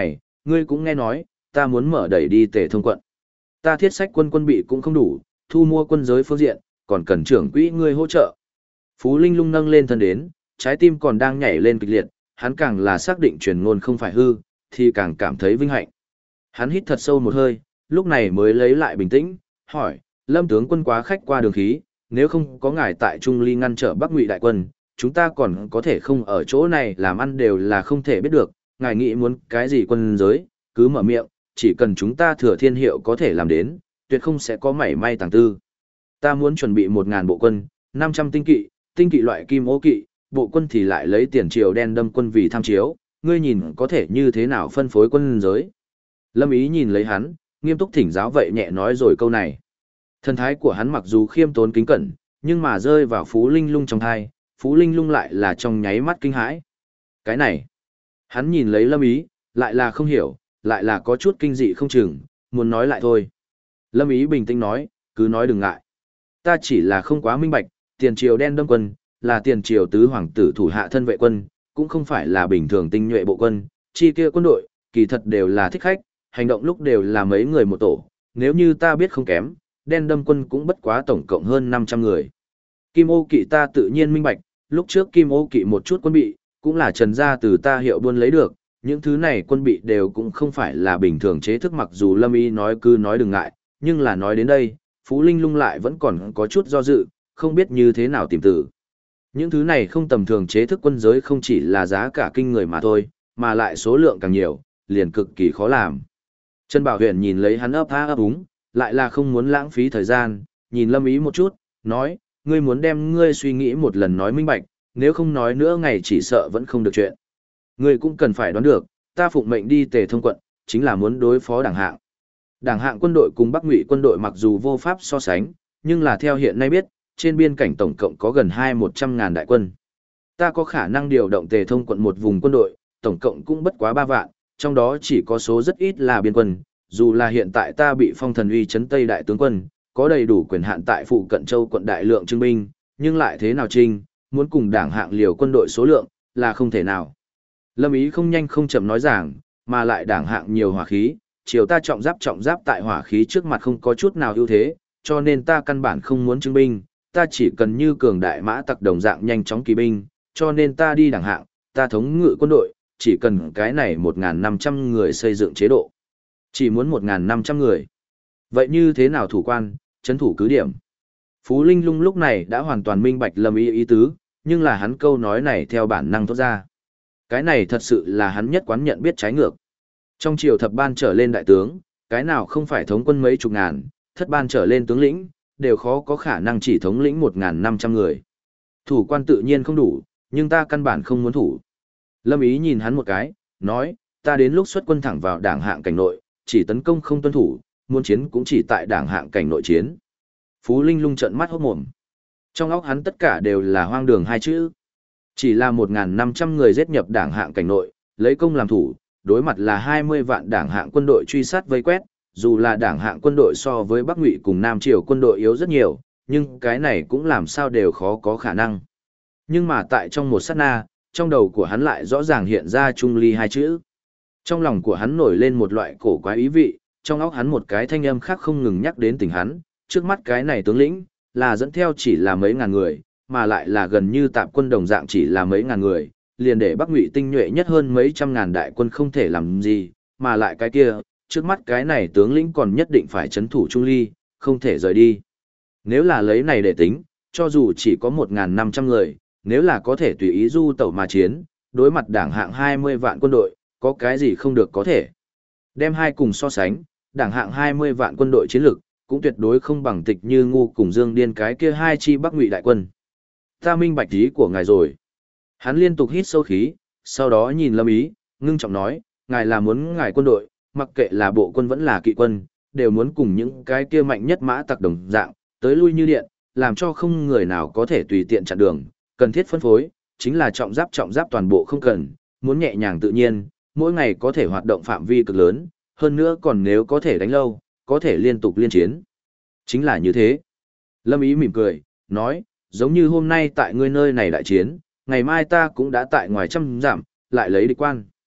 ngươi cũng nghe nói, ta muốn mở đẩy đi Tề Thông quận. Ta thiết sách quân bị cũng không đủ, thu mua quân giới phương diện, còn cần trưởng quỹ ngươi hỗ trợ. Phú Linh Lung nâng lên thân đến, trái tim còn đang nhảy lên kịch liệt, hắn càng là xác định truyền ngôn không phải hư, thì càng cảm thấy vinh hạnh. Hắn hít thật sâu một hơi, lúc này mới lấy lại bình tĩnh, hỏi, Lâm tướng quân quá khách qua đường khí, nếu không có ngài tại Trung Ly ngăn trở Bắc Ngụy đại quân, chúng ta còn có thể không ở chỗ này làm ăn đều là không thể biết được, ngài nghĩ muốn cái gì quân giới, cứ mở miệng, chỉ cần chúng ta Thừa Thiên Hiệu có thể làm đến, tuyệt không sẽ có mảy may tàng tư. Ta muốn chuẩn bị 1.000 bộ quân, 500 tinh kỵ loại kim ô kỵ, bộ quân thì lại lấy tiền triều đen đâm quân vì tham chiếu, ngươi nhìn có thể như thế nào phân phối quân giới. Lâm Ý nhìn lấy hắn, nghiêm túc thỉnh giáo vậy nhẹ nói rồi câu này. Thần thái của hắn mặc dù khiêm tốn kính cẩn, nhưng mà rơi vào Phú Linh Lung trong thai, Phú Linh Lung lại là trong nháy mắt kinh hãi. Cái này, hắn nhìn lấy Lâm Ý, lại là không hiểu, lại là có chút kinh dị không chừng, muốn nói lại thôi. Lâm Ý bình tĩnh nói, cứ nói đừng ngại. Ta chỉ là không quá minh bạch, tiền triều đen đâm quân, là tiền triều tứ hoàng tử thủ hạ thân vệ quân, cũng không phải là bình thường tinh nhuệ bộ quân, chi kia quân đội, kỳ thật đều là thích khách, hành động lúc đều là mấy người một tổ, nếu như ta biết không kém, đen đâm quân cũng bất quá tổng cộng hơn 500 người. Kim ô kỵ ta tự nhiên minh bạch, lúc trước kim ô kỵ một chút quân bị, cũng là trần gia từ ta hiệu buôn lấy được, những thứ này quân bị đều cũng không phải là bình thường chế thức, mặc dù Lâm Y nói cứ nói đừng ngại, nhưng là nói đến đây, Phú Linh Lung lại vẫn còn có chút do dự, không biết như thế nào tìm từ. Những thứ này không tầm thường chế thức quân giới không chỉ là giá cả kinh người mà thôi, mà lại số lượng càng nhiều, liền cực kỳ khó làm. Trần Bảo Huyền nhìn lấy hắn ấp há ấp úng, lại là không muốn lãng phí thời gian, nhìn Lâm Ý một chút, nói, ngươi muốn đem ngươi suy nghĩ một lần nói minh bạch, nếu không nói nữa ngày chỉ sợ vẫn không được chuyện. Ngươi cũng cần phải đoán được, ta phụng mệnh đi Tề Thông quận, chính là muốn đối phó đảng hạng. Đảng hạng quân đội cùng Bắc Ngụy quân đội mặc dù vô pháp so sánh, nhưng là theo hiện nay biết, trên biên cảnh tổng cộng có gần 200-100 ngàn đại quân. Ta có khả năng điều động Tề Thông quận một vùng quân đội, tổng cộng cũng bất quá 3 vạn, trong đó chỉ có số rất ít là biên quân, dù là hiện tại ta bị phong thần uy chấn Tây đại tướng quân, có đầy đủ quyền hạn tại phụ cận châu quận đại lượng trưng binh, nhưng lại thế nào trinh, muốn cùng đảng hạng liều quân đội số lượng, là không thể nào. Lâm Ý không nhanh không chậm nói giảng, mà lại đảng hạng nhiều hỏa khí, chiều ta trọng giáp tại hỏa khí trước mặt không có chút nào ưu thế, cho nên ta căn bản không muốn trưng binh, ta chỉ cần như cường đại mã tặc đồng dạng nhanh chóng kỳ binh, cho nên ta đi đảng hạng, ta thống ngự quân đội, chỉ cần cái này 1.500 người xây dựng chế độ. Chỉ muốn 1.500 người. Vậy như thế nào thủ quan, chấn thủ cứ điểm? Phú Linh Lung lúc này đã hoàn toàn minh bạch Lâm ý tứ, nhưng là hắn câu nói này theo bản năng thốt ra. Cái này thật sự là hắn nhất quán nhận biết trái ngược. Trong triều thập ban trở lên đại tướng, cái nào không phải thống quân mấy chục ngàn, thất ban trở lên tướng lĩnh, đều khó có khả năng chỉ thống lĩnh 1.500 người. Thủ quan tự nhiên không đủ, nhưng ta căn bản không muốn thủ. Lâm Ý nhìn hắn một cái, nói, ta đến lúc xuất quân thẳng vào đảng hạng cảnh nội, chỉ tấn công không tuân thủ, muốn chiến cũng chỉ tại đảng hạng cảnh nội chiến. Phú Linh Lung trợn mắt hốt mồm. Trong óc hắn tất cả đều là hoang đường hai chữ. Chỉ là 1.500 người giết nhập đảng hạng cảnh nội, lấy công làm thủ, đối mặt là 20 vạn đảng hạng quân đội truy sát vây quét, dù là đảng hạng quân đội so với Bắc Ngụy cùng Nam Triều quân đội yếu rất nhiều, nhưng cái này cũng làm sao đều khó có khả năng. Nhưng mà tại trong một sát na, trong đầu của hắn lại rõ ràng hiện ra Trung Ly hai chữ. Trong lòng của hắn nổi lên một loại cổ quái ý vị, trong óc hắn một cái thanh âm khác không ngừng nhắc đến tình hắn, trước mắt cái này tướng lĩnh, là dẫn theo chỉ là mấy ngàn người, mà lại là gần như tạp quân đồng dạng chỉ là mấy ngàn người, liền để Bắc Ngụy tinh nhuệ nhất hơn mấy trăm ngàn đại quân không thể làm gì, mà lại cái kia, trước mắt cái này tướng lĩnh còn nhất định phải trấn thủ Trung Ly, không thể rời đi. Nếu là lấy này để tính, cho dù chỉ có 1.500 người, nếu là có thể tùy ý du tẩu mà chiến, đối mặt đảng hạng 20 vạn quân đội, có cái gì không được có thể. Đem hai cùng so sánh, đảng hạng 20 vạn quân đội chiến lực, cũng tuyệt đối không bằng Tịch Như Ngu cùng Dương Điên cái kia hai chi Bắc Ngụy đại quân. Ta minh bạch ý của ngài rồi. Hắn liên tục hít sâu khí, sau đó nhìn Lâm Ý, ngưng trọng nói, ngài là muốn ngài quân đội, mặc kệ là bộ quân vẫn là kỵ quân, đều muốn cùng những cái kia mạnh nhất mã tặc đồng dạng, tới lui như điện, làm cho không người nào có thể tùy tiện chặn đường, cần thiết phân phối, chính là trọng giáp toàn bộ không cần, muốn nhẹ nhàng tự nhiên, mỗi ngày có thể hoạt động phạm vi cực lớn, hơn nữa còn nếu có thể đánh lâu, có thể liên tục liên chiến. Chính là như thế. Lâm Ý mỉm cười, nói, giống như hôm nay tại ngươi nơi này đại chiến, ngày mai ta cũng đã tại ngoài trăm dặm, lại lấy địch quan.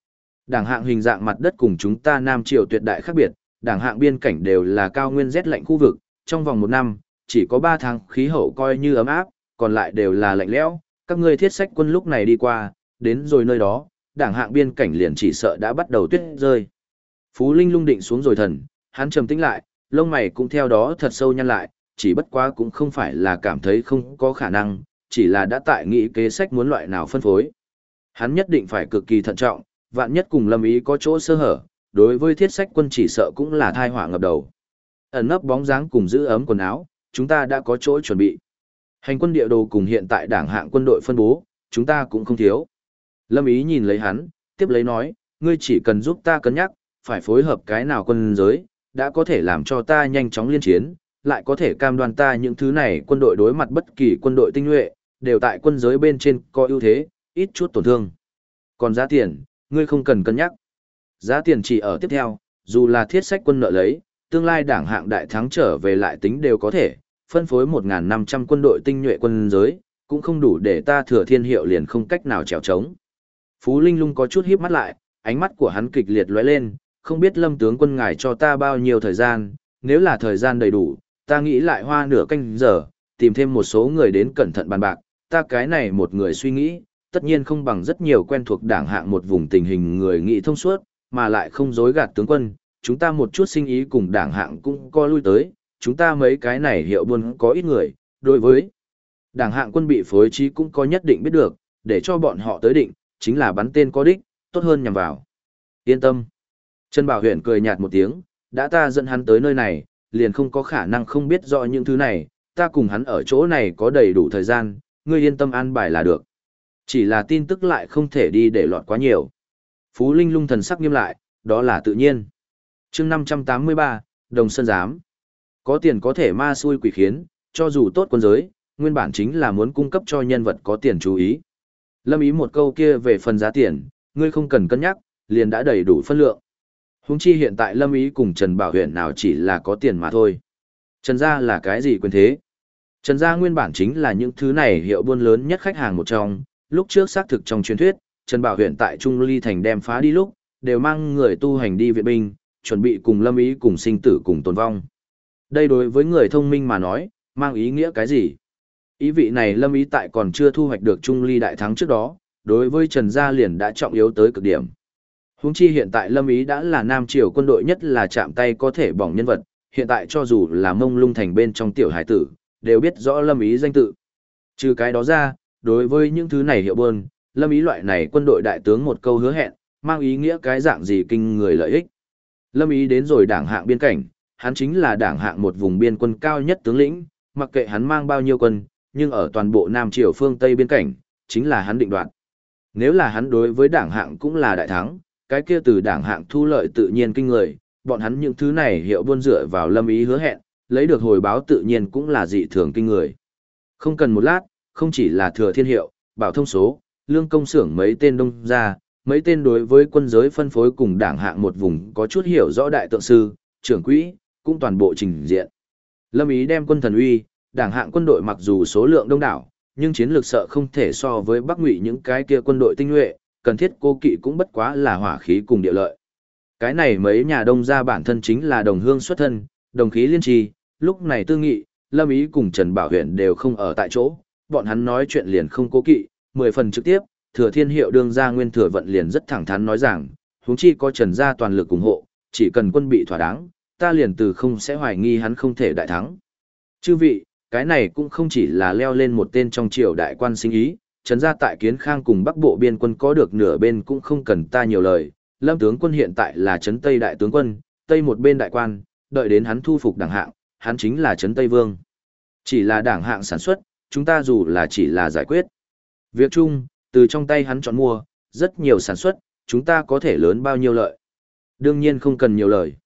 Đảng hạng hình dạng mặt đất cùng chúng ta Nam Triều tuyệt đại khác biệt, đảng hạng biên cảnh đều là cao nguyên rét lạnh khu vực, trong vòng một năm, chỉ có 3 tháng khí hậu coi như ấm áp, còn lại đều là lạnh lẽo. Các ngươi thiết sách quân lúc này đi qua, đến rồi nơi đó, đảng hạng biên cảnh liền chỉ sợ đã bắt đầu tuyết rơi. Phú Linh lung định xuống rồi thần, hắn trầm tĩnh lại, lông mày cũng theo đó thật sâu nhăn lại, chỉ bất quá cũng không phải là cảm thấy không có khả năng, chỉ là đã tại nghĩ kế sách muốn loại nào phân phối. Hắn nhất định phải cực kỳ thận trọng, vạn nhất cùng Lâm Ý có chỗ sơ hở, đối với thiết sách quân chỉ sợ cũng là thai họa ngập đầu. Ẩn nấp bóng dáng cùng giữ ấm quần áo, chúng ta đã có chỗ chuẩn bị. Hành quân địa đồ cùng hiện tại đảng hạng quân đội phân bố, chúng ta cũng không thiếu. Lâm Ý nhìn lấy hắn, tiếp lấy nói, ngươi chỉ cần giúp ta cân nhắc, phải phối hợp cái nào quân giới, đã có thể làm cho ta nhanh chóng liên chiến, lại có thể cam đoan ta những thứ này quân đội đối mặt bất kỳ quân đội tinh nhuệ, đều tại quân giới bên trên có ưu thế, ít chút tổn thương. Còn giá tiền, ngươi không cần cân nhắc. Giá tiền chỉ ở tiếp theo, dù là thiết sách quân nợ lấy, tương lai đảng hạng đại thắng trở về lại tính đều có thể, phân phối 1.500 quân đội tinh nhuệ quân giới, cũng không đủ để ta Thừa Thiên Hiệu liền không cách nào trèo trống. Phú Linh lung có chút híp mắt lại, ánh mắt của hắn kịch liệt lóe lên, không biết Lâm tướng quân ngài cho ta bao nhiêu thời gian, nếu là thời gian đầy đủ, ta nghĩ lại hoa nửa canh giờ, tìm thêm một số người đến cẩn thận bàn bạc, ta cái này một người suy nghĩ, tất nhiên không bằng rất nhiều quen thuộc đảng hạng một vùng tình hình người nghĩ thông suốt, mà lại không dối gạt tướng quân, chúng ta một chút sinh ý cùng đảng hạng cũng co lui tới, chúng ta mấy cái này hiệu buôn có ít người, đối với đảng hạng quân bị phối trí cũng có nhất định biết được, để cho bọn họ tới định, chính là bắn tên có đích, tốt hơn nhằm vào. Yên tâm. Trần Bảo Huyền cười nhạt một tiếng, đã ta dẫn hắn tới nơi này, liền không có khả năng không biết rõ những thứ này, ta cùng hắn ở chỗ này có đầy đủ thời gian, ngươi yên tâm an bài là được. Chỉ là tin tức lại không thể đi để lọt quá nhiều. Phú Linh lung thần sắc nghiêm lại, đó là tự nhiên. chương 583, Đồng Sơn Giám. Có tiền có thể ma xui quỷ khiến, cho dù tốt quân giới, nguyên bản chính là muốn cung cấp cho nhân vật có tiền chú ý. Lâm Ý một câu kia về phần giá tiền, ngươi không cần cân nhắc, liền đã đầy đủ phân lượng. Huống chi hiện tại Lâm Ý cùng Trần Bảo Huyền nào chỉ là có tiền mà thôi. Trần gia là cái gì quyền thế? Trần gia nguyên bản chính là những thứ này hiệu buôn lớn nhất khách hàng một trong, lúc trước xác thực trong truyền thuyết, Trần Bảo Huyền tại Trung Ly Thành đem phá đi lúc, đều mang người tu hành đi viện binh, chuẩn bị cùng Lâm Ý cùng sinh tử cùng tồn vong. Đây đối với người thông minh mà nói, mang ý nghĩa cái gì? Ý vị này Lâm Ý tại còn chưa thu hoạch được Trung Ly đại thắng trước đó, đối với Trần gia liền đã trọng yếu tới cực điểm. Huống chi hiện tại Lâm Ý đã là Nam Triều quân đội nhất là chạm tay có thể bỏng nhân vật, hiện tại cho dù là Mông Lung Thành bên trong tiểu hải tử, đều biết rõ Lâm Ý danh tự. Trừ cái đó ra, đối với những thứ này hiệu buôn, Lâm Ý loại này quân đội đại tướng một câu hứa hẹn, mang ý nghĩa cái dạng gì kinh người lợi ích. Lâm Ý đến rồi đảng hạng biên cảnh, hắn chính là đảng hạng một vùng biên quân cao nhất tướng lĩnh, mặc kệ hắn mang bao nhiêu quân, nhưng ở toàn bộ Nam Triều phương Tây biên cảnh, chính là hắn định đoạt. Nếu là hắn đối với đảng hạng cũng là đại thắng, cái kia từ đảng hạng thu lợi tự nhiên kinh người, bọn hắn những thứ này hiệu buôn dựa vào Lâm Ý hứa hẹn, lấy được hồi báo tự nhiên cũng là dị thường kinh người. Không cần một lát, không chỉ là Thừa Thiên Hiệu, Bảo Thông Số, Lương Công Xưởng mấy tên đông ra, mấy tên đối với quân giới phân phối cùng đảng hạng một vùng có chút hiểu rõ đại tượng sư, trưởng quỹ, cũng toàn bộ trình diện. Lâm Ý đem quân thần uy, đảng hạng quân đội mặc dù số lượng đông đảo, nhưng chiến lược sợ không thể so với Bắc Ngụy những cái kia quân đội tinh nhuệ, cần thiết cô kỵ cũng bất quá là hỏa khí cùng địa lợi. Cái này mấy nhà đông gia bản thân chính là đồng hương xuất thân, đồng khí liên trì, lúc này Tư Nghị, Lâm Ý cùng Trần Bảo Huyền đều không ở tại chỗ, bọn hắn nói chuyện liền không cố kỵ, 10 phần trực tiếp, Thừa Thiên Hiệu đương gia Nguyên Thừa Vận liền rất thẳng thắn nói rằng, huống chi có Trần gia toàn lực ủng hộ, chỉ cần quân bị thỏa đáng, ta liền từ không sẽ hoài nghi hắn không thể đại thắng. Chư vị, cái này cũng không chỉ là leo lên một tên trong triều đại quan sinh ý, Trần gia tại Kiến Khang cùng Bắc Bộ biên quân có được nửa bên cũng không cần ta nhiều lời, Lâm tướng quân hiện tại là Trấn Tây đại tướng quân, Tây một bên đại quan, đợi đến hắn thu phục đảng hạng, hắn chính là Trấn Tây Vương. Chỉ là đảng hạng sản xuất, chúng ta dù là chỉ là giải quyết việc chung, từ trong tay hắn chọn mua, rất nhiều sản xuất, chúng ta có thể lớn bao nhiêu lợi. Đương nhiên không cần nhiều lời.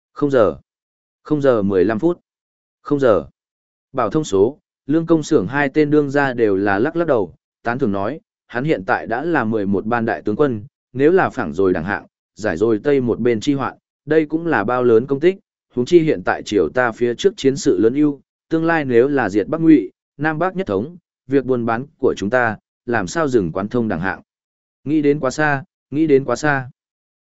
0 giờ 15 phút. 0 giờ. Bảo Thông Số, Lương Công Xưởng hai tên đương gia đều là lắc lắc đầu, tán thường nói, hắn hiện tại đã là 11 ban đại tướng quân, nếu là phẳng rồi đảng hạng, giải rồi Tây một bên chi hoạn, đây cũng là bao lớn công tích, huống chi hiện tại triều ta phía trước chiến sự lớn ưu, tương lai nếu là diệt Bắc Ngụy, Nam Bắc nhất thống, việc buôn bán của chúng ta, làm sao dừng quán thông đảng hạng. Nghĩ đến quá xa, nghĩ đến quá xa.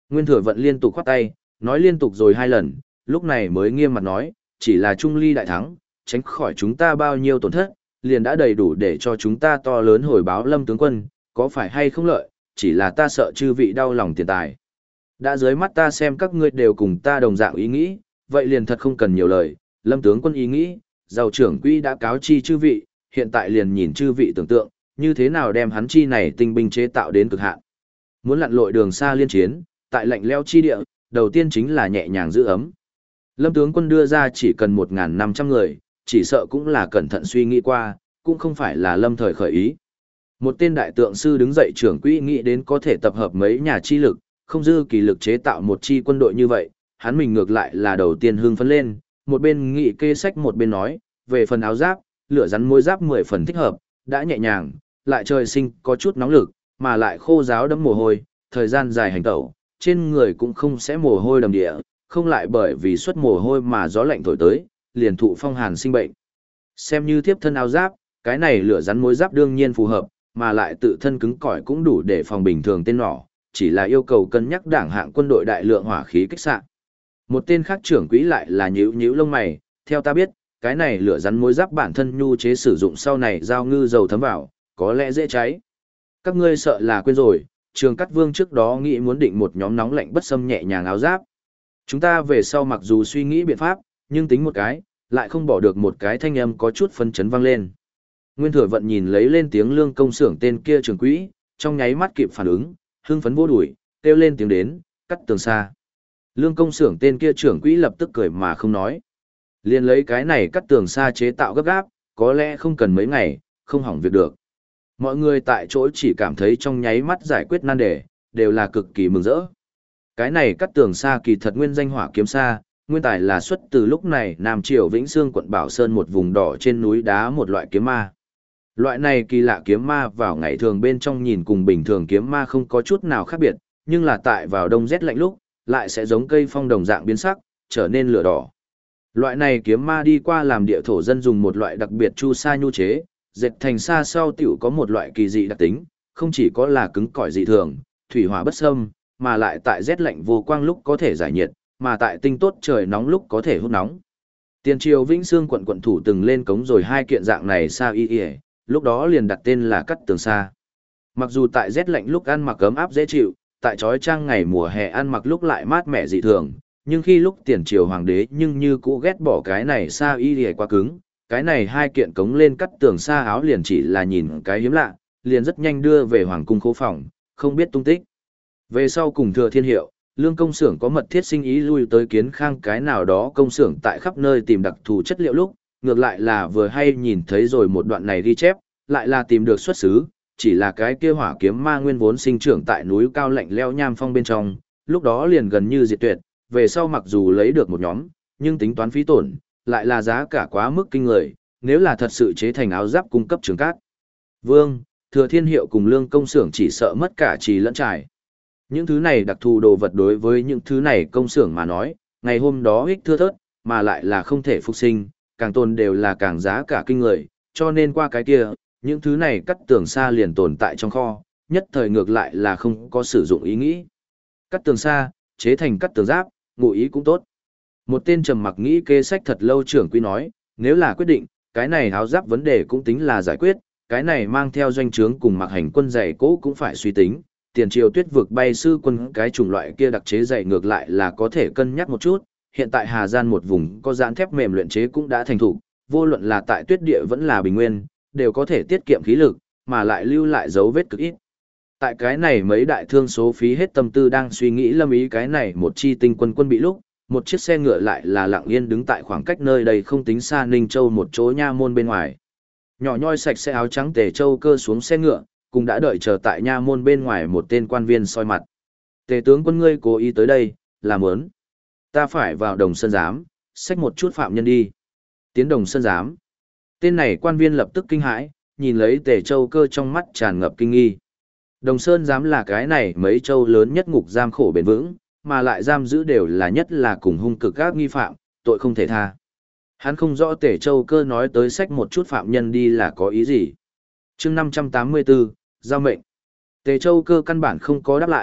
Nguyên Thừa Vận liên tục khoát tay, nói liên tục rồi 2 lần, lúc này mới nghiêm mặt nói, chỉ là Trung Ly đại thắng, tránh khỏi chúng ta bao nhiêu tổn thất, liền đã đầy đủ để cho chúng ta to lớn hồi báo Lâm tướng quân, có phải hay không lợi, chỉ là ta sợ chư vị đau lòng tiền tài. Đã dưới mắt ta xem các ngươi đều cùng ta đồng dạng ý nghĩ, vậy liền thật không cần nhiều lời, Lâm tướng quân ý nghĩ, giàu trưởng quỹ đã cáo chi chư vị, hiện tại liền nhìn chư vị tưởng tượng, như thế nào đem hắn chi này tinh binh chế tạo đến cực hạn. Muốn lặn lội đường xa liên chiến, tại lạnh leo chi địa, đầu tiên chính là nhẹ nhàng giữ ấm. Lâm tướng quân đưa ra chỉ cần 1.500 người, chỉ sợ cũng là cẩn thận suy nghĩ qua, cũng không phải là lâm thời khởi ý. Một tên đại tượng sư đứng dậy trưởng quỹ nghĩ đến có thể tập hợp mấy nhà chi lực, không dư kỳ lực chế tạo một chi quân đội như vậy, hắn mình ngược lại là đầu tiên hưng phấn lên, một bên nghị kê sách một bên nói, về phần áo giáp, lửa rắn môi giáp 10 phần thích hợp, đã nhẹ nhàng, lại trời sinh có chút nóng lực, mà lại khô ráo đẫm mồ hôi, thời gian dài hành tẩu, trên người cũng không sẽ mồ hôi đầm địa, không lại bởi vì xuất mồ hôi mà gió lạnh thổi tới, liền thụ phong hàn sinh bệnh. Xem như tiếp thân áo giáp, cái này lửa rắn mối giáp đương nhiên phù hợp, mà lại tự thân cứng cỏi cũng đủ để phòng bình thường tên nỏ, chỉ là yêu cầu cân nhắc đảng hạng quân đội đại lượng hỏa khí kích xạ. Một tên khác trưởng quỹ lại là nhíu nhíu lông mày, theo ta biết, cái này lửa rắn mối giáp bản thân nhu chế sử dụng sau này giao ngư dầu thấm vào, có lẽ dễ cháy. Các ngươi sợ là quên rồi, Trường Cát Vương trước đó nghĩ muốn định một nhóm nóng lạnh bất xâm nhẹ nhàng áo giáp. Chúng ta về sau mặc dù suy nghĩ biện pháp, nhưng tính một cái, lại không bỏ được một cái thanh âm có chút phân chấn vang lên. Nguyên Thừa Vận nhìn lấy lên tiếng Lương Công Xưởng tên kia trưởng quỹ, trong nháy mắt kịp phản ứng, hưng phấn vô đuổi, kêu lên tiếng đến, cắt tường xa. Lương Công Xưởng tên kia trưởng quỹ lập tức cười mà không nói. Liền lấy cái này cắt tường xa chế tạo gấp gáp, có lẽ không cần mấy ngày, không hỏng việc được. Mọi người tại chỗ chỉ cảm thấy trong nháy mắt giải quyết nan đề, đều là cực kỳ mừng rỡ. Cái này cắt tường xa kỳ thật nguyên danh hỏa kiếm xa, nguyên tài là xuất từ lúc này Nam Triều Vĩnh Sương quận Bảo Sơn một vùng đỏ trên núi đá một loại kiếm ma. Loại này kỳ lạ kiếm ma vào ngày thường bên trong nhìn cùng bình thường kiếm ma không có chút nào khác biệt, nhưng là tại vào đông rét lạnh lúc, lại sẽ giống cây phong đồng dạng biến sắc, trở nên lửa đỏ. Loại này kiếm ma đi qua làm địa thổ dân dùng một loại đặc biệt chu sa nhu chế, dệt thành sa sau tiểu có một loại kỳ dị đặc tính, không chỉ có là cứng cỏi dị thường, thủy hỏa bất xâm, mà lại tại rét lạnh vô quang lúc có thể giải nhiệt, mà tại tinh tốt trời nóng lúc có thể hút nóng. Tiền triều Vĩnh Sương quận quận thủ từng lên cống rồi 2 kiện dạng này sa y y, lúc đó liền đặt tên là cắt tường sa. Mặc dù tại rét lạnh lúc ăn mặc ấm áp dễ chịu, tại trói trang ngày mùa hè ăn mặc lúc lại mát mẻ dị thường, nhưng khi lúc tiền triều hoàng đế nhưng như cũ ghét bỏ cái này sa y y quá cứng, cái này 2 kiện cống lên cắt tường sa áo liền chỉ là nhìn cái hiếm lạ, liền rất nhanh đưa về hoàng cung khố phòng, không biết tung tích. Về sau cùng Thừa Thiên Hiệu, Lương Công Xưởng có mật thiết sinh ý lui tới Kiến Khang cái nào đó công xưởng tại khắp nơi tìm đặc thù chất liệu lúc, ngược lại là vừa hay nhìn thấy rồi một đoạn này ghi chép, lại là tìm được xuất xứ, chỉ là cái kia hỏa kiếm ma nguyên vốn sinh trưởng tại núi cao lạnh leo nham phong bên trong, lúc đó liền gần như diệt tuyệt, về sau mặc dù lấy được một nhóm, nhưng tính toán phí tổn, lại là giá cả quá mức kinh người, nếu là thật sự chế thành áo giáp cung cấp Trường Cát Vương, Thừa Thiên Hiệu cùng Lương Công Xưởng chỉ sợ mất cả trì lẫn trải. Những thứ này đặc thù đồ vật đối với những thứ này công xưởng mà nói, ngày hôm đó ích thưa thớt, mà lại là không thể phục sinh, càng tồn đều là càng giá cả kinh người, cho nên qua cái kia, những thứ này cắt tường xa liền tồn tại trong kho, nhất thời ngược lại là không có sử dụng ý nghĩ. Cắt tường xa, chế thành cắt tường giáp, ngụ ý cũng tốt. Một tên trầm mặc nghĩ kê sách thật lâu trưởng quý nói, nếu là quyết định, cái này áo giáp vấn đề cũng tính là giải quyết, cái này mang theo doanh trướng cùng mặc hành quân giày cũ cũng phải suy tính. Tiền triều tuyết vực bay sư quân cái chủng loại kia đặc chế dày ngược lại là có thể cân nhắc một chút, hiện tại Hà Gian một vùng có dán thép mềm luyện chế cũng đã thành thủ, vô luận là tại tuyết địa vẫn là bình nguyên, đều có thể tiết kiệm khí lực, mà lại lưu lại dấu vết cực ít. Tại cái này mấy đại thương số phí hết tâm tư đang suy nghĩ lâm ý cái này một chi tinh quân quân bị lúc, một chiếc xe ngựa lại là lặng yên đứng tại khoảng cách nơi đây không tính xa Ninh Châu một chỗ nha môn bên ngoài. Nhỏ nhoi sạch xe áo trắng Tề Châu Cơ xuống xe ngựa, cũng đã đợi chờ tại nha môn bên ngoài một tên quan viên soi mặt. Tề tướng quân ngươi cố ý tới đây, làm ớn. Ta phải vào Đồng Sơn Giám, xách một chút phạm nhân đi. Tiến Đồng Sơn Giám. Tên này quan viên lập tức kinh hãi, nhìn lấy Tề Châu Cơ trong mắt tràn ngập kinh nghi. Đồng Sơn Giám là cái này mấy châu lớn nhất ngục giam khổ bền vững, mà lại giam giữ đều là nhất là cùng hung cực các nghi phạm, tội không thể tha. Hắn không rõ Tề Châu Cơ nói tới xách một chút phạm nhân đi là có ý gì. Chương 584, giao mệnh. Tề Châu Cơ căn bản không có đáp lại,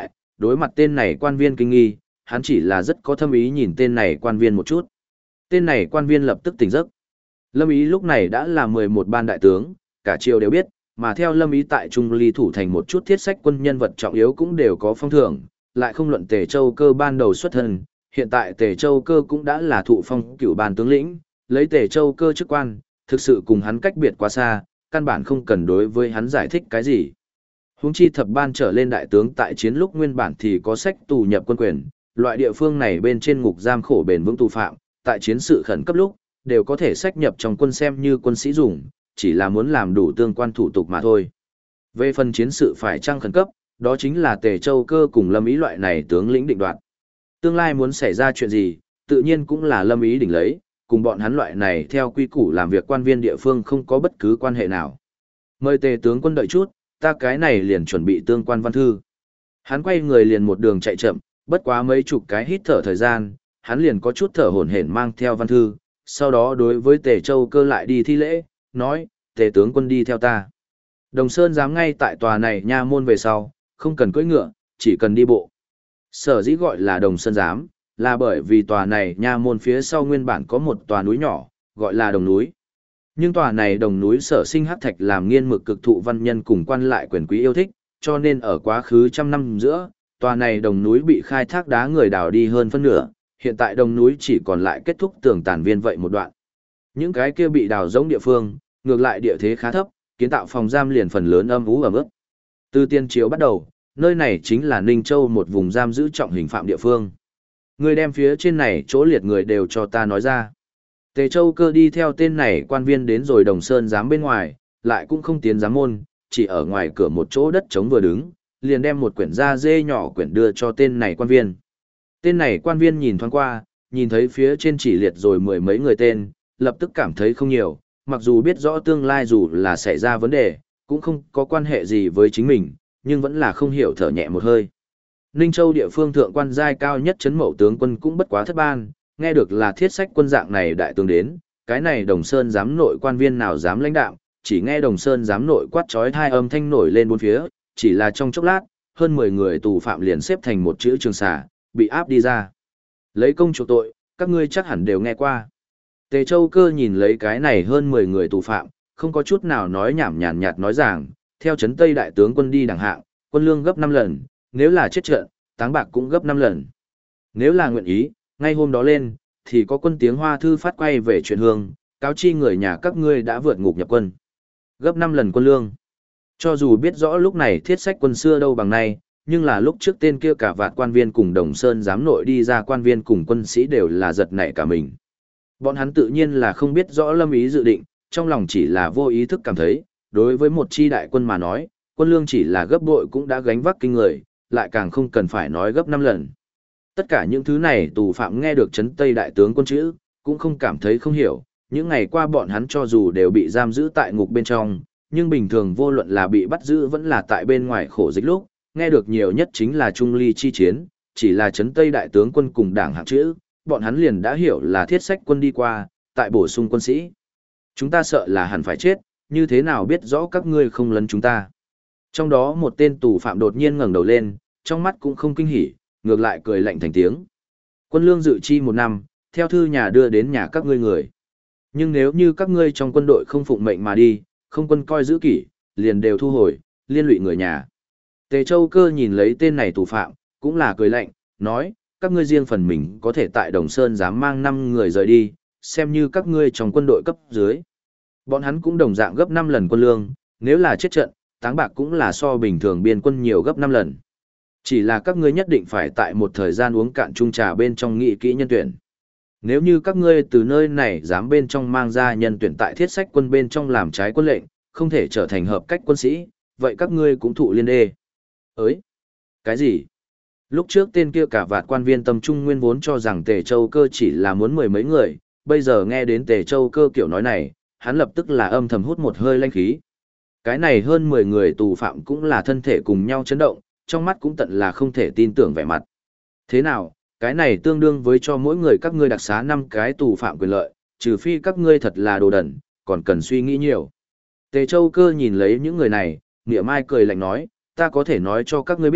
đối mặt tên này quan viên kinh nghi, hắn chỉ là rất có thâm ý nhìn tên này quan viên một chút. Tên này quan viên lập tức tỉnh giấc. Lâm Ý lúc này đã là 11 ban đại tướng, cả triều đều biết, mà theo Lâm Ý tại Trung Ly thủ thành một chút thiết sách quân nhân vật trọng yếu cũng đều có phong thưởng, lại không luận Tề Châu Cơ ban đầu xuất thân, hiện tại Tề Châu Cơ cũng đã là thụ phong cửu ban tướng lĩnh, lấy Tề Châu Cơ chức quan, thực sự cùng hắn cách biệt quá xa, căn bản không cần đối với hắn giải thích cái gì. Huống chi thập ban trở lên đại tướng tại chiến lúc nguyên bản thì có sách tù nhập quân quyền, loại địa phương này bên trên ngục giam khổ bền vững tù phạm, tại chiến sự khẩn cấp lúc, đều có thể sách nhập trong quân xem như quân sĩ dùng, chỉ là muốn làm đủ tương quan thủ tục mà thôi. Về phần chiến sự phải chăng khẩn cấp, đó chính là Tề Châu Cơ cùng Lâm Ý loại này tướng lĩnh định đoạt. Tương lai muốn xảy ra chuyện gì, tự nhiên cũng là Lâm Ý định lấy, cùng bọn hắn loại này theo quy củ làm việc quan viên địa phương không có bất cứ quan hệ nào. Mời Tề tướng quân đợi chút, ta cái này liền chuẩn bị tương quan văn thư. Hắn quay người liền một đường chạy chậm, bất quá mấy chục cái hít thở thời gian, hắn liền có chút thở hổn hển mang theo văn thư, sau đó đối với Tề Châu Cơ lại đi thi lễ, nói, Tề tướng quân đi theo ta. Đồng Sơn dám ngay tại tòa này nha môn về sau, không cần cưỡi ngựa, chỉ cần đi bộ. Sở dĩ gọi là Đồng Sơn giám, là bởi vì tòa này nha môn phía sau nguyên bản có một tòa núi nhỏ, gọi là Đồng núi. Nhưng tòa này Đồng núi sở sinh hắc thạch làm nghiên mực cực thụ văn nhân cùng quan lại quyền quý yêu thích, cho nên ở quá khứ trăm năm giữa, tòa này Đồng núi bị khai thác đá người đào đi hơn phân nửa, hiện tại Đồng núi chỉ còn lại kết thúc tường tàn viên vậy một đoạn. Những cái kia bị đào rỗng địa phương, ngược lại địa thế khá thấp, kiến tạo phòng giam liền phần lớn âm ú ẩm ướt. Từ tiên triều bắt đầu, nơi này chính là Ninh Châu một vùng giam giữ trọng hình phạm địa phương. Người đem phía trên này chỗ liệt người đều cho ta nói ra. Tề Châu Cơ đi theo tên này quan viên đến rồi Đồng Sơn giám bên ngoài, lại cũng không tiến giám môn, chỉ ở ngoài cửa một chỗ đất trống vừa đứng, liền đem một quyển da dê nhỏ quyển đưa cho tên này quan viên. Tên này quan viên nhìn thoáng qua, nhìn thấy phía trên chỉ liệt rồi mười mấy người tên, lập tức cảm thấy không nhiều, mặc dù biết rõ tương lai dù là xảy ra vấn đề, cũng không có quan hệ gì với chính mình, nhưng vẫn là không hiểu thở nhẹ một hơi. Ninh Châu địa phương thượng quan giai cao nhất trấn mậu tướng quân cũng bất quá thất ban, nghe được là thiết sách quân dạng này đại tướng đến, cái này Đồng Sơn giám nội quan viên nào dám lãnh đạo, chỉ nghe Đồng Sơn giám nội quát chói tai âm thanh nổi lên bốn phía, chỉ là trong chốc lát, hơn 10 người tù phạm liền xếp thành một chữ trường xà, bị áp đi ra. Lấy công chuộc tội, các ngươi chắc hẳn đều nghe qua. Tề Châu Cơ nhìn lấy cái này hơn 10 người tù phạm, không có chút nào nói nhảm nhàn nhạt nói rằng, theo trấn Tây đại tướng quân đi đẳng hạng, quân lương gấp 5 lần, nếu là chết trận, táng bạc cũng gấp 5 lần. Nếu là nguyện ý, ngay hôm đó lên, thì có quân tiếng Hoa thư phát quay về chuyện hương, cáo chi người nhà các ngươi đã vượt ngục nhập quân. Gấp 5 lần quân lương. Cho dù biết rõ lúc này thiết sách quân xưa đâu bằng nay, nhưng là lúc trước tên kia cả vạn quan viên cùng Đồng Sơn giám nội đi ra quan viên cùng quân sĩ đều là giật nảy cả mình. Bọn hắn tự nhiên là không biết rõ Lâm Ý dự định, trong lòng chỉ là vô ý thức cảm thấy, đối với một chi đại quân mà nói, quân lương chỉ là gấp bội cũng đã gánh vác kinh người, lại càng không cần phải nói gấp 5 lần. Tất cả những thứ này tù phạm nghe được trấn Tây đại tướng quân chữ, cũng không cảm thấy không hiểu, những ngày qua bọn hắn cho dù đều bị giam giữ tại ngục bên trong, nhưng bình thường vô luận là bị bắt giữ vẫn là tại bên ngoài khổ dịch lúc, nghe được nhiều nhất chính là Trung Ly chi chiến, chỉ là trấn Tây đại tướng quân cùng đảng hạng chữ, bọn hắn liền đã hiểu là thiết sách quân đi qua, tại bổ sung quân sĩ. Chúng ta sợ là hẳn phải chết, như thế nào biết rõ các ngươi không lấn chúng ta. Trong đó một tên tù phạm đột nhiên ngẩng đầu lên, trong mắt cũng không kinh hỉ, ngược lại cười lạnh thành tiếng. Quân lương dự chi 1 năm, theo thư nhà đưa đến nhà các ngươi người. Nhưng nếu như các ngươi trong quân đội không phụng mệnh mà đi, không quân coi giữ kỷ, liền đều thu hồi, liên lụy người nhà. Tề Châu Cơ nhìn lấy tên này tù phạm, cũng là cười lạnh, nói, các ngươi riêng phần mình có thể tại Đồng Sơn dám mang 5 người rời đi, xem như các ngươi trong quân đội cấp dưới. Bọn hắn cũng đồng dạng gấp 5 lần quân lương, nếu là chết trận, táng bạc cũng là so bình thường biên quân nhiều gấp 5 lần. Chỉ là các ngươi nhất định phải tại một thời gian uống cạn chung trà bên trong nghị kỹ nhân tuyển. Nếu như các ngươi từ nơi này dám bên trong mang ra nhân tuyển tại thiết sách quân bên trong làm trái quân lệnh, không thể trở thành hợp cách quân sĩ, vậy các ngươi cũng thụ liên đê. Ơi? Cái gì? Lúc trước tên kia cả vạt quan viên tâm trung nguyên vốn cho rằng Tề Châu Cơ chỉ là muốn 10 mấy người, bây giờ nghe đến Tề Châu Cơ kiểu nói này, hắn lập tức là âm thầm hút một hơi lanh khí. Cái này hơn 10 người tù phạm cũng là thân thể cùng nhau chấn động, trong mắt cũng tận là không thể tin tưởng vẻ mặt. Thế nào, cái này tương đương với cho mỗi người các ngươi đặc xá 5 cái tù phạm quyền lợi, trừ phi các ngươi thật là đồ đần, còn cần suy nghĩ nhiều. Tề Châu Cơ nhìn lấy những người này, nghĩa mai cười lạnh nói, ta có thể nói cho các ngươi biết,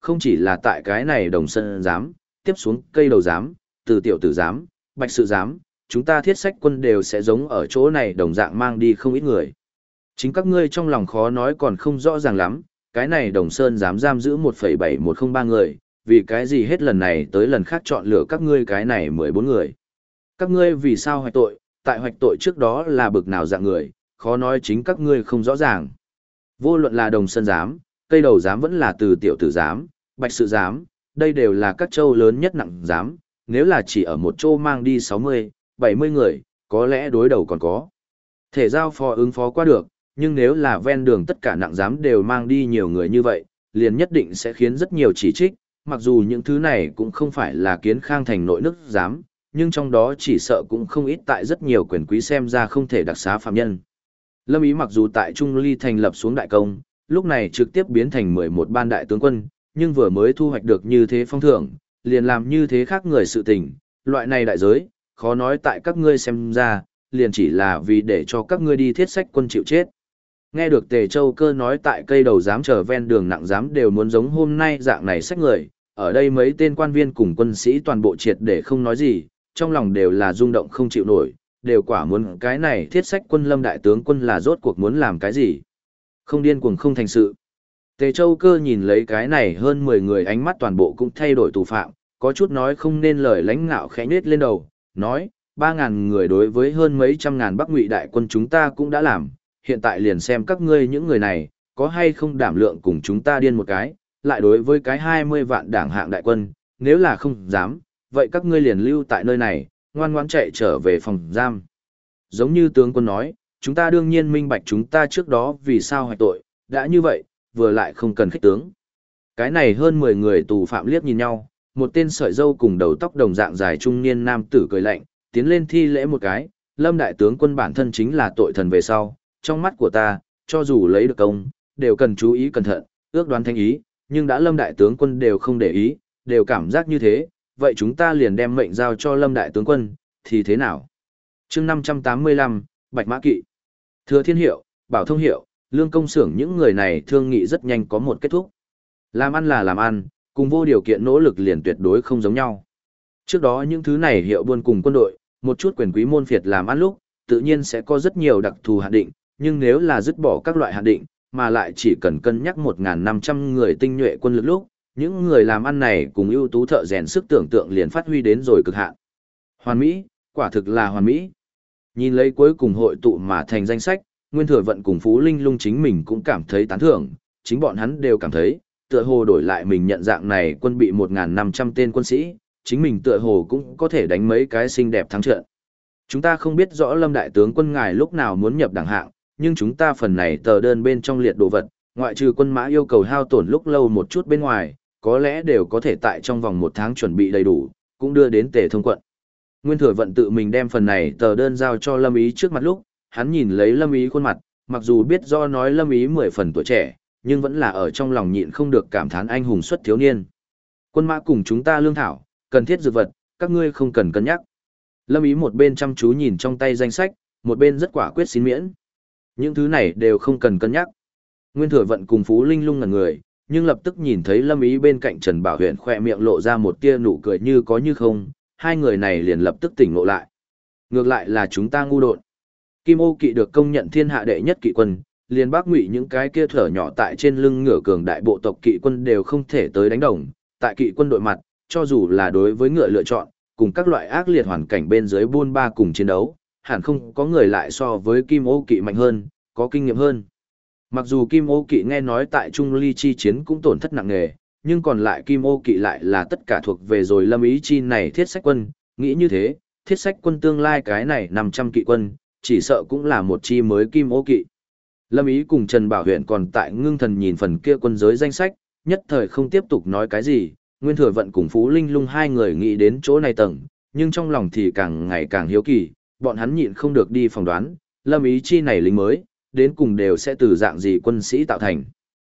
không chỉ là tại cái này Đồng Sơn giám, tiếp xuống cây đầu giám, từ tiểu tử giám, bạch sự giám, chúng ta thiết sách quân đều sẽ giống ở chỗ này đồng dạng mang đi không ít người. Chính các ngươi trong lòng khó nói còn không rõ ràng lắm, cái này Đồng Sơn dám giam giữ 1,7103 người, vì cái gì hết lần này tới lần khác chọn lựa các ngươi cái này 14 người. Các ngươi vì sao hoạch tội, tại hoạch tội trước đó là bực nào dạng người, khó nói chính các ngươi không rõ ràng. Vô luận là Đồng Sơn giám, cây đầu giám vẫn là từ tiểu tử giám, bạch sự giám, đây đều là các châu lớn nhất nặng giám, nếu là chỉ ở một châu mang đi 60, 70 người, có lẽ đối đầu còn có thể giao phó ứng phó qua được, nhưng nếu là ven đường tất cả nặng giám đều mang đi nhiều người như vậy, liền nhất định sẽ khiến rất nhiều chỉ trích, mặc dù những thứ này cũng không phải là kiến khang thành nội nước giám, nhưng trong đó chỉ sợ cũng không ít tại rất nhiều quyền quý xem ra không thể đặc xá phạm nhân. Lâm Ý mặc dù tại Trung Ly thành lập xuống đại công, lúc này trực tiếp biến thành 11 ban đại tướng quân, nhưng vừa mới thu hoạch được như thế phong thưởng, liền làm như thế khác người sự tình, loại này đại giới, khó nói tại các ngươi xem ra, liền chỉ là vì để cho các ngươi đi thiết sách quân chịu chết. Nghe được Tề Châu Cơ nói tại cây đầu giám chờ ven đường nặng giám đều muốn giống hôm nay dạng này sách người, ở đây mấy tên quan viên cùng quân sĩ toàn bộ triệt để không nói gì, trong lòng đều là rung động không chịu nổi, đều quả muốn cái này thiết sách quân Lâm đại tướng quân là rốt cuộc muốn làm cái gì. Không điên cuồng không thành sự. Tề Châu Cơ nhìn lấy cái này hơn 10 người ánh mắt toàn bộ cũng thay đổi tù phạm, có chút nói không nên lời lãnh ngạo khẽ nhếch lên đầu, nói, 3.000 người đối với hơn mấy trăm ngàn Bắc Ngụy đại quân chúng ta cũng đã làm, hiện tại liền xem các ngươi những người này, có hay không đảm lượng cùng chúng ta điên một cái, lại đối với cái 20 vạn đảng hạng đại quân, nếu là không dám, vậy các ngươi liền lưu tại nơi này, ngoan ngoãn chạy trở về phòng giam. Giống như tướng quân nói, chúng ta đương nhiên minh bạch chúng ta trước đó vì sao hoạch tội, đã như vậy, vừa lại không cần khích tướng. Cái này hơn 10 người tù phạm liếc nhìn nhau, một tên sợi râu cùng đầu tóc đồng dạng dài trung niên nam tử cười lạnh, tiến lên thi lễ một cái, Lâm đại tướng quân bản thân chính là tội thần về sau, trong mắt của ta, cho dù lấy được công, đều cần chú ý cẩn thận, ước đoán thanh ý, nhưng đã Lâm đại tướng quân đều không để ý, đều cảm giác như thế, vậy chúng ta liền đem mệnh giao cho Lâm đại tướng quân, thì thế nào? Chương 585, Bạch Mã Kỵ. Thừa Thiên Hiệu, Bảo Thông Hiệu, Lương Công Xưởng những người này thương nghị rất nhanh có một kết thúc. Làm ăn là làm ăn, cùng vô điều kiện nỗ lực liền tuyệt đối không giống nhau. Trước đó những thứ này hiệu buôn cùng quân đội, một chút quyền quý môn phiệt làm ăn lúc, tự nhiên sẽ có rất nhiều đặc thù hạn định, nhưng nếu là dứt bỏ các loại hạn định, mà lại chỉ cần cân nhắc 1.500 người tinh nhuệ quân lực lúc, những người làm ăn này cùng ưu tú thợ rèn sức tưởng tượng liền phát huy đến rồi cực hạn. Hoàn mỹ, quả thực là hoàn mỹ. Nhìn lấy cuối cùng hội tụ mà thành danh sách, Nguyên Thừa Vận cùng Phú Linh Lung chính mình cũng cảm thấy tán thưởng, chính bọn hắn đều cảm thấy, tựa hồ đổi lại mình nhận dạng này quân bị 1.500 tên quân sĩ, chính mình tựa hồ cũng có thể đánh mấy cái xinh đẹp thắng trận. Chúng ta không biết rõ Lâm đại tướng quân ngài lúc nào muốn nhập đẳng hạng, nhưng chúng ta phần này tờ đơn bên trong liệt đồ vật, ngoại trừ quân mã yêu cầu hao tổn lúc lâu một chút bên ngoài, có lẽ đều có thể tại trong vòng 1 tháng chuẩn bị đầy đủ, cũng đưa đến Tề Thông quận. Nguyên Thừa Vận tự mình đem phần này tờ đơn giao cho Lâm Ý trước mặt lúc, hắn nhìn lấy Lâm Ý khuôn mặt, mặc dù biết do nói Lâm Ý 10 phần tuổi trẻ, nhưng vẫn là ở trong lòng nhịn không được cảm thán anh hùng xuất thiếu niên. Quân mã cùng chúng ta lương thảo, cần thiết dược vật, các ngươi không cần cân nhắc. Lâm Ý một bên chăm chú nhìn trong tay danh sách, một bên rất quả quyết xin miễn. Những thứ này đều không cần cân nhắc. Nguyên Thừa Vận cùng Phú Linh Lung ngẩn người, nhưng lập tức nhìn thấy Lâm Ý bên cạnh Trần Bảo Huyền khỏe miệng lộ ra một tia nụ cười như có như không, hai người này liền lập tức tỉnh ngộ lại. Ngược lại là chúng ta ngu độn. Kim Ô Kỵ được công nhận thiên hạ đệ nhất kỵ quân, liền Bắc Ngụy những cái kia thở nhỏ tại trên lưng ngựa cường đại bộ tộc kỵ quân đều không thể tới đánh đồng, tại kỵ quân đội mặt, cho dù là đối với ngựa lựa chọn, cùng các loại ác liệt hoàn cảnh bên dưới buôn ba cùng chiến đấu, hẳn không có người lại so với Kim Ô Kỵ mạnh hơn, có kinh nghiệm hơn. Mặc dù Kim Ô Kỵ nghe nói tại Trung Ly chi chiến cũng tổn thất nặng nề, nhưng còn lại Kim Ô Kỵ lại là tất cả thuộc về rồi Lâm Ý chi này thiết sách quân, nghĩ như thế, thiết sách quân tương lai cái này 500 kỵ quân, chỉ sợ cũng là một chi mới Kim Ô Kỵ. Lâm Ý cùng Trần Bảo Huyền còn tại ngưng thần nhìn phần kia quân giới danh sách, nhất thời không tiếp tục nói cái gì, Nguyên Thừa Vận cùng Phú Linh Lung hai người nghĩ đến chỗ này tầng, nhưng trong lòng thì càng ngày càng hiếu kỳ, bọn hắn nhịn không được đi phỏng đoán, Lâm Ý chi này lính mới, đến cùng đều sẽ từ dạng gì quân sĩ tạo thành.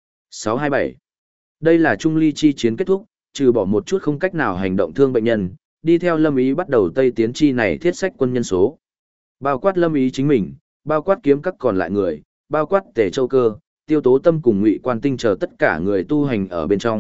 627. Đây là Trung Ly chi chiến kết thúc, trừ bỏ một chút không cách nào hành động thương bệnh nhân, đi theo Lâm Ý bắt đầu Tây tiến chi này thiết sách quân nhân số. Bao quát Lâm Ý chính mình, bao quát kiếm các còn lại người, bao quát Tề Châu Cơ, Tiêu Tố Tâm cùng Ngụy Quan Tinh chờ tất cả người tu hành ở bên trong,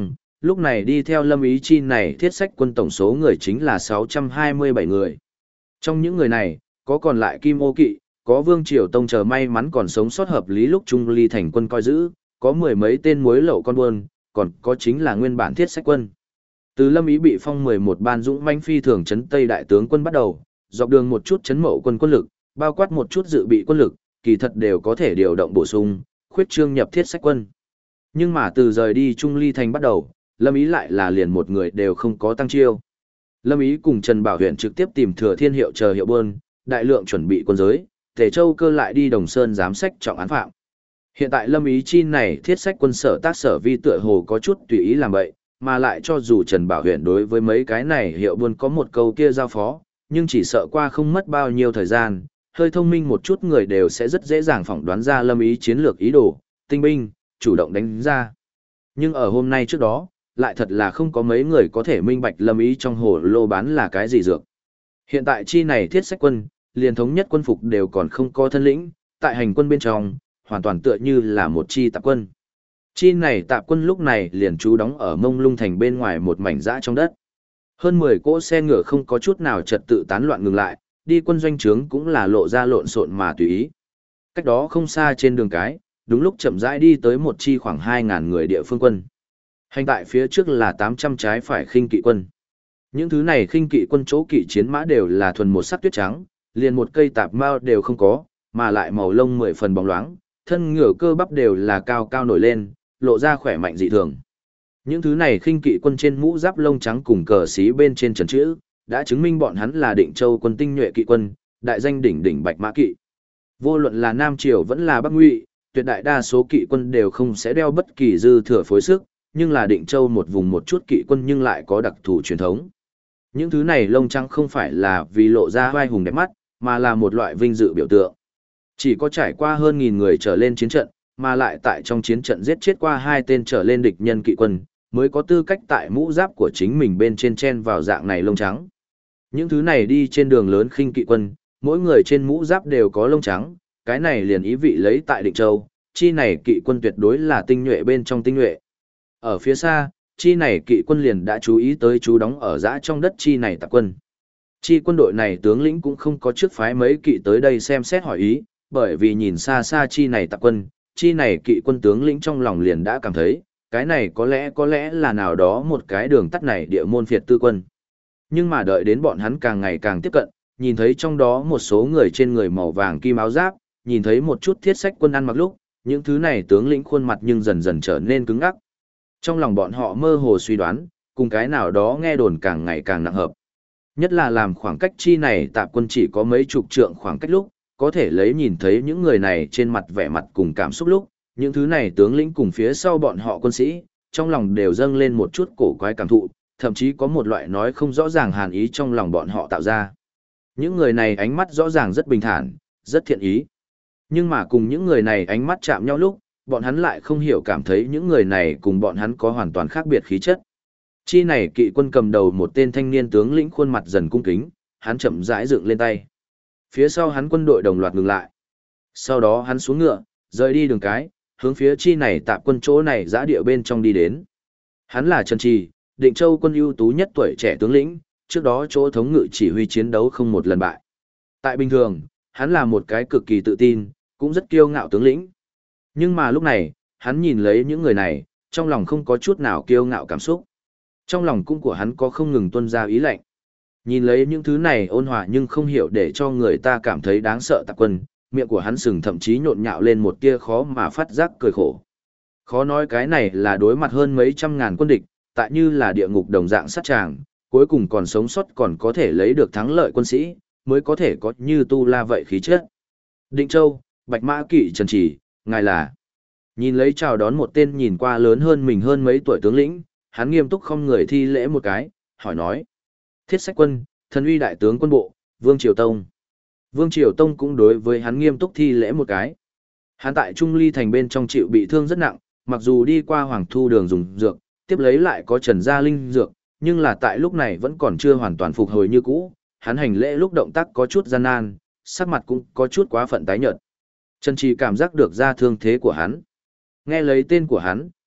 lúc này đi theo Lâm Ý Chi này thiết sách quân tổng số người chính là 627 người. Trong những người này, có còn lại Kim Ô Kỵ, có Vương Triều Tông chờ may mắn còn sống sót hợp lý lúc Trung Ly thành quân coi giữ, có mười mấy tên muối lậu con buôn, còn có chính là nguyên bản thiết sách quân. Từ Lâm Ý bị phong 11 ban dũng mãnh phi thường trấn Tây đại tướng quân bắt đầu, dọc đường một chút trấn mậu quân quân lực, bao quát một chút dự bị quân lực, kỳ thật đều có thể điều động bổ sung, khuyết trương nhập thiết sách quân. Nhưng mà từ rời đi Trung Ly thành bắt đầu, Lâm Ý lại là liền một người đều không có tăng chiêu. Lâm Ý cùng Trần Bảo Huyền trực tiếp tìm Thừa Thiên Hiệu chờ hiệu buôn, đại lượng chuẩn bị quân giới, Tề Châu Cơ lại đi Đồng Sơn giám sách trọng án phạm. Hiện tại Lâm Ý chi này thiết sách quân sở tác sở vi tựa hồ có chút tùy ý làm vậy, mà lại cho dù Trần Bảo Huyền đối với mấy cái này hiệu buôn có một câu kia giao phó, nhưng chỉ sợ qua không mất bao nhiêu thời gian, hơi thông minh một chút người đều sẽ rất dễ dàng phỏng đoán ra Lâm Ý chiến lược ý đồ, tinh binh, chủ động đánh ra. Nhưng ở hôm nay trước đó, lại thật là không có mấy người có thể minh bạch Lâm Ý trong hồ lô bán là cái gì dược. Hiện tại chi này thiết sách quân, liền thống nhất quân phục đều còn không có thân lĩnh, tại hành quân bên trong, hoàn toàn tựa như là một chi tạp quân. Chi này tạp quân lúc này liền trú đóng ở Mông Lung thành bên ngoài một mảnh dã trong đất. Hơn 10 cỗ xe ngựa không có chút nào trật tự tán loạn ngừng lại, đi quân doanh trướng cũng là lộ ra lộn xộn mà tùy ý. Cách đó không xa trên đường cái, đúng lúc chậm rãi đi tới một chi khoảng 2.000 người địa phương quân. Hành tại phía trước là 800 trái phải khinh kỵ quân. Những thứ này khinh kỵ quân chỗ kỵ chiến mã đều là thuần một sắc tuyết trắng, liền một cây tạp mao đều không có, mà lại màu lông 10 phần bóng loáng, thân ngựa cơ bắp đều là cao cao nổi lên, lộ ra khỏe mạnh dị thường. Những thứ này khinh kỵ quân trên mũ giáp lông trắng cùng cờ xí bên trên trần chữ, đã chứng minh bọn hắn là Định Châu quân tinh nhuệ kỵ quân, đại danh đỉnh đỉnh Bạch Mã kỵ. Vô luận là Nam Triều vẫn là Bắc Ngụy, tuyệt đại đa số kỵ quân đều không sẽ đeo bất kỳ dư thừa phối sức, nhưng là Định Châu một vùng một chút kỵ quân nhưng lại có đặc thù truyền thống. Những thứ này lông trắng không phải là vì lộ ra vai hùng đẹp mắt, mà là một loại vinh dự biểu tượng. Chỉ có trải qua hơn 1000 người trở lên chiến trận, mà lại tại trong chiến trận giết chết qua 2 tên trở lên địch nhân kỵ quân, mới có tư cách tại mũ giáp của chính mình bên trên chen vào dạng này lông trắng. Những thứ này đi trên đường lớn khinh kỵ quân, mỗi người trên mũ giáp đều có lông trắng, cái này liền ý vị lấy tại Định Châu, chi này kỵ quân tuyệt đối là tinh nhuệ bên trong tinh nhuệ. Ở phía xa, chi này kỵ quân liền đã chú ý tới chú đóng ở dã trong đất chi này tạp quân. Chi quân đội này tướng lĩnh cũng không có trước phái mấy kỵ tới đây xem xét hỏi ý, bởi vì nhìn xa xa chi này tạp quân, chi này kỵ quân tướng lĩnh trong lòng liền đã cảm thấy, cái này có lẽ là nào đó một cái đường tắt này địa môn phiệt tư quân. Nhưng mà đợi đến bọn hắn càng ngày càng tiếp cận, nhìn thấy trong đó một số người trên người màu vàng kim áo giáp, nhìn thấy một chút thiết sách quân ăn mặc lúc, những thứ này tướng lĩnh khuôn mặt nhưng dần dần trở nên cứng ngắc. Trong lòng bọn họ mơ hồ suy đoán, cùng cái nào đó nghe đồn càng ngày càng nặng hợp. Nhất là làm khoảng cách chi này tạp quân chỉ có mấy chục trượng khoảng cách lúc, có thể lấy nhìn thấy những người này trên mặt vẻ mặt cùng cảm xúc lúc, những thứ này tướng lĩnh cùng phía sau bọn họ quân sĩ, trong lòng đều dâng lên một chút cổ quái cảm thụ, thậm chí có một loại nói không rõ ràng hàn ý trong lòng bọn họ tạo ra. Những người này ánh mắt rõ ràng rất bình thản, rất thiện ý. Nhưng mà cùng những người này ánh mắt chạm nhau lúc, bọn hắn lại không hiểu cảm thấy những người này cùng bọn hắn có hoàn toàn khác biệt khí chất. Chi này kỵ quân cầm đầu một tên thanh niên tướng lĩnh khuôn mặt dần cung kính, hắn chậm rãi dựng lên tay. Phía sau hắn quân đội đồng loạt ngừng lại. Sau đó hắn xuống ngựa, rời đi đường cái, hướng phía chi này tạp quân chỗ này giã địa bên trong đi đến. Hắn là Trần Trì, Định Châu quân ưu tú nhất tuổi trẻ tướng lĩnh, trước đó chỗ thống ngự chỉ huy chiến đấu không một lần bại. Tại bình thường, hắn là một cái cực kỳ tự tin, cũng rất kiêu ngạo tướng lĩnh. Nhưng mà lúc này, hắn nhìn lấy những người này, trong lòng không có chút nào kiêu ngạo cảm xúc. Trong lòng cung của hắn có không ngừng tuôn ra ý lạnh. Nhìn lấy những thứ này ôn hòa nhưng không hiểu để cho người ta cảm thấy đáng sợ tạp quân, miệng của hắn sừng thậm chí nhộn nhạo lên một tia khó mà phát giác cười khổ. Khó nói cái này là đối mặt hơn mấy trăm ngàn quân địch, tại như là địa ngục đồng dạng sát tràng, cuối cùng còn sống sót còn có thể lấy được thắng lợi quân sĩ, mới có thể có như tu la vậy khí chất. Định Châu, Bạch Mã Kỵ Trần Chỉ, ngài là. Nhìn lấy chào đón một tên nhìn qua lớn hơn mình hơn mấy tuổi tướng lĩnh, hắn nghiêm túc không người thi lễ một cái, hỏi nói. Thiết sách quân, thần uy đại tướng quân bộ, Vương Triều Tông. Vương Triều Tông cũng đối với hắn nghiêm túc thi lễ một cái. Hắn tại Trung Ly thành bên trong chịu bị thương rất nặng, mặc dù đi qua Hoàng Thu đường dùng dược, tiếp lấy lại có Trần Gia Linh dược, nhưng là tại lúc này vẫn còn chưa hoàn toàn phục hồi như cũ, hắn hành lễ lúc động tác có chút gian nan, sắc mặt cũng có chút quá phận tái nhợt. Trần Trì cảm giác được ra thương thế của hắn. Nghe lấy tên của hắn,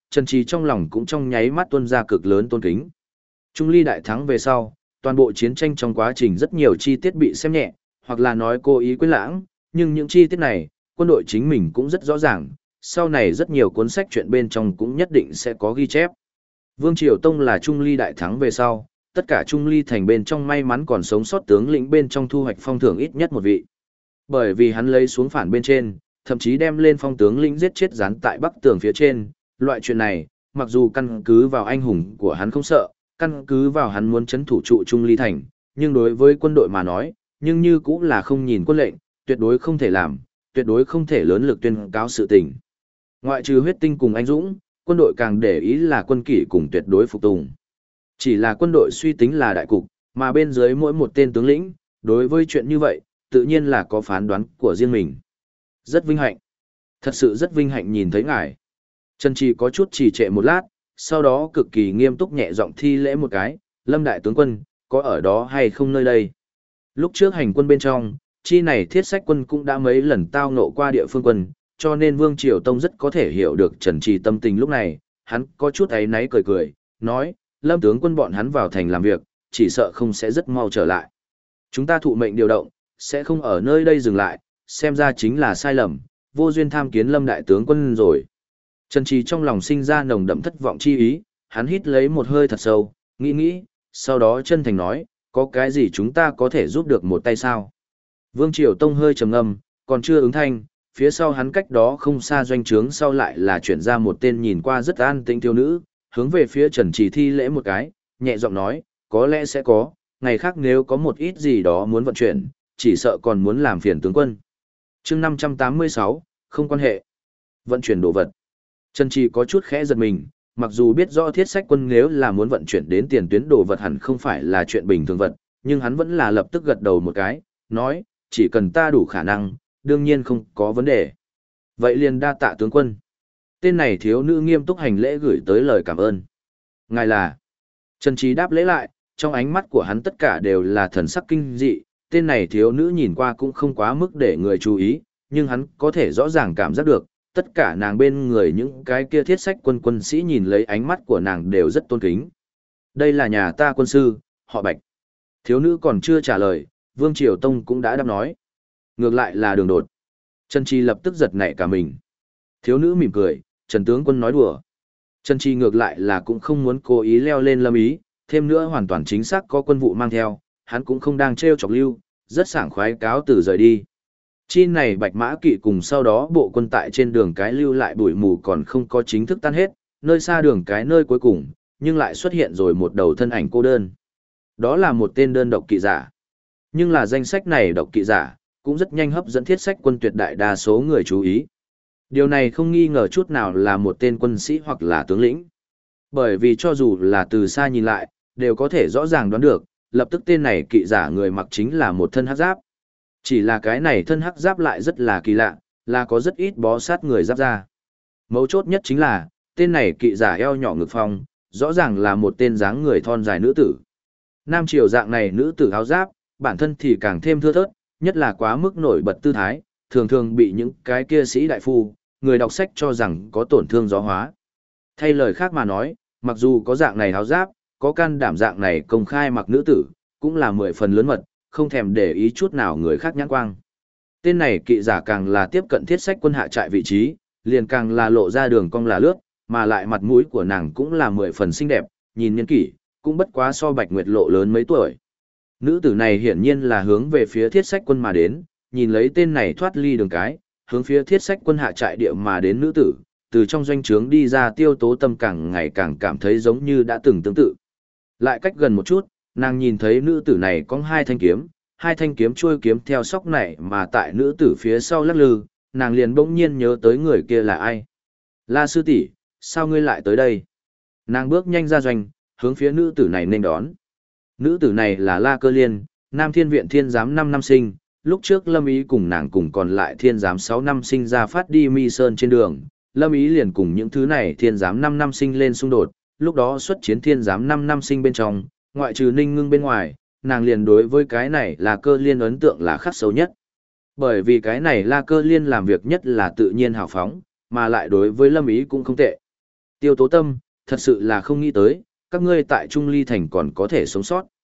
Trần Trì trong lòng cũng trong nháy mắt tuôn ra cực lớn tôn kính. Trung ly đại thắng về sau, toàn bộ chiến tranh trong quá trình rất nhiều chi tiết bị xem nhẹ, hoặc là nói cố ý quên lãng, nhưng những chi tiết này, quân đội chính mình cũng rất rõ ràng, sau này rất nhiều cuốn sách chuyện bên trong cũng nhất định sẽ có ghi chép. Vương Triều Tông là Trung ly đại thắng về sau, tất cả Trung ly thành bên trong may mắn còn sống sót tướng lĩnh bên trong thu hoạch phong thưởng ít nhất một vị. Bởi vì hắn lấy xuống phản bên trên, thậm chí đem lên phong tướng lĩnh giết chết dán tại bắc tường phía trên, loại chuyện này, mặc dù căn cứ vào anh hùng của hắn không sợ, căn cứ vào hắn muốn chấn thủ trụ Trung ly thành, nhưng đối với quân đội mà nói, nhưng như cũng là không nhìn quân lệnh, tuyệt đối không thể làm, tuyệt đối không thể lớn lực tuyên cáo sự tình. Ngoại trừ huyết tinh cùng anh dũng, quân đội càng để ý là quân kỷ cùng tuyệt đối phục tùng. Chỉ là quân đội suy tính là đại cục, mà bên dưới mỗi một tên tướng lĩnh, đối với chuyện như vậy, tự nhiên là có phán đoán của riêng mình. Rất vinh hạnh. Thật sự rất vinh hạnh nhìn thấy ngài. Trần Trì có chút trì trệ một lát, sau đó cực kỳ nghiêm túc nhẹ giọng thi lễ một cái, Lâm đại tướng quân, có ở đó hay không nơi đây? Lúc trước hành quân bên trong, chi này thiết sách quân cũng đã mấy lần tao ngộ qua địa phương quân, cho nên Vương Triều Tông rất có thể hiểu được Trần Trì tâm tình lúc này, hắn có chút áy náy cười cười, nói, Lâm tướng quân bọn hắn vào thành làm việc, chỉ sợ không sẽ rất mau trở lại. Chúng ta thụ mệnh điều động, sẽ không ở nơi đây dừng lại, xem ra chính là sai lầm, vô duyên tham kiến Lâm đại tướng quân rồi. Trần Trì trong lòng sinh ra nồng đậm thất vọng chi ý, hắn hít lấy một hơi thật sâu, nghĩ, sau đó chân thành nói, có cái gì chúng ta có thể giúp được một tay sao? Vương Triều Tông hơi trầm ngâm, còn chưa ứng thanh, phía sau hắn cách đó không xa doanh trướng sau lại là chuyển ra một tên nhìn qua rất an tĩnh thiếu nữ, hướng về phía Trần Trì thi lễ một cái, nhẹ giọng nói, có lẽ sẽ có, ngày khác nếu có một ít gì đó muốn vận chuyển, chỉ sợ còn muốn làm phiền tướng quân. Chương 586, không quan hệ. Vận chuyển đồ vật. Trần Trì có chút khẽ giật mình, mặc dù biết rõ thiết sách quân nếu là muốn vận chuyển đến tiền tuyến đồ vật hẳn không phải là chuyện bình thường vật, nhưng hắn vẫn là lập tức gật đầu một cái, nói, chỉ cần ta đủ khả năng, đương nhiên không có vấn đề. Vậy liền đa tạ tướng quân. Tên này thiếu nữ nghiêm túc hành lễ gửi tới lời cảm ơn. Ngài là. Trần Trì đáp lễ lại, trong ánh mắt của hắn tất cả đều là thần sắc kinh dị, tên này thiếu nữ nhìn qua cũng không quá mức để người chú ý, nhưng hắn có thể rõ ràng cảm giác được, tất cả nàng bên người những cái kia thiết sách quân sĩ nhìn lấy ánh mắt của nàng đều rất tôn kính. Đây là nhà ta quân sư, họ Bạch. Thiếu nữ còn chưa trả lời, Vương Triều Tông cũng đã đáp nói. Ngược lại là Đường Đột. Trần Trì lập tức giật nảy cả mình. Thiếu nữ mỉm cười, Trần tướng quân nói đùa. Trần Trì ngược lại là cũng không muốn cố ý leo lên Lâm Ý, thêm nữa hoàn toàn chính xác có quân vụ mang theo, hắn cũng không đang trêu chọc lưu, rất sảng khoái cáo từ rời đi. Chi này Bạch Mã Kỵ cùng sau đó bộ quân tại trên đường cái lưu lại bụi mù còn không có chính thức tan hết, nơi xa đường cái nơi cuối cùng, nhưng lại xuất hiện rồi một đầu thân ảnh cô đơn. Đó là một tên đơn độc kỵ giả. Nhưng là danh sách này độc kỵ giả, cũng rất nhanh hấp dẫn thiết sách quân tuyệt đại đa số người chú ý. Điều này không nghi ngờ chút nào là một tên quân sĩ hoặc là tướng lĩnh. Bởi vì cho dù là từ xa nhìn lại, đều có thể rõ ràng đoán được, lập tức tên này kỵ giả người mặc chính là một thân hắc giáp. Chỉ là cái này thân hắc giáp lại rất là kỳ lạ, là có rất ít bó sát người giáp ra. Mấu chốt nhất chính là, tên này kỵ giả eo nhỏ ngực phong, rõ ràng là một tên dáng người thon dài nữ tử. Nam triều dạng này nữ tử áo giáp, bản thân thì càng thêm thưa thớt, nhất là quá mức nổi bật tư thái, thường thường bị những cái kia sĩ đại phu, người đọc sách cho rằng có tổn thương gió hóa. Thay lời khác mà nói, mặc dù có dạng này áo giáp, có can đảm dạng này công khai mặc nữ tử, cũng là 10 phần lớn mật, không thèm để ý chút nào người khác nhãn quang. Tên này kỵ giả càng là tiếp cận thiết sách quân hạ trại vị trí, liền càng là lộ ra đường cong là lướt, mà lại mặt mũi của nàng cũng là 10 phần xinh đẹp, nhìn niên kỷ, cũng bất quá so Bạch Nguyệt Lộ lớn mấy tuổi. Nữ tử này hiển nhiên là hướng về phía thiết sách quân mà đến, nhìn lấy tên này thoát ly đường cái, hướng phía thiết sách quân hạ trại địa mà đến nữ tử, từ trong doanh trướng đi ra Tiêu Tố Tâm càng ngày càng cảm thấy giống như đã từng tương tự. Lại cách gần một chút, nàng nhìn thấy nữ tử này có hai thanh kiếm chuôi kiếm theo sóc này mà tại nữ tử phía sau lắc lư, nàng liền bỗng nhiên nhớ tới người kia là ai. La sư tỷ, sao ngươi lại tới đây? Nàng bước nhanh ra doanh, hướng phía nữ tử này nên đón. Nữ tử này là La Cơ Liên, Nam Thiên Viện Thiên Giám 5 năm sinh, lúc trước Lâm Ý cùng nàng cùng còn lại Thiên Giám 6 năm sinh ra phát đi Mi Sơn trên đường, Lâm Ý liền cùng những thứ này Thiên Giám 5 năm sinh lên xung đột, lúc đó xuất chiến Thiên Giám 5 năm sinh bên trong, ngoại trừ Ninh Ngưng bên ngoài, nàng liền đối với cái này La Cơ Liên ấn tượng là khắc sâu nhất. Bởi vì cái này La Cơ Liên làm việc nhất là tự nhiên hào phóng, mà lại đối với Lâm Ý cũng không tệ. Tiêu Tố Tâm, thật sự là không nghĩ tới, các ngươi tại Trung Ly Thành còn có thể sống sót.